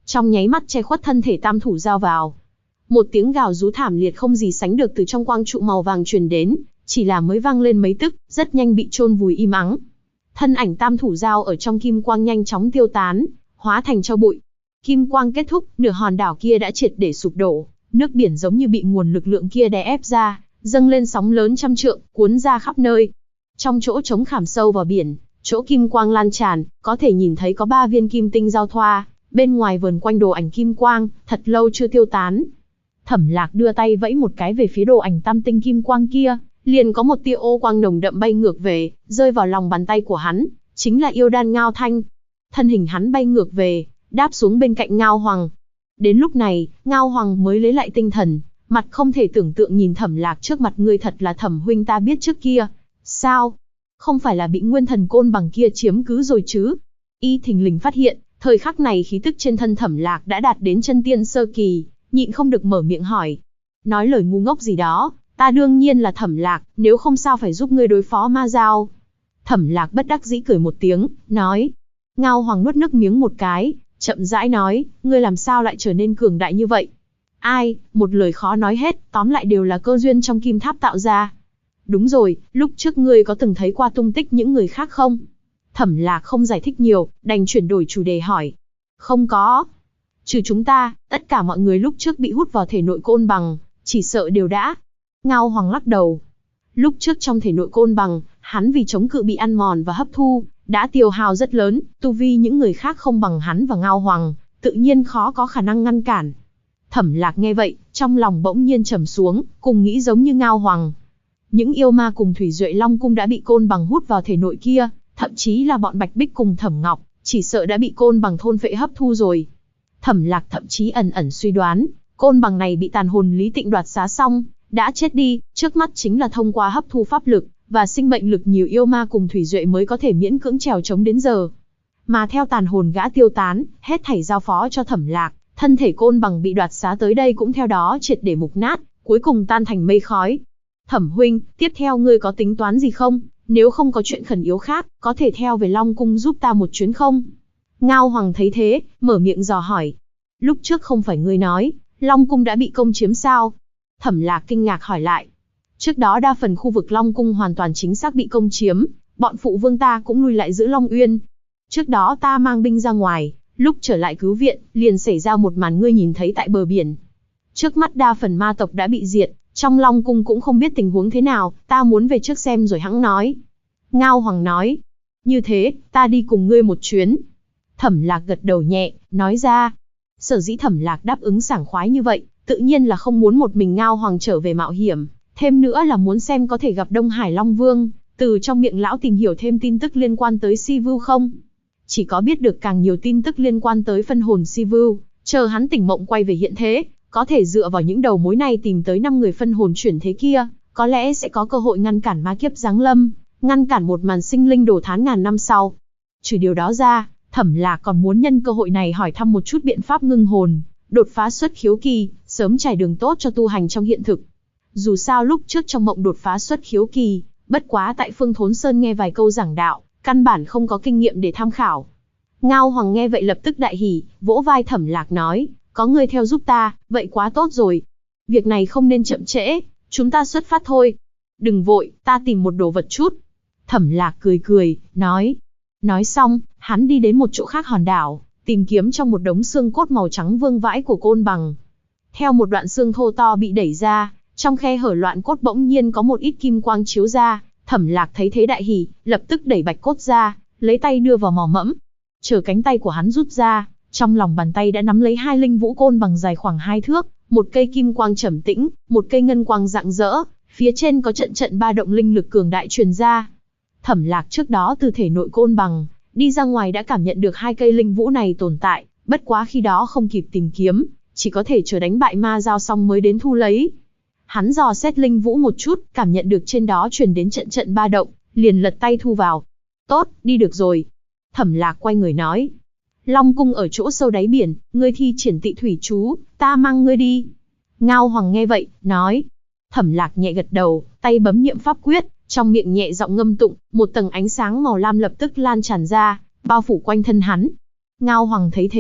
[SPEAKER 1] trong nháy mắt che khuất thân thể tam thủ giao vào. Một tiếng gào rú thảm liệt không gì sánh được từ trong quang trụ màu vàng truyền đến, chỉ là mới vang lên mấy tức, rất nhanh bị chôn vùi im ắng. Thân ảnh tam thủ giao ở trong kim quang nhanh chóng tiêu tán, hóa thành tro bụi. Kim quang kết thúc, nửa hòn đảo kia đã triệt để sụp đổ, nước biển giống như bị nguồn lực lượng kia đè ép ra, dâng lên sóng lớn trăm trượng, cuốn ra khắp nơi. Trong chỗ trống khảm sâu vào biển, chỗ kim quang lan tràn, có thể nhìn thấy có 3 viên kim tinh giao thoa, bên ngoài vờn quanh đồ ảnh kim quang, thật lâu chưa tiêu tán. Thẩm Lạc đưa tay vẫy một cái về phía đồ ảnh tam tinh kim quang kia, liền có một tia ô quang nồng đậm bay ngược về, rơi vào lòng bàn tay của hắn, chính là yêu đan Ngao Thanh. Thân hình hắn bay ngược về, đáp xuống bên cạnh Ngao Hoàng. Đến lúc này, Ngao Hoàng mới lấy lại tinh thần, mặt không thể tưởng tượng nhìn Thẩm Lạc trước mặt, ngươi thật là Thẩm huynh ta biết trước kia. Sao? Không phải là bị nguyên thần côn bằng kia chiếm cứ rồi chứ? Y thình lình phát hiện, thời khắc này khí tức trên thân Thẩm Lạc đã đạt đến chân tiên sơ kỳ, nhịn không được mở miệng hỏi. Nói lời ngu ngốc gì đó, ta đương nhiên là Thẩm Lạc, nếu không sao phải giúp ngươi đối phó ma giao. Thẩm Lạc bất đắc dĩ cười một tiếng, nói. Ngao Hoàng nuốt nước miếng một cái, chậm rãi nói, ngươi làm sao lại trở nên cường đại như vậy? Ai, một lời khó nói hết, tóm lại đều là cơ duyên trong kim tháp tạo ra. Đúng rồi, lúc trước ngươi có từng thấy qua tung tích những người khác không? Thẩm Lạc không giải thích nhiều, đành chuyển đổi chủ đề hỏi. Không có. Trừ chúng ta, tất cả mọi người lúc trước bị hút vào thể nội côn bằng, chỉ sợ đều đã. Ngao Hoàng lắc đầu. Lúc trước trong thể nội côn bằng, hắn vì chống cự bị ăn mòn và hấp thu, đã tiêu hao rất lớn, tu vi những người khác không bằng hắn và Ngao Hoàng, tự nhiên khó có khả năng ngăn cản. Thẩm Lạc nghe vậy, trong lòng bỗng nhiên trầm xuống, cùng nghĩ giống như Ngao Hoàng. Những yêu ma cùng Thủy Duệ Long Cung đã bị côn bằng hút vào thể nội kia, thậm chí là bọn Bạch Bích cùng Thẩm Ngọc, chỉ sợ đã bị côn bằng thôn phệ hấp thu rồi. Thẩm Lạc thậm chí ẩn ẩn suy đoán, côn bằng này bị tàn hồn Lý Tịnh đoạt xá xong, đã chết đi, trước mắt chính là thông qua hấp thu pháp lực và sinh mệnh lực nhiều yêu ma cùng Thủy Duệ mới có thể miễn cưỡng trèo chống đến giờ. Mà theo tàn hồn gã tiêu tán, hết thảy giao phó cho Thẩm Lạc, thân thể côn bằng bị đoạt xá tới đây cũng theo đó triệt để mục nát, cuối cùng tan thành mây khói. Thẩm huynh, tiếp theo ngươi có tính toán gì không? Nếu không có chuyện khẩn yếu khác, có thể theo về Long Cung giúp ta một chuyến không? Ngao Hoàng thấy thế, mở miệng dò hỏi. Lúc trước không phải ngươi nói, Long Cung đã bị công chiếm sao? Thẩm Lạc kinh ngạc hỏi lại. Trước đó đa phần khu vực Long Cung hoàn toàn chính xác bị công chiếm, bọn phụ vương ta cũng lui lại giữ Long Uyên. Trước đó ta mang binh ra ngoài, lúc trở lại cứu viện, liền xảy ra một màn ngươi nhìn thấy tại bờ biển. Trước mắt đa phần ma tộc đã bị diệt, trong Long Cung cũng không biết tình huống thế nào, ta muốn về trước xem rồi hẵng nói. Ngao Hoàng nói. Như thế, ta đi cùng ngươi một chuyến. Thẩm Lạc gật đầu nhẹ, nói ra. Sở dĩ Thẩm Lạc đáp ứng sảng khoái như vậy, tự nhiên là không muốn một mình Ngao Hoàng trở về mạo hiểm, thêm nữa là muốn xem có thể gặp Đông Hải Long Vương, từ trong miệng lão tìm hiểu thêm tin tức liên quan tới Si Vưu không. Chỉ có biết được càng nhiều tin tức liên quan tới phân hồn Si Vưu, chờ hắn tỉnh mộng quay về hiện thế, có thể dựa vào những đầu mối này tìm tới 5 người phân hồn chuyển thế kia, có lẽ sẽ có cơ hội ngăn cản ma kiếp giáng lâm, ngăn cản một màn sinh linh đổ thán ngàn năm sau. Trừ điều đó ra, Thẩm Lạc còn muốn nhân cơ hội này hỏi thăm một chút biện pháp ngưng hồn, đột phá xuất khiếu kỳ, sớm trải đường tốt cho tu hành trong hiện thực. Dù sao lúc trước trong mộng đột phá xuất khiếu kỳ, bất quá tại Phương Thốn Sơn nghe vài câu giảng đạo, căn bản không có kinh nghiệm để tham khảo. Ngao Hoàng nghe vậy lập tức đại hỉ, vỗ vai Thẩm Lạc nói, có người theo giúp ta, vậy quá tốt rồi. Việc này không nên chậm trễ, chúng ta xuất phát thôi. Đừng vội, ta tìm một đồ vật chút. Thẩm Lạc cười cười, nói. Nói xong, hắn đi đến một chỗ khác hòn đảo, tìm kiếm trong một đống xương cốt màu trắng vương vãi của côn bằng. Theo một đoạn xương thô to bị đẩy ra, trong khe hở loạn cốt bỗng nhiên có một ít kim quang chiếu ra. Thẩm Lạc thấy thế đại hỉ, lập tức đẩy bạch cốt ra, lấy tay đưa vào mỏ mẫm. Chờ cánh tay của hắn rút ra, trong lòng bàn tay đã nắm lấy 2 linh vũ côn bằng dài khoảng 2 thước, một cây kim quang trầm tĩnh, một cây ngân quang rạng rỡ, phía trên có trận trận ba động linh lực cường đại truyền ra. Thẩm Lạc trước đó từ thể nội côn bằng đi ra ngoài đã cảm nhận được 2 cây linh vũ này tồn tại, bất quá khi đó không kịp tìm kiếm, chỉ có thể chờ đánh bại ma giao xong mới đến thu lấy. Hắn dò xét linh vũ một chút, cảm nhận được trên đó truyền đến trận trận ba động, liền lật tay thu vào. Tốt, đi được rồi. Thẩm Lạc quay người nói. Long Cung ở chỗ sâu đáy biển, ngươi thi triển tị thủy chú, ta mang ngươi đi. Ngao Hoàng nghe vậy, nói. Thẩm Lạc nhẹ gật đầu, tay bấm niệm pháp quyết, trong miệng nhẹ giọng ngâm tụng, một tầng ánh sáng màu lam lập tức lan tràn ra, bao phủ quanh thân hắn. Ngao Hoàng thấy thế,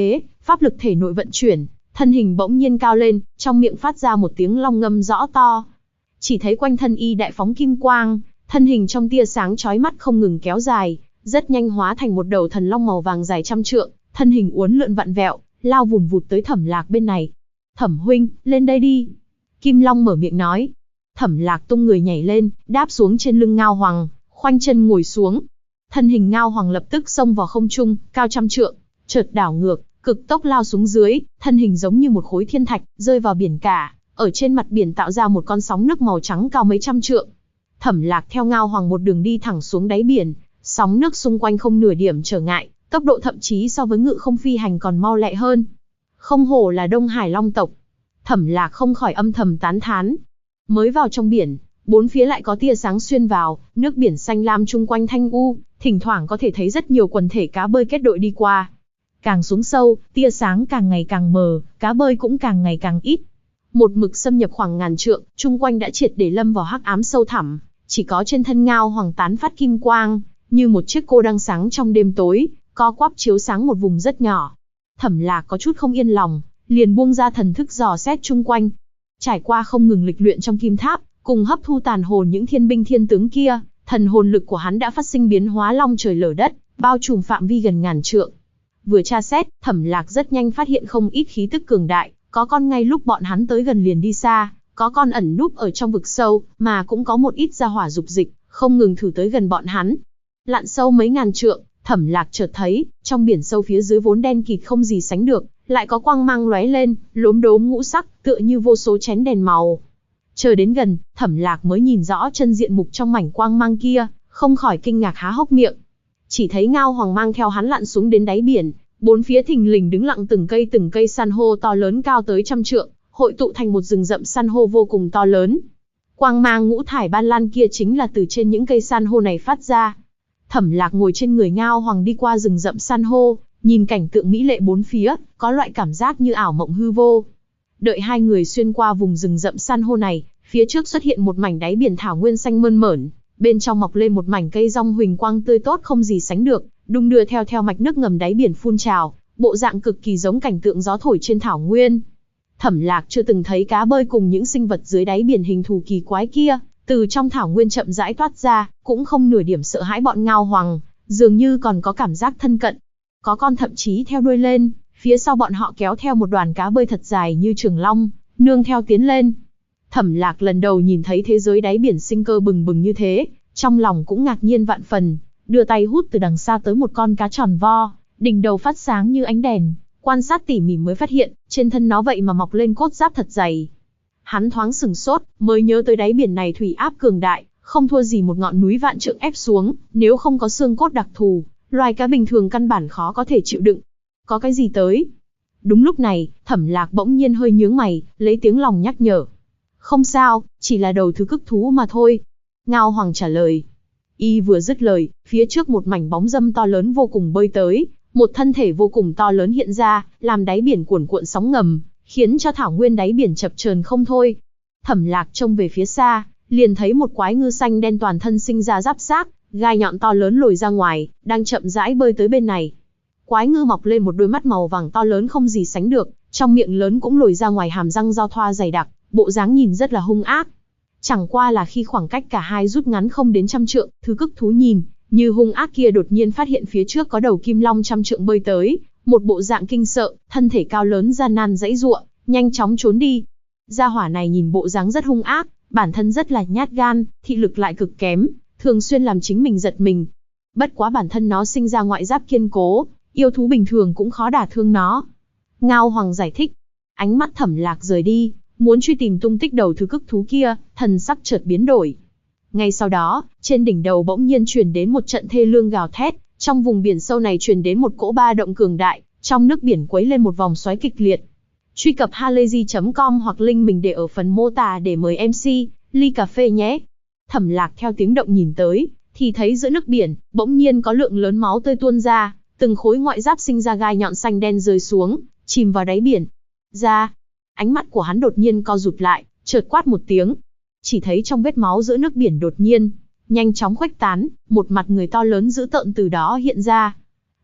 [SPEAKER 1] pháp lực thể nội vận chuyển, thân hình bỗng nhiên cao lên, trong miệng phát ra một tiếng long ngâm rõ to. Chỉ thấy quanh thân y đại phóng kim quang, thân hình trong tia sáng chói mắt không ngừng kéo dài, rất nhanh hóa thành một đầu thần long màu vàng dài trăm trượng, thân hình uốn lượn vặn vẹo, lao vùn vụt tới Thẩm Lạc bên này. "Thẩm huynh, lên đây đi." Kim Long mở miệng nói. Thẩm Lạc tung người nhảy lên, đáp xuống trên lưng Ngao Hoàng, khoanh chân ngồi xuống. Thân hình Ngao Hoàng lập tức xông vào không trung, cao trăm trượng, chợt đảo ngược, cực tốc lao xuống dưới, thân hình giống như một khối thiên thạch, rơi vào biển cả, ở trên mặt biển tạo ra một con sóng nước màu trắng cao mấy trăm trượng. Thẩm Lạc theo Ngao Hoàng một đường đi thẳng xuống đáy biển, sóng nước xung quanh không nửa điểm trở ngại, tốc độ thậm chí so với ngự không phi hành còn mau lẹ hơn. Không hổ là Đông Hải Long tộc. Thẩm Lạc không khỏi âm thầm tán thán. Mới vào trong biển, bốn phía lại có tia sáng xuyên vào, nước biển xanh lam chung quanh thanh u, thỉnh thoảng có thể thấy rất nhiều quần thể cá bơi kết đội đi qua. Càng xuống sâu, tia sáng càng ngày càng mờ, cá bơi cũng càng ngày càng ít. Một mực xâm nhập khoảng ngàn trượng, chung quanh đã triệt để lâm vào hắc ám sâu thẳm, chỉ có trên thân Ngao Hoàng tán phát kim quang, như một chiếc cô đang sáng trong đêm tối, co quắp chiếu sáng một vùng rất nhỏ. Thẩm Lạc có chút không yên lòng, liền buông ra thần thức dò xét chung quanh. Trải qua không ngừng lịch luyện trong kim tháp, cùng hấp thu tàn hồn những thiên binh thiên tướng kia, thần hồn lực của hắn đã phát sinh biến hóa long trời lở đất, bao trùm phạm vi gần ngàn trượng. Vừa tra xét, Thẩm Lạc rất nhanh phát hiện không ít khí tức cường đại, có con ngay lúc bọn hắn tới gần liền đi xa, có con ẩn núp ở trong vực sâu, mà cũng có một ít gia hỏa dục dịch, không ngừng thử tới gần bọn hắn. Lặn sâu mấy ngàn trượng, Thẩm Lạc chợt thấy, trong biển sâu phía dưới vốn đen kịt không gì sánh được, lại có quang mang lóe lên, lốm đốm ngũ sắc, tựa như vô số chén đèn màu. Chờ đến gần, Thẩm Lạc mới nhìn rõ chân diện mục trong mảnh quang mang kia, không khỏi kinh ngạc há hốc miệng. Chỉ thấy Ngao Hoàng mang theo hắn lặn xuống đến đáy biển, bốn phía thình lình đứng lặng từng cây san hô to lớn cao tới trăm trượng, hội tụ thành một rừng rậm san hô vô cùng to lớn. Quang mang ngũ thải ban lan kia chính là từ trên những cây san hô này phát ra. Thẩm Lạc ngồi trên người Ngao Hoàng đi qua rừng rậm san hô, nhìn cảnh tượng mỹ lệ bốn phía, có loại cảm giác như ảo mộng hư vô. Đợi hai người xuyên qua vùng rừng rậm san hô này, phía trước xuất hiện một mảnh đáy biển thảo nguyên xanh mơn mởn, bên trong mọc lên một mảnh cây rong huỳnh quang tươi tốt không gì sánh được, đung đưa theo mạch nước ngầm đáy biển phun trào, bộ dạng cực kỳ giống cảnh tượng gió thổi trên thảo nguyên. Thẩm Lạc chưa từng thấy cá bơi cùng những sinh vật dưới đáy biển hình thù kỳ quái kia, từ trong thảo nguyên chậm rãi toát ra, cũng không nửa điểm sợ hãi bọn Ngao Hoàng, dường như còn có cảm giác thân cận. Có con thậm chí theo đuôi lên, phía sau bọn họ kéo theo một đoàn cá bơi thật dài như trường long, nương theo tiến lên. Thẩm Lạc lần đầu nhìn thấy thế giới đáy biển sinh cơ bừng bừng như thế, trong lòng cũng ngạc nhiên vạn phần, đưa tay hút từ đằng xa tới một con cá tròn vo, đỉnh đầu phát sáng như ánh đèn, quan sát tỉ mỉ mới phát hiện, trên thân nó vậy mà mọc lên cốt giáp thật dày. Hắn thoáng sửng sốt, mới nhớ tới đáy biển này thủy áp cường đại, không thua gì một ngọn núi vạn trượng ép xuống, nếu không có xương cốt đặc thù, loài cá bình thường căn bản khó có thể chịu đựng. Có cái gì tới? Đúng lúc này, Thẩm Lạc bỗng nhiên hơi nhướng mày, lấy tiếng lòng nhắc nhở. Không sao, chỉ là đầu thứ cức thú mà thôi. Ngao Hoàng trả lời. Y vừa dứt lời, phía trước một mảnh bóng râm to lớn vô cùng bơi tới, một thân thể vô cùng to lớn hiện ra, làm đáy biển cuồn cuộn sóng ngầm, khiến cho thảo nguyên đáy biển chập chờn không thôi. Thẩm Lạc trông về phía xa, liền thấy một quái ngư xanh đen toàn thân sinh ra giáp xác, gai nhọn to lớn lồi ra ngoài, đang chậm rãi bơi tới bên này. Quái ngư mọc lên một đôi mắt màu vàng to lớn không gì sánh được, trong miệng lớn cũng lồi ra ngoài hàm răng giao thoa dày đặc, bộ dáng nhìn rất là hung ác. Chẳng qua là khi khoảng cách cả hai rút ngắn không đến trăm trượng, thứ cức thú nhìn như hung ác kia đột nhiên phát hiện phía trước có đầu kim long trăm trượng bơi tới, một bộ dạng kinh sợ, thân thể cao lớn gian nan giãy giụa, nhanh chóng trốn đi. Gia hỏa này nhìn bộ dáng rất hung ác, bản thân rất là nhát gan, thị lực lại cực kém, thường xuyên làm chính mình giật mình. Bất quá bản thân nó sinh ra ngoại giáp kiên cố, yêu thú bình thường cũng khó đả thương nó. Ngao Hoàng giải thích. Ánh mắt Thẩm Lạc rời đi, muốn truy tìm tung tích đầu thứ cức thú kia, thần sắc chợt biến đổi. Ngay sau đó, trên đỉnh đầu bỗng nhiên truyền đến một trận thê lương gào thét, trong vùng biển sâu này truyền đến một cỗ ba động cường đại, trong nước biển quấy lên một vòng xoáy kịch liệt. Truy cập halayzi.com hoặc link mình để ở phần mô tả để mời MC ly cà phê nhé. Thẩm Lạc theo tiếng động nhìn tới, thì thấy giữa nước biển bỗng nhiên có lượng lớn máu tươi tuôn ra, từng khối ngoại giáp sinh ra gai nhọn xanh đen rơi xuống, chìm vào đáy biển. Ra, ánh mắt của hắn đột nhiên co rụt lại, chợt quát một tiếng. Chỉ thấy trong vết máu giữa nước biển đột nhiên nhanh chóng khuếch tán, một mặt người to lớn dữ tợn từ đó hiện ra.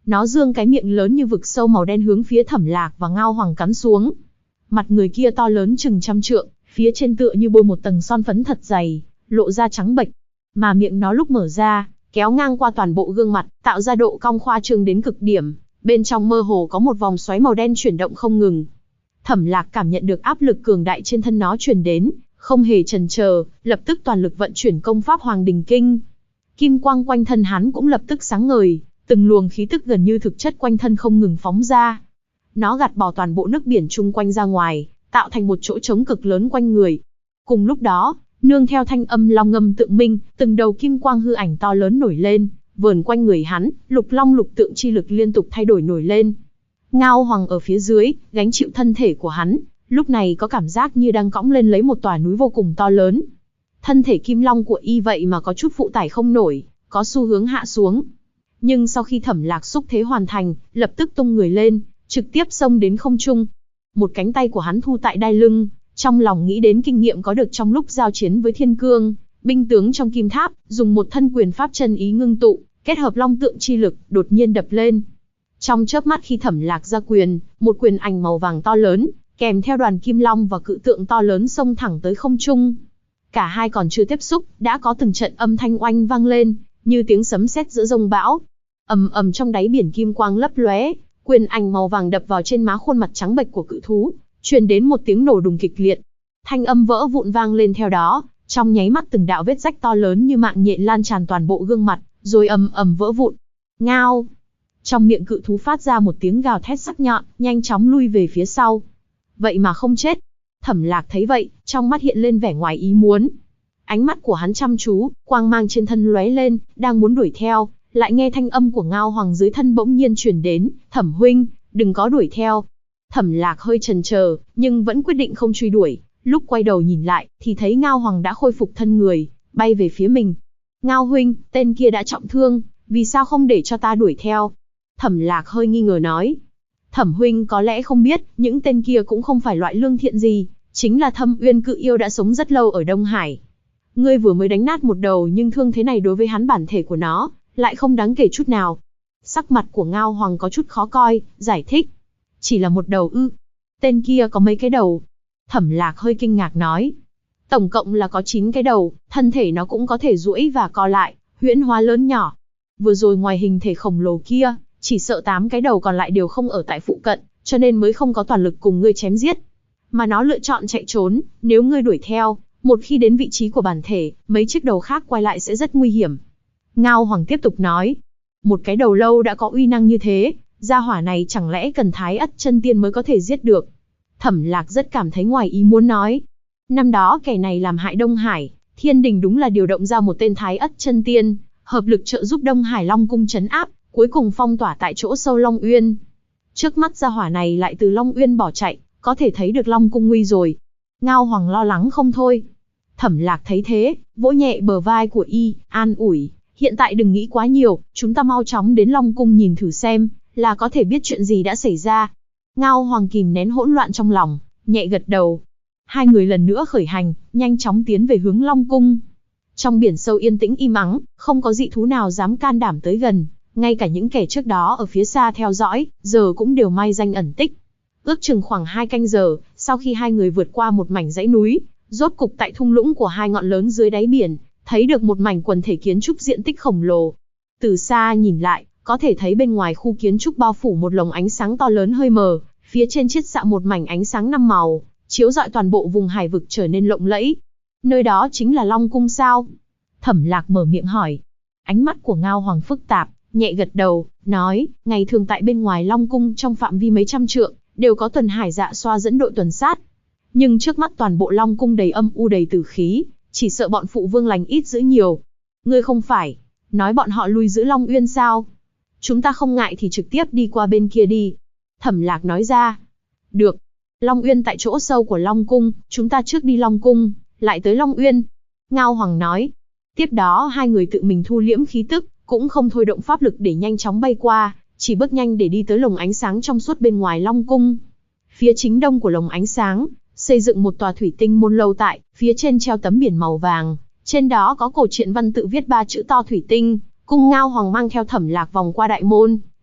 [SPEAKER 1] Nó dương cái miệng lớn như vực sâu màu đen hướng phía Thẩm Lạc và Ngao Hoàng cắn xuống. Mặt người kia to lớn chừng 100 trượng, phía trên tựa như bôi một tầng son phấn thật dày, lộ ra trắng bệch. Mà miệng nó lúc mở ra, kéo ngang qua toàn bộ gương mặt, tạo ra độ cong khoa trương đến cực điểm. Bên trong mơ hồ có một vòng xoáy màu đen chuyển động không ngừng. Thẩm Lạc cảm nhận được áp lực cường đại trên thân nó truyền đến, không hề chần chờ, lập tức toàn lực vận chuyển công pháp Hoàng Đình Kinh. Kim quang quanh thân hắn cũng lập tức sáng ngời, từng luồng khí tức gần như thực chất quanh thân không ngừng phóng ra. Nó gạt bỏ toàn bộ nước biển chung quanh ra ngoài, tạo thành một chỗ trống cực lớn quanh người. Cùng lúc đó, nương theo thanh âm long ngâm tượng minh, từng đầu kim quang hư ảnh to lớn nổi lên, vờn quanh người hắn, lục long lục tượng chi lực liên tục thay đổi nổi lên. Ngao Hoàng ở phía dưới, gánh chịu thân thể của hắn, lúc này có cảm giác như đang cõng lên lấy một tòa núi vô cùng to lớn. Thân thể kim long của y vậy mà có chút phụ tải không nổi, có xu hướng hạ xuống. Nhưng sau khi Thẩm Lạc xúc thế hoàn thành, lập tức tung người lên, trực tiếp xông đến không trung. Một cánh tay của hắn thu tại đai lưng, trong lòng nghĩ đến kinh nghiệm có được trong lúc giao chiến với Thiên Cương, binh tướng trong Kim Tháp, dùng một thân quyền pháp chân ý ngưng tụ, kết hợp long tượng chi lực, đột nhiên đập lên. Trong chớp mắt khi Thẩm Lạc ra quyền, một quyền ảnh màu vàng to lớn, kèm theo đoàn kim long và cự tượng to lớn xông thẳng tới không trung. Cả hai còn chưa tiếp xúc, đã có từng trận âm thanh oanh vang lên, như tiếng sấm sét giữa dông bão. Ầm ầm trong đáy biển kim quang lấp lóe, quyền ảnh màu vàng đập vào trên má khuôn mặt trắng bệch của cự thú, truyền đến một tiếng nổ đùng kịch liệt. Thanh âm vỡ vụn vang lên theo đó, trong nháy mắt từng đạo vết rách to lớn như mạng nhện lan tràn toàn bộ gương mặt, rồi ầm ầm vỡ vụn. Ngao! Trong miệng cự thú phát ra một tiếng gào thét sắc nhọn, nhanh chóng lui về phía sau. Vậy mà không chết. Thẩm Lạc thấy vậy, trong mắt hiện lên vẻ ngoài ý muốn. Ánh mắt của hắn chăm chú, quang mang trên thân lóe lên, đang muốn đuổi theo, lại nghe thanh âm của Ngao Hoàng dưới thân bỗng nhiên truyền đến, "Thẩm huynh, đừng có đuổi theo." Thẩm Lạc hơi chần chờ, nhưng vẫn quyết định không truy đuổi. Lúc quay đầu nhìn lại, thì thấy Ngao Hoàng đã khôi phục thân người, bay về phía mình. "Ngao huynh, tên kia đã trọng thương, vì sao không để cho ta đuổi theo?" Thẩm Lạc hơi nghi ngờ nói. "Thẩm huynh có lẽ không biết, những tên kia cũng không phải loại lương thiện gì, chính là Thâm Uyên cự yêu đã sống rất lâu ở Đông Hải. Ngươi vừa mới đánh nát một đầu nhưng thương thế này đối với hắn bản thể của nó, lại không đáng kể chút nào." Sắc mặt của Ngao Hoàng có chút khó coi, giải thích. "Chỉ là một đầu ư? Tên kia có mấy cái đầu?" Thẩm Lạc hơi kinh ngạc nói. "Tổng cộng là có 9 cái đầu, thân thể nó cũng có thể duỗi và co lại, huyễn hóa lớn nhỏ. Vừa rồi ngoài hình thể khổng lồ kia, chỉ sợ 8 cái đầu còn lại đều không ở tại phụ cận, cho nên mới không có toàn lực cùng ngươi chém giết. Mà nó lựa chọn chạy trốn, nếu ngươi đuổi theo, một khi đến vị trí của bản thể, mấy chiếc đầu khác quay lại sẽ rất nguy hiểm." Ngao Hoàng tiếp tục nói. "Một cái đầu lâu đã có uy năng như thế, gia hỏa này chẳng lẽ cần Thái Ất chân tiên mới có thể giết được?" Thẩm Lạc rất cảm thấy ngoài ý muốn nói. Năm đó kẻ này làm hại Đông Hải, Thiên Đình đúng là điều động ra một tên Thái Ất chân tiên, hợp lực trợ giúp Đông Hải Long cung trấn áp, cuối cùng phong tỏa tại chỗ sâu Long Uyên. Trước mắt gia hỏa này lại từ Long Uyên bỏ chạy, có thể thấy được Long cung nguy rồi. Ngao Hoàng lo lắng không thôi. Thẩm Lạc thấy thế, vỗ nhẹ bờ vai của y, an ủi, "Hiện tại đừng nghĩ quá nhiều, chúng ta mau chóng đến Long cung nhìn thử xem, là có thể biết chuyện gì đã xảy ra." Ngao Hoàng kìm nén hỗn loạn trong lòng, nhẹ gật đầu. Hai người lần nữa khởi hành, nhanh chóng tiến về hướng Long cung. Trong biển sâu yên tĩnh im ắng, không có dị thú nào dám can đảm tới gần, ngay cả những kẻ trước đó ở phía xa theo dõi, giờ cũng đều mai danh ẩn tích. Ước chừng khoảng 2 canh giờ, sau khi hai người vượt qua một mảnh dãy núi, rốt cục tại thung lũng của hai ngọn lớn dưới đáy biển, thấy được một mảnh quần thể kiến trúc diện tích khổng lồ. Từ xa nhìn lại, có thể thấy bên ngoài khu kiến trúc bao phủ một lồng ánh sáng to lớn hơi mờ, phía trên chiết xạ một mảnh ánh sáng 5 màu, chiếu rọi toàn bộ vùng hải vực trở nên lộng lẫy. "Nơi đó chính là Long cung sao?" Thẩm Lạc mở miệng hỏi. Ánh mắt của Ngao Hoàng phức tạp, nhẹ gật đầu, nói, "Ngày thường tại bên ngoài Long cung trong phạm vi mấy trăm trượng, đều có tuần hải dạ xoa dẫn đội tuần sát. Nhưng trước mắt toàn bộ Long cung đầy âm u đầy tử khí, chỉ sợ bọn phụ vương lành ít dữ nhiều. Ngươi không phải nói bọn họ lui giữ Long Uyên sao? Chúng ta không ngại thì trực tiếp đi qua bên kia đi." Thẩm Lạc nói ra. "Được. Long Uyên tại chỗ sâu của Long cung, chúng ta trước đi Long cung, lại tới Long Uyên." Ngao Hoàng nói. Tiếp đó hai người tự mình thu liễm khí tức, cũng không thôi động pháp lực để nhanh chóng bay qua, chỉ bước nhanh để đi tới lồng ánh sáng trong suốt bên ngoài Long cung. Phía chính đông của lồng ánh sáng, xây dựng một tòa thủy tinh môn lâu tại, phía trên treo tấm biển màu vàng, trên đó có cổ truyện văn tự viết 3 chữ to thủy tinh, cùng Ngao Hoàng mang theo Thẩm Lạc vòng qua đại môn,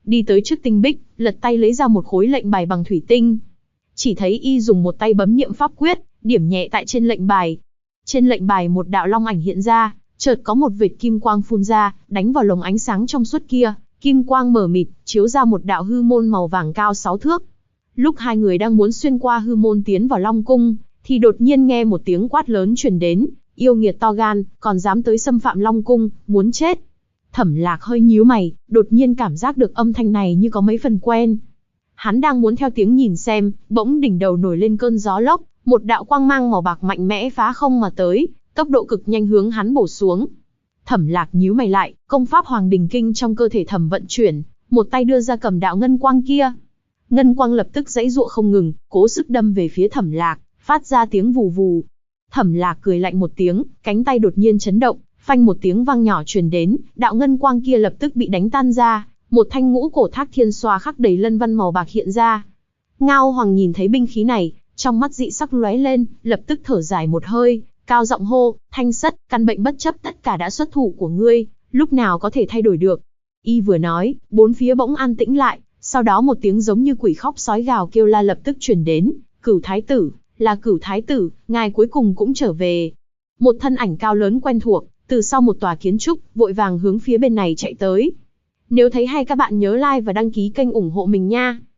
[SPEAKER 1] đi tới trước tinh bích, lật tay lấy ra một khối lệnh bài bằng thủy tinh. Chỉ thấy y dùng một tay bấm niệm pháp quyết, điểm nhẹ tại trên lệnh bài. Trên lệnh bài một đạo long ảnh hiện ra, chợt có một vệt kim quang phun ra, đánh vào lồng ánh sáng trong suốt kia, kim quang mờ mịt, chiếu ra một đạo hư môn màu vàng cao 6 thước. Lúc hai người đang muốn xuyên qua hư môn tiến vào Long cung, thì đột nhiên nghe một tiếng quát lớn truyền đến, yêu nghiệt to gan, còn dám tới xâm phạm Long cung, muốn chết. Thẩm Lạc hơi nhíu mày, đột nhiên cảm giác được âm thanh này như có mấy phần quen. Hắn đang muốn theo tiếng nhìn xem, bỗng đỉnh đầu nổi lên cơn gió lốc, một đạo quang mang màu bạc mạnh mẽ phá không mà tới, tốc độ cực nhanh hướng hắn bổ xuống. Thẩm Lạc nhíu mày lại, công pháp Hoàng Đình Kinh trong cơ thể thẩm vận chuyển, một tay đưa ra cầm đạo ngân quang kia. Ngân quang lập tức giãy giụa không ngừng, cố sức đâm về phía Thẩm Lạc, phát ra tiếng vù vù. Thẩm Lạc cười lạnh một tiếng, cánh tay đột nhiên chấn động, phanh một tiếng vang nhỏ truyền đến, đạo ngân quang kia lập tức bị đánh tan ra, một thanh ngũ cổ thác thiên xoa khắc đầy lân văn màu bạc hiện ra. Ngao Hoàng nhìn thấy binh khí này, trong mắt dị sắc lóe lên, lập tức thở dài một hơi, cao giọng hô, Thanh Sất, căn bệnh bất chấp tất cả đã xuất thủ của ngươi, lúc nào có thể thay đổi được. Y vừa nói, bốn phía bỗng an tĩnh lại, sau đó một tiếng giống như quỷ khóc sói gào kêu la lập tức truyền đến, Cửu Thái tử, là Cửu Thái tử, ngài cuối cùng cũng trở về. Một thân ảnh cao lớn quen thuộc, từ sau một tòa kiến trúc, vội vàng hướng phía bên này chạy tới. Nếu thấy hay các bạn nhớ like và đăng ký kênh ủng hộ mình nha.